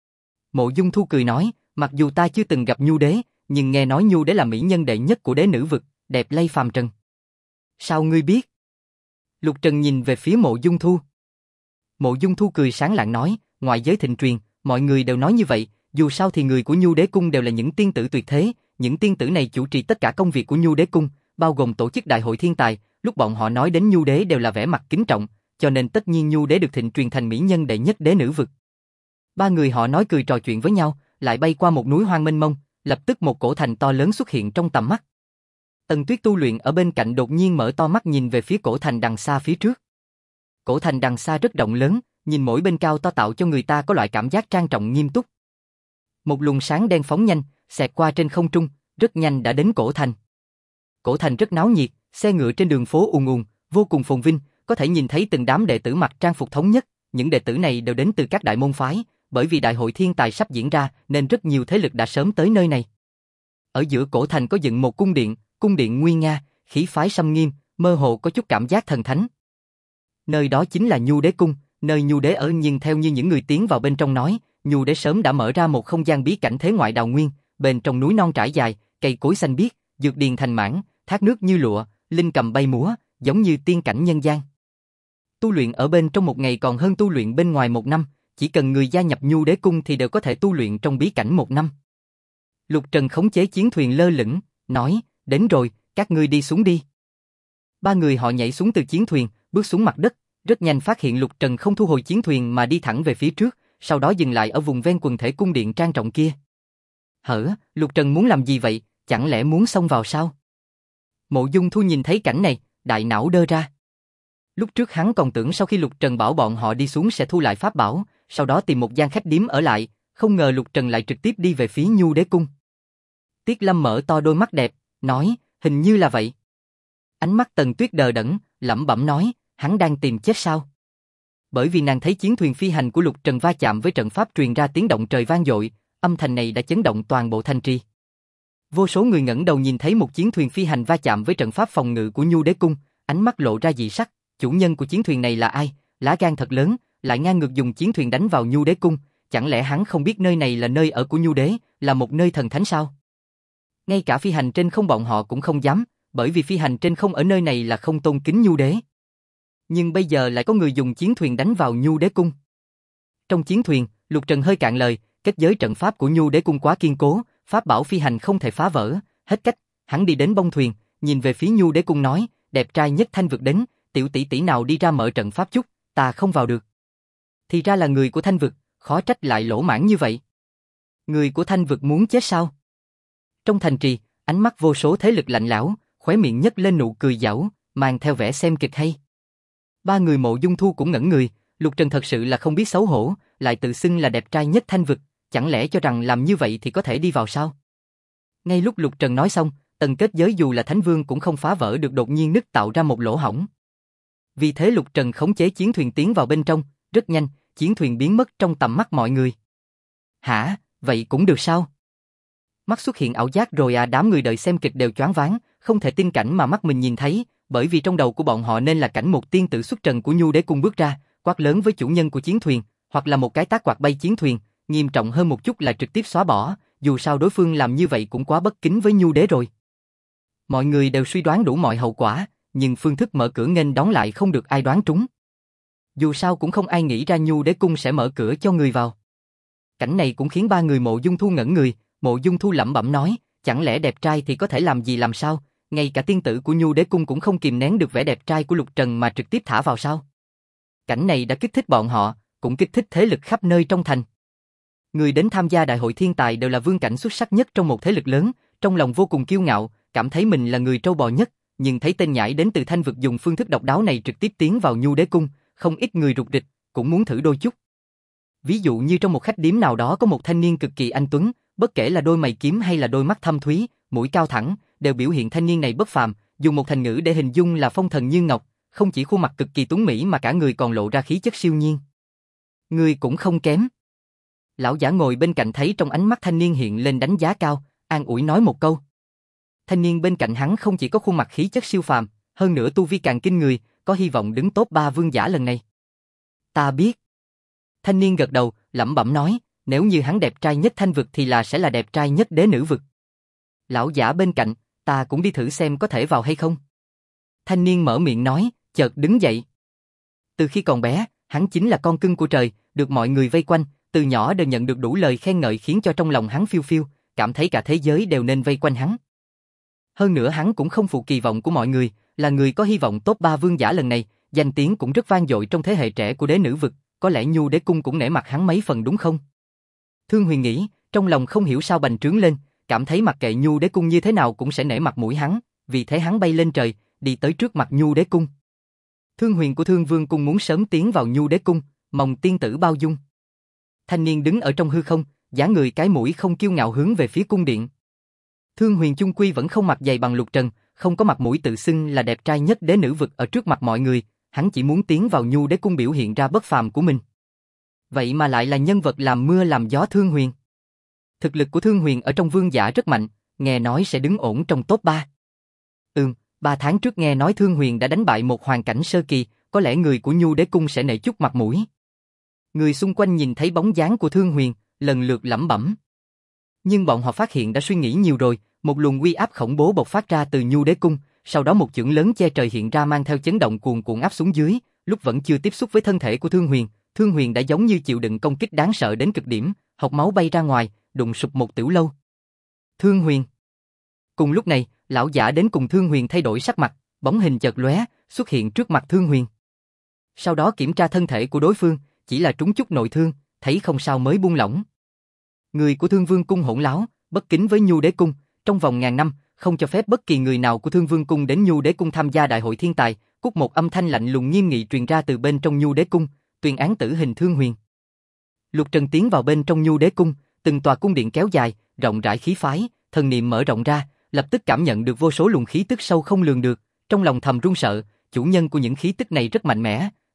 Mộ Dung Thu cười nói, mặc dù ta chưa từng gặp Nhu Đế, nhưng nghe nói Nhu Đế là mỹ nhân đệ nhất của đế nữ vực, đẹp lây phàm trần. Sao ngươi biết? Lục Trần nhìn về phía Mộ Dung Thu. Mộ Dung Thu cười sáng lạng nói, ngoại giới thịnh truyền, mọi người đều nói như vậy, dù sao thì người của Nhu Đế Cung đều là những tiên tử tuyệt thế, những tiên tử này chủ trì tất cả công việc của Nhu Đế Cung, bao gồm tổ chức đại hội thiên tài, lúc bọn họ nói đến Nhu Đế đều là vẻ mặt kính trọng, cho nên tất nhiên Nhu Đế được thịnh truyền thành mỹ nhân đệ nhất đế nữ vực. 3 người họ nói cười trò chuyện với nhau, lại bay qua một núi hoang mênh mông, lập tức một cổ thành to lớn xuất hiện trong tầm mắt. Tần Tuyết tu luyện ở bên cạnh đột nhiên mở to mắt nhìn về phía cổ thành đằng xa phía trước. Cổ thành đằng xa rất rộng lớn, nhìn mỗi bên cao to tạo cho người ta có loại cảm giác trang trọng nghiêm túc. Một luồng sáng đen phóng nhanh, xẹt qua trên không trung, rất nhanh đã đến cổ thành. Cổ thành rất náo nhiệt, xe ngựa trên đường phố ùn ùn, vô cùng phồn vinh, có thể nhìn thấy từng đám đệ tử mặc trang phục thống nhất, những đệ tử này đều đến từ các đại môn phái, bởi vì đại hội thiên tài sắp diễn ra nên rất nhiều thế lực đã sớm tới nơi này. Ở giữa cổ thành có dựng một cung điện nguy nga, khí phái xâm nghiêm, mơ hồ có chút cảm giác thần thánh. Nơi đó chính là Nhu Đế Cung, nơi Nhu Đế ở, nhưng theo như những người tiến vào bên trong nói, Nhu Đế sớm đã mở ra một không gian bí cảnh thế ngoại đào nguyên, bên trong núi non trải dài, cây cối xanh biếc, dược điền thành mãn, thác nước như lụa, linh cầm bay múa, giống như tiên cảnh nhân gian. Tu luyện ở bên trong một ngày còn hơn tu luyện bên ngoài một năm, chỉ cần người gia nhập Nhu Đế Cung thì đều có thể tu luyện trong bí cảnh một năm. Lục Trần khống chế chiến thuyền lơ lửng, nói, đến rồi, các ngươi đi xuống đi. 3 người họ nhảy xuống từ chiến thuyền, bước xuống mặt đất, rất nhanh phát hiện Lục Trần không thu hồi chiến thuyền mà đi thẳng về phía trước, sau đó dừng lại ở vùng ven quần thể cung điện trang trọng kia. Lục Trần muốn làm gì vậy, chẳng lẽ muốn xông vào sao? Mộ Dung Thu nhìn thấy cảnh này, đại não đơ ra. Lúc trước hắn còn tưởng sau khi Lục Trần bảo bọn họ đi xuống sẽ thu lại pháp bảo, sau đó tìm một gian khách điếm ở lại, không ngờ Lục Trần lại trực tiếp đi về phía Nhu Đế Cung. Tiết Lâm mở to đôi mắt đẹp, nói, hình như là vậy. Ánh mắt Tần Tuyết đờ đẫn, lẩm bẩm nói, hắn đang tìm chết sao? Bởi vì nàng thấy chiến thuyền phi hành của Lục Trần va chạm với trận pháp truyền ra tiếng động trời vang dội, âm thanh này đã chấn động toàn bộ thành trì. Vô số người ngẩng đầu nhìn thấy một chiến thuyền phi hành va chạm với trận pháp phòng ngự của Nhu Đế Cung, ánh mắt lộ ra dị sắc, chủ nhân của chiến thuyền này là ai, lá gan thật lớn, lại ngang ngược dùng chiến thuyền đánh vào Nhu Đế Cung, chẳng lẽ hắn không biết nơi này là nơi ở của Nhu Đế, là một nơi thần thánh sao? Ngay cả phi hành trên không bọn họ cũng không dám, bởi vì phi hành trên không ở nơi này là không tôn kính Nhu Đế. Nhưng bây giờ lại có người dùng chiến thuyền đánh vào Nhu Đế Cung. Trong chiến thuyền, Lục Trần hơi cạn lời, kết giới trận pháp của Nhu Đế Cung quá kiên cố, pháp bảo phi hành không thể phá vỡ, hết cách, hắn đi đến bông thuyền, nhìn về phía Nhu Đế Cung nói, đẹp trai nhất Thanh Vực đến, tiểu tỷ tỷ nào đi ra mở trận pháp chút, ta không vào được. Thì ra là người của Thanh Vực, khó trách lại lỗ mãng như vậy. Người của Thanh Vực muốn chết sao? Trong thành trì, ánh mắt vô số thế lực lạnh lẽo, khóe miệng nhếch lên nụ cười giảo, mang theo vẻ xem kịch hay. Ba người Mộ Dung Thu cũng ngẩn người, Lục Trần thật sự là không biết xấu hổ, lại tự xưng là đẹp trai nhất Thanh Vực, chẳng lẽ cho rằng làm như vậy thì có thể đi vào sao? Ngay lúc Lục Trần nói xong, tầng kết giới dù là Thánh Vương cũng không phá vỡ được, đột nhiên nứt tạo ra một lỗ hổng. Vì thế Lục Trần khống chế chiến thuyền tiến vào bên trong, rất nhanh, chiến thuyền biến mất trong tầm mắt mọi người. Hả, vậy cũng được sao? Mắt xuất hiện ảo giác rồi à, đám người đợi xem kịch đều choáng váng, không thể tin cảnh mà mắt mình nhìn thấy, bởi vì trong đầu của bọn họ nên là cảnh một tiên tử xuất trần của Nhu Đế Cung bước ra, quát lớn với chủ nhân của chiến thuyền, hoặc là một cái tát quạt bay chiến thuyền, nghiêm trọng hơn một chút là trực tiếp xóa bỏ, dù sao đối phương làm như vậy cũng quá bất kính với Nhu Đế rồi. Mọi người đều suy đoán đủ mọi hậu quả, nhưng phương thức mở cửa nghênh đón lại không được ai đoán trúng. Dù sao cũng không ai nghĩ ra Nhu Đế Cung sẽ mở cửa cho người vào. Cảnh này cũng khiến ba người Mộ Dung Thu ngẩn người, Mộ Dung Thu lẩm bẩm nói, chẳng lẽ đẹp trai thì có thể làm gì làm sao, ngay cả tiên tử của Nhu Đế Cung cũng không kìm nén được vẻ đẹp trai của Lục Trần mà trực tiếp thả vào sao. Cảnh này đã kích thích bọn họ, cũng kích thích thế lực khắp nơi trong thành. Người đến tham gia đại hội thiên tài đều là vương cảnh xuất sắc nhất trong một thế lực lớn, trong lòng vô cùng kiêu ngạo, cảm thấy mình là người trâu bò nhất, nhưng thấy tên nhãi đến từ Thanh Vực dùng phương thức độc đáo này trực tiếp tiến vào Nhu Đế Cung, không ít người rụt rịch, cũng muốn thử đôi chút. Ví dụ như trong một khách điếm nào đó có một thanh niên cực kỳ anh tuấn, bất kể là đôi mày kiếm hay là đôi mắt thâm thúy, mũi cao thẳng, đều biểu hiện thanh niên này bất phàm, dùng một thành ngữ để hình dung là phong thần như ngọc, không chỉ khuôn mặt cực kỳ tuấn mỹ mà cả người còn lộ ra khí chất siêu nhiên. Người cũng không kém. Lão giả ngồi bên cạnh thấy trong ánh mắt thanh niên hiện lên đánh giá cao, an ủi nói một câu. Thanh niên bên cạnh hắn không chỉ có khuôn mặt khí chất siêu phàm, hơn nữa tu vi càng kinh người, có hy vọng đứng top 3 vương giả lần này. Ta biết. Thanh niên gật đầu, lẩm bẩm nói, nếu như hắn đẹp trai nhất Thanh Vực thì là sẽ là đẹp trai nhất Đế Nữ Vực. Lão giả bên cạnh, ta cũng đi thử xem có thể vào hay không. Thanh niên mở miệng nói, chợt đứng dậy. Từ khi còn bé, hắn chính là con cưng của trời, được mọi người vây quanh, từ nhỏ đều nhận được đủ lời khen ngợi khiến cho trong lòng hắn phiêu phiêu, cảm thấy cả thế giới đều nên vây quanh hắn. Hơn nữa hắn cũng không phụ kỳ vọng của mọi người, là người có hy vọng top 3 vương giả lần này, danh tiếng cũng rất vang dội trong thế hệ trẻ của Đế Nữ Vực, có lẽ Nhu Đế Cung cũng nể mặt hắn mấy phần đúng không? Thương Huyền nghĩ, trong lòng không hiểu sao bành trướng lên, cảm thấy mặc kệ Nhu Đế Cung như thế nào cũng sẽ nể mặt mũi hắn, vì thế hắn bay lên trời, đi tới trước mặt Nhu Đế Cung. Thương Huyền của Thương Vương Cung muốn sớm tiến vào Nhu Đế Cung, mong tiên tử bao dung. Thanh niên đứng ở trong hư không, dáng người cái mũi không kiêu ngạo hướng về phía cung điện. Thương Huyền chung quy vẫn không mặt dày bằng Lục Trần, không có mặt mũi tự xưng là đẹp trai nhất Đế Nữ Vực ở trước mặt mọi người, hắn chỉ muốn tiến vào Nhu Đế Cung biểu hiện ra bất phàm của mình. Vậy mà lại là nhân vật làm mưa làm gió Thương Huyền. Thực lực của Thương Huyền ở trong vương giả rất mạnh, nghe nói sẽ đứng ổn trong top 3. 3 tháng trước nghe nói Thương Huyền đã đánh bại một hoàng cảnh sơ kỳ, có lẽ người của Nhu Đế Cung sẽ nể chút mặt mũi. Người xung quanh nhìn thấy bóng dáng của Thương Huyền, lần lượt lẩm bẩm. Nhưng bọn họ phát hiện đã suy nghĩ nhiều rồi, một luồng uy áp khủng bố bộc phát ra từ Nhu Đế Cung, sau đó một chưởng lớn che trời hiện ra mang theo chấn động cuồn cuộn áp xuống dưới, lúc vẫn chưa tiếp xúc với thân thể của Thương Huyền đã giống như chịu đựng công kích đáng sợ đến cực điểm, hộc máu bay ra ngoài, đụng sụp một tiểu lâu. Thương Huyền. Cùng lúc này, lão giả đến cùng Thương Huyền thay đổi sắc mặt, bóng hình chợt lóe, xuất hiện trước mặt Thương Huyền. Sau đó kiểm tra thân thể của đối phương, chỉ là trúng chút nội thương, thấy không sao mới buông lỏng. Người của Thương Vương Cung hỗn láo, bất kính với Nhu Đế Cung, trong vòng ngàn năm, không cho phép bất kỳ người nào của Thương Vương Cung đến Nhu Đế Cung tham gia đại hội thiên tài, cút một âm thanh lạnh lùng nghiêm nghị truyền ra từ bên trong Nhu Đế Cung, tuyên án tử hình Thương Huyền. Lục Trần tiến vào bên trong Nhu Đế Cung, từng tòa cung điện kéo dài, rộng rãi khí phái, thần niệm mở rộng ra, lập tức cảm nhận được vô số luồng khí tức sâu không lường được, trong lòng thầm run sợ, chủ nhân của những khí tức này rất mạnh mẽ,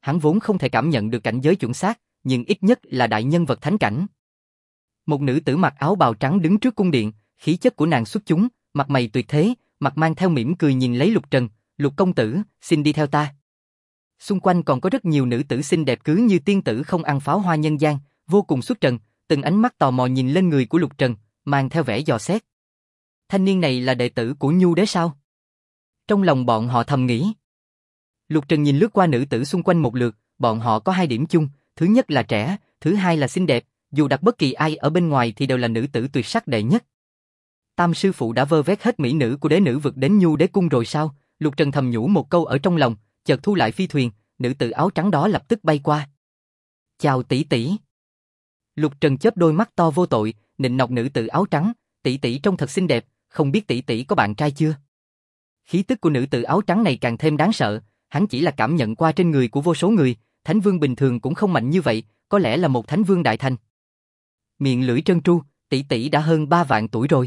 hắn vốn không thể cảm nhận được cảnh giới chuẩn xác, nhưng ít nhất là đại nhân vật thánh cảnh. Một nữ tử mặc áo bào trắng đứng trước cung điện, khí chất của nàng xuất chúng, mặt mày tuyệt thế, mặt mang theo mỉm cười nhìn lấy Lục Trần, "Lục công tử, xin đi theo ta." Xung quanh còn có rất nhiều nữ tử xinh đẹp cứ như tiên tử không ăn pháo hoa nhân gian, vô cùng xuất trần, từng ánh mắt tò mò nhìn lên người của Lục Trần, mang theo vẻ dò xét. Thanh niên này là đệ tử của Nhu Đế sao? Trong lòng bọn họ thầm nghĩ. Lục Trần nhìn lướt qua nữ tử xung quanh một lượt, bọn họ có hai điểm chung, thứ nhất là trẻ, thứ hai là xinh đẹp, dù đặt bất kỳ ai ở bên ngoài thì đều là nữ tử tuyệt sắc đệ nhất. Tam sư phụ đã vơ vét hết mỹ nữ của đế nữ vực đến Nhu Đế cung rồi sao? Lục Trần thầm nhủ một câu ở trong lòng, chợt thu lại phi thuyền, nữ tử áo trắng đó lập tức bay qua. "Chào tỷ tỷ." Lục Trần chớp đôi mắt to vô tội, nịnh nọt nữ tử áo trắng, "Tỷ tỷ trông thật xinh đẹp, không biết tỷ tỷ có bạn trai chưa?" Khí tức của nữ tử áo trắng này càng thêm đáng sợ, hắn chỉ là cảm nhận qua trên người của vô số người, thánh vương bình thường cũng không mạnh như vậy, có lẽ là một thánh vương đại thành. Miệng lưỡi trơn tru, tỷ tỷ đã hơn 3 vạn tuổi rồi.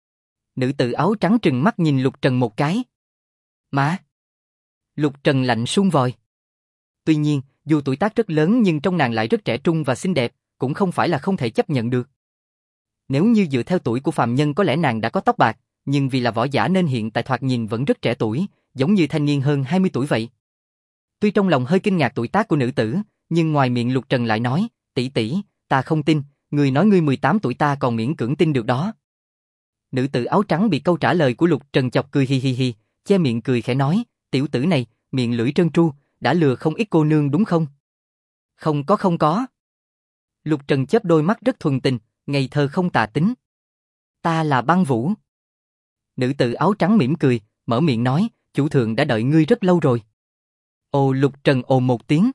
Nữ tử áo trắng trừng mắt nhìn Lục Trần một cái. Má! Lục Trần lạnh sun vòi. Tuy nhiên, dù tuổi tác rất lớn nhưng trong nàng lại rất trẻ trung và xinh đẹp, cũng không phải là không thể chấp nhận được. Nếu như dựa theo tuổi của phàm nhân có lẽ nàng đã có tóc bạc, nhưng vì là võ giả nên hiện tại thoạt nhìn vẫn rất trẻ tuổi, giống như thanh niên hơn 20 tuổi vậy. Tuy trong lòng hơi kinh ngạc tuổi tác của nữ tử, nhưng ngoài miệng Lục Trần lại nói, "Tỷ tỷ, ta không tin, người nói ngươi 18 tuổi ta còn miễn cưỡng tin được đó." Nữ tử áo trắng bị câu trả lời của Lục Trần chọc cười hi hi hi, che miệng cười khẽ nói, "Tiểu tử này, miệng lưỡi trơn tru, đã lừa không ít cô nương đúng không?" Không có. Lục Trần chớp đôi mắt rất thuần tình, ngây thơ không tà tính. "Ta là Băng Vũ." Nữ tử áo trắng mỉm cười, mở miệng nói, "Chủ thượng đã đợi ngươi rất lâu rồi." Ồ, Lục Trần ồ một tiếng.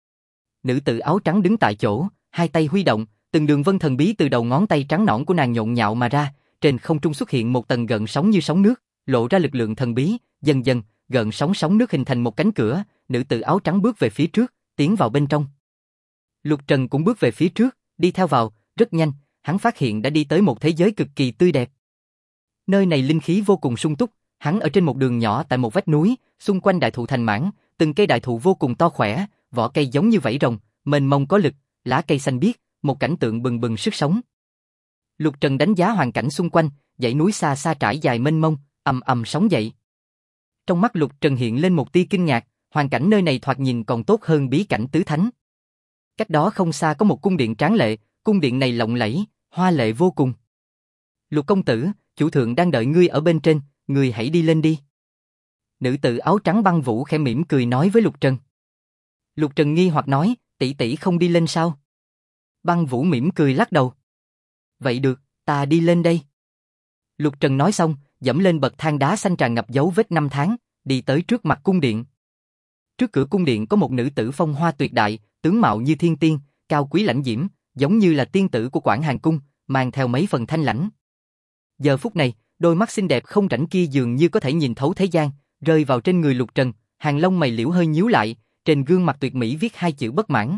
Nữ tử áo trắng đứng tại chỗ, hai tay huy động, từng đường vân thần bí từ đầu ngón tay trắng nõn của nàng nhộn nhạo mà ra, trên không trung xuất hiện một tầng gợn sóng như sóng nước, lộ ra lực lượng thần bí, dần dần, gợn sóng nước hình thành một cánh cửa, nữ tử áo trắng bước về phía trước, tiến vào bên trong. Lục Trần cũng bước về phía trước, đi theo vào, rất nhanh, hắn phát hiện đã đi tới một thế giới cực kỳ tươi đẹp. Nơi này linh khí vô cùng sung túc, hắn ở trên một đường nhỏ tại một vách núi, xung quanh đại thụ thành mảng, từng cây đại thụ vô cùng to khỏe, vỏ cây giống như vảy rồng, mênh mông có lực, lá cây xanh biếc, một cảnh tượng bừng bừng sức sống. Lục Trần đánh giá hoàn cảnh xung quanh, dãy núi xa xa trải dài mênh mông, ầm ầm sóng dậy. Trong mắt Lục Trần hiện lên một tia kinh ngạc, hoàn cảnh nơi này thoạt nhìn còn tốt hơn bí cảnh tứ thánh. Cách đó không xa có một cung điện tráng lệ, cung điện này lộng lẫy, hoa lệ vô cùng. "Lục công tử, chủ thượng đang đợi ngươi ở bên trên, ngươi hãy đi lên đi." Nữ tử áo trắng Băng Vũ khẽ mỉm cười nói với Lục Trần. Lục Trần nghi hoặc nói, "Tỷ tỷ không đi lên sao?" Băng Vũ mỉm cười lắc đầu. "Vậy được, ta đi lên đây." Lục Trần nói xong, dẫm lên bậc thang đá xanh tràn ngập dấu vết năm tháng, đi tới trước mặt cung điện. Trước cửa cung điện có một nữ tử phong hoa tuyệt đại, tướng mạo như thiên tiên, cao quý lãnh diễm, giống như là tiên tử của Quảng Hàn cung, mang theo mấy phần thanh lãnh. Giờ phút này, đôi mắt xinh đẹp không rảnh kia dường như có thể nhìn thấu thế gian, rơi vào trên người Lục Trần, hàng lông mày liễu hơi nhíu lại, trên gương mặt tuyệt mỹ viết hai chữ bất mãn.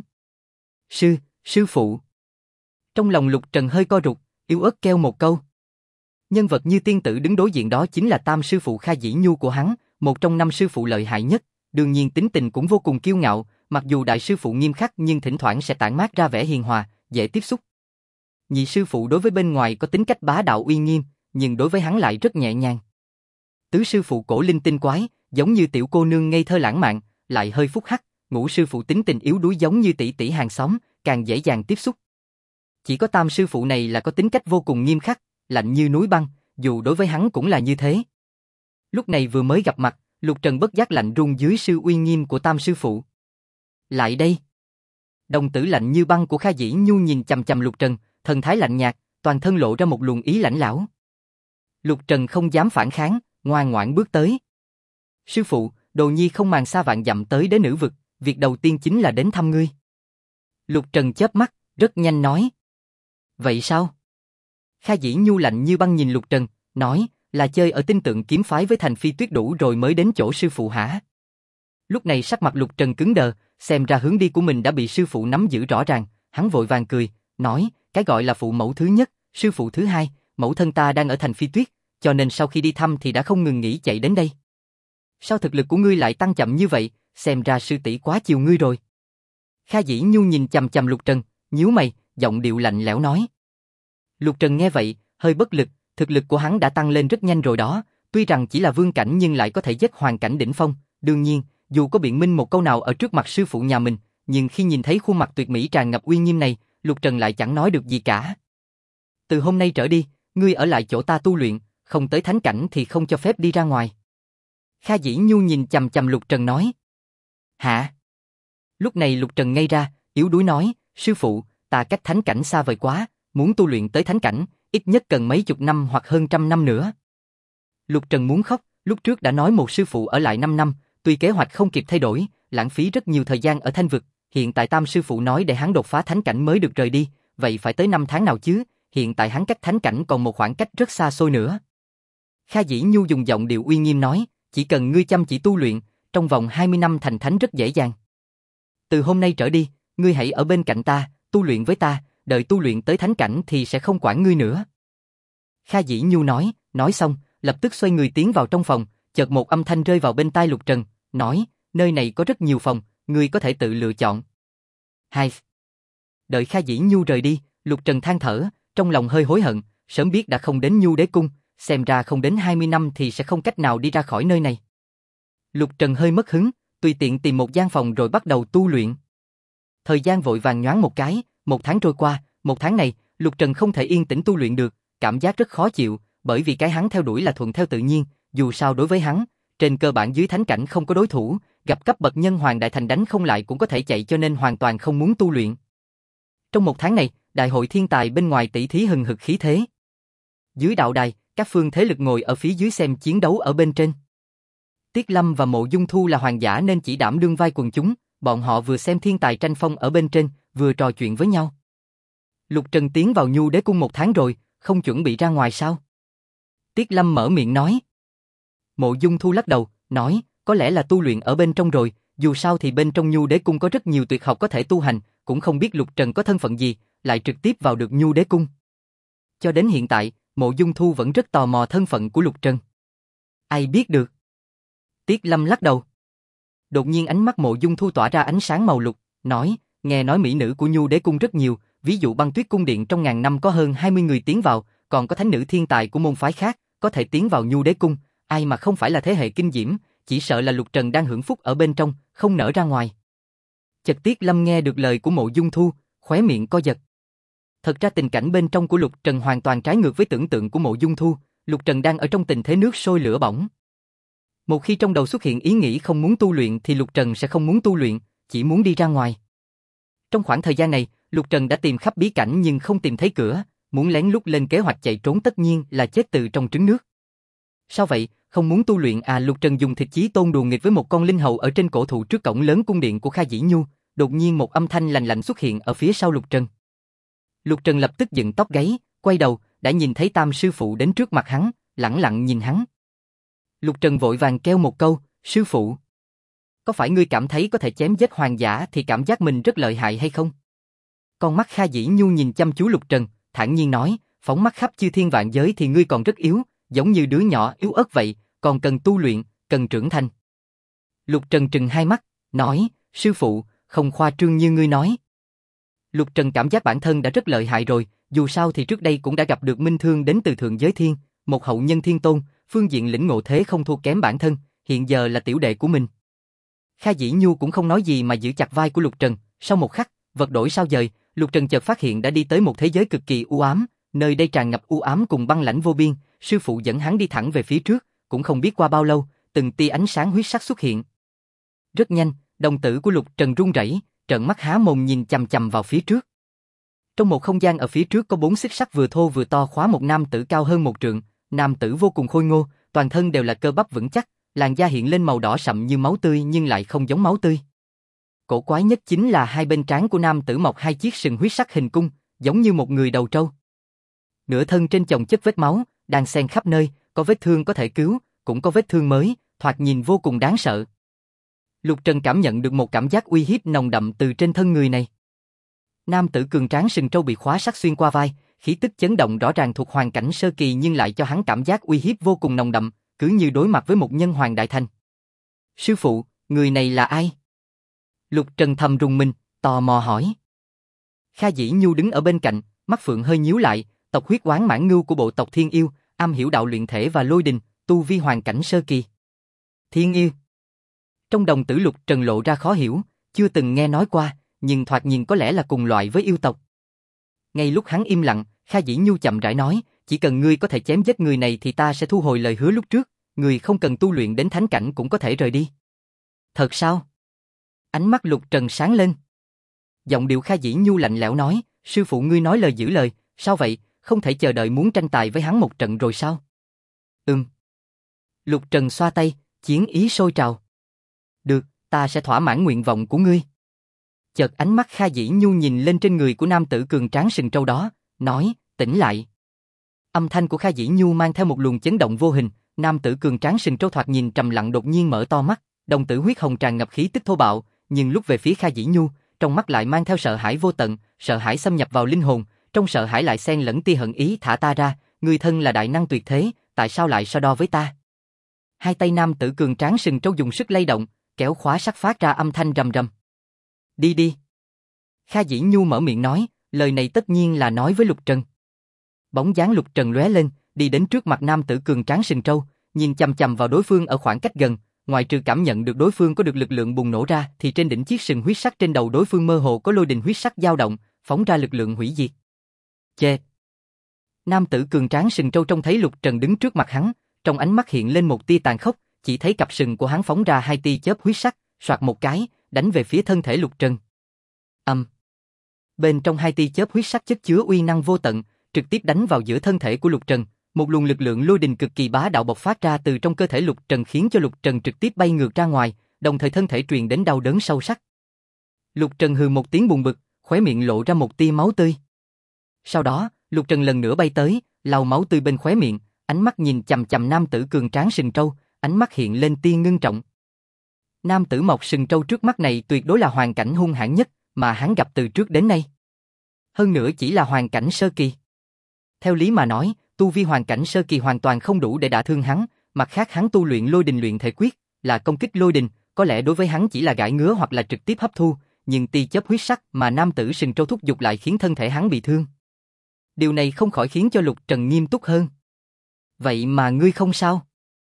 Sư phụ." Trong lòng Lục Trần hơi co rụt, yếu ớt kêu một câu. Nhân vật như tiên tử đứng đối diện đó chính là tam sư phụ Kha Dĩ Nhu của hắn, một trong 5 sư phụ lợi hại nhất, đương nhiên tính tình cũng vô cùng kiêu ngạo, mặc dù đại sư phụ nghiêm khắc nhưng thỉnh thoảng sẽ tản mát ra vẻ hiền hòa, dễ tiếp xúc. Nhị sư phụ đối với bên ngoài có tính cách bá đạo uy nghiêm, nhưng đối với hắn lại rất nhẹ nhàng. Tứ sư phụ cổ linh tinh quái, giống như tiểu cô nương ngây thơ lãng mạn, lại hơi phúc hắc. Ngũ sư phụ tính tình yếu đuối giống như tỷ tỷ hàng xóm, càng dễ dàng tiếp xúc. Chỉ có tam sư phụ này là có tính cách vô cùng nghiêm khắc, lạnh như núi băng, dù đối với hắn cũng là như thế. Lúc này vừa mới gặp mặt, Lục Trần bất giác lạnh run dưới sự uy nghiêm của tam sư phụ. "Lại đây." Đồng tử lạnh như băng của Kha Dĩ Nhu nhìn chằm chằm Lục Trần, thần thái lạnh nhạt, toàn thân lộ ra một luồng ý lãnh lão. Lục Trần không dám phản kháng, ngoan ngoãn bước tới. "Sư phụ, đồ nhi không màng xa vạn dặm tới đế nữ vực, việc đầu tiên chính là đến thăm ngươi." Lục Trần chớp mắt, rất nhanh nói. "Vậy sao?" Kha Dĩ Nhu lạnh như băng nhìn Lục Trần, nói, "Là chơi ở tinh tượng kiếm phái với Thành Phi Tuyết đủ rồi mới đến chỗ sư phụ hả?" Lúc này sắc mặt Lục Trần cứng đờ, xem ra hướng đi của mình đã bị sư phụ nắm giữ rõ ràng, hắn vội vàng cười, nói, "Cái gọi là phụ mẫu thứ nhất, sư phụ thứ hai, mẫu thân ta đang ở Thành Phi Tuyết, cho nên sau khi đi thăm thì đã không ngừng nghỉ chạy đến đây." "Sao thực lực của ngươi lại tăng chậm như vậy, xem ra sư tỷ quá chiều ngươi rồi. Kha Dĩ Nhu nhìn chằm chằm Lục Trần, nhíu mày, giọng điệu lạnh lẽo nói. Lục Trần nghe vậy, hơi bất lực, thực lực của hắn đã tăng lên rất nhanh rồi đó, tuy rằng chỉ là vương cảnh nhưng lại có thể giết hoàng cảnh đỉnh phong, đương nhiên, dù có biện minh một câu nào ở trước mặt sư phụ nhà mình, nhưng khi nhìn thấy khuôn mặt tuyệt mỹ tràn ngập uy nghiêm này, Lục Trần lại chẳng nói được gì cả. Từ hôm nay trở đi, ngươi ở lại chỗ ta tu luyện, không tới thánh cảnh thì không cho phép đi ra ngoài. Kha Dĩ Nhu nhìn chằm chằm Lục Trần nói. Hả? Lúc này Lục Trần ngây ra, yếu đuối nói, sư phụ, ta cách thánh cảnh xa vời quá, muốn tu luyện tới thánh cảnh, ít nhất cần mấy chục năm hoặc hơn trăm năm nữa. Lục Trần muốn khóc, lúc trước đã nói một sư phụ ở lại 5 năm, tuy kế hoạch không kịp thay đổi, lãng phí rất nhiều thời gian ở Thanh Vực, hiện tại tam sư phụ nói để hắn đột phá thánh cảnh mới được rời đi, vậy phải tới 5 tháng nào chứ, hiện tại hắn cách thánh cảnh còn một khoảng cách rất xa xôi nữa. Kha Dĩ Nhu dùng giọng điệu uy nghiêm nói, chỉ cần ngươi chăm chỉ tu luyện, trong vòng 20 năm thành thánh rất dễ dàng. Từ hôm nay trở đi, ngươi hãy ở bên cạnh ta, tu luyện với ta, đợi tu luyện tới thánh cảnh thì sẽ không quản ngươi nữa. Kha Dĩ Nhu nói xong, lập tức xoay người tiến vào trong phòng, chợt một âm thanh rơi vào bên tai Lục Trần, nói, nơi này có rất nhiều phòng, ngươi có thể tự lựa chọn. Hai. Đợi Kha Dĩ Nhu rời đi, Lục Trần than thở, trong lòng hơi hối hận, sớm biết đã không đến Nhu Đế Cung, xem ra không đến 20 năm thì sẽ không cách nào đi ra khỏi nơi này. Lục Trần hơi mất hứng, tùy tiện tìm một gian phòng rồi bắt đầu tu luyện. Thời gian vội vàng nhoáng một cái, 1 tháng trôi qua, 1 tháng này, Lục Trần không thể yên tĩnh tu luyện được, cảm giác rất khó chịu, bởi vì cái hắn theo đuổi là thuận theo tự nhiên, dù sao đối với hắn, trên cơ bản dưới thánh cảnh không có đối thủ, gặp cấp bậc nhân hoàng đại thành đánh không lại cũng có thể chạy cho nên hoàn toàn không muốn tu luyện. Trong 1 tháng này, đại hội thiên tài bên ngoài tỷ thí hừng hực khí thế. Dưới đạo đài, các phương thế lực ngồi ở phía dưới xem chiến đấu ở bên trên. Tiết Lâm và Mộ Dung Thu là hoàng giả nên chỉ đảm đương vai quần chúng, bọn họ vừa xem thiên tài tranh phong ở bên trên, vừa trò chuyện với nhau. Lục Trần tiến vào Nhu Đế Cung 1 tháng rồi, không chuẩn bị ra ngoài sao? Tiết Lâm mở miệng nói. Mộ Dung Thu lắc đầu, nói, có lẽ là tu luyện ở bên trong rồi, dù sao thì bên trong Nhu Đế Cung có rất nhiều tuyệt học có thể tu hành, cũng không biết Lục Trần có thân phận gì, lại trực tiếp vào được Nhu Đế Cung. Cho đến hiện tại, Mộ Dung Thu vẫn rất tò mò thân phận của Lục Trần. Ai biết được? Tiết Lâm lắc đầu. Đột nhiên ánh mắt Mộ Dung Thu tỏa ra ánh sáng màu lục, nói, nghe nói mỹ nữ của Nhu Đế Cung rất nhiều, ví dụ Băng Tuyết Cung Điện trong ngàn năm có hơn 20 người tiến vào, còn có thánh nữ thiên tài của môn phái khác, có thể tiến vào Nhu Đế Cung, ai mà không phải là thế hệ kinh diễm, chỉ sợ là Lục Trần đang hưởng phúc ở bên trong, không nở ra ngoài. Chợt Tiết Lâm nghe được lời của Mộ Dung Thu, khóe miệng co giật. Thật ra tình cảnh bên trong của Lục Trần hoàn toàn trái ngược với tưởng tượng của Mộ Dung Thu, Lục Trần đang ở trong tình thế nước sôi lửa bỏng. Một khi trong đầu xuất hiện ý nghĩ không muốn tu luyện thì Lục Trần sẽ không muốn tu luyện, chỉ muốn đi ra ngoài. Trong khoảng thời gian này, Lục Trần đã tìm khắp bí cảnh nhưng không tìm thấy cửa, muốn lén lút lên kế hoạch chạy trốn tất nhiên là chết từ trong trứng nước. Sao vậy, không muốn tu luyện à? Lục Trần dùng thịt chí tôn đùa nghịch với một con linh hầu ở trên cổ thụ trước cổng lớn cung điện của Kha Dĩ Nhu, đột nhiên một âm thanh lành lạnh xuất hiện ở phía sau Lục Trần. Lục Trần lập tức dựng tóc gáy, quay đầu, đã nhìn thấy Tam sư phụ đến trước mặt hắn, lẳng lặng nhìn hắn. Lục Trần vội vàng kêu một câu, sư phụ. Có phải ngươi cảm thấy có thể chém giết hoàng giả thì cảm giác mình rất lợi hại hay không? Con mắt Kha Dĩ Nhu nhìn chăm chú Lục Trần, thản nhiên nói, phóng mắt khắp chư thiên vạn giới thì ngươi còn rất yếu, giống như đứa nhỏ yếu ớt vậy, còn cần tu luyện, cần trưởng thành. Lục Trần trừng hai mắt, nói, sư phụ, không khoa trương như ngươi nói. Lục Trần cảm giác bản thân đã rất lợi hại rồi, dù sao thì trước đây cũng đã gặp được minh thương đến từ thượng giới thiên, một hậu nhân thiên tôn, phương diện lĩnh ngộ thế không thua kém bản thân, hiện giờ là tiểu đệ của mình. Kha Dĩ Nhu cũng không nói gì mà giữ chặt vai của Lục Trần, sau một khắc, vật đổi sao dời, Lục Trần chợt phát hiện đã đi tới một thế giới cực kỳ u ám, nơi đây tràn ngập u ám cùng băng lãnh vô biên, sư phụ dẫn hắn đi thẳng về phía trước, cũng không biết qua bao lâu, từng tia ánh sáng huyết sắc xuất hiện. Rất nhanh, đồng tử của Lục Trần run rẩy, trợn mắt há mồm nhìn chằm chằm vào phía trước. Trong một không gian ở phía trước có 4 xích sắt vừa thô vừa to khóa một nam tử cao hơn 1 trượng, nam tử vô cùng khôi ngô, toàn thân đều là cơ bắp vững chắc, làn da hiện lên màu đỏ sậm như máu tươi nhưng lại không giống máu tươi. Cổ quái nhất chính là hai bên trán của nam tử mọc 2 chiếc sừng huyết sắc hình cung, giống như một người đầu trâu. Nửa thân trên chồng chất vết máu, đang xen khắp nơi, có vết thương có thể cứu, cũng có vết thương mới, thoạt nhìn vô cùng đáng sợ. Lục Trần cảm nhận được một cảm giác uy hiếp nồng đậm từ trên thân người này. Nam tử cường tráng sừng trâu bị khóa sắt xuyên qua vai, khí tức chấn động rõ ràng thuộc hoàn cảnh sơ kỳ nhưng lại cho hắn cảm giác uy hiếp vô cùng nồng đậm, cứ như đối mặt với một nhân hoàng đại thành. Sư phụ, người này là ai? Lục Trần thầm rùng mình, tò mò hỏi. Kha Dĩ Nhu đứng ở bên cạnh, mắt phượng hơi nhíu lại, tộc huyết oán mãn ngưu của bộ tộc Thiên Yêu, am hiểu đạo luyện thể và lôi đình, tu vi hoàn cảnh sơ kỳ. Thiên Yêu. Trong đồng tử Lục Trần lộ ra khó hiểu, chưa từng nghe nói qua, nhưng thoạt nhìn có lẽ là cùng loại với yêu tộc. Ngay lúc hắn im lặng, Kha Dĩ Nhu chậm rãi nói, chỉ cần ngươi có thể chém giết người này thì ta sẽ thu hồi lời hứa lúc trước, ngươi không cần tu luyện đến thánh cảnh cũng có thể rời đi. Thật sao? Ánh mắt Lục Trần sáng lên. Giọng điệu Kha Dĩ Nhu lạnh lẽo nói, sư phụ ngươi nói lời giữ lời, sao vậy, không thể chờ đợi muốn tranh tài với hắn một trận rồi sao? Lục Trần xoa tay, chiến ý sôi trào. Được, ta sẽ thỏa mãn nguyện vọng của ngươi. Chợt ánh mắt Kha Dĩ Nhu nhìn lên trên người của nam tử cường tráng sừng trâu đó, nói, tỉnh lại. Âm thanh của Kha Dĩ Nhu mang theo một luồng chấn động vô hình, nam tử cường tráng sừng trâu thoạt nhìn trầm lặng đột nhiên mở to mắt, đồng tử huyết hồng tràn ngập khí tức thô bạo, nhưng lúc về phía Kha Dĩ Nhu, trong mắt lại mang theo sợ hãi vô tận, sợ hãi xâm nhập vào linh hồn, trong sợ hãi lại xen lẫn tia hận ý, thả ta ra, ngươi thân là đại năng tuyệt thế, tại sao lại so đo với ta? Hai tay nam tử cường tráng sừng trâu dùng sức lay động, kéo khóa sắt phát ra âm thanh rầm rầm. Đi đi. Kha Dĩ Nhu mở miệng nói, lời này tất nhiên là nói với Lục Trần. Bóng dáng Lục Trần lóe lên, đi đến trước mặt nam tử cường tráng sừng trâu, nhìn chằm chằm vào đối phương ở khoảng cách gần, ngoại trừ cảm nhận được đối phương có được lực lượng bùng nổ ra, thì trên đỉnh chiếc sừng huyết sắc trên đầu đối phương mơ hồ có lôi đình huyết sắc dao động, phóng ra lực lượng hủy diệt. Chê. Nam tử cường tráng sừng trâu trông thấy Lục Trần đứng trước mặt hắn, trong ánh mắt hiện lên một tia tàn khốc, chỉ thấy cặp sừng của hắn phóng ra hai tia chớp huyết sắc, soạt một cái, đánh về phía thân thể Lục Trần. Bên trong hai tia chớp huyết sắc chất chứa uy năng vô tận, trực tiếp đánh vào giữa thân thể của Lục Trần, một luồng lực lượng lôi đình cực kỳ bá đạo bộc phát ra từ trong cơ thể Lục Trần khiến cho Lục Trần trực tiếp bay ngược ra ngoài, đồng thời thân thể truyền đến đau đớn sâu sắc. Lục Trần hừ một tiếng buồn bực, khóe miệng lộ ra một tia máu tươi. Sau đó, Lục Trần lần nữa bay tới, lau máu tươi bên khóe miệng, ánh mắt nhìn chằm chằm nam tử cường tráng sừng trâu, ánh mắt hiện lên tia ngưng trọng. Nam tử mọc sừng trâu trước mắt này tuyệt đối là hoàn cảnh hung hãn nhất mà hắn gặp từ trước đến nay. Hơn nữa chỉ là hoàn cảnh sơ kỳ. Theo lý mà nói, tu vi hoàn cảnh sơ kỳ hoàn toàn không đủ để đả thương hắn, mặt khác hắn tu luyện lôi đình luyện thể quyết, là công kích lôi đình, có lẽ đối với hắn chỉ là gãi ngứa hoặc là trực tiếp hấp thu, nhưng tia chớp huyết sắc mà nam tử sừng trâu thúc giục lại khiến thân thể hắn bị thương. Điều này không khỏi khiến cho Lục Trần nghiêm túc hơn. Vậy mà ngươi không sao?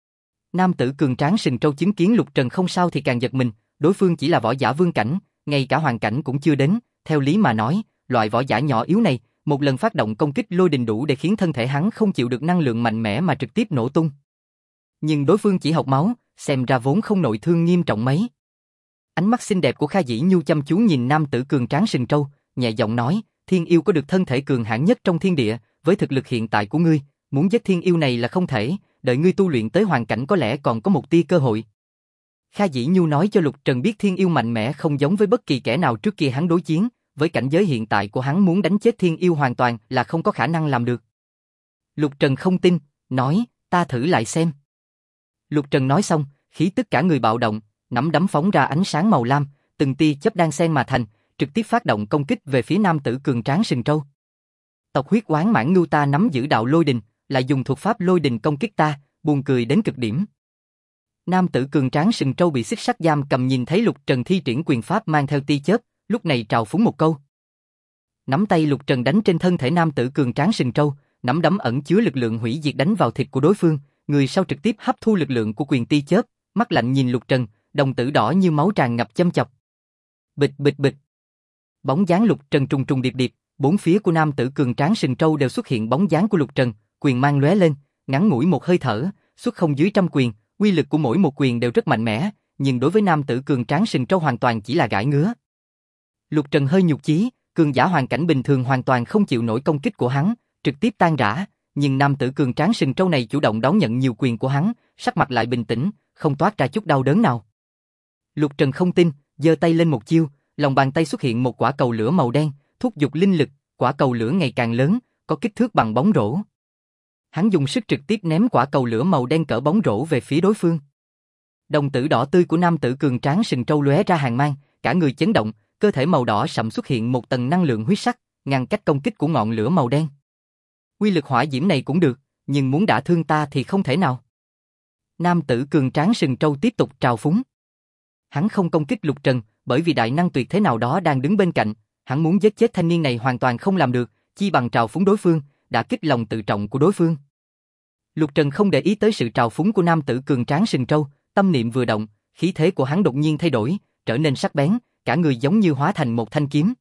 Nam tử cường tráng sừng trâu chứng kiến Lục Trần không sao thì càng giật mình, đối phương chỉ là võ giả vương cảnh, ngay cả hoàn cảnh cũng chưa đến, theo lý mà nói, loại võ giả nhỏ yếu này, một lần phát động công kích lôi đình đủ để khiến thân thể hắn không chịu được năng lượng mạnh mẽ mà trực tiếp nổ tung. Nhưng đối phương chỉ học máu, xem ra vốn không nội thương nghiêm trọng mấy. Ánh mắt xinh đẹp của Kha Dĩ Nhu chăm chú nhìn nam tử cường tráng sừng trâu, nhẹ giọng nói, Thiên Yêu có được thân thể cường hãn nhất trong thiên địa, với thực lực hiện tại của ngươi, muốn giết Thiên Yêu này là không thể, đợi ngươi tu luyện tới hoàn cảnh có lẽ còn có một tia cơ hội. Kha Dĩ Nhu nói cho Lục Trần biết Thiên Yêu mạnh mẽ không giống với bất kỳ kẻ nào trước kia hắn đối chiến, với cảnh giới hiện tại của hắn muốn đánh chết Thiên Yêu hoàn toàn là không có khả năng làm được. Lục Trần không tin, nói, ta thử lại xem. Lục Trần nói xong, khí tức cả người bạo động, nắm đấm phóng ra ánh sáng màu lam, từng tia chớp đan xen mà thành, trực tiếp phát động công kích về phía nam tử cường tráng sừng trâu. Tộc huyết oán mãn ngưu ta nắm giữ đạo lôi đình, lại dùng thuật pháp lôi đình công kích ta, buồn cười đến cực điểm. Nam tử cường tráng sừng trâu bị xích sắt giam cầm nhìn thấy Lục Trần thi triển quyền pháp mang theo tia chớp, lúc này trào phúng một câu. Nắm tay Lục Trần đánh trên thân thể nam tử cường tráng sừng trâu, nắm đấm ẩn chứa lực lượng hủy diệt đánh vào thịt của đối phương, người sau trực tiếp hấp thu lực lượng của quyền tia chớp, mắt lạnh nhìn Lục Trần, đồng tử đỏ như máu tràn ngập châm chọc. Bịch bịch bịch. Bóng dáng Lục Trần trùng trùng điệp điệp, bốn phía của nam tử cường tráng sừng trâu đều xuất hiện bóng dáng của Lục Trần, quyền mang lóe lên, ngắn ngủi một hơi thở, xuất không dưới 100 quyền, uy lực của mỗi một quyền đều rất mạnh mẽ, nhưng đối với nam tử cường tráng sừng trâu hoàn toàn chỉ là gãi ngứa. Lục Trần hơi nhục chí, cường giả hoàn cảnh bình thường hoàn toàn không chịu nổi công kích của hắn, trực tiếp tan rã, nhưng nam tử cường tráng sừng trâu này chủ động đón nhận nhiều quyền của hắn, sắc mặt lại bình tĩnh, không toát ra chút đau đớn nào. Lục Trần không tin, giơ tay lên một chiêu, lòng bàn tay xuất hiện một quả cầu lửa màu đen, thúc giục linh lực, quả cầu lửa ngày càng lớn, có kích thước bằng bóng rổ. Hắn dùng sức trực tiếp ném quả cầu lửa màu đen cỡ bóng rổ về phía đối phương. Đồng tử đỏ tươi của nam tử cường tráng sừng trâu lóe ra hàn mang, cả người chấn động, cơ thể màu đỏ sẫm xuất hiện một tầng năng lượng huyết sắc, ngăn cách công kích của ngọn lửa màu đen. Uy lực hỏa diễm này cũng được, nhưng muốn đả thương ta thì không thể nào. Nam tử cường tráng sừng trâu tiếp tục trào phúng. Hắn không công kích Lục Trần, bởi vì đại năng tuyệt thế nào đó đang đứng bên cạnh, hắn muốn giết chết thanh niên này hoàn toàn không làm được, chi bằng trào phúng đối phương, đã kích lòng tự trọng của đối phương. Lục Trần không để ý tới sự trào phúng của nam tử cường tráng sừng trâu, tâm niệm vừa động, khí thế của hắn đột nhiên thay đổi, trở nên sắc bén, cả người giống như hóa thành một thanh kiếm.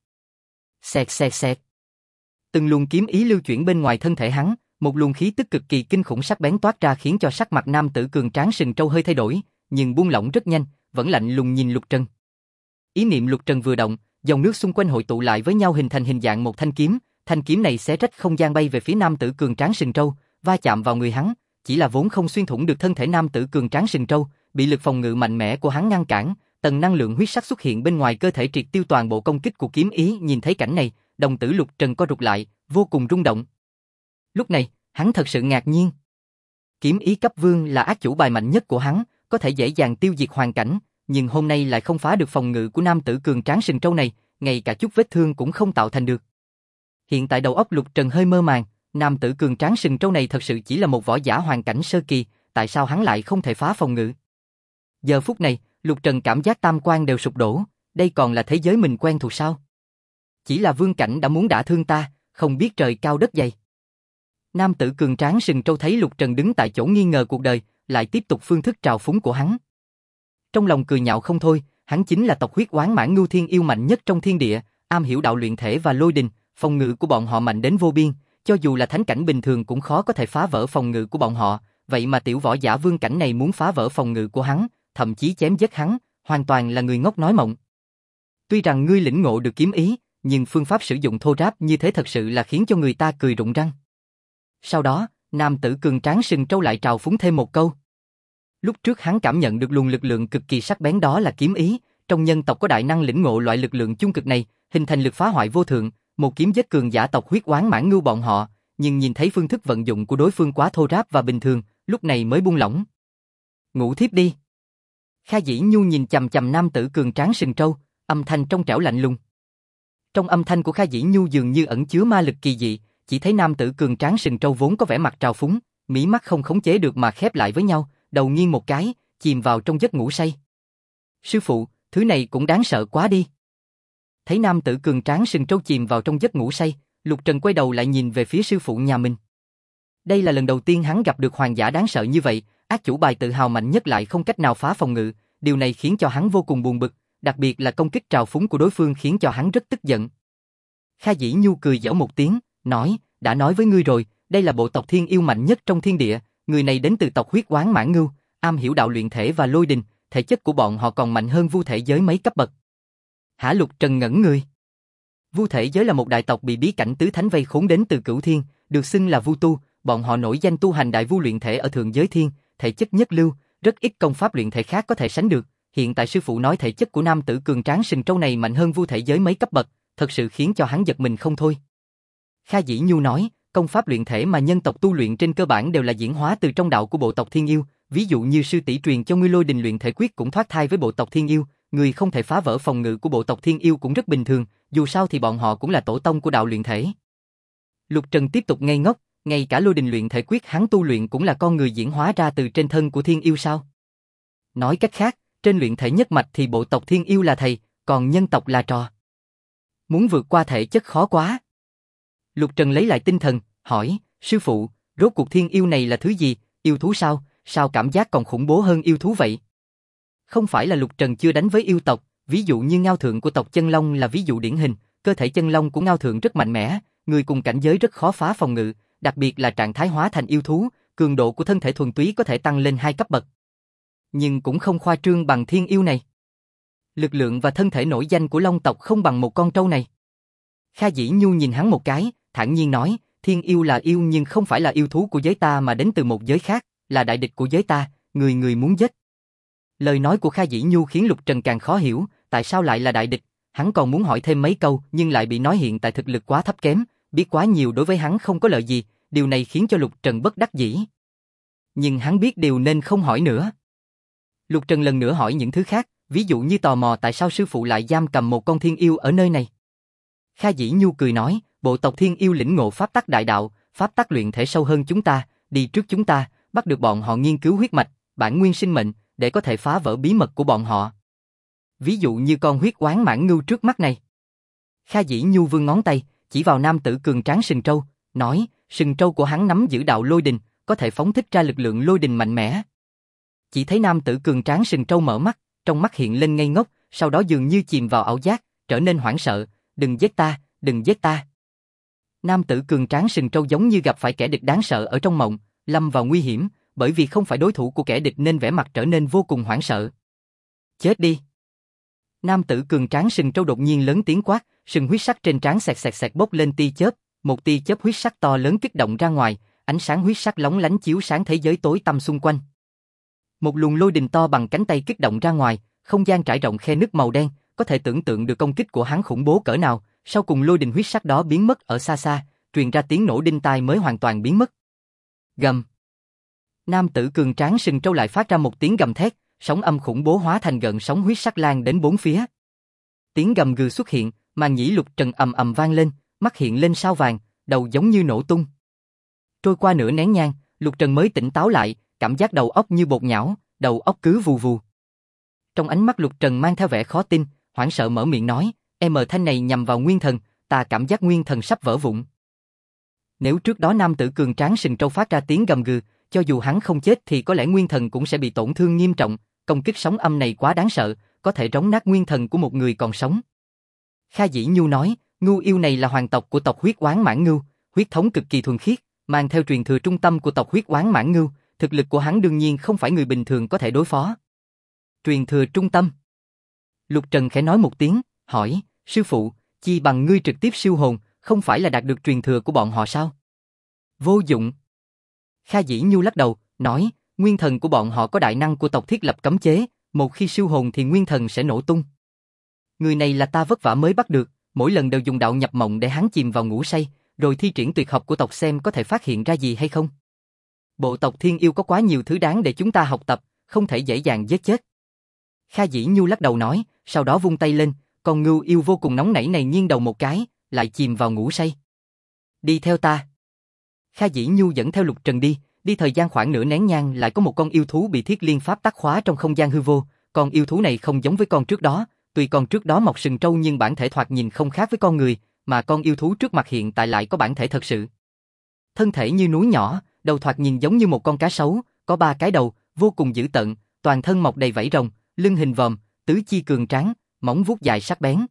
Xẹt xẹt xẹt. Từng luồng kiếm ý lưu chuyển bên ngoài thân thể hắn, một luồng khí tức cực kỳ kinh khủng sắc bén toát ra khiến cho sắc mặt nam tử cường tráng sừng trâu hơi thay đổi, nhưng buông lỏng rất nhanh, vẫn lạnh lùng nhìn Lục Trần. Ý niệm Lục Trần vừa động, dòng nước xung quanh hội tụ lại với nhau hình thành hình dạng một thanh kiếm này xé rách không gian bay về phía nam tử cường tráng sừng trâu, va chạm vào người hắn, chỉ là vốn không xuyên thủng được thân thể nam tử cường tráng sừng trâu, bị lực phòng ngự mạnh mẽ của hắn ngăn cản, tầng năng lượng huyết sắc xuất hiện bên ngoài cơ thể triệt tiêu toàn bộ công kích của kiếm ý. Nhìn thấy cảnh này, đồng tử Lục Trần co rụt lại, vô cùng rung động. Lúc này, hắn thật sự ngạc nhiên. Kiếm ý cấp vương là ác chủ bài mạnh nhất của hắn, có thể dễ dàng tiêu diệt hoàn cảnh, nhưng hôm nay lại không phá được phòng ngự của nam tử cường tráng sừng trâu này, ngay cả chút vết thương cũng không tạo thành được. Hiện tại đầu óc Lục Trần hơi mơ màng, nam tử cường tráng sừng trâu này thật sự chỉ là một võ giả hoàn cảnh sơ kỳ, tại sao hắn lại không thể phá phòng ngự? Giờ phút này, Lục Trần cảm giác tam quan đều sụp đổ, đây còn là thế giới mình quen thuộc sao? Chỉ là vương cảnh đã muốn đả thương ta, không biết trời cao đất dày. Nam tử cường tráng sừng trâu thấy Lục Trần đứng tại chỗ nghi ngờ cuộc đời, lại tiếp tục phương thức trào phúng của hắn. Trong lòng cười nhạo không thôi, hắn chính là tộc huyết oán mãn ngưu thiên yêu mạnh nhất trong thiên địa, am hiểu đạo luyện thể và lôi đình, phòng ngự của bọn họ mạnh đến vô biên, cho dù là thánh cảnh bình thường cũng khó có thể phá vỡ phòng ngự của bọn họ, vậy mà tiểu võ giả vương cảnh này muốn phá vỡ phòng ngự của hắn, thậm chí chém giết hắn, hoàn toàn là người ngốc nói mộng. Tuy rằng ngươi lĩnh ngộ được kiếm ý, nhưng phương pháp sử dụng thô ráp như thế thật sự là khiến cho người ta cười rụng răng. Sau đó, nam tử cường tráng sừng trâu lại trào phúng thêm một câu. Lúc trước hắn cảm nhận được luồng lực lượng cực kỳ sắc bén đó là kiếm ý, trong nhân tộc có đại năng lĩnh ngộ loại lực lượng chung cực này, hình thành lực phá hoại vô thượng, một kiếm giết cường giả tộc huyết oán mãn ngưu bọn họ, nhưng nhìn thấy phương thức vận dụng của đối phương quá thô ráp và bình thường, lúc này mới buông lỏng. Ngủ thiếp đi. Kha Dĩ Nhu nhìn chằm chằm nam tử cường tráng sừng trâu, âm thanh trong trẻo lạnh lùng. Trong âm thanh của Kha Dĩ Nhu dường như ẩn chứa ma lực kỳ dị, chỉ thấy nam tử cường tráng sừng trâu vốn có vẻ mặt trào phúng, mí mắt không khống chế được mà khép lại với nhau, đầu nghiêng một cái, chìm vào trong giấc ngủ say. Sư phụ, thứ này cũng đáng sợ quá đi. Thấy nam tử cường tráng sừng trâu chìm vào trong giấc ngủ say, Lục Trần quay đầu lại nhìn về phía sư phụ nhà mình. Đây là lần đầu tiên hắn gặp được hoàng giả đáng sợ như vậy, ác chủ bài tự hào mạnh nhất lại không cách nào phá phòng ngự, điều này khiến cho hắn vô cùng buồn bực, đặc biệt là công kích trào phúng của đối phương khiến cho hắn rất tức giận. Kha Dĩ Nhu cười giễu một tiếng, nói, đã nói với ngươi rồi, đây là bộ tộc thiên yêu mạnh nhất trong thiên địa, người này đến từ tộc huyết oán mãn ngưu, am hiểu đạo luyện thể và lôi đình, thể chất của bọn họ còn mạnh hơn vu thể giới mấy cấp bậc. Hả? Lục Trần ngẩn người. Vu thể giới là một đại tộc bị bí cảnh tứ thánh vây khốn đến từ cửu thiên, được xưng là vu tu, bọn họ nổi danh tu hành đại vu luyện thể ở thượng giới thiên, thể chất nhất lưu, rất ít công pháp luyện thể khác có thể sánh được. Hiện tại sư phụ nói thể chất của nam tử cường tráng sừng trâu này mạnh hơn vu thể giới mấy cấp bậc, thật sự khiến cho hắn giật mình không thôi. Kha Dĩ Nhu nói, công pháp luyện thể mà nhân tộc tu luyện trên cơ bản đều là diễn hóa từ trong đạo của bộ tộc thiên yêu, ví dụ như sư tỷ truyền cho ngươi lôi đình luyện thể quyết cũng thoát thai với bộ tộc thiên yêu, người không thể phá vỡ phòng ngự của bộ tộc thiên yêu cũng rất bình thường, dù sao thì bọn họ cũng là tổ tông của đạo luyện thể. Lục Trần tiếp tục ngây ngốc, ngay cả lôi đình luyện thể quyết hắn tu luyện cũng là con người diễn hóa ra từ trên thân của thiên yêu sao? Nói cách khác, trên luyện thể nhất mạch thì bộ tộc thiên yêu là thầy, còn nhân tộc là trò. Muốn vượt qua thể chất khó quá. Lục Trần lấy lại tinh thần, hỏi, sư phụ, rốt cuộc thiên yêu này là thứ gì, yêu thú sao, sao cảm giác còn khủng bố hơn yêu thú vậy? Không phải là Lục Trần chưa đánh với yêu tộc, ví dụ như Ngao Thượng của tộc Chân Long là ví dụ điển hình, cơ thể chân long của Ngao Thượng rất mạnh mẽ, người cùng cảnh giới rất khó phá phòng ngự, đặc biệt là trạng thái hóa thành yêu thú, cường độ của thân thể thuần túy có thể tăng lên 2 cấp bậc. Nhưng cũng không khoa trương bằng thiên yêu này. Lực lượng và thân thể nổi danh của long tộc không bằng một con trâu này. Kha Dĩ Nhu nhìn hắn một cái, thản nhiên nói, thiên yêu là yêu nhưng không phải là yêu thú của giới ta mà đến từ một giới khác, là đại địch của giới ta, người muốn giết. Lời nói của Kha Dĩ Nhu khiến Lục Trần càng khó hiểu, tại sao lại là đại địch, hắn còn muốn hỏi thêm mấy câu nhưng lại bị nói hiện tại thực lực quá thấp kém, biết quá nhiều đối với hắn không có lợi gì, điều này khiến cho Lục Trần bất đắc dĩ. Nhưng hắn biết điều nên không hỏi nữa. Lục Trần lần nữa hỏi những thứ khác, ví dụ như tò mò tại sao sư phụ lại giam cầm một con thiên yêu ở nơi này. Kha Dĩ Nhu cười nói, bộ tộc thiên yêu lĩnh ngộ pháp tắc đại đạo, pháp tắc luyện thể sâu hơn chúng ta, đi trước chúng ta, bắt được bọn họ nghiên cứu huyết mạch, bản nguyên sinh mệnh, để có thể phá vỡ bí mật của bọn họ. ví dụ như con huyết oán mãng ngưu trước mắt này. Kha Dĩ Nhu vươn ngón tay, chỉ vào nam tử cường tráng sừng trâu, nói, sừng trâu của hắn nắm giữ đạo lôi đình, có thể phóng thích ra lực lượng lôi đình mạnh mẽ. Chỉ thấy nam tử cường tráng sừng trâu mở mắt, trong mắt hiện lên ngây ngốc, sau đó dường như chìm vào ảo giác, trở nên hoảng sợ, đừng giết ta, đừng giết ta. Nam tử cường tráng sừng trâu giống như gặp phải kẻ địch đáng sợ ở trong mộng, lâm vào nguy hiểm, bởi vì không phải đối thủ của kẻ địch nên vẻ mặt trở nên vô cùng hoảng sợ. Chết đi! Nam tử cường tráng sừng trâu đột nhiên lớn tiếng quát, sừng huyết sắc trên trán xẹt xẹt xẹt bốc lên tia chớp, một tia chớp huyết sắc to lớn kích động ra ngoài, ánh sáng huyết sắc lóng lánh chiếu sáng thế giới tối tăm xung quanh. Một luồng lôi đình to bằng cánh tay kích động ra ngoài, không gian trải rộng khe nứt màu đen, có thể tưởng tượng được công kích của hắn khủng bố cỡ nào. Sau cùng lôi đình huyết sắc đó biến mất ở xa xa, truyền ra tiếng nổ đinh tai mới hoàn toàn biến mất. Gầm. Nam tử cường tráng sừng trâu lại phát ra một tiếng gầm thét, sóng âm khủng bố hóa thành gợn sóng huyết sắc lan đến bốn phía. Tiếng gầm gừ xuất hiện, màn nhĩ Lục Trần ầm ầm vang lên, mắt hiện lên sao vàng, đầu giống như nổ tung. Trôi qua nửa nén nhang, Lục Trần mới tỉnh táo lại, cảm giác đầu óc như bột nhão, đầu óc cứ vù vù. Trong ánh mắt Lục Trần mang theo vẻ khó tin, hoảng sợ mở miệng nói, thanh này nhằm vào nguyên thần, ta cảm giác nguyên thần sắp vỡ vụn. Nếu trước đó nam tử cường tráng sừng trâu phát ra tiếng gầm gừ, cho dù hắn không chết thì có lẽ nguyên thần cũng sẽ bị tổn thương nghiêm trọng, công kích sóng âm này quá đáng sợ, có thể rống nát nguyên thần của một người còn sống. Kha Dĩ Nhu nói, ngưu yêu này là hoàng tộc của tộc huyết oán mãng ngưu, huyết thống cực kỳ thuần khiết, mang theo truyền thừa trung tâm của tộc huyết oán mãng ngưu, thực lực của hắn đương nhiên không phải người bình thường có thể đối phó. Truyền thừa trung tâm. Lục Trần khẽ nói một tiếng, hỏi, sư phụ, chi bằng ngươi trực tiếp siêu hồn, không phải là đạt được truyền thừa của bọn họ sao? Vô dụng. Kha Dĩ Nhu lắc đầu, nói, nguyên thần của bọn họ có đại năng của tộc thiết lập cấm chế, một khi siêu hồn thì nguyên thần sẽ nổ tung. Người này là ta vất vả mới bắt được, mỗi lần đều dùng đạo nhập mộng để hắn chìm vào ngủ say, rồi thi triển tuyệt học của tộc xem có thể phát hiện ra gì hay không. Bộ tộc Thiên Yêu có quá nhiều thứ đáng để chúng ta học tập, không thể dễ dàng giết chết. Kha Dĩ Nhu lắc đầu nói, sau đó vung tay lên, con ngưu yêu vô cùng nóng nảy này nghiêng đầu một cái, lại chìm vào ngủ say. Đi theo ta. Kha Dĩ Nhu dẫn theo Lục Trần đi thời gian khoảng nửa nén nhang lại có một con yêu thú bị thiết liên pháp tắc khóa trong không gian hư vô, con yêu thú này không giống với con trước đó, tuy con trước đó mọc sừng trâu nhưng bản thể thoạt nhìn không khác với con người, mà con yêu thú trước mặt hiện tại lại có bản thể thật sự. Thân thể như núi nhỏ, đầu thoạt nhìn giống như một con cá sấu, có 3 cái đầu, vô cùng dữ tợn, toàn thân mọc đầy vảy rồng, lưng hình vòm, tứ chi cường tráng, móng vuốt dài sắc bén.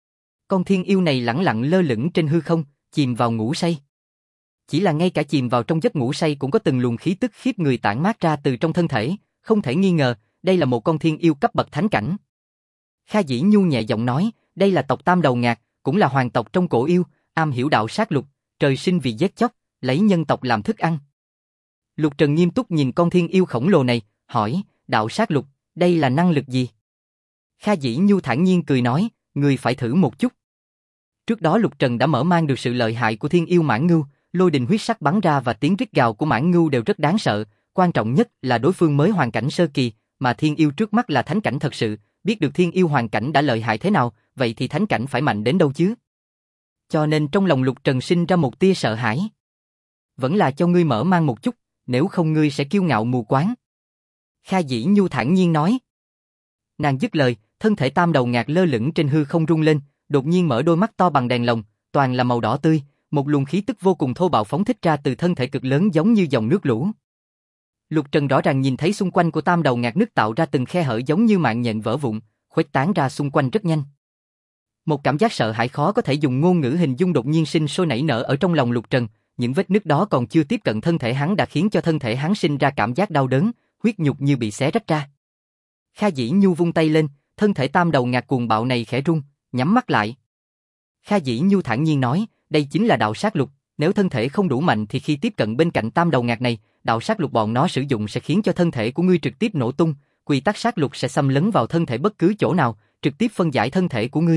Con thiên yêu này lẳng lặng lơ lửng trên hư không, chìm vào ngủ say. Chỉ là ngay cả chìm vào trong giấc ngủ say cũng có từng luồng khí tức khiếp người tản mát ra từ trong thân thể, không thể nghi ngờ, đây là một con thiên yêu cấp bậc thánh cảnh. Kha Dĩ Nhu nhẹ giọng nói, đây là tộc Tam Đầu Ngạc, cũng là hoàng tộc trong cổ yêu, am hiểu đạo sát lục, trời sinh vì giết chóc, lấy nhân tộc làm thức ăn. Lục Trần nghiêm túc nhìn con thiên yêu khổng lồ này, hỏi, đạo sát lục, đây là năng lực gì? Kha Dĩ Nhu thản nhiên cười nói, người phải thử một chút. Trước đó Lục Trần đã mở mang được sự lợi hại của thiên yêu mãng ngưu, lôi đình huyết sắc bắn ra và tiếng rít gào của mãng ngưu đều rất đáng sợ, quan trọng nhất là đối phương mới hoàn cảnh sơ kỳ, mà thiên yêu trước mắt là thánh cảnh thật sự, biết được thiên yêu hoàn cảnh đã lợi hại thế nào, vậy thì thánh cảnh phải mạnh đến đâu chứ? Cho nên trong lòng Lục Trần sinh ra một tia sợ hãi. Vẫn là cho ngươi mở mang một chút, nếu không ngươi sẽ kiêu ngạo mù quáng. Kha Dĩ Nhu thản nhiên nói. Nàng dứt lời, thân thể Tam Đầu Ngạc lơ lửng trên hư không rung lên, đột nhiên mở đôi mắt to bằng đèn lồng, toàn là màu đỏ tươi, một luồng khí tức vô cùng thô bạo phóng thích ra từ thân thể cực lớn giống như dòng nước lũ. Lục Trần rõ ràng nhìn thấy xung quanh của Tam Đầu Ngạc nứt tạo ra từng khe hở giống như mạng nhện vỡ vụn, khuếch tán ra xung quanh rất nhanh. Một cảm giác sợ hãi khó có thể dùng ngôn ngữ hình dung đột nhiên sinh sôi nảy nở ở trong lòng Lục Trần, những vết nứt đó còn chưa tiếp cận thân thể hắn đã khiến cho thân thể hắn sinh ra cảm giác đau đớn, huyết nhục như bị xé rách ra. Kha Dĩ Nhu vung tay lên, thân thể Tam Đầu Ngạc cuồng bạo này khẽ rung, nhắm mắt lại. Kha Dĩ Nhu thản nhiên nói, đây chính là đạo sát lục, nếu thân thể không đủ mạnh thì khi tiếp cận bên cạnh Tam Đầu Ngạc này, đạo sát lục bọn nó sử dụng sẽ khiến cho thân thể của ngươi trực tiếp nổ tung, quy tắc sát lục sẽ xâm lấn vào thân thể bất cứ chỗ nào, trực tiếp phân giải thân thể của ngươi.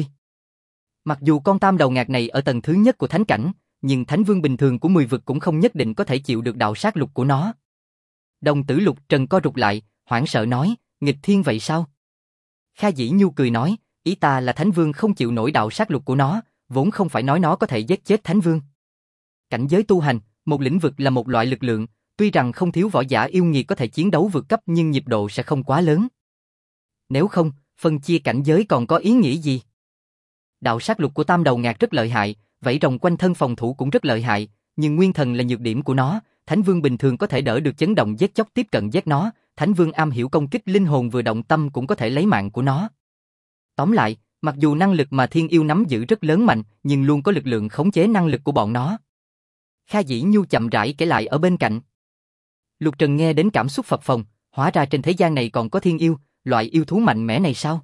Mặc dù con Tam Đầu Ngạc này ở tầng thứ nhất của thánh cảnh, nhưng thánh vương bình thường của 10 vực cũng không nhất định có thể chịu được đạo sát lục của nó. Đồng tử Lục Trần co rụt lại, hoảng sợ nói, nghịch thiên vậy sao? Kha Dĩ Nhu cười nói, ý ta là thánh vương không chịu nổi đạo sát lục của nó, vốn không phải nói nó có thể giết chết thánh vương. Cảnh giới tu hành, một lĩnh vực là một loại lực lượng, tuy rằng không thiếu võ giả yêu nghiệt có thể chiến đấu vượt cấp nhưng nhịp độ sẽ không quá lớn. Nếu không, phân chia cảnh giới còn có ý nghĩa gì? Đạo sát lục của Tam Đầu Ngạc rất lợi hại, vảy rồng quanh thân phòng thủ cũng rất lợi hại, nhưng nguyên thần là nhược điểm của nó, Thánh Vương bình thường có thể đỡ được chấn động giết chóc tiếp cận giết nó, Thánh Vương am hiểu công kích linh hồn vừa động tâm cũng có thể lấy mạng của nó. Tóm lại, mặc dù năng lực mà Thiên Yêu nắm giữ rất lớn mạnh, nhưng luôn có lực lượng khống chế năng lực của bọn nó. Kha Dĩ Nhu chậm rãi kể lại ở bên cạnh. Lục Trần nghe đến cảm xúc phập phồng, hóa ra trên thế gian này còn có thiên yêu, loại yêu thú mạnh mẽ này sao?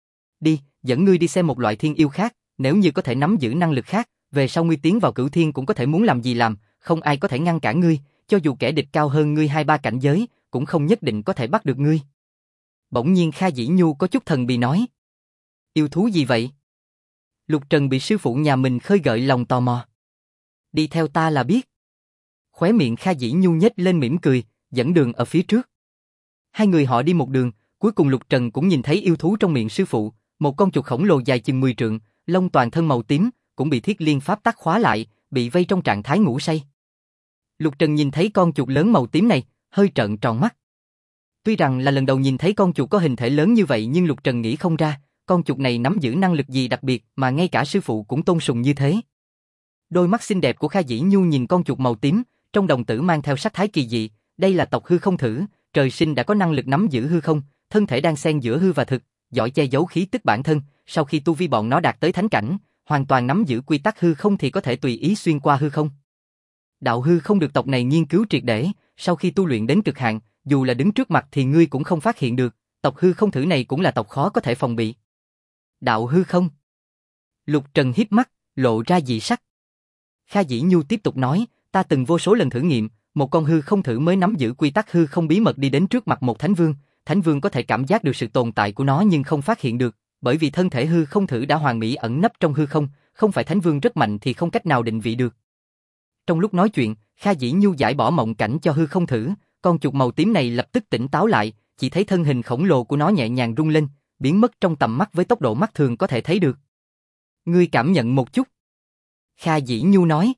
Đi, dẫn ngươi đi xem một loại thiên yêu khác, nếu như có thể nắm giữ năng lực khác, về sau ngươi tiến vào cửu thiên cũng có thể muốn làm gì làm, không ai có thể ngăn cản ngươi, cho dù kẻ địch cao hơn ngươi 2-3 cảnh giới, cũng không nhất định có thể bắt được ngươi. Bỗng nhiên Kha Dĩ Nhu có chút thần bí nói. Yêu thú gì vậy? Lục Trần bị sư phụ nhà mình khơi gợi lòng tò mò. Đi theo ta là biết. Khóe miệng Kha Dĩ Nhu nhếch lên mỉm cười, dẫn đường ở phía trước. Hai người họ đi một đường, cuối cùng Lục Trần cũng nhìn thấy yêu thú trong miệng sư phụ, một con chuột khổng lồ dài chừng 10 trượng, lông toàn thân màu tím, cũng bị thiết liên pháp tắc khóa lại, bị vây trong trạng thái ngủ say. Lục Trần nhìn thấy con chuột lớn màu tím này, hơi trợn tròn mắt. Tuy rằng là lần đầu nhìn thấy con chuột có hình thể lớn như vậy nhưng Lục Trần nghĩ không ra, con chuột này nắm giữ năng lực gì đặc biệt mà ngay cả sư phụ cũng tôn sùng như thế. Đôi mắt xinh đẹp của Kha Dĩ Nhu nhìn con chuột màu tím, trong đồng tử mang theo sắc thái kỳ dị, đây là tộc hư không thử, trời sinh đã có năng lực nắm giữ hư không, thân thể đang xen giữa hư và thực, giỏi che giấu khí tức bản thân, sau khi tu vi bọn nó đạt tới thánh cảnh, hoàn toàn nắm giữ quy tắc hư không thì có thể tùy ý xuyên qua hư không. Đạo hư không được tộc này nghiên cứu triệt để, sau khi tu luyện đến cực hạn, dù là đứng trước mặt thì ngươi cũng không phát hiện được, tộc hư không thử này cũng là tộc khó có thể phòng bị. Đạo hư không. Lục Trần híp mắt, lộ ra dị sắc. Kha Dĩ Nhu tiếp tục nói, ta từng vô số lần thử nghiệm, một con hư không thử mới nắm giữ quy tắc hư không bí mật đi đến trước mặt một thánh vương có thể cảm giác được sự tồn tại của nó nhưng không phát hiện được, bởi vì thân thể hư không thử đã hoàn mỹ ẩn nấp trong hư không phải thánh vương rất mạnh thì không cách nào định vị được. Trong lúc nói chuyện, Kha Dĩ Nhu giải bỏ mộng cảnh cho hư không thử, con chuột màu tím này lập tức tỉnh táo lại, chỉ thấy thân hình khổng lồ của nó nhẹ nhàng rung lên, biến mất trong tầm mắt với tốc độ mắt thường có thể thấy được. Ngươi cảm nhận một chút. Kha Dĩ Nhu nói.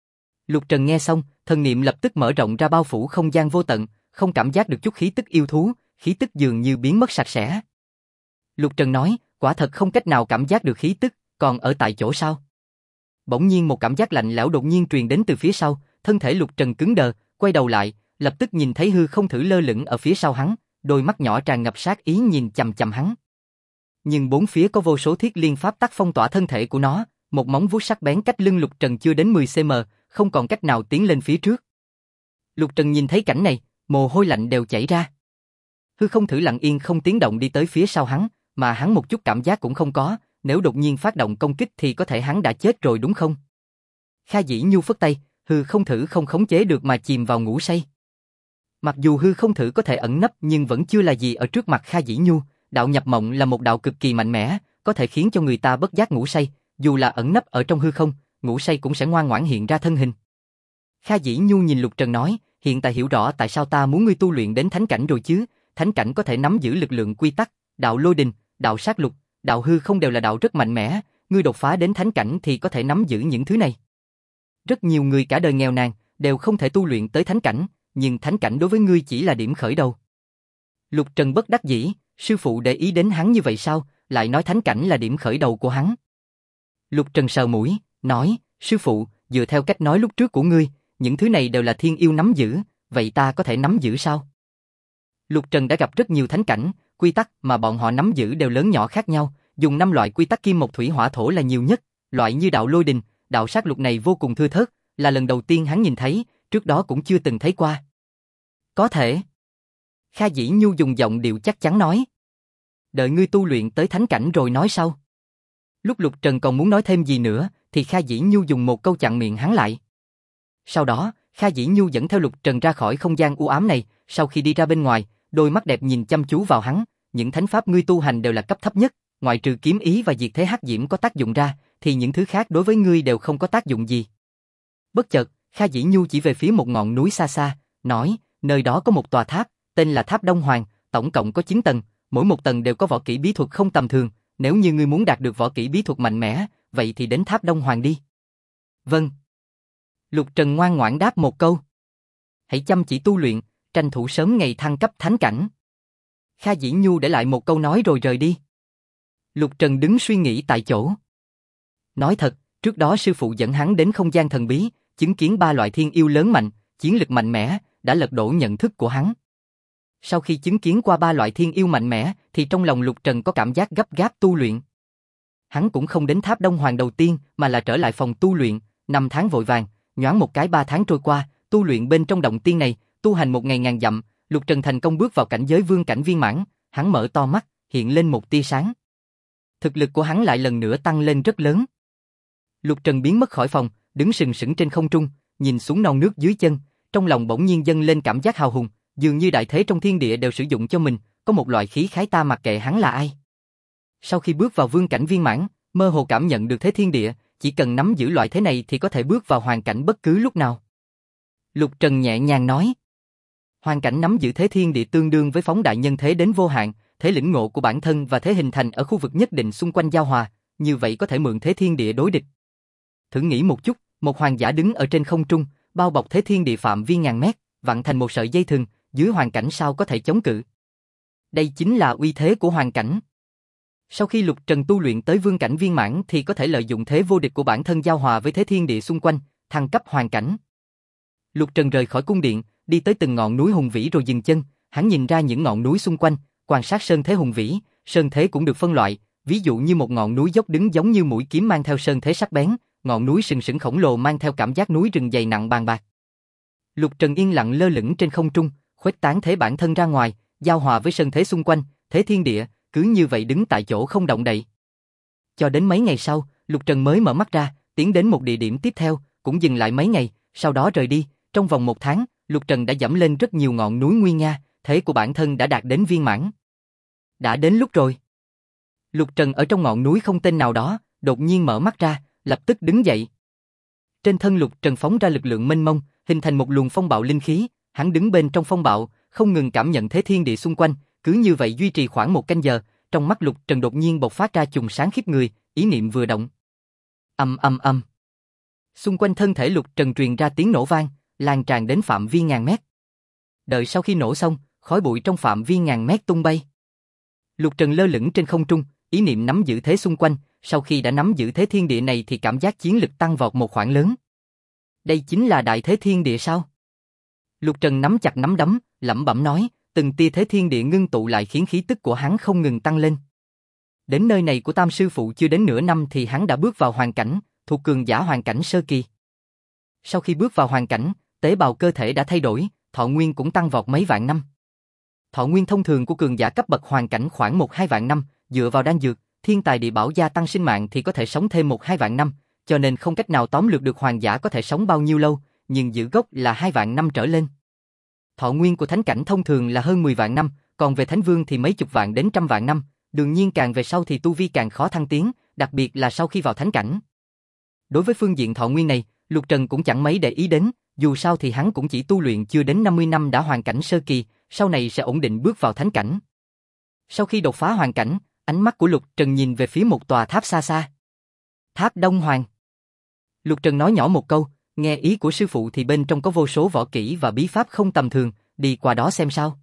Lục Trần nghe xong, thần niệm lập tức mở rộng ra bao phủ không gian vô tận, không cảm giác được chút khí tức yêu thú, khí tức dường như biến mất sạch sẽ. Lục Trần nói, quả thật không cách nào cảm giác được khí tức, còn ở tại chỗ sao? Bỗng nhiên một cảm giác lạnh lẽo đột nhiên truyền đến từ phía sau, thân thể Lục Trần cứng đờ, quay đầu lại, lập tức nhìn thấy hư không thử lơ lửng ở phía sau hắn, đôi mắt nhỏ tràn ngập sát ý nhìn chằm chằm hắn. Nhưng bốn phía có vô số thiết liên pháp tắc phong tỏa thân thể của nó, một móng vuốt sắc bén cách lưng Lục Trần chưa đến 10 cm, không còn cách nào tiến lên phía trước. Lục Trần nhìn thấy cảnh này, mồ hôi lạnh đều chảy ra. Hư không thử lặng yên không tiếng động đi tới phía sau hắn, mà hắn một chút cảm giác cũng không có, nếu đột nhiên phát động công kích thì có thể hắn đã chết rồi đúng không? Kha Dĩ Nhu phất tay, hư không thử không khống chế được mà chìm vào ngủ say. Mặc dù hư không thử có thể ẩn nấp nhưng vẫn chưa là gì ở trước mặt Kha Dĩ Nhu, đạo nhập mộng là một đạo cực kỳ mạnh mẽ, có thể khiến cho người ta bất giác ngủ say, dù là ẩn nấp ở trong hư không, ngủ say cũng sẽ ngoan ngoãn hiện ra thân hình. Kha Dĩ Nhu nhìn Lục Trần nói, hiện tại hiểu rõ tại sao ta muốn ngươi tu luyện đến thánh cảnh rồi chứ, thánh cảnh có thể nắm giữ lực lượng quy tắc, đạo lôi đình, đạo sát lục, đạo hư không đều là đạo rất mạnh mẽ, ngươi đột phá đến thánh cảnh thì có thể nắm giữ những thứ này. Rất nhiều người cả đời nghèo nàn, đều không thể tu luyện tới thánh cảnh, nhưng thánh cảnh đối với ngươi chỉ là điểm khởi đầu. Lục Trần bất đắc dĩ, sư phụ để ý đến hắn như vậy sao, lại nói thánh cảnh là điểm khởi đầu của hắn. Lục Trần sờ mũi, nói, sư phụ, dựa theo cách nói lúc trước của ngươi, những thứ này đều là thiên yêu nắm giữ, vậy ta có thể nắm giữ sao? Lục Trần đã gặp rất nhiều thánh cảnh, quy tắc mà bọn họ nắm giữ đều lớn nhỏ khác nhau, dùng 5 loại quy tắc kim một thủy hỏa thổ là nhiều nhất, loại như đạo lôi đình, đạo sát lục này vô cùng thưa thớt, là lần đầu tiên hắn nhìn thấy, trước đó cũng chưa từng thấy qua. Có thể. Kha Dĩ Nhu dùng giọng điệu chắc chắn nói. Đợi ngươi tu luyện tới thánh cảnh rồi nói sau. Lúc Lục Trần còn muốn nói thêm gì nữa, thì Kha Dĩ Nhu dùng một câu chặn miệng hắn lại. Sau đó, Kha Dĩ Nhu dẫn theo Lục Trần ra khỏi không gian u ám này, sau khi đi ra bên ngoài, đôi mắt đẹp nhìn chăm chú vào hắn, những thánh pháp ngươi tu hành đều là cấp thấp nhất, ngoại trừ kiếm ý và diệt thế hắc diễm có tác dụng ra, thì những thứ khác đối với ngươi đều không có tác dụng gì. Bất chợt, Kha Dĩ Nhu chỉ về phía một ngọn núi xa xa, nói, nơi đó có một tòa tháp, tên là Tháp Đông Hoàng, tổng cộng có 9 tầng, mỗi một tầng đều có võ kỹ bí thuật không tầm thường, nếu như ngươi muốn đạt được võ kỹ bí thuật mạnh mẽ, vậy thì đến Tháp Đông Hoàng đi. Vâng. Lục Trần ngoan ngoãn đáp một câu. Hãy chăm chỉ tu luyện, tranh thủ sớm ngày thăng cấp thánh cảnh. Kha Dĩ Nhu để lại một câu nói rồi rời đi. Lục Trần đứng suy nghĩ tại chỗ. Nói thật, trước đó sư phụ dẫn hắn đến không gian thần bí, chứng kiến 3 loại thiên yêu lớn mạnh, chiến lực mạnh mẽ, đã lật đổ nhận thức của hắn. Sau khi chứng kiến qua 3 loại thiên yêu mạnh mẽ, thì trong lòng Lục Trần có cảm giác gấp gáp tu luyện. Hắn cũng không đến tháp Đông Hoàng đầu tiên, mà là trở lại phòng tu luyện, 5 tháng vội vàng, nhoáng một cái 3 tháng trôi qua, tu luyện bên trong động tiên này, tu hành 1.000 ngàn dặm, Lục Trần thành công bước vào cảnh giới vương cảnh viên mãn, hắn mở to mắt, hiện lên một tia sáng. Thực lực của hắn lại lần nữa tăng lên rất lớn. Lục Trần biến mất khỏi phòng, đứng sừng sững trên không trung, nhìn xuống non nước dưới chân, trong lòng bỗng nhiên dâng lên cảm giác hào hùng, dường như đại thế trong thiên địa đều sử dụng cho mình, có một loại khí khái ta mặc kệ hắn là ai. Sau khi bước vào vương cảnh viên mãn, mơ hồ cảm nhận được thế thiên địa, chỉ cần nắm giữ loại thế này thì có thể bước vào hoàn cảnh bất cứ lúc nào. Lục Trần nhẹ nhàng nói. Hoàn cảnh nắm giữ thế thiên địa tương đương với phóng đại nhân thế đến vô hạn, thế lĩnh ngộ của bản thân và thế hình thành ở khu vực nhất định xung quanh giao hòa, như vậy có thể mượn thế thiên địa đối địch. Thử nghĩ một chút, một hoàng giả đứng ở trên không trung, bao bọc thế thiên địa phạm vi ngàn mét, vặn thành một sợi dây thừng, dưới hoàn cảnh sao có thể chống cự. Đây chính là uy thế của hoàn cảnh. Sau khi Lục Trần tu luyện tới vương cảnh viên mãn thì có thể lợi dụng thế vô địch của bản thân giao hòa với thế thiên địa xung quanh, thăng cấp hoàn cảnh. Lục Trần rời khỏi cung điện, đi tới từng ngọn núi hùng vĩ rồi dừng chân, hắn nhìn ra những ngọn núi xung quanh, quan sát sơn thế hùng vĩ, sơn thế cũng được phân loại, ví dụ như một ngọn núi dốc đứng giống như mũi kiếm mang theo sơn thế sắc bén, ngọn núi sừng sững khổng lồ mang theo cảm giác núi rừng dày nặng bàn bạc. Lục Trần yên lặng lơ lửng trên không trung, khuếch tán thế bản thân ra ngoài, giao hòa với sơn thế xung quanh, thế thiên địa, cứ như vậy đứng tại chỗ không động đậy. Cho đến mấy ngày sau, Lục Trần mới mở mắt ra, tiến đến một địa điểm tiếp theo, cũng dừng lại mấy ngày, sau đó rời đi. Trong vòng 1 tháng, Lục Trần đã dẫm lên rất nhiều ngọn núi nguy nga, thế của bản thân đã đạt đến viên mãn. Đã đến lúc rồi. Lục Trần ở trong ngọn núi không tên nào đó, đột nhiên mở mắt ra, lập tức đứng dậy. Trên thân Lục Trần phóng ra lực lượng mênh mông, hình thành một luồng phong bạo linh khí, hắn đứng bên trong phong bạo, không ngừng cảm nhận thế thiên địa xung quanh, cứ như vậy duy trì khoảng 1 canh giờ, trong mắt Lục Trần đột nhiên bộc phát ra chùm sáng khiếp người, ý niệm vừa động. Ầm ầm ầm. Xung quanh thân thể Lục Trần truyền ra tiếng nổ vang, lan tràn đến phạm vi ngàn mét. Đợi sau khi nổ xong, khói bụi trong phạm vi ngàn mét tung bay. Lục Trần lơ lửng trên không trung, ý niệm nắm giữ thế xung quanh, sau khi đã nắm giữ thế thiên địa này thì cảm giác chiến lực tăng vọt một khoảng lớn. Đây chính là đại thế thiên địa sao? Lục Trần nắm chặt nắm đấm, lẩm bẩm nói, từng tia thế thiên địa ngưng tụ lại khiến khí tức của hắn không ngừng tăng lên. Đến nơi này của Tam sư phụ chưa đến nửa năm thì hắn đã bước vào hoàn cảnh, thuộc cường giả hoàn cảnh sơ kỳ. Sau khi bước vào hoàn cảnh, tế bào cơ thể đã thay đổi, thọ nguyên cũng tăng vọt mấy vạn năm. Thọ nguyên thông thường của cường giả cấp bậc hoàn cảnh khoảng 1-2 vạn năm, dựa vào đan dược, thiên tài địa bảo gia tăng sinh mạng thì có thể sống thêm 1-2 vạn năm, cho nên không cách nào tóm lược được hoàng giả có thể sống bao nhiêu lâu, nhưng giữ gốc là 2 vạn năm trở lên. Thọ nguyên của thánh cảnh thông thường là hơn 10 vạn năm, còn về thánh vương thì mấy chục vạn đến trăm vạn năm, đương nhiên càng về sau thì tu vi càng khó thăng tiến, đặc biệt là sau khi vào thánh cảnh. Đối với phương diện thọ nguyên này, Lục Trần cũng chẳng mấy để ý đến, dù sao thì hắn cũng chỉ tu luyện chưa đến 50 năm đã hoàn cảnh sơ kỳ, sau này sẽ ổn định bước vào thánh cảnh. Sau khi đột phá hoàn cảnh, ánh mắt của Lục Trần nhìn về phía một tòa tháp xa xa. Tháp Đông Hoàng. Lục Trần nói nhỏ một câu, nghe ý của sư phụ thì bên trong có vô số võ kỹ và bí pháp không tầm thường, đi qua đó xem sao.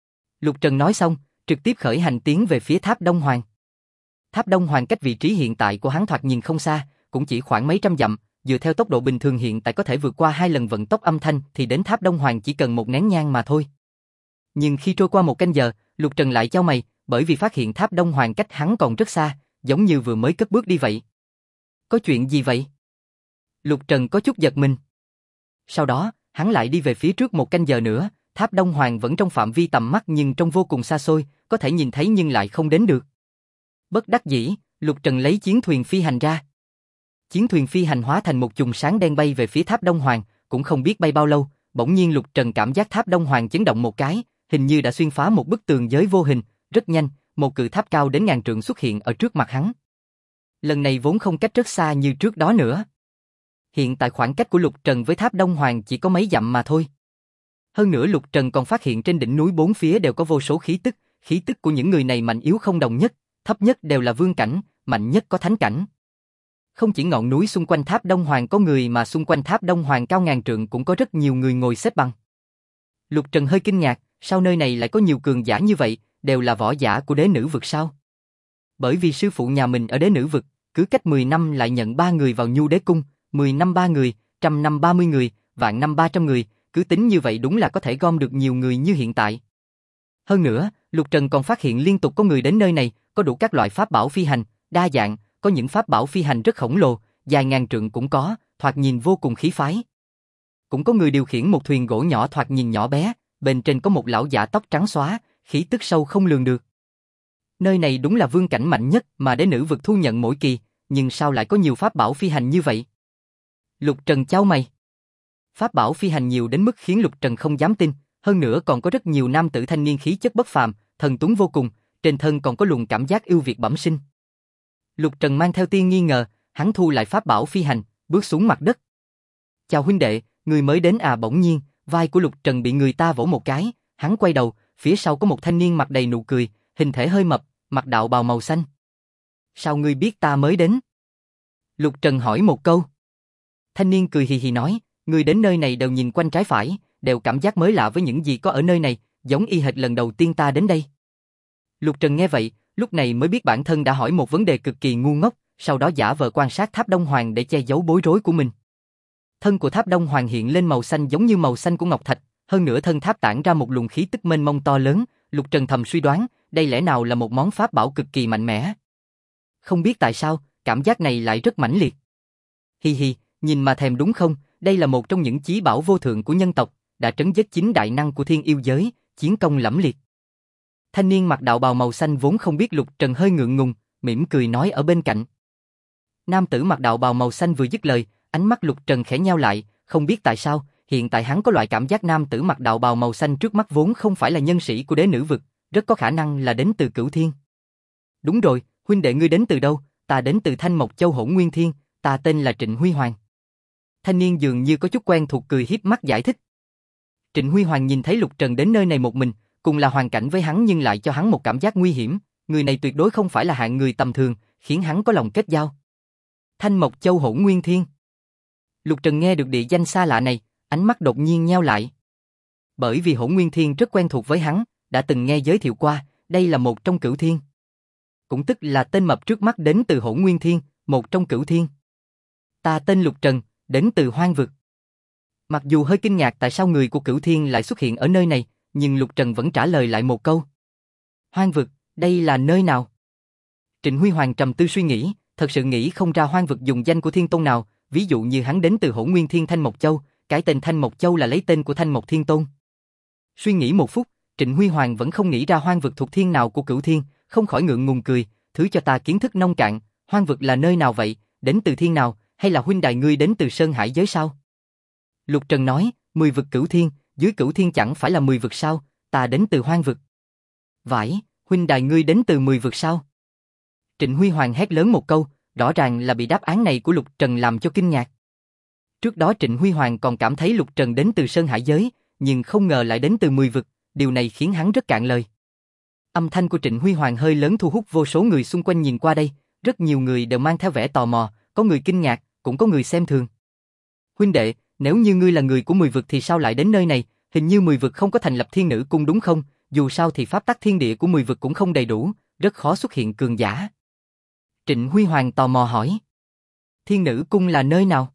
Lục Trần nói xong, trực tiếp khởi hành tiến về phía tháp Đông Hoàng. Tháp Đông Hoàng cách vị trí hiện tại của hắn thoạt nhìn không xa, cũng chỉ khoảng mấy trăm dặm, dựa theo tốc độ bình thường hiện tại có thể vượt qua 2 lần vận tốc âm thanh thì đến tháp Đông Hoàng chỉ cần 1 nén nhang mà thôi. Nhưng khi trôi qua 1 canh giờ, Lục Trần lại chau mày, bởi vì phát hiện tháp Đông Hoàng cách hắn còn rất xa, giống như vừa mới cất bước đi vậy. Có chuyện gì vậy? Lục Trần có chút giật mình. Sau đó, hắn lại đi về phía trước 1 canh giờ nữa, tháp Đông Hoàng vẫn trong phạm vi tầm mắt nhưng trông vô cùng xa xôi, có thể nhìn thấy nhưng lại không đến được. Bất đắc dĩ, Lục Trần lấy chiến thuyền phi hành ra. Chiến thuyền phi hành hóa thành một chùm sáng đen bay về phía tháp Đông Hoàng, cũng không biết bay bao lâu, bỗng nhiên Lục Trần cảm giác tháp Đông Hoàng chấn động một cái, hình như đã xuyên phá một bức tường giới vô hình, rất nhanh, một cự tháp cao đến ngàn trượng xuất hiện ở trước mặt hắn. Lần này vốn không cách rất xa như trước đó nữa. Hiện tại khoảng cách của Lục Trần với tháp Đông Hoàng chỉ có mấy dặm mà thôi. Hơn nữa Lục Trần còn phát hiện trên đỉnh núi 4 phía đều có vô số khí tức của những người này mạnh yếu không đồng nhất, thấp nhất đều là vương cảnh, mạnh nhất có thánh cảnh. Không chỉ ngọn núi xung quanh tháp Đông Hoàng có người mà xung quanh tháp Đông Hoàng cao ngàn trượng cũng có rất nhiều người ngồi xếp bằng. Lục Trần hơi kinh ngạc, sao nơi này lại có nhiều cường giả như vậy, đều là võ giả của đế nữ vực sao? Bởi vì sư phụ nhà mình ở đế nữ vực, cứ cách 10 năm lại nhận 3 người vào Nhu Đế Cung, 10 năm 3 người, 100 năm 30 người, vạn năm 300 người, cứ tính như vậy đúng là có thể gom được nhiều người như hiện tại. Hơn nữa, Lục Trần còn phát hiện liên tục có người đến nơi này, có đủ các loại pháp bảo phi hành, đa dạng, có những pháp bảo phi hành rất khổng lồ, dài ngàn trượng cũng có, thoạt nhìn vô cùng khí phái. Cũng có người điều khiển một thuyền gỗ nhỏ thoạt nhìn nhỏ bé, bên trên có một lão giả tóc trắng xóa, khí tức sâu không lường được. Nơi này đúng là vương cảnh mạnh nhất mà đế nữ vực thu nhận mỗi kỳ, nhưng sao lại có nhiều pháp bảo phi hành như vậy? Lục Trần chau mày. Pháp bảo phi hành nhiều đến mức khiến Lục Trần không dám tin, hơn nữa còn có rất nhiều nam tử thanh niên khí chất bất phàm, thần tuấn vô cùng, trên thân còn có luồng cảm giác yêu Việt bẩm sinh. Lục Trần mang theo tia nghi ngờ, hắn thu lại pháp bảo phi hành, bước xuống mặt đất. Chào huynh đệ, người mới đến à? Bỗng nhiên, vai của Lục Trần bị người ta vỗ một cái, hắn quay đầu, phía sau có một thanh niên mặt đầy nụ cười, hình thể hơi mập, mặc đạo bào màu xanh. Sao ngươi biết ta mới đến? Lục Trần hỏi một câu. Thanh niên cười hì hì nói, người đến nơi này đều nhìn quanh trái phải, đều cảm giác mới lạ với những gì có ở nơi này, giống y hệt lần đầu tiên ta đến đây. Lục Trần nghe vậy, lúc này mới biết bản thân đã hỏi một vấn đề cực kỳ ngu ngốc, sau đó giả vờ quan sát Tháp Đông Hoàng để che giấu bối rối của mình. Thân của Tháp Đông Hoàng hiện lên màu xanh giống như màu xanh của ngọc thạch, hơn nữa thân tháp tản ra một luồng khí tức mênh mông to lớn, Lục Trần thầm suy đoán, đây lẽ nào là một món pháp bảo cực kỳ mạnh mẽ. Không biết tại sao, cảm giác này lại rất mãnh liệt. Hi hi, nhìn mà thèm đúng không, đây là một trong những chí bảo vô thượng của nhân tộc, đã trấn giết 9 đại năng của thiên yêu giới, chiến công lẫm liệt. Thanh niên mặc đạo bào màu xanh vốn không biết Lục Trần hơi ngượng ngùng, mỉm cười nói ở bên cạnh. Nam tử mặc đạo bào màu xanh vừa dứt lời, ánh mắt Lục Trần khẽ nheo lại, không biết tại sao, hiện tại hắn có loại cảm giác nam tử mặc đạo bào màu xanh trước mắt vốn không phải là nhân sĩ của đế nữ vực, rất có khả năng là đến từ Cửu Thiên. Đúng rồi, huynh đệ ngươi đến từ đâu? Ta đến từ Thanh Mộc Châu Hỗn Nguyên Thiên, ta tên là Trịnh Huy Hoàng. Thanh niên dường như có chút quen thuộc cười hiếp mắt giải thích. Trịnh Huy Hoàng nhìn thấy Lục Trần đến nơi này một mình, cùng là hoàn cảnh với hắn nhưng lại cho hắn một cảm giác nguy hiểm, người này tuyệt đối không phải là hạng người tầm thường, khiến hắn có lòng kết giao. Thanh Mộc Châu Hỗn Nguyên Thiên. Lục Trần nghe được địa danh xa lạ này, ánh mắt đột nhiên nheo lại. Bởi vì Hỗn Nguyên Thiên rất quen thuộc với hắn, đã từng nghe giới thiệu qua, đây là một trong Cửu Thiên. Cũng tức là tên mập trước mắt đến từ Hỗn Nguyên Thiên, một trong Cửu Thiên. Ta tên Lục Trần, đến từ Hoang Vực. Mặc dù hơi kinh ngạc tại sao người của Cửu Thiên lại xuất hiện ở nơi này, nhưng Lục Trần vẫn trả lời lại một câu. Hoang Vực, đây là nơi nào? Trịnh Huy Hoàng trầm tư suy nghĩ, thật sự nghĩ không ra Hoang Vực dùng danh của Thiên Tôn nào, ví dụ như hắn đến từ Hỗn Nguyên Thiên Thanh Mộc Châu, cái tên Thanh Mộc Châu là lấy tên của Thanh Mộc Thiên Tôn. Suy nghĩ một phút, Trịnh Huy Hoàng vẫn không nghĩ ra Hoang Vực thuộc thiên nào của Cửu Thiên, không khỏi ngượng ngùng cười, thứ cho ta kiến thức nông cạn, Hoang Vực là nơi nào vậy, đến từ thiên nào, hay là huynh đài ngươi đến từ Sơn Hải giới sao? Lục Trần nói, 10 vực Cửu Thiên, dưới Cửu Thiên chẳng phải là 10 vực sao, ta đến từ Hoang Vực. Vãi, huynh đài ngươi đến từ 10 vực sao? Trịnh Huy Hoàng hét lớn một câu, rõ ràng là bị đáp án này của Lục Trần làm cho kinh ngạc. Trước đó Trịnh Huy Hoàng còn cảm thấy Lục Trần đến từ Sơn Hải giới, nhưng không ngờ lại đến từ 10 vực, điều này khiến hắn rất cạn lời. Âm thanh của Trịnh Huy Hoàng hơi lớn thu hút vô số người xung quanh nhìn qua đây, rất nhiều người đều mang theo vẻ tò mò, có người kinh ngạc, cũng có người xem thường. Huynh đệ, nếu như ngươi là người của 10 vực thì sao lại đến nơi này, hình như 10 vực không có thành lập thiên nữ cung đúng không, dù sao thì pháp tắc thiên địa của 10 vực cũng không đầy đủ, rất khó xuất hiện cường giả. Trịnh Huy Hoàng tò mò hỏi. Thiên nữ cung là nơi nào?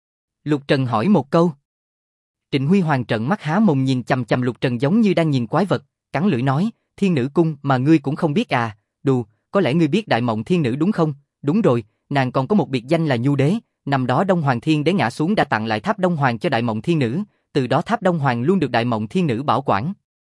Lục Trần hỏi một câu. Trịnh Huy Hoàng trợn mắt há mồm nhìn chằm chằm Lục Trần giống như đang nhìn quái vật, cắn lưỡi nói, thiên nữ cung mà ngươi cũng không biết à, đù, có lẽ ngươi biết Đại Mộng Thiên Nữ đúng không? Đúng rồi, nàng còn có một biệt danh là Nhu Đế, năm đó Đông Hoàng Thiên Đế ngã xuống đã tặng lại Tháp Đông Hoàng cho Đại Mộng Thiên Nữ, từ đó Tháp Đông Hoàng luôn được Đại Mộng Thiên Nữ bảo quản.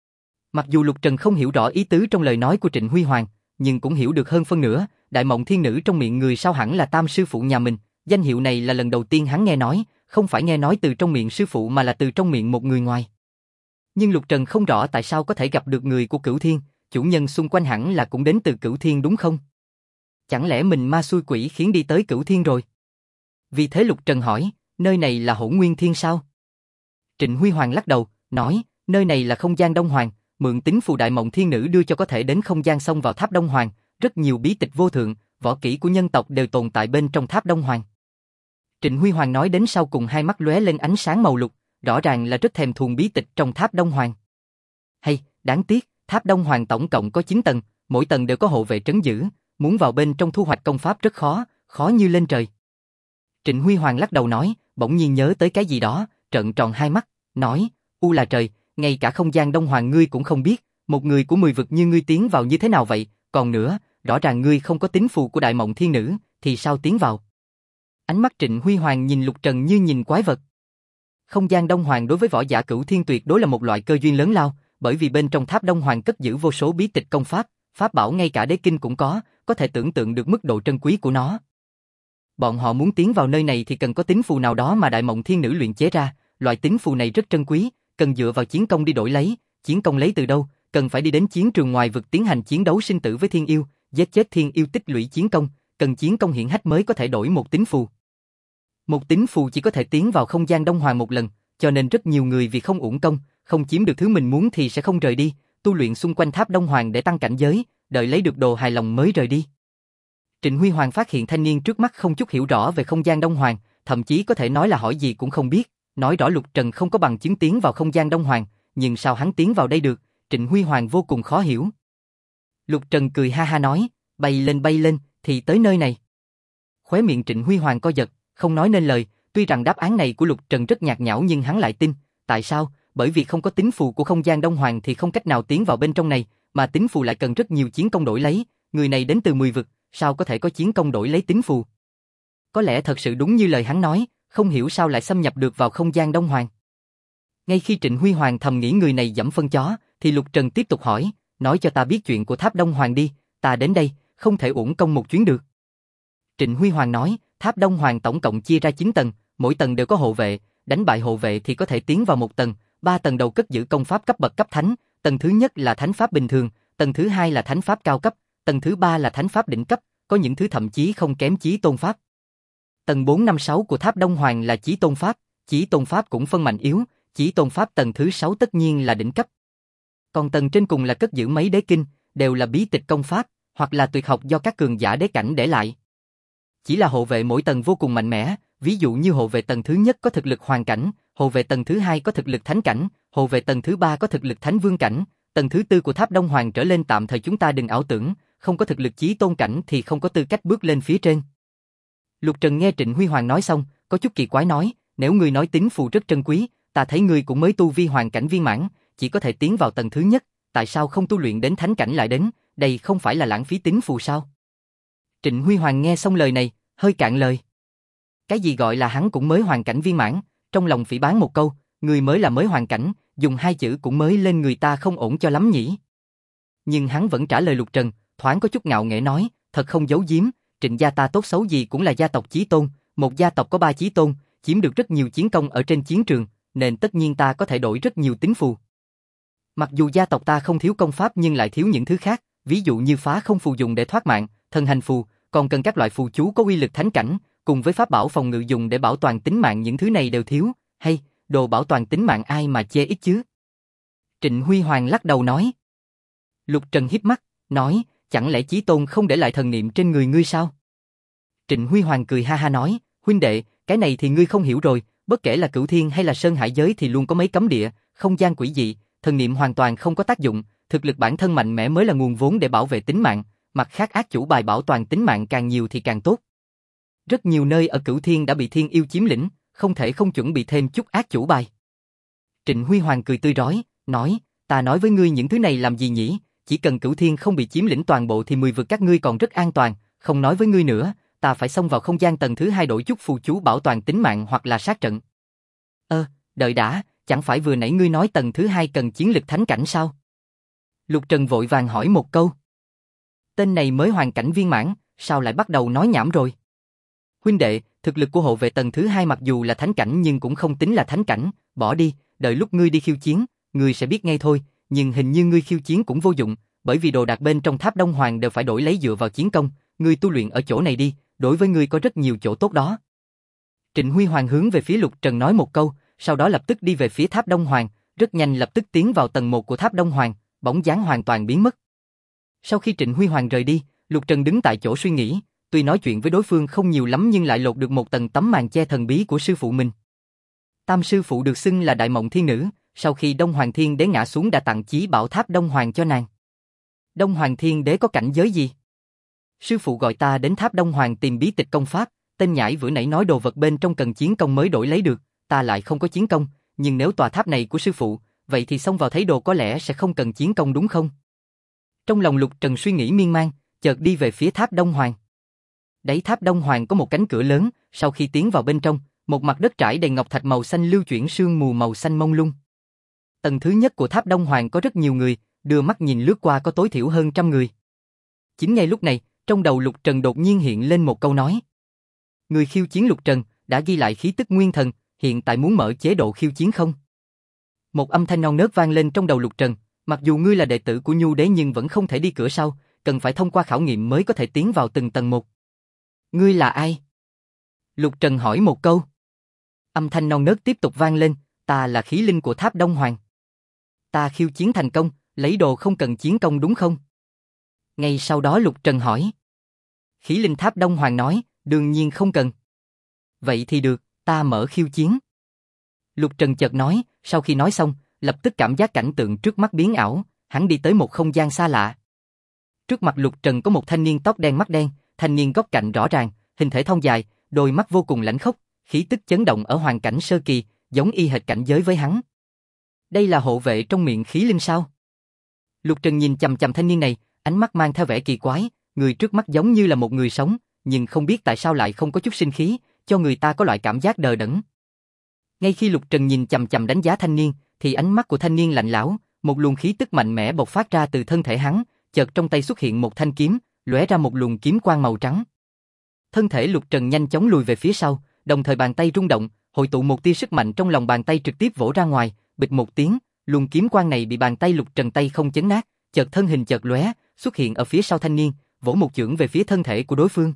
Mặc dù Lục Trần không hiểu rõ ý tứ trong lời nói của Trịnh Huy Hoàng, nhưng cũng hiểu được hơn phân nửa, Đại Mộng Thiên Nữ trong miệng người sao hẳn là Tam sư phụ nhà mình, danh hiệu này là lần đầu tiên hắn nghe nói, không phải nghe nói từ trong miệng sư phụ mà là từ trong miệng một người ngoài. Nhưng Lục Trần không rõ tại sao có thể gặp được người của Cửu Thiên, chủ nhân xung quanh hẳn là cũng đến từ Cửu Thiên đúng không? Chẳng lẽ mình ma xui quỷ khiến đi tới Cửu Thiên rồi? Vì thế Lục Trần hỏi, nơi này là Hỗn Nguyên Thiên sao? Trịnh Huy Hoàng lắc đầu, nói, nơi này là không gian Đông Hoàng, mượn tính phù Đại Mộng Thiên Nữ đưa cho có thể đến không gian xông vào Tháp Đông Hoàng, rất nhiều bí tịch vô thượng, võ kỹ của nhân tộc đều tồn tại bên trong Tháp Đông Hoàng. Trịnh Huy Hoàng nói đến sau cùng hai mắt lóe lên ánh sáng màu lục, rõ ràng là rất thèm thuồng bí tịch trong Tháp Đông Hoàng. Hay, đáng tiếc, Tháp Đông Hoàng tổng cộng có 9 tầng, mỗi tầng đều có hộ vệ trấn giữ, muốn vào bên trong thu hoạch công pháp rất khó, khó như lên trời. Trịnh Huy Hoàng lắc đầu nói, bỗng nhiên nhớ tới cái gì đó, trợn tròn hai mắt, nói, u là trời, ngay cả không gian Đông Hoàng ngươi cũng không biết, một người của 10 vực như ngươi tiến vào như thế nào vậy, còn nữa, rõ ràng ngươi không có tín phù của Đại Mộng Thiên Nữ, thì sao tiến vào? Ánh mắt Trịnh Huy Hoàng nhìn Lục Trần như nhìn quái vật. Không gian Đông Hoàng đối với võ giả Cửu Thiên tuyệt đối là một loại cơ duyên lớn lao, bởi vì bên trong tháp Đông Hoàng cất giữ vô số bí tịch công pháp, pháp bảo ngay cả đế kinh cũng có thể tưởng tượng được mức độ trân quý của nó. Bọn họ muốn tiến vào nơi này thì cần có tín phù nào đó mà Đại Mộng Thiên Nữ luyện chế ra, loại tín phù này rất trân quý, cần dựa vào chiến công đi đổi lấy, chiến công lấy từ đâu, cần phải đi đến chiến trường ngoài vực tiến hành chiến đấu sinh tử với thiên yêu, giết chết thiên yêu tích lũy chiến công, cần chiến công hiển hách mới có thể đổi một tín phù. Một tín phù chỉ có thể tiến vào không gian Đông Hoàng một lần, cho nên rất nhiều người vì không uổng công, không chiếm được thứ mình muốn thì sẽ không rời đi, tu luyện xung quanh tháp Đông Hoàng để tăng cảnh giới, đợi lấy được đồ hài lòng mới rời đi. Trịnh Huy Hoàng phát hiện thanh niên trước mắt không chút hiểu rõ về không gian Đông Hoàng, thậm chí có thể nói là hỏi gì cũng không biết, nói rõ Lục Trần không có bằng chứng tiến vào không gian Đông Hoàng, nhưng sao hắn tiến vào đây được, Trịnh Huy Hoàng vô cùng khó hiểu. Lục Trần cười ha ha nói, bay lên, thì tới nơi này. Khóe miệng Trịnh Huy Hoàng co giật, không nói nên lời, tuy rằng đáp án này của Lục Trần rất nhạt nhẽo nhưng hắn lại tin, tại sao? Bởi vì không có tín phù của không gian Đông Hoàng thì không cách nào tiến vào bên trong này, mà tín phù lại cần rất nhiều chiến công đổi lấy, người này đến từ 10 vực, sao có thể có chiến công đổi lấy tín phù? Có lẽ thật sự đúng như lời hắn nói, không hiểu sao lại xâm nhập được vào không gian Đông Hoàng. Ngay khi Trịnh Huy Hoàng thầm nghĩ người này dẫm phân chó, thì Lục Trần tiếp tục hỏi, nói cho ta biết chuyện của tháp Đông Hoàng đi, ta đến đây, không thể uổng công một chuyến được. Trịnh Huy Hoàng nói, tháp Đông Hoàng tổng cộng chia ra 9 tầng, mỗi tầng đều có hộ vệ, đánh bại hộ vệ thì có thể tiến vào một tầng, 3 tầng đầu cất giữ công pháp cấp bậc cấp thánh, tầng thứ nhất là thánh pháp bình thường, tầng thứ hai là thánh pháp cao cấp, tầng thứ ba là thánh pháp đỉnh cấp, có những thứ thậm chí không kém chí tôn pháp. Tầng 4, 5, 6 của tháp Đông Hoàng là chí tôn pháp cũng phân mạnh yếu, chí tôn pháp tầng thứ 6 tất nhiên là đỉnh cấp. Còn tầng trên cùng là cất giữ mấy đế kinh, đều là bí tịch công pháp, hoặc là tuyệt học do các cường giả đế cảnh để lại. Chỉ là hộ vệ mỗi tầng vô cùng mạnh mẽ, ví dụ như hộ vệ tầng thứ nhất có thực lực hoàng cảnh, hộ vệ tầng thứ hai có thực lực thánh cảnh, hộ vệ tầng thứ ba có thực lực thánh vương cảnh, tầng thứ tư của tháp Đông Hoàng trở lên tạm thời chúng ta đừng ảo tưởng, không có thực lực chí tôn cảnh thì không có tư cách bước lên phía trên. Lục Trần nghe Trịnh Huy Hoàng nói xong, có chút kỳ quái nói, nếu ngươi nói tín phù rất trân quý, ta thấy ngươi cũng mới tu vi hoàng cảnh viên mãn, chỉ có thể tiến vào tầng thứ nhất, tại sao không tu luyện đến thánh cảnh lại đến, đây không phải là lãng phí tín phù sao? Trịnh Huy Hoàng nghe xong lời này, hơi cạn lời. Cái gì gọi là hắn cũng mới hoàn cảnh viên mãn, trong lòng phỉ báng một câu, người mới là mới hoàn cảnh, dùng hai chữ cũng mới lên người ta không ổn cho lắm nhỉ. Nhưng hắn vẫn trả lời Lục Trần, thoáng có chút ngạo nghễ nói, thật không giấu giếm, Trịnh gia ta tốt xấu gì cũng là gia tộc chí tôn, một gia tộc có 3 chí tôn, chiếm được rất nhiều chiến công ở trên chiến trường, nên tất nhiên ta có thể đổi rất nhiều tín phù. Mặc dù gia tộc ta không thiếu công pháp nhưng lại thiếu những thứ khác, ví dụ như phá không phù dùng để thoát mạng, thần hành phù, còn cần các loại phù chú có uy lực thánh cảnh, cùng với pháp bảo phòng ngự dùng để bảo toàn tính mạng, những thứ này đều thiếu, hay, đồ bảo toàn tính mạng ai mà chê ít chứ? Trịnh Huy Hoàng lắc đầu nói. Lục Trần híp mắt, nói, chẳng lẽ chí tôn không để lại thần niệm trên người ngươi sao? Trịnh Huy Hoàng cười ha ha nói, huynh đệ, cái này thì ngươi không hiểu rồi, bất kể là Cửu Thiên hay là Sơn Hải giới thì luôn có mấy cấm địa, không gian quỷ dị, thần niệm hoàn toàn không có tác dụng, thực lực bản thân mạnh mẽ mới là nguồn vốn để bảo vệ tính mạng, mặt khác ác chủ bài bảo toàn tính mạng càng nhiều thì càng tốt. Rất nhiều nơi ở Cửu Thiên đã bị thiên yêu chiếm lĩnh, không thể không chuẩn bị thêm chút ác chủ bài. Trịnh Huy Hoàng cười tươi rói, nói, ta nói với ngươi những thứ này làm gì nhỉ, chỉ cần Cửu Thiên không bị chiếm lĩnh toàn bộ thì 10 vực các ngươi còn rất an toàn, không nói với ngươi nữa, ta phải xông vào không gian tầng thứ 2 đổi chút phù chú bảo toàn tính mạng hoặc là sát trận. Đợi đã, chẳng phải vừa nãy ngươi nói tầng thứ 2 cần chiến lực thánh cảnh sao? Lục Trần vội vàng hỏi một câu. Tên này mới hoàn cảnh viên mãn, sao lại bắt đầu nói nhảm rồi? Huynh đệ, thực lực của hộ vệ tầng thứ 2 mặc dù là thánh cảnh nhưng cũng không tính là thánh cảnh, bỏ đi, đợi lúc ngươi đi khiêu chiến, ngươi sẽ biết ngay thôi, nhưng hình như ngươi khiêu chiến cũng vô dụng, bởi vì đồ đạc bên trong tháp Đông Hoàng đều phải đổi lấy dựa vào chiến công, ngươi tu luyện ở chỗ này đi, đối với ngươi có rất nhiều chỗ tốt đó. Trịnh Huy Hoàng hướng về phía Lục Trần nói một câu, sau đó lập tức đi về phía tháp Đông Hoàng, rất nhanh lập tức tiến vào tầng 1 của tháp Đông Hoàng, bóng dáng hoàn toàn biến mất. Sau khi Trịnh Huy Hoàng rời đi, Lục Trần đứng tại chỗ suy nghĩ, tuy nói chuyện với đối phương không nhiều lắm nhưng lại lột được một tầng tấm màn che thần bí của sư phụ mình. Tam sư phụ được xưng là Đại Mộng Thiên Nữ, sau khi Đông Hoàng Thiên Đế ngã xuống đã tặng chí bảo tháp Đông Hoàng cho nàng. Đông Hoàng Thiên Đế có cảnh giới gì? Sư phụ gọi ta đến Tháp Đông Hoàng tìm bí tịch công pháp, tên nhãi vừa nãy nói đồ vật bên trong cần chiến công mới đổi lấy được, ta lại không có chiến công, nhưng nếu tòa tháp này của sư phụ, vậy thì xông vào thấy đồ có lẽ sẽ không cần chiến công đúng không? Trong lòng Lục Trần suy nghĩ miên man, chợt đi về phía Tháp Đông Hoàng. Đáy Tháp Đông Hoàng có một cánh cửa lớn, sau khi tiến vào bên trong, một mặt đất trải đầy ngọc thạch màu xanh lưu chuyển sương mù màu xanh mông lung. Tầng thứ nhất của Tháp Đông Hoàng có rất nhiều người, đưa mắt nhìn lướt qua có tối thiểu hơn 100 người. Chính ngay lúc này, trong đầu Lục Trần đột nhiên hiện lên một câu nói. Người khiêu chiến Lục Trần đã ghi lại khí tức nguyên thần, hiện tại muốn mở chế độ khiêu chiến không? Một âm thanh non nớt vang lên trong đầu Lục Trần, mặc dù ngươi là đệ tử của Nhu Đế nhưng vẫn không thể đi cửa sau, cần phải thông qua khảo nghiệm mới có thể tiến vào từng tầng một. Ngươi là ai? Lục Trần hỏi một câu. Âm thanh non nớt tiếp tục vang lên, ta là khí linh của Tháp Đông Hoàng. Ta khiêu chiến thành công, lấy đồ không cần chiến công đúng không? Ngay sau đó Lục Trần hỏi. Khí linh Tháp Đông Hoàng nói, đương nhiên không cần. Vậy thì được, ta mở khiêu chiến. Lục Trần chợt nói, sau khi nói xong, lập tức cảm giác cảnh tượng trước mắt biến ảo, hắn đi tới một không gian xa lạ. Trước mặt Lục Trần có một thanh niên tóc đen mắt đen, thanh niên góc cạnh rõ ràng, hình thể thon dài, đôi mắt vô cùng lãnh khốc, khí tức chấn động ở hoàn cảnh sơ kỳ, giống y hệt cảnh giới với hắn. Đây là hộ vệ trong miệng khí linh sao? Lục Trần nhìn chằm chằm thanh niên này, ánh mắt mang theo vẻ kỳ quái, người trước mắt giống như là một người sống, nhưng không biết tại sao lại không có chút sinh khí, cho người ta có loại cảm giác đờ đẫn. Ngay khi Lục Trần nhìn chằm chằm đánh giá thanh niên, thì ánh mắt của thanh niên lạnh lẽo, một luồng khí tức mạnh mẽ bộc phát ra từ thân thể hắn, chợt trong tay xuất hiện một thanh kiếm, lóe ra một luồng kiếm quang màu trắng. Thân thể Lục Trần nhanh chóng lùi về phía sau, đồng thời bàn tay rung động, hội tụ một tia sức mạnh trong lòng bàn tay trực tiếp vỗ ra ngoài, bịch một tiếng, luồng kiếm quang này bị bàn tay Lục Trần tay không chấn nát, chợt thân hình chợt lóe, xuất hiện ở phía sau thanh niên, vỗ một chưởng về phía thân thể của đối phương.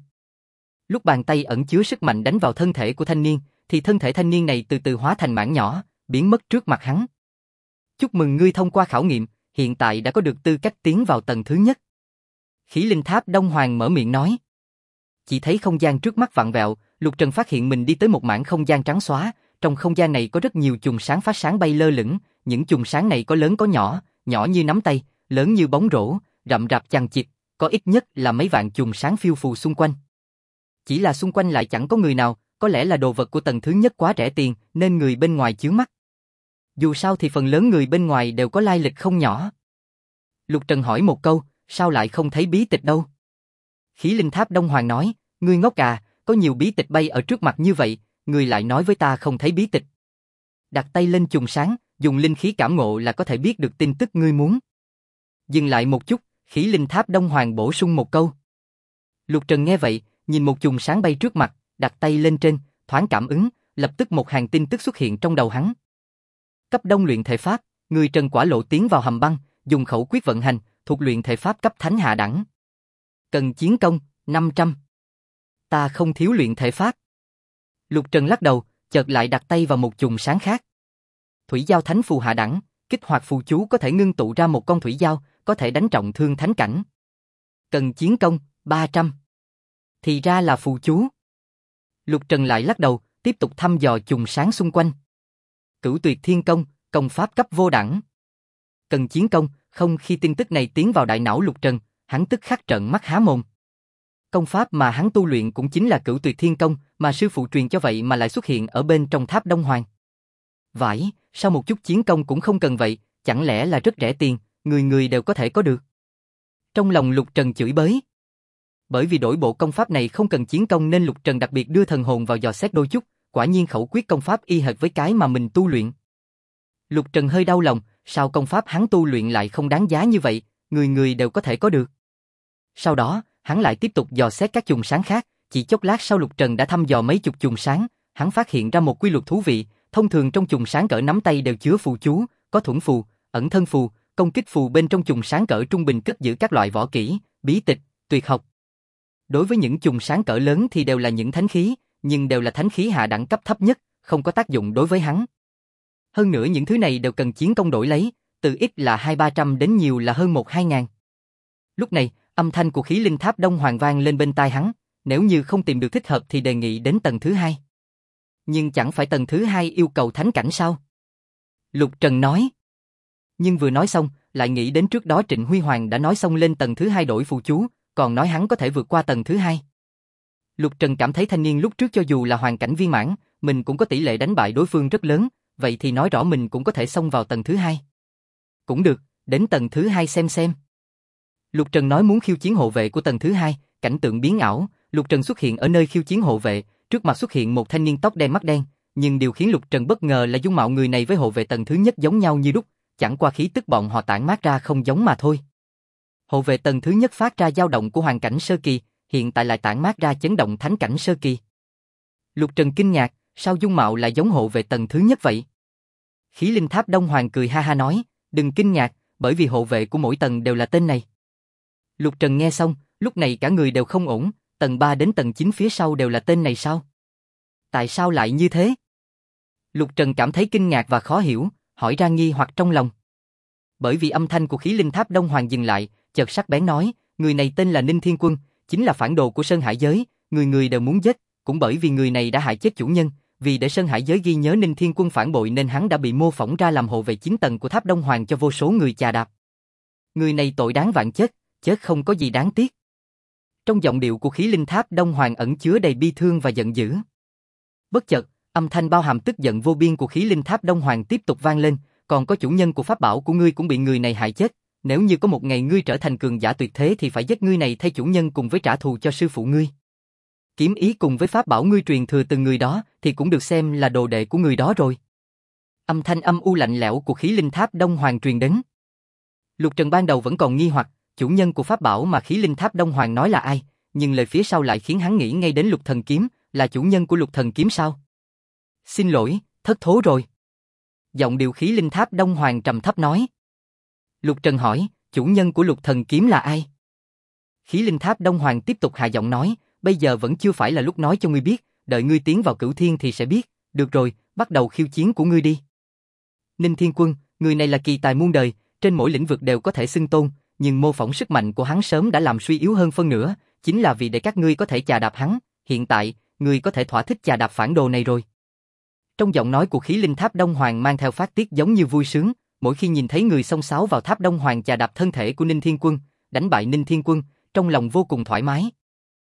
Lúc bàn tay ẩn chứa sức mạnh đánh vào thân thể của thanh niên, thì thân thể thanh niên này từ từ hóa thành mảng nhỏ, biến mất trước mặt hắn. Chúc mừng ngươi thông qua khảo nghiệm, hiện tại đã có được tư cách tiến vào tầng thứ nhất. Khí linh Tháp Đông Hoàng mở miệng nói. Chỉ thấy không gian trước mắt vặn vẹo, Lục Trần phát hiện mình đi tới một mảng không gian trắng xóa, trong không gian này có rất nhiều chùm sáng phát sáng bay lơ lửng, những chùm sáng này có lớn có nhỏ, nhỏ như nắm tay, lớn như bóng rổ, rậm rạp chằng chịt, có ít nhất là mấy vạn chùm sáng phiêu phù xung quanh. Chỉ là xung quanh lại chẳng có người nào, có lẽ là đồ vật của tầng thứ nhất quá rẻ tiền, nên người bên ngoài chướng mắt. Dù sao thì phần lớn người bên ngoài đều có lai lịch không nhỏ. Lục Trần hỏi một câu, sao lại không thấy bí tịch đâu? Khí linh Tháp Đông Hoàng nói, ngươi ngốc à, có nhiều bí tịch bay ở trước mặt như vậy, ngươi lại nói với ta không thấy bí tịch. Đặt tay lên chùm sáng, dùng linh khí cảm ngộ là có thể biết được tin tức ngươi muốn. Dừng lại một chút, Khí linh Tháp Đông Hoàng bổ sung một câu. Lục Trần nghe vậy, nhìn một chùm sáng bay trước mặt, đặt tay lên trên, thoáng cảm ứng, lập tức một hàng tin tức xuất hiện trong đầu hắn. Cấp đông luyện thể pháp, người Trần Quả Lộ tiến vào hầm băng, dùng khẩu quyết vận hành, thuộc luyện thể pháp cấp thánh hạ đẳng. Cần chiến công, 500. Ta không thiếu luyện thể pháp. Lục Trần lắc đầu, chợt lại đặt tay vào một chùm sáng khác. Thủy giao thánh phù hạ đẳng, kích hoạt phù chú có thể ngưng tụ ra một con thủy giao, có thể đánh trọng thương thánh cảnh. Cần chiến công, 300. Thì ra là phù chú. Lục Trần lại lắc đầu, tiếp tục thăm dò chùm sáng xung quanh. Cửu tuyệt thiên công, công pháp cấp vô đẳng. Cần chiến công, không, khi tin tức này tiến vào đại não Lục Trần, hắn tức khắc trợn mắt há mồm. Công pháp mà hắn tu luyện cũng chính là cửu tuyệt thiên công, mà sư phụ truyền cho vậy mà lại xuất hiện ở bên trong Tháp Đông Hoàng. Vãi, sao một chút chiến công cũng không cần vậy, chẳng lẽ là rất rẻ tiền, người người đều có thể có được. Trong lòng Lục Trần chửi bới. Bởi vì đổi bộ công pháp này không cần chiến công nên Lục Trần đặc biệt đưa thần hồn vào dò xét đôi chút, quả nhiên khẩu quyết công pháp y hệt với cái mà mình tu luyện. Lục Trần hơi đau lòng, sao công pháp hắn tu luyện lại không đáng giá như vậy, người người đều có thể có được. Sau đó, hắn lại tiếp tục dò xét các chùm sáng khác, chỉ chốc lát sau Lục Trần đã thăm dò mấy chục chùm sáng, hắn phát hiện ra một quy luật thú vị, thông thường trong chùm sáng cỡ nắm tay đều chứa phù chú, có thuẫn phù, ẩn thân phù, công kích phù, bên trong chùm sáng cỡ trung bình cất giữ các loại võ kỹ, bí tịch, tuyệt học. Đối với những chùm sáng cỡ lớn thì đều là những thánh khí, nhưng đều là thánh khí hạ đẳng cấp thấp nhất, không có tác dụng đối với hắn. Hơn nữa những thứ này đều cần chiến công đổi lấy, từ ít là 200-300 đến nhiều là hơn 1-2 ngàn. Lúc này, âm thanh của Khí linh Tháp Đông Hoàng vang lên bên tai hắn, nếu như không tìm được thích hợp thì đề nghị đến tầng thứ 2. Nhưng chẳng phải tầng thứ 2 yêu cầu thánh cảnh sao? Lục Trần nói. Nhưng vừa nói xong, lại nghĩ đến trước đó Trịnh Huy Hoàng đã nói xong lên tầng thứ 2 đổi phù chú, còn nói hắn có thể vượt qua tầng thứ hai. Lục Trần cảm thấy thanh niên lúc trước cho dù là hoàn cảnh viên mãn, mình cũng có tỷ lệ đánh bại đối phương rất lớn, vậy thì nói rõ mình cũng có thể xông vào tầng thứ hai. Cũng được, đến tầng thứ hai xem. Lục Trần nói muốn khiêu chiến hộ vệ của tầng thứ hai, cảnh tượng biến ảo, Lục Trần xuất hiện ở nơi khiêu chiến hộ vệ, trước mặt xuất hiện một thanh niên tóc đen mắt đen, nhưng điều khiến Lục Trần bất ngờ là dung mạo người này với hộ vệ tầng thứ nhất giống nhau như đúc, chẳng qua khí tức bọn họ tản mát ra không giống mà thôi. Hộ vệ tầng thứ nhất phát ra dao động của hoàn cảnh sơ kỳ, hiện tại lại tản mát ra chấn động thánh cảnh sơ kỳ. Lục Trần kinh ngạc, sao dung mạo lại giống hộ vệ tầng thứ nhất vậy? Khí linh tháp Đông Hoàng cười ha ha nói, đừng kinh ngạc, bởi vì hộ vệ của mỗi tầng đều là tên này. Lục Trần nghe xong, lúc này cả người đều không ổn, tầng 3 đến tầng 9 phía sau đều là tên này sao? Tại sao lại như thế? Lục Trần cảm thấy kinh ngạc và khó hiểu, hỏi ra nghi hoặc trong lòng. Bởi vì âm thanh của khí linh tháp Đông Hoàng dừng lại, chợt sắc bén nói, người này tên là Ninh Thiên Quân, chính là phản đồ của Sơn Hải giới, người người đều muốn giết, cũng bởi vì người này đã hại chết chủ nhân, vì để Sơn Hải giới ghi nhớ Ninh Thiên Quân phản bội nên hắn đã bị mô phỏng ra làm hộ vệ 9 tầng của tháp Đông Hoàng cho vô số người chà đạp. Người này tội đáng vạn chết, chết không có gì đáng tiếc. Trong giọng điệu của khí linh tháp Đông Hoàng ẩn chứa đầy bi thương và giận dữ. Bất chợt, âm thanh bao hàm tức giận vô biên của khí linh tháp Đông Hoàng tiếp tục vang lên, còn có chủ nhân của pháp bảo của ngươi cũng bị người này hại chết, nếu như có một ngày ngươi trở thành cường giả tuyệt thế thì phải giết ngươi này thay chủ nhân cùng với trả thù cho sư phụ ngươi. Kiếm ý cùng với pháp bảo ngươi truyền thừa từ người đó thì cũng được xem là đồ đệ của người đó rồi. Âm thanh âm u lạnh lẽo của khí linh tháp Đông Hoàng truyền đến. Lục Trần ban đầu vẫn còn nghi hoặc, chủ nhân của pháp bảo mà khí linh tháp Đông Hoàng nói là ai, nhưng lời phía sau lại khiến hắn nghĩ ngay đến Lục Thần Kiếm, là chủ nhân của Lục Thần Kiếm sao? Xin lỗi, thất thố rồi. Giọng điệu khí linh tháp Đông Hoàng trầm thấp nói. Lục Trần hỏi, chủ nhân của Lục Thần Kiếm là ai? Khí linh tháp Đông Hoàng tiếp tục hạ giọng nói, bây giờ vẫn chưa phải là lúc nói cho ngươi biết, đợi ngươi tiến vào Cửu Thiên thì sẽ biết, được rồi, bắt đầu khiêu chiến của ngươi đi. Ninh Thiên Quân, người này là kỳ tài muôn đời, trên mỗi lĩnh vực đều có thể xưng tôn, nhưng mô phỏng sức mạnh của hắn sớm đã làm suy yếu hơn phân nửa, chính là vì để các ngươi có thể chà đạp hắn, hiện tại, ngươi có thể thỏa thích chà đạp phản đồ này rồi. Trong giọng nói của khí linh tháp Đông Hoàng mang theo phát tiết giống như vui sướng, mỗi khi nhìn thấy người xông xáo vào tháp Đông Hoàng chà đạp thân thể của Ninh Thiên Quân, đánh bại Ninh Thiên Quân, trong lòng vô cùng thoải mái.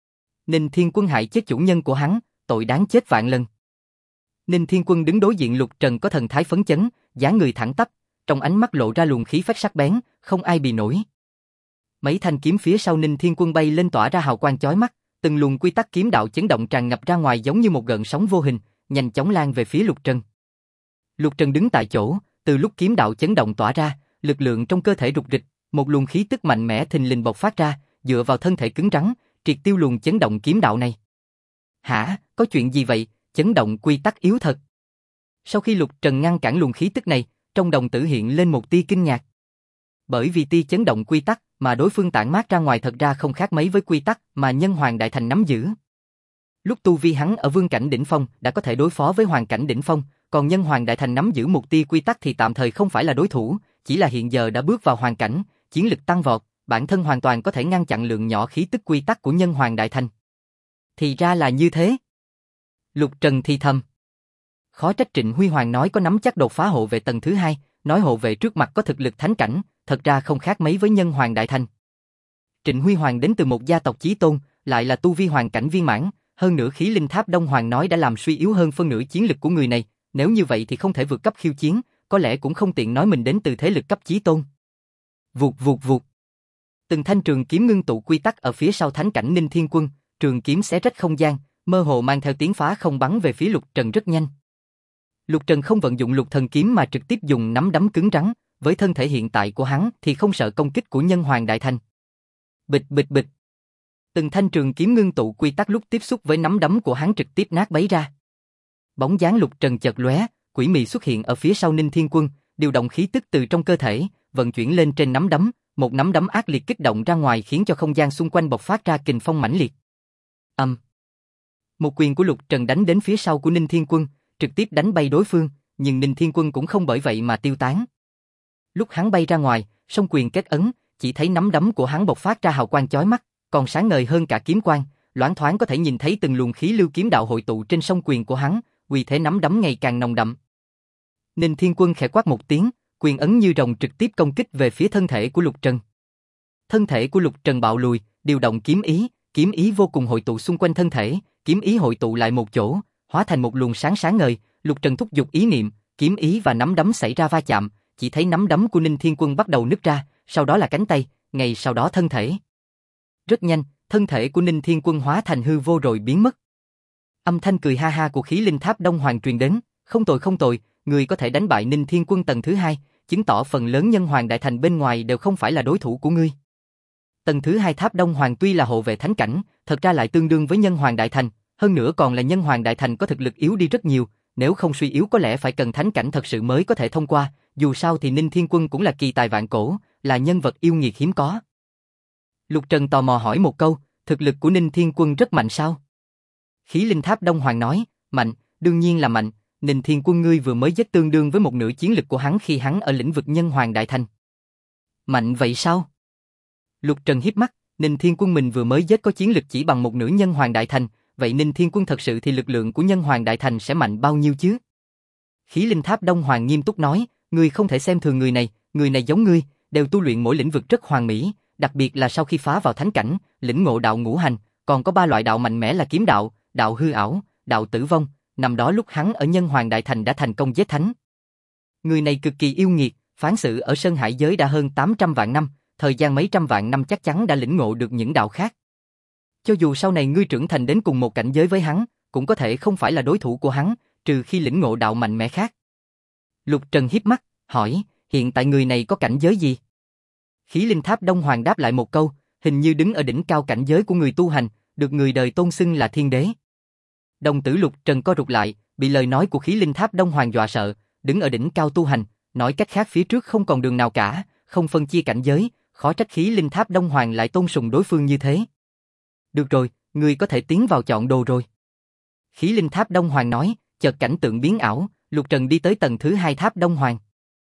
Ninh Thiên Quân hại chết chủ nhân của hắn, tội đáng chết vạn lần. Ninh Thiên Quân đứng đối diện Lục Trần có thần thái phấn chấn, dáng người thẳng tắp, trong ánh mắt lộ ra luồng khí phách sắc bén, không ai bì nổi. Mấy thanh kiếm phía sau Ninh Thiên Quân bay lên tỏa ra hào quang chói mắt, từng luồng quy tắc kiếm đạo chấn động tràn ngập ra ngoài giống như một gợn sóng vô hình, nhanh chóng lan về phía Lục Trần. Lục Trần đứng tại chỗ, từ lúc kiếm đạo chấn động tỏa ra, lực lượng trong cơ thể rục rịch, một luồng khí tức mạnh mẽ thình lình bộc phát ra, dựa vào thân thể cứng rắn, triệt tiêu luồng chấn động kiếm đạo này. Hả, có chuyện gì vậy? Chấn động quy tắc yếu thật. Sau khi Lục Trần ngăn cản luồng khí tức này, trong đồng tử hiện lên một tia kinh ngạc. Bởi vì tia chấn động quy tắc mà đối phương tản mát ra ngoài thật ra không khác mấy với quy tắc mà Nhân Hoàng Đại Thành nắm giữ. Lúc tu vi hắn ở vương cảnh đỉnh phong đã có thể đối phó với hoàng cảnh đỉnh phong, còn Nhân Hoàng Đại Thành nắm giữ một tia quy tắc thì tạm thời không phải là đối thủ, chỉ là hiện giờ đã bước vào hoàng cảnh, chiến lực tăng vọt, bản thân hoàn toàn có thể ngăn chặn lượng nhỏ khí tức quy tắc của Nhân Hoàng Đại Thành. Thì ra là như thế. Lục Trần thì thầm. Khó trách Trịnh Huy Hoàng nói có nắm chắc đột phá hộ vệ tầng thứ 2, nói hộ vệ trước mặt có thực lực thánh cảnh, thật ra không khác mấy với Nhân Hoàng Đại Thành. Trịnh Huy Hoàng đến từ một gia tộc chí tôn, lại là tu vi hoàng cảnh viên mãn, hơn nữa khí linh tháp Đông Hoàng nói đã làm suy yếu hơn phân nửa chiến lực của người này, nếu như vậy thì không thể vượt cấp khiêu chiến, có lẽ cũng không tiện nói mình đến từ thế lực cấp chí tôn. Vụt vụt vụt. Từng thanh trường kiếm ngưng tụ quy tắc ở phía sau thánh cảnh Ninh Thiên Quân, trường kiếm xé rách không gian, mơ hồ mang theo tiếng phá không bắn về phía Lục Trần rất nhanh. Lục Trần không vận dụng Lục Thần Kiếm mà trực tiếp dùng nắm đấm cứng rắn, với thân thể hiện tại của hắn thì không sợ công kích của Nhân Hoàng Đại Thành. Bịch bịch bịch. Từng thanh trường kiếm ngưng tụ quy tắc lúc tiếp xúc với nắm đấm của hắn trực tiếp nát bấy ra. Bóng dáng Lục Trần chợt lóe, quỷ mị xuất hiện ở phía sau Ninh Thiên Quân, điều động khí tức từ trong cơ thể, vận chuyển lên trên nắm đấm, một nắm đấm ác liệt kích động ra ngoài khiến cho không gian xung quanh bộc phát ra kình phong mãnh liệt. Một quyền của Lục Trần đánh đến phía sau của Ninh Thiên Quân, trực tiếp đánh bay đối phương, nhưng Ninh Thiên Quân cũng không bởi vậy mà tiêu tán. Lúc hắn bay ra ngoài, song quyền kết ấn, chỉ thấy nắm đấm của hắn bộc phát ra hào quang chói mắt, còn sáng ngời hơn cả kiếm quang, loáng thoáng có thể nhìn thấy từng luồng khí lưu kiếm đạo hội tụ trên song quyền của hắn, uy thế nắm đấm ngày càng nồng đậm. Ninh Thiên Quân khẽ quát một tiếng, quyền ấn như rồng trực tiếp công kích về phía thân thể của Lục Trần. Thân thể của Lục Trần bạo lùi, điều động kiếm ý vô cùng hội tụ xung quanh thân thể, kiếm ý hội tụ lại một chỗ, hóa thành một luồng sáng sáng ngời, Lục Trần thúc giục ý niệm, kiếm ý và nắm đấm xảy ra va chạm, chỉ thấy nắm đấm của Ninh Thiên Quân bắt đầu nứt ra, sau đó là cánh tay, ngay sau đó thân thể. Rất nhanh, thân thể của Ninh Thiên Quân hóa thành hư vô rồi biến mất. Âm thanh cười ha ha của Khí Linh Tháp Đông Hoàng truyền đến, không tồi, người có thể đánh bại Ninh Thiên Quân tầng thứ 2, chứng tỏ phần lớn nhân hoàng đại thành bên ngoài đều không phải là đối thủ của ngươi. Tầng thứ 2 Tháp Đông Hoàng tuy là hộ vệ thánh cảnh, thật ra lại tương đương với nhân hoàng đại thành, hơn nữa còn là nhân hoàng đại thành có thực lực yếu đi rất nhiều, nếu không suy yếu có lẽ phải cần thánh cảnh thật sự mới có thể thông qua, dù sao thì Ninh Thiên Quân cũng là kỳ tài vạn cổ, là nhân vật yêu nghiệt hiếm có. Lục Trần tò mò hỏi một câu, thực lực của Ninh Thiên Quân rất mạnh sao? Khí Linh Tháp Đông Hoàng nói, mạnh, đương nhiên là mạnh, Ninh Thiên Quân ngươi vừa mới giết tương đương với một nửa chiến lực của hắn khi hắn ở lĩnh vực nhân hoàng đại thành. Mạnh vậy sao? Lục Trần híp mắt, Ninh Thiên Quân mình vừa mới giết có chiến lực chỉ bằng một nửa nhân hoàng đại thành, vậy Ninh Thiên Quân thật sự thì lực lượng của nhân hoàng đại thành sẽ mạnh bao nhiêu chứ? Khí Linh Tháp Đông Hoàng nghiêm túc nói, ngươi không thể xem thường người này giống ngươi, đều tu luyện mỗi lĩnh vực rất hoàn mỹ, đặc biệt là sau khi phá vào thánh cảnh, lĩnh ngộ đạo ngũ hành, còn có 3 loại đạo mạnh mẽ là kiếm đạo, đạo hư ảo, đạo tử vong, năm đó lúc hắn ở nhân hoàng đại thành đã thành công giết thánh. Người này cực kỳ yêu nghiệt, phán xử ở Sơn Hải giới đã hơn 800 vạn năm, thời gian mấy trăm vạn năm chắc chắn đã lĩnh ngộ được những đạo khác. Cho dù sau này ngươi trưởng thành đến cùng một cảnh giới với hắn, cũng có thể không phải là đối thủ của hắn, trừ khi lĩnh ngộ đạo mạnh mẽ khác. Lục Trần híp mắt, hỏi, hiện tại người này có cảnh giới gì? Khí Linh Tháp Đông Hoàng đáp lại một câu, hình như đứng ở đỉnh cao cảnh giới của người tu hành, được người đời tôn xưng là thiên đế. Đồng tử Lục Trần co rụt lại, bị lời nói của Khí Linh Tháp Đông Hoàng dọa sợ, đứng ở đỉnh cao tu hành, nói cách khác phía trước không còn đường nào cả, không phân chia cảnh giới, khó trách Khí Linh Tháp Đông Hoàng lại tôn sùng đối phương như thế. Được rồi, ngươi có thể tiến vào chọn đồ rồi. Khí Linh Tháp Đông Hoàng nói, chợt cảnh tượng biến ảo, Lục Trần đi tới tầng thứ 2 Tháp Đông Hoàng.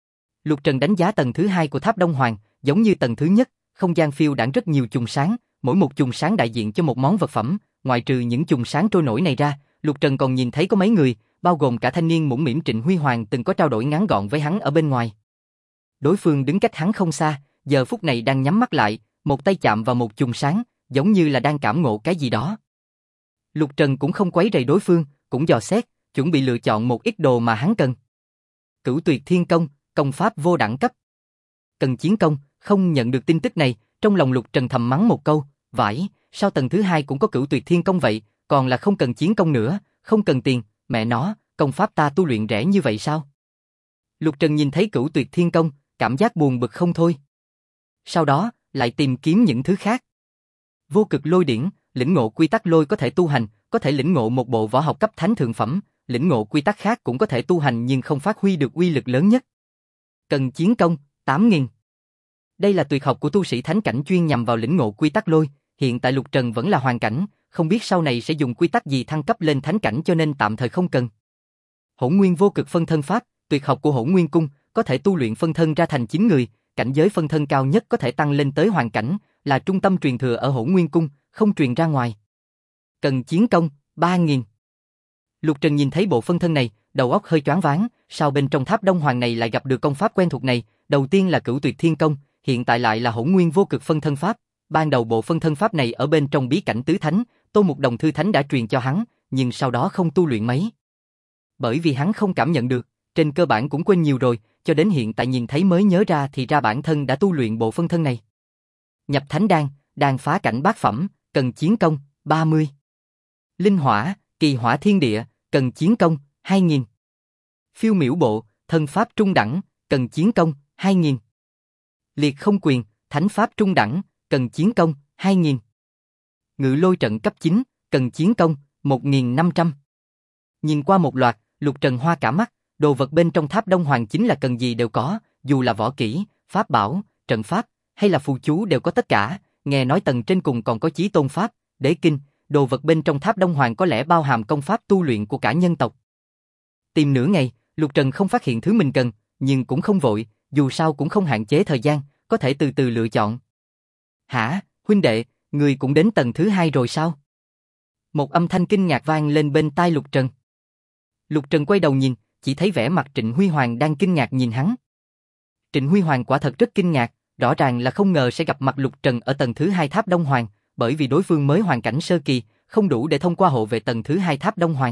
Lục Trần đánh giá tầng thứ 2 của Tháp Đông Hoàng, giống như tầng thứ nhất, không gian phiêu đãng rất nhiều chùm sáng, mỗi một chùm sáng đại diện cho một món vật phẩm, ngoại trừ những chùm sáng trôi nổi này ra, Lục Trần còn nhìn thấy có mấy người, bao gồm cả thanh niên mũm mĩm Trịnh Huy Hoàng từng có trao đổi ngắn gọn với hắn ở bên ngoài. Đối phương đứng cách hắn không xa, giờ phút này đang nhắm mắt lại, một tay chạm vào một chùm sáng, giống như là đang cảm ngộ cái gì đó. Lục Trần cũng không quấy rầy đối phương, cũng dò xét, chuẩn bị lựa chọn một ít đồ mà hắn cần. Cửu Tuyệt Thiên Công, công pháp vô đẳng cấp. Cần chiến công, không nhận được tin tức này, trong lòng Lục Trần thầm mắng một câu, vãi, sao tầng thứ 2 cũng có Cửu Tuyệt Thiên Công vậy, còn là không cần chiến công nữa, không cần tiền, mẹ nó, công pháp ta tu luyện rẻ như vậy sao? Lục Trần nhìn thấy Cửu Tuyệt Thiên Công, cảm giác buồn bực không thôi. Sau đó, lại tìm kiếm những thứ khác. Vô Cực Lôi Điển, lĩnh ngộ quy tắc lôi có thể tu hành, có thể lĩnh ngộ một bộ võ học cấp thánh thượng phẩm, lĩnh ngộ quy tắc khác cũng có thể tu hành nhưng không phát huy được uy lực lớn nhất. Cần chiến công, 8.000. Đây là tuyệt học của tu sĩ thánh cảnh chuyên nhằm vào lĩnh ngộ quy tắc lôi, hiện tại Lục Trần vẫn là hoàn cảnh, không biết sau này sẽ dùng quy tắc gì thăng cấp lên thánh cảnh cho nên tạm thời không cần. Hỗn Nguyên Vô Cực Phân Thân Pháp, tuyệt học của Hỗn Nguyên Cung, có thể tu luyện phân thân ra thành 9 người, cảnh giới phân thân cao nhất có thể tăng lên tới hoàn cảnh, là trung tâm truyền thừa ở Hỗn Nguyên Cung, không truyền ra ngoài. Cần chiến công, 3.000. Lục Trần nhìn thấy bộ phân thân này, đầu óc hơi choáng váng, sao bên trong Tháp Đông Hoàng này lại gặp được công pháp quen thuộc này, đầu tiên là Cửu Tuyệt Thiên Công, hiện tại lại là Hỗn Nguyên Vô Cực Phân Thân Pháp. Ban đầu bộ phân thân pháp này ở bên trong bí cảnh tứ thánh, Tô Mục Đồng Thư Thánh đã truyền cho hắn, nhưng sau đó không tu luyện mấy. Bởi vì hắn không cảm nhận được, trên cơ bản cũng quên nhiều rồi, cho đến hiện tại nhìn thấy mới nhớ ra thì ra bản thân đã tu luyện bộ phân thân này. Nhập Thánh Đan, đan phá cảnh bát phẩm, cần chiến công, 30. Linh Hỏa, Kỳ Hỏa Thiên Địa, cần chiến công, 2.000. Phiêu Miểu Bộ, thân pháp trung đẳng, cần chiến công, 2.000. Liệt Không Quyền, thánh pháp trung đẳng, cần chiến công, 2.000. Ngự Lôi Trận cấp 9, cần chiến công, 1.500. Nhìn qua một loạt, Lục Trần hoa cả mắt, đồ vật bên trong Tháp Đông Hoàng chính là cần gì đều có, dù là võ kỹ, pháp bảo, trận pháp, hay là phù chú đều có tất cả, nghe nói tầng trên cùng còn có Chí Tôn Pháp, Đế Kinh, đồ vật bên trong Tháp Đông Hoàng có lẽ bao hàm công pháp tu luyện của cả nhân tộc. Tìm nửa ngày, Lục Trần không phát hiện thứ mình cần, nhưng cũng không vội, dù sao cũng không hạn chế thời gian, có thể từ từ lựa chọn. Hả, huynh đệ, người cũng đến tầng thứ 2 rồi sao? Một âm thanh kinh ngạc vang lên bên tai Lục Trần. Lục Trần quay đầu nhìn, chỉ thấy vẻ mặt Trịnh Huy Hoàng đang kinh ngạc nhìn hắn. Trịnh Huy Hoàng quả thật rất kinh ngạc, rõ ràng là không ngờ sẽ gặp mặt Lục Trần ở tầng thứ 2 Tháp Đông Hoàng, bởi vì đối phương mới hoàn cảnh sơ kỳ, không đủ để thông qua hộ vệ tầng thứ 2 tháp Đông Hoàng.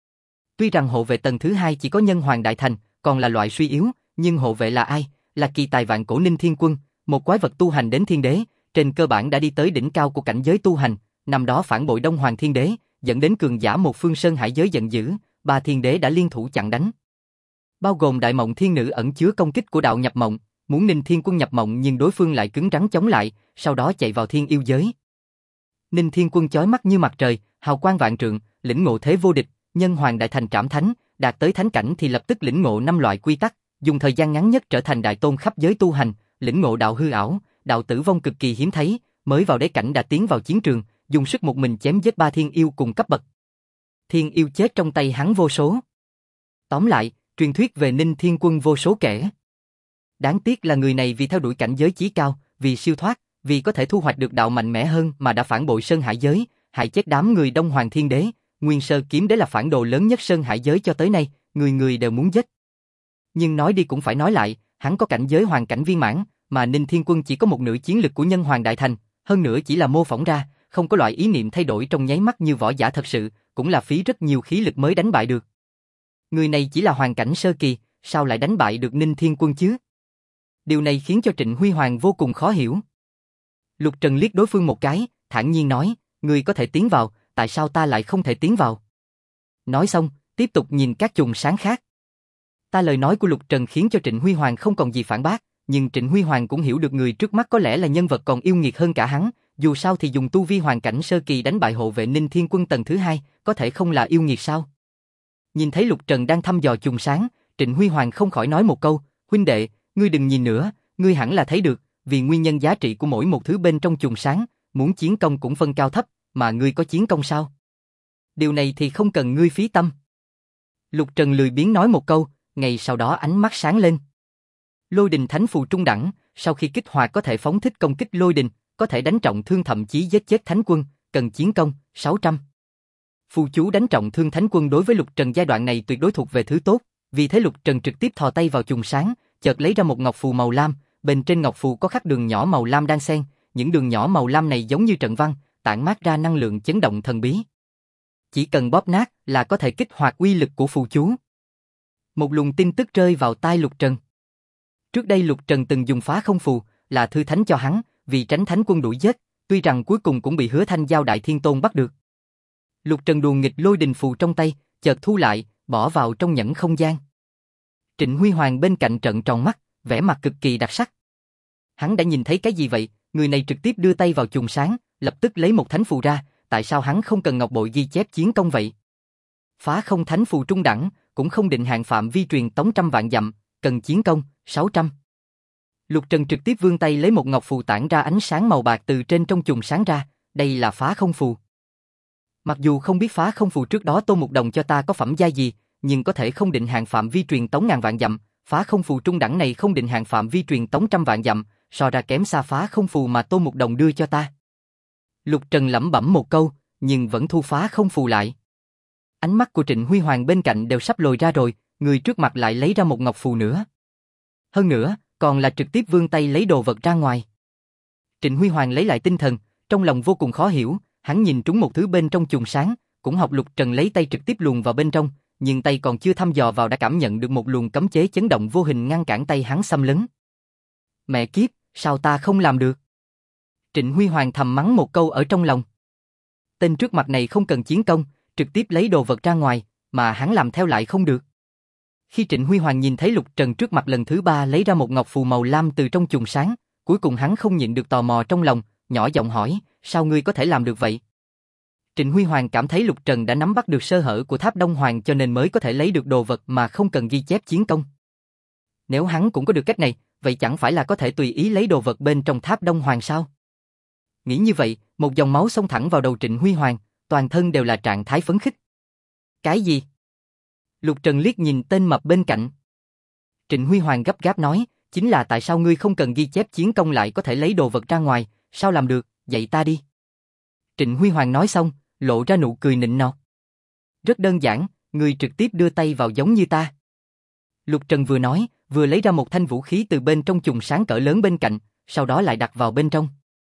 Tuy rằng hộ vệ tầng thứ 2 chỉ có nhân hoàng đại thành, còn là loại suy yếu, nhưng hộ vệ là ai? Là kỳ tài vạn cổ Ninh Thiên Quân, một quái vật tu hành đến thiên đế, trên cơ bản đã đi tới đỉnh cao của cảnh giới tu hành, năm đó phản bội Đông Hoàng Thiên Đế, dẫn đến cường giả một phương sơn hải giới giận dữ, ba thiên đế đã liên thủ chặn đánh. Bao gồm Đại Mộng Thiên Nữ ẩn chứa công kích của đạo nhập mộng, muốn Ninh Thiên Quân nhập mộng nhưng đối phương lại cứng rắn chống lại, sau đó chạy vào thiên yêu giới. Ninh Thiên Quân chói mắt như mặt trời, hào quang vạn trượng, lĩnh ngộ thế vô địch, nhân hoàng đại thành trảm thánh, đạt tới thánh cảnh thì lập tức lĩnh ngộ 5 loại quy tắc, dùng thời gian ngắn nhất trở thành đại tôn khắp giới tu hành, lĩnh ngộ đạo hư ảo, đạo tử vong cực kỳ hiếm thấy, mới vào đế cảnh đã tiến vào chiến trường, dùng sức một mình chém giết 3 thiên yêu cùng cấp bậc. Thiên yêu chết trong tay hắn vô số. Tóm lại, truyền thuyết về Ninh Thiên Quân vô số kể. Đáng tiếc là người này vì theo đuổi cảnh giới chí cao, vì siêu thoát, vì có thể thu hoạch được đạo mạnh mẽ hơn mà đã phản bội Sơn Hải giới, hại chết đám người Đông Hoàng Thiên Đế. Nguyên Sơ Kiếm Đế là phản đồ lớn nhất Sơn Hải giới cho tới nay, người người đều muốn giết. Nhưng nói đi cũng phải nói lại, hắn có cảnh giới hoàn cảnh viên mãn, mà Ninh Thiên Quân chỉ có một nửa chiến lực của nhân hoàng đại thành, hơn nữa chỉ là mô phỏng ra, không có loại ý niệm thay đổi trong nháy mắt như võ giả thật sự, cũng là phí rất nhiều khí lực mới đánh bại được. Người này chỉ là hoàn cảnh sơ kỳ, sao lại đánh bại được Ninh Thiên Quân chứ? Điều này khiến cho Trịnh Huy Hoàng vô cùng khó hiểu. Lục Trần liếc đối phương một cái, thản nhiên nói, người có thể tiến vào, tại sao ta lại không thể tiến vào? Nói xong, tiếp tục nhìn các chùm sáng khác. Lời nói của Lục Trần khiến cho Trịnh Huy Hoàng không còn gì phản bác, nhưng Trịnh Huy Hoàng cũng hiểu được người trước mắt có lẽ là nhân vật còn yêu nghiệt hơn cả hắn, dù sao thì dùng tu vi hoàn cảnh sơ kỳ đánh bại hộ vệ Ninh Thiên Quân tầng thứ 2, có thể không là yêu nghiệt sao? Nhìn thấy Lục Trần đang thăm dò chùm sáng, Trịnh Huy Hoàng không khỏi nói một câu, huynh đệ, ngươi đừng nhìn nữa, ngươi hẳn là thấy được, vì nguyên nhân giá trị của mỗi một thứ bên trong chùm sáng, muốn chiến công cũng phân cao thấp, mà ngươi có chiến công sao? Điều này thì không cần ngươi phí tâm. Lục Trần lười biếng nói một câu, ngày sau đó ánh mắt sáng lên. Lôi đình thánh phù trung đẳng, sau khi kích hoạt có thể phóng thích công kích lôi đình, có thể đánh trọng thương thậm chí giết chết thánh quân, cần chiến công 600. Phù chú đánh trọng thương thánh quân đối với Lục Trần giai đoạn này tuyệt đối thuộc về thứ tốt, vì thế Lục Trần trực tiếp thò tay vào chùm sáng, chợt lấy ra một ngọc phù màu lam, bên trên ngọc phù có khắc đường nhỏ màu lam đan xen, những đường nhỏ màu lam này giống như trận văn, tản mát ra năng lượng chấn động thần bí. Chỉ cần bóp nát là có thể kích hoạt uy lực của phù chú. Một luồng tin tức rơi vào tai Lục Trần. Trước đây Lục Trần từng dùng phá không phù, là thư thánh cho hắn, vì tránh thánh quân đuổi giết, tuy rằng cuối cùng cũng bị Hứa Thanh Giao Đại Thiên Tôn bắt được. Lục Trần đùa nghịch lôi đình phù trong tay, chợt thu lại, bỏ vào trong nhẫn không gian. Trịnh Huy Hoàng bên cạnh trợn tròn mắt, vẻ mặt cực kỳ đặc sắc. Hắn đã nhìn thấy cái gì vậy? Người này trực tiếp đưa tay vào chùm sáng, lập tức lấy một thánh phù ra, tại sao hắn không cần ngọc bội ghi chép chiến công vậy? Phá không thánh phù trung đẳng, cũng không định hạn phạm vi truyền tống 100 vạn dặm, cần chiến công 600. Lục Trần trực tiếp vươn tay lấy một ngọc phù tản ra ánh sáng màu bạc từ trên trong chùm sáng ra, đây là phá không phù. Mặc dù không biết phá không phù trước đó Tô Mục Đồng cho ta có phẩm giai gì, nhưng có thể không định hạn phạm vi truyền tống ngàn vạn dặm, phá không phù trung đẳng này không định hạn phạm vi truyền tống 100 vạn dặm, so ra kém xa phá không phù mà Tô Mục Đồng đưa cho ta. Lục Trần lẩm bẩm một câu, nhưng vẫn thu phá không phù lại. Ánh mắt của Trịnh Huy Hoàng bên cạnh đều sắp lồi ra rồi, người trước mặt lại lấy ra một ngọc phù nữa. Hơn nữa, còn là trực tiếp vươn tay lấy đồ vật ra ngoài. Trịnh Huy Hoàng lấy lại tinh thần, trong lòng vô cùng khó hiểu, hắn nhìn trúng một thứ bên trong chùm sáng, cũng học Lục Trần lấy tay trực tiếp luồn vào bên trong, nhưng tay còn chưa thăm dò vào đã cảm nhận được một luồng cấm chế chấn động vô hình ngăn cản tay hắn xâm lấn. Mẹ kiếp, sao ta không làm được? Trịnh Huy Hoàng thầm mắng một câu ở trong lòng. Tên trước mặt này không cần chiến công, trực tiếp lấy đồ vật ra ngoài, mà hắn làm theo lại không được. Khi Trịnh Huy Hoàng nhìn thấy Lục Trần trước mặt lần thứ 3 lấy ra một ngọc phù màu lam từ trong chùm sáng, cuối cùng hắn không nhịn được tò mò trong lòng, nhỏ giọng hỏi, sao ngươi có thể làm được vậy? Trịnh Huy Hoàng cảm thấy Lục Trần đã nắm bắt được sơ hở của Tháp Đông Hoàng cho nên mới có thể lấy được đồ vật mà không cần ghi chép chiến công. Nếu hắn cũng có được cách này, vậy chẳng phải là có thể tùy ý lấy đồ vật bên trong Tháp Đông Hoàng sao? Nghĩ như vậy, một dòng máu xông thẳng vào đầu Trịnh Huy Hoàng, toàn thân đều là trạng thái phấn khích. Cái gì? Lục Trần liếc nhìn tên mập bên cạnh. Trịnh Huy Hoàng gấp gáp nói, chính là tại sao ngươi không cần ghi chép chiến công lại có thể lấy đồ vật ra ngoài, sao làm được, dạy ta đi. Trịnh Huy Hoàng nói xong, lộ ra nụ cười nịnh nọt. Rất đơn giản, ngươi trực tiếp đưa tay vào giống như ta. Lục Trần vừa nói, vừa lấy ra một thanh vũ khí từ bên trong chùm sáng cỡ lớn bên cạnh, sau đó lại đặt vào bên trong.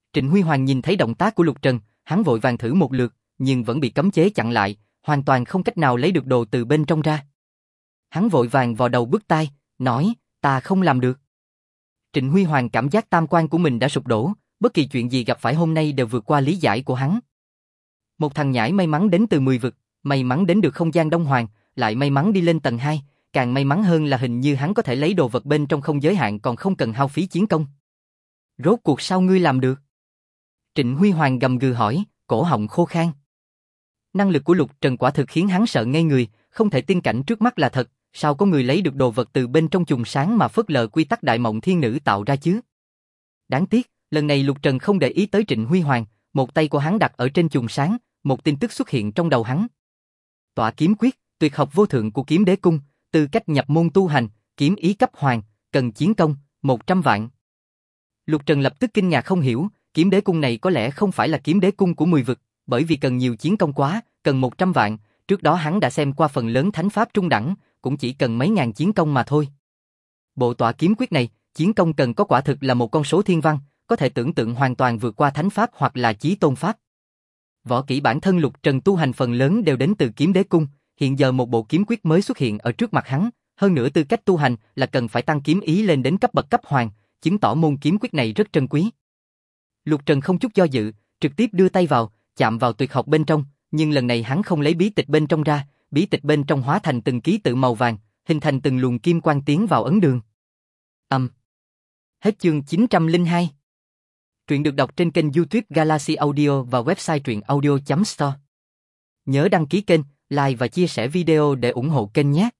Trịnh Huy Hoàng nhìn thấy động tác của Lục Trần, hắn vội vàng thử một lượt, nhưng vẫn bị cấm chế chặn lại, hoàn toàn không cách nào lấy được đồ từ bên trong ra. Hắn vội vàng vò đầu bứt tai, nói, ta không làm được. Trịnh Huy Hoàng cảm giác tam quan của mình đã sụp đổ, bất kỳ chuyện gì gặp phải hôm nay đều vượt qua lý giải của hắn. Một thằng nhãi may mắn đến từ 10 vực, may mắn đến được không gian Đông Hoàng, lại may mắn đi lên tầng 2, càng may mắn hơn là hình như hắn có thể lấy đồ vật bên trong không giới hạn còn không cần hao phí chiến công. Rốt cuộc sao ngươi làm được? Trịnh Huy Hoàng gầm gừ hỏi, cổ họng khô khan. Năng lực của Lục Trần quả thực khiến hắn sợ ngây người, không thể tin cảnh trước mắt là thật, sao có người lấy được đồ vật từ bên trong chùm sáng mà phớt lờ quy tắc đại mộng thiên nữ tạo ra chứ? Đáng tiếc, lần này Lục Trần không để ý tới Trịnh Huy Hoàng, một tay của hắn đặt ở trên chùm sáng, một tin tức xuất hiện trong đầu hắn. Tọa kiếm quyết, tuyệt học vô thượng của Kiếm Đế Cung, tư cách nhập môn tu hành, kiếm ý cấp hoàng, cần chiến công, 100 vạn. Lục Trần lập tức kinh ngạc không hiểu, Kiếm Đế Cung này có lẽ không phải là Kiếm Đế Cung của 10 vực, bởi vì cần nhiều chiến công quá, cần 100 vạn, trước đó hắn đã xem qua phần lớn thánh pháp trung đẳng, cũng chỉ cần mấy ngàn chiến công mà thôi. Bộ tọa kiếm quyết này, chiến công cần có quả thực là một con số thiên văn, có thể tưởng tượng hoàn toàn vượt qua thánh pháp hoặc là chí tôn pháp. Võ kỹ bản thân Lục Trần tu hành phần lớn đều đến từ Kiếm Đế Cung, hiện giờ một bộ kiếm quyết mới xuất hiện ở trước mặt hắn, hơn nữa tư cách tu hành là cần phải tăng kiếm ý lên đến cấp bậc cấp hoàng, chứng tỏ môn kiếm quyết này rất trân quý. Lục Trần không chút do dự, trực tiếp đưa tay vào, chạm vào tuyệt học bên trong, nhưng lần này hắn không lấy bí tịch bên trong ra, bí tịch bên trong hóa thành từng ký tự màu vàng, hình thành từng luồng kim quang tiến vào ấn đường. Hết chương 902. Truyện được đọc trên kênh YouTube Galaxy Audio và website truyệnaudio.store. Nhớ đăng ký kênh, like và chia sẻ video để ủng hộ kênh nhé.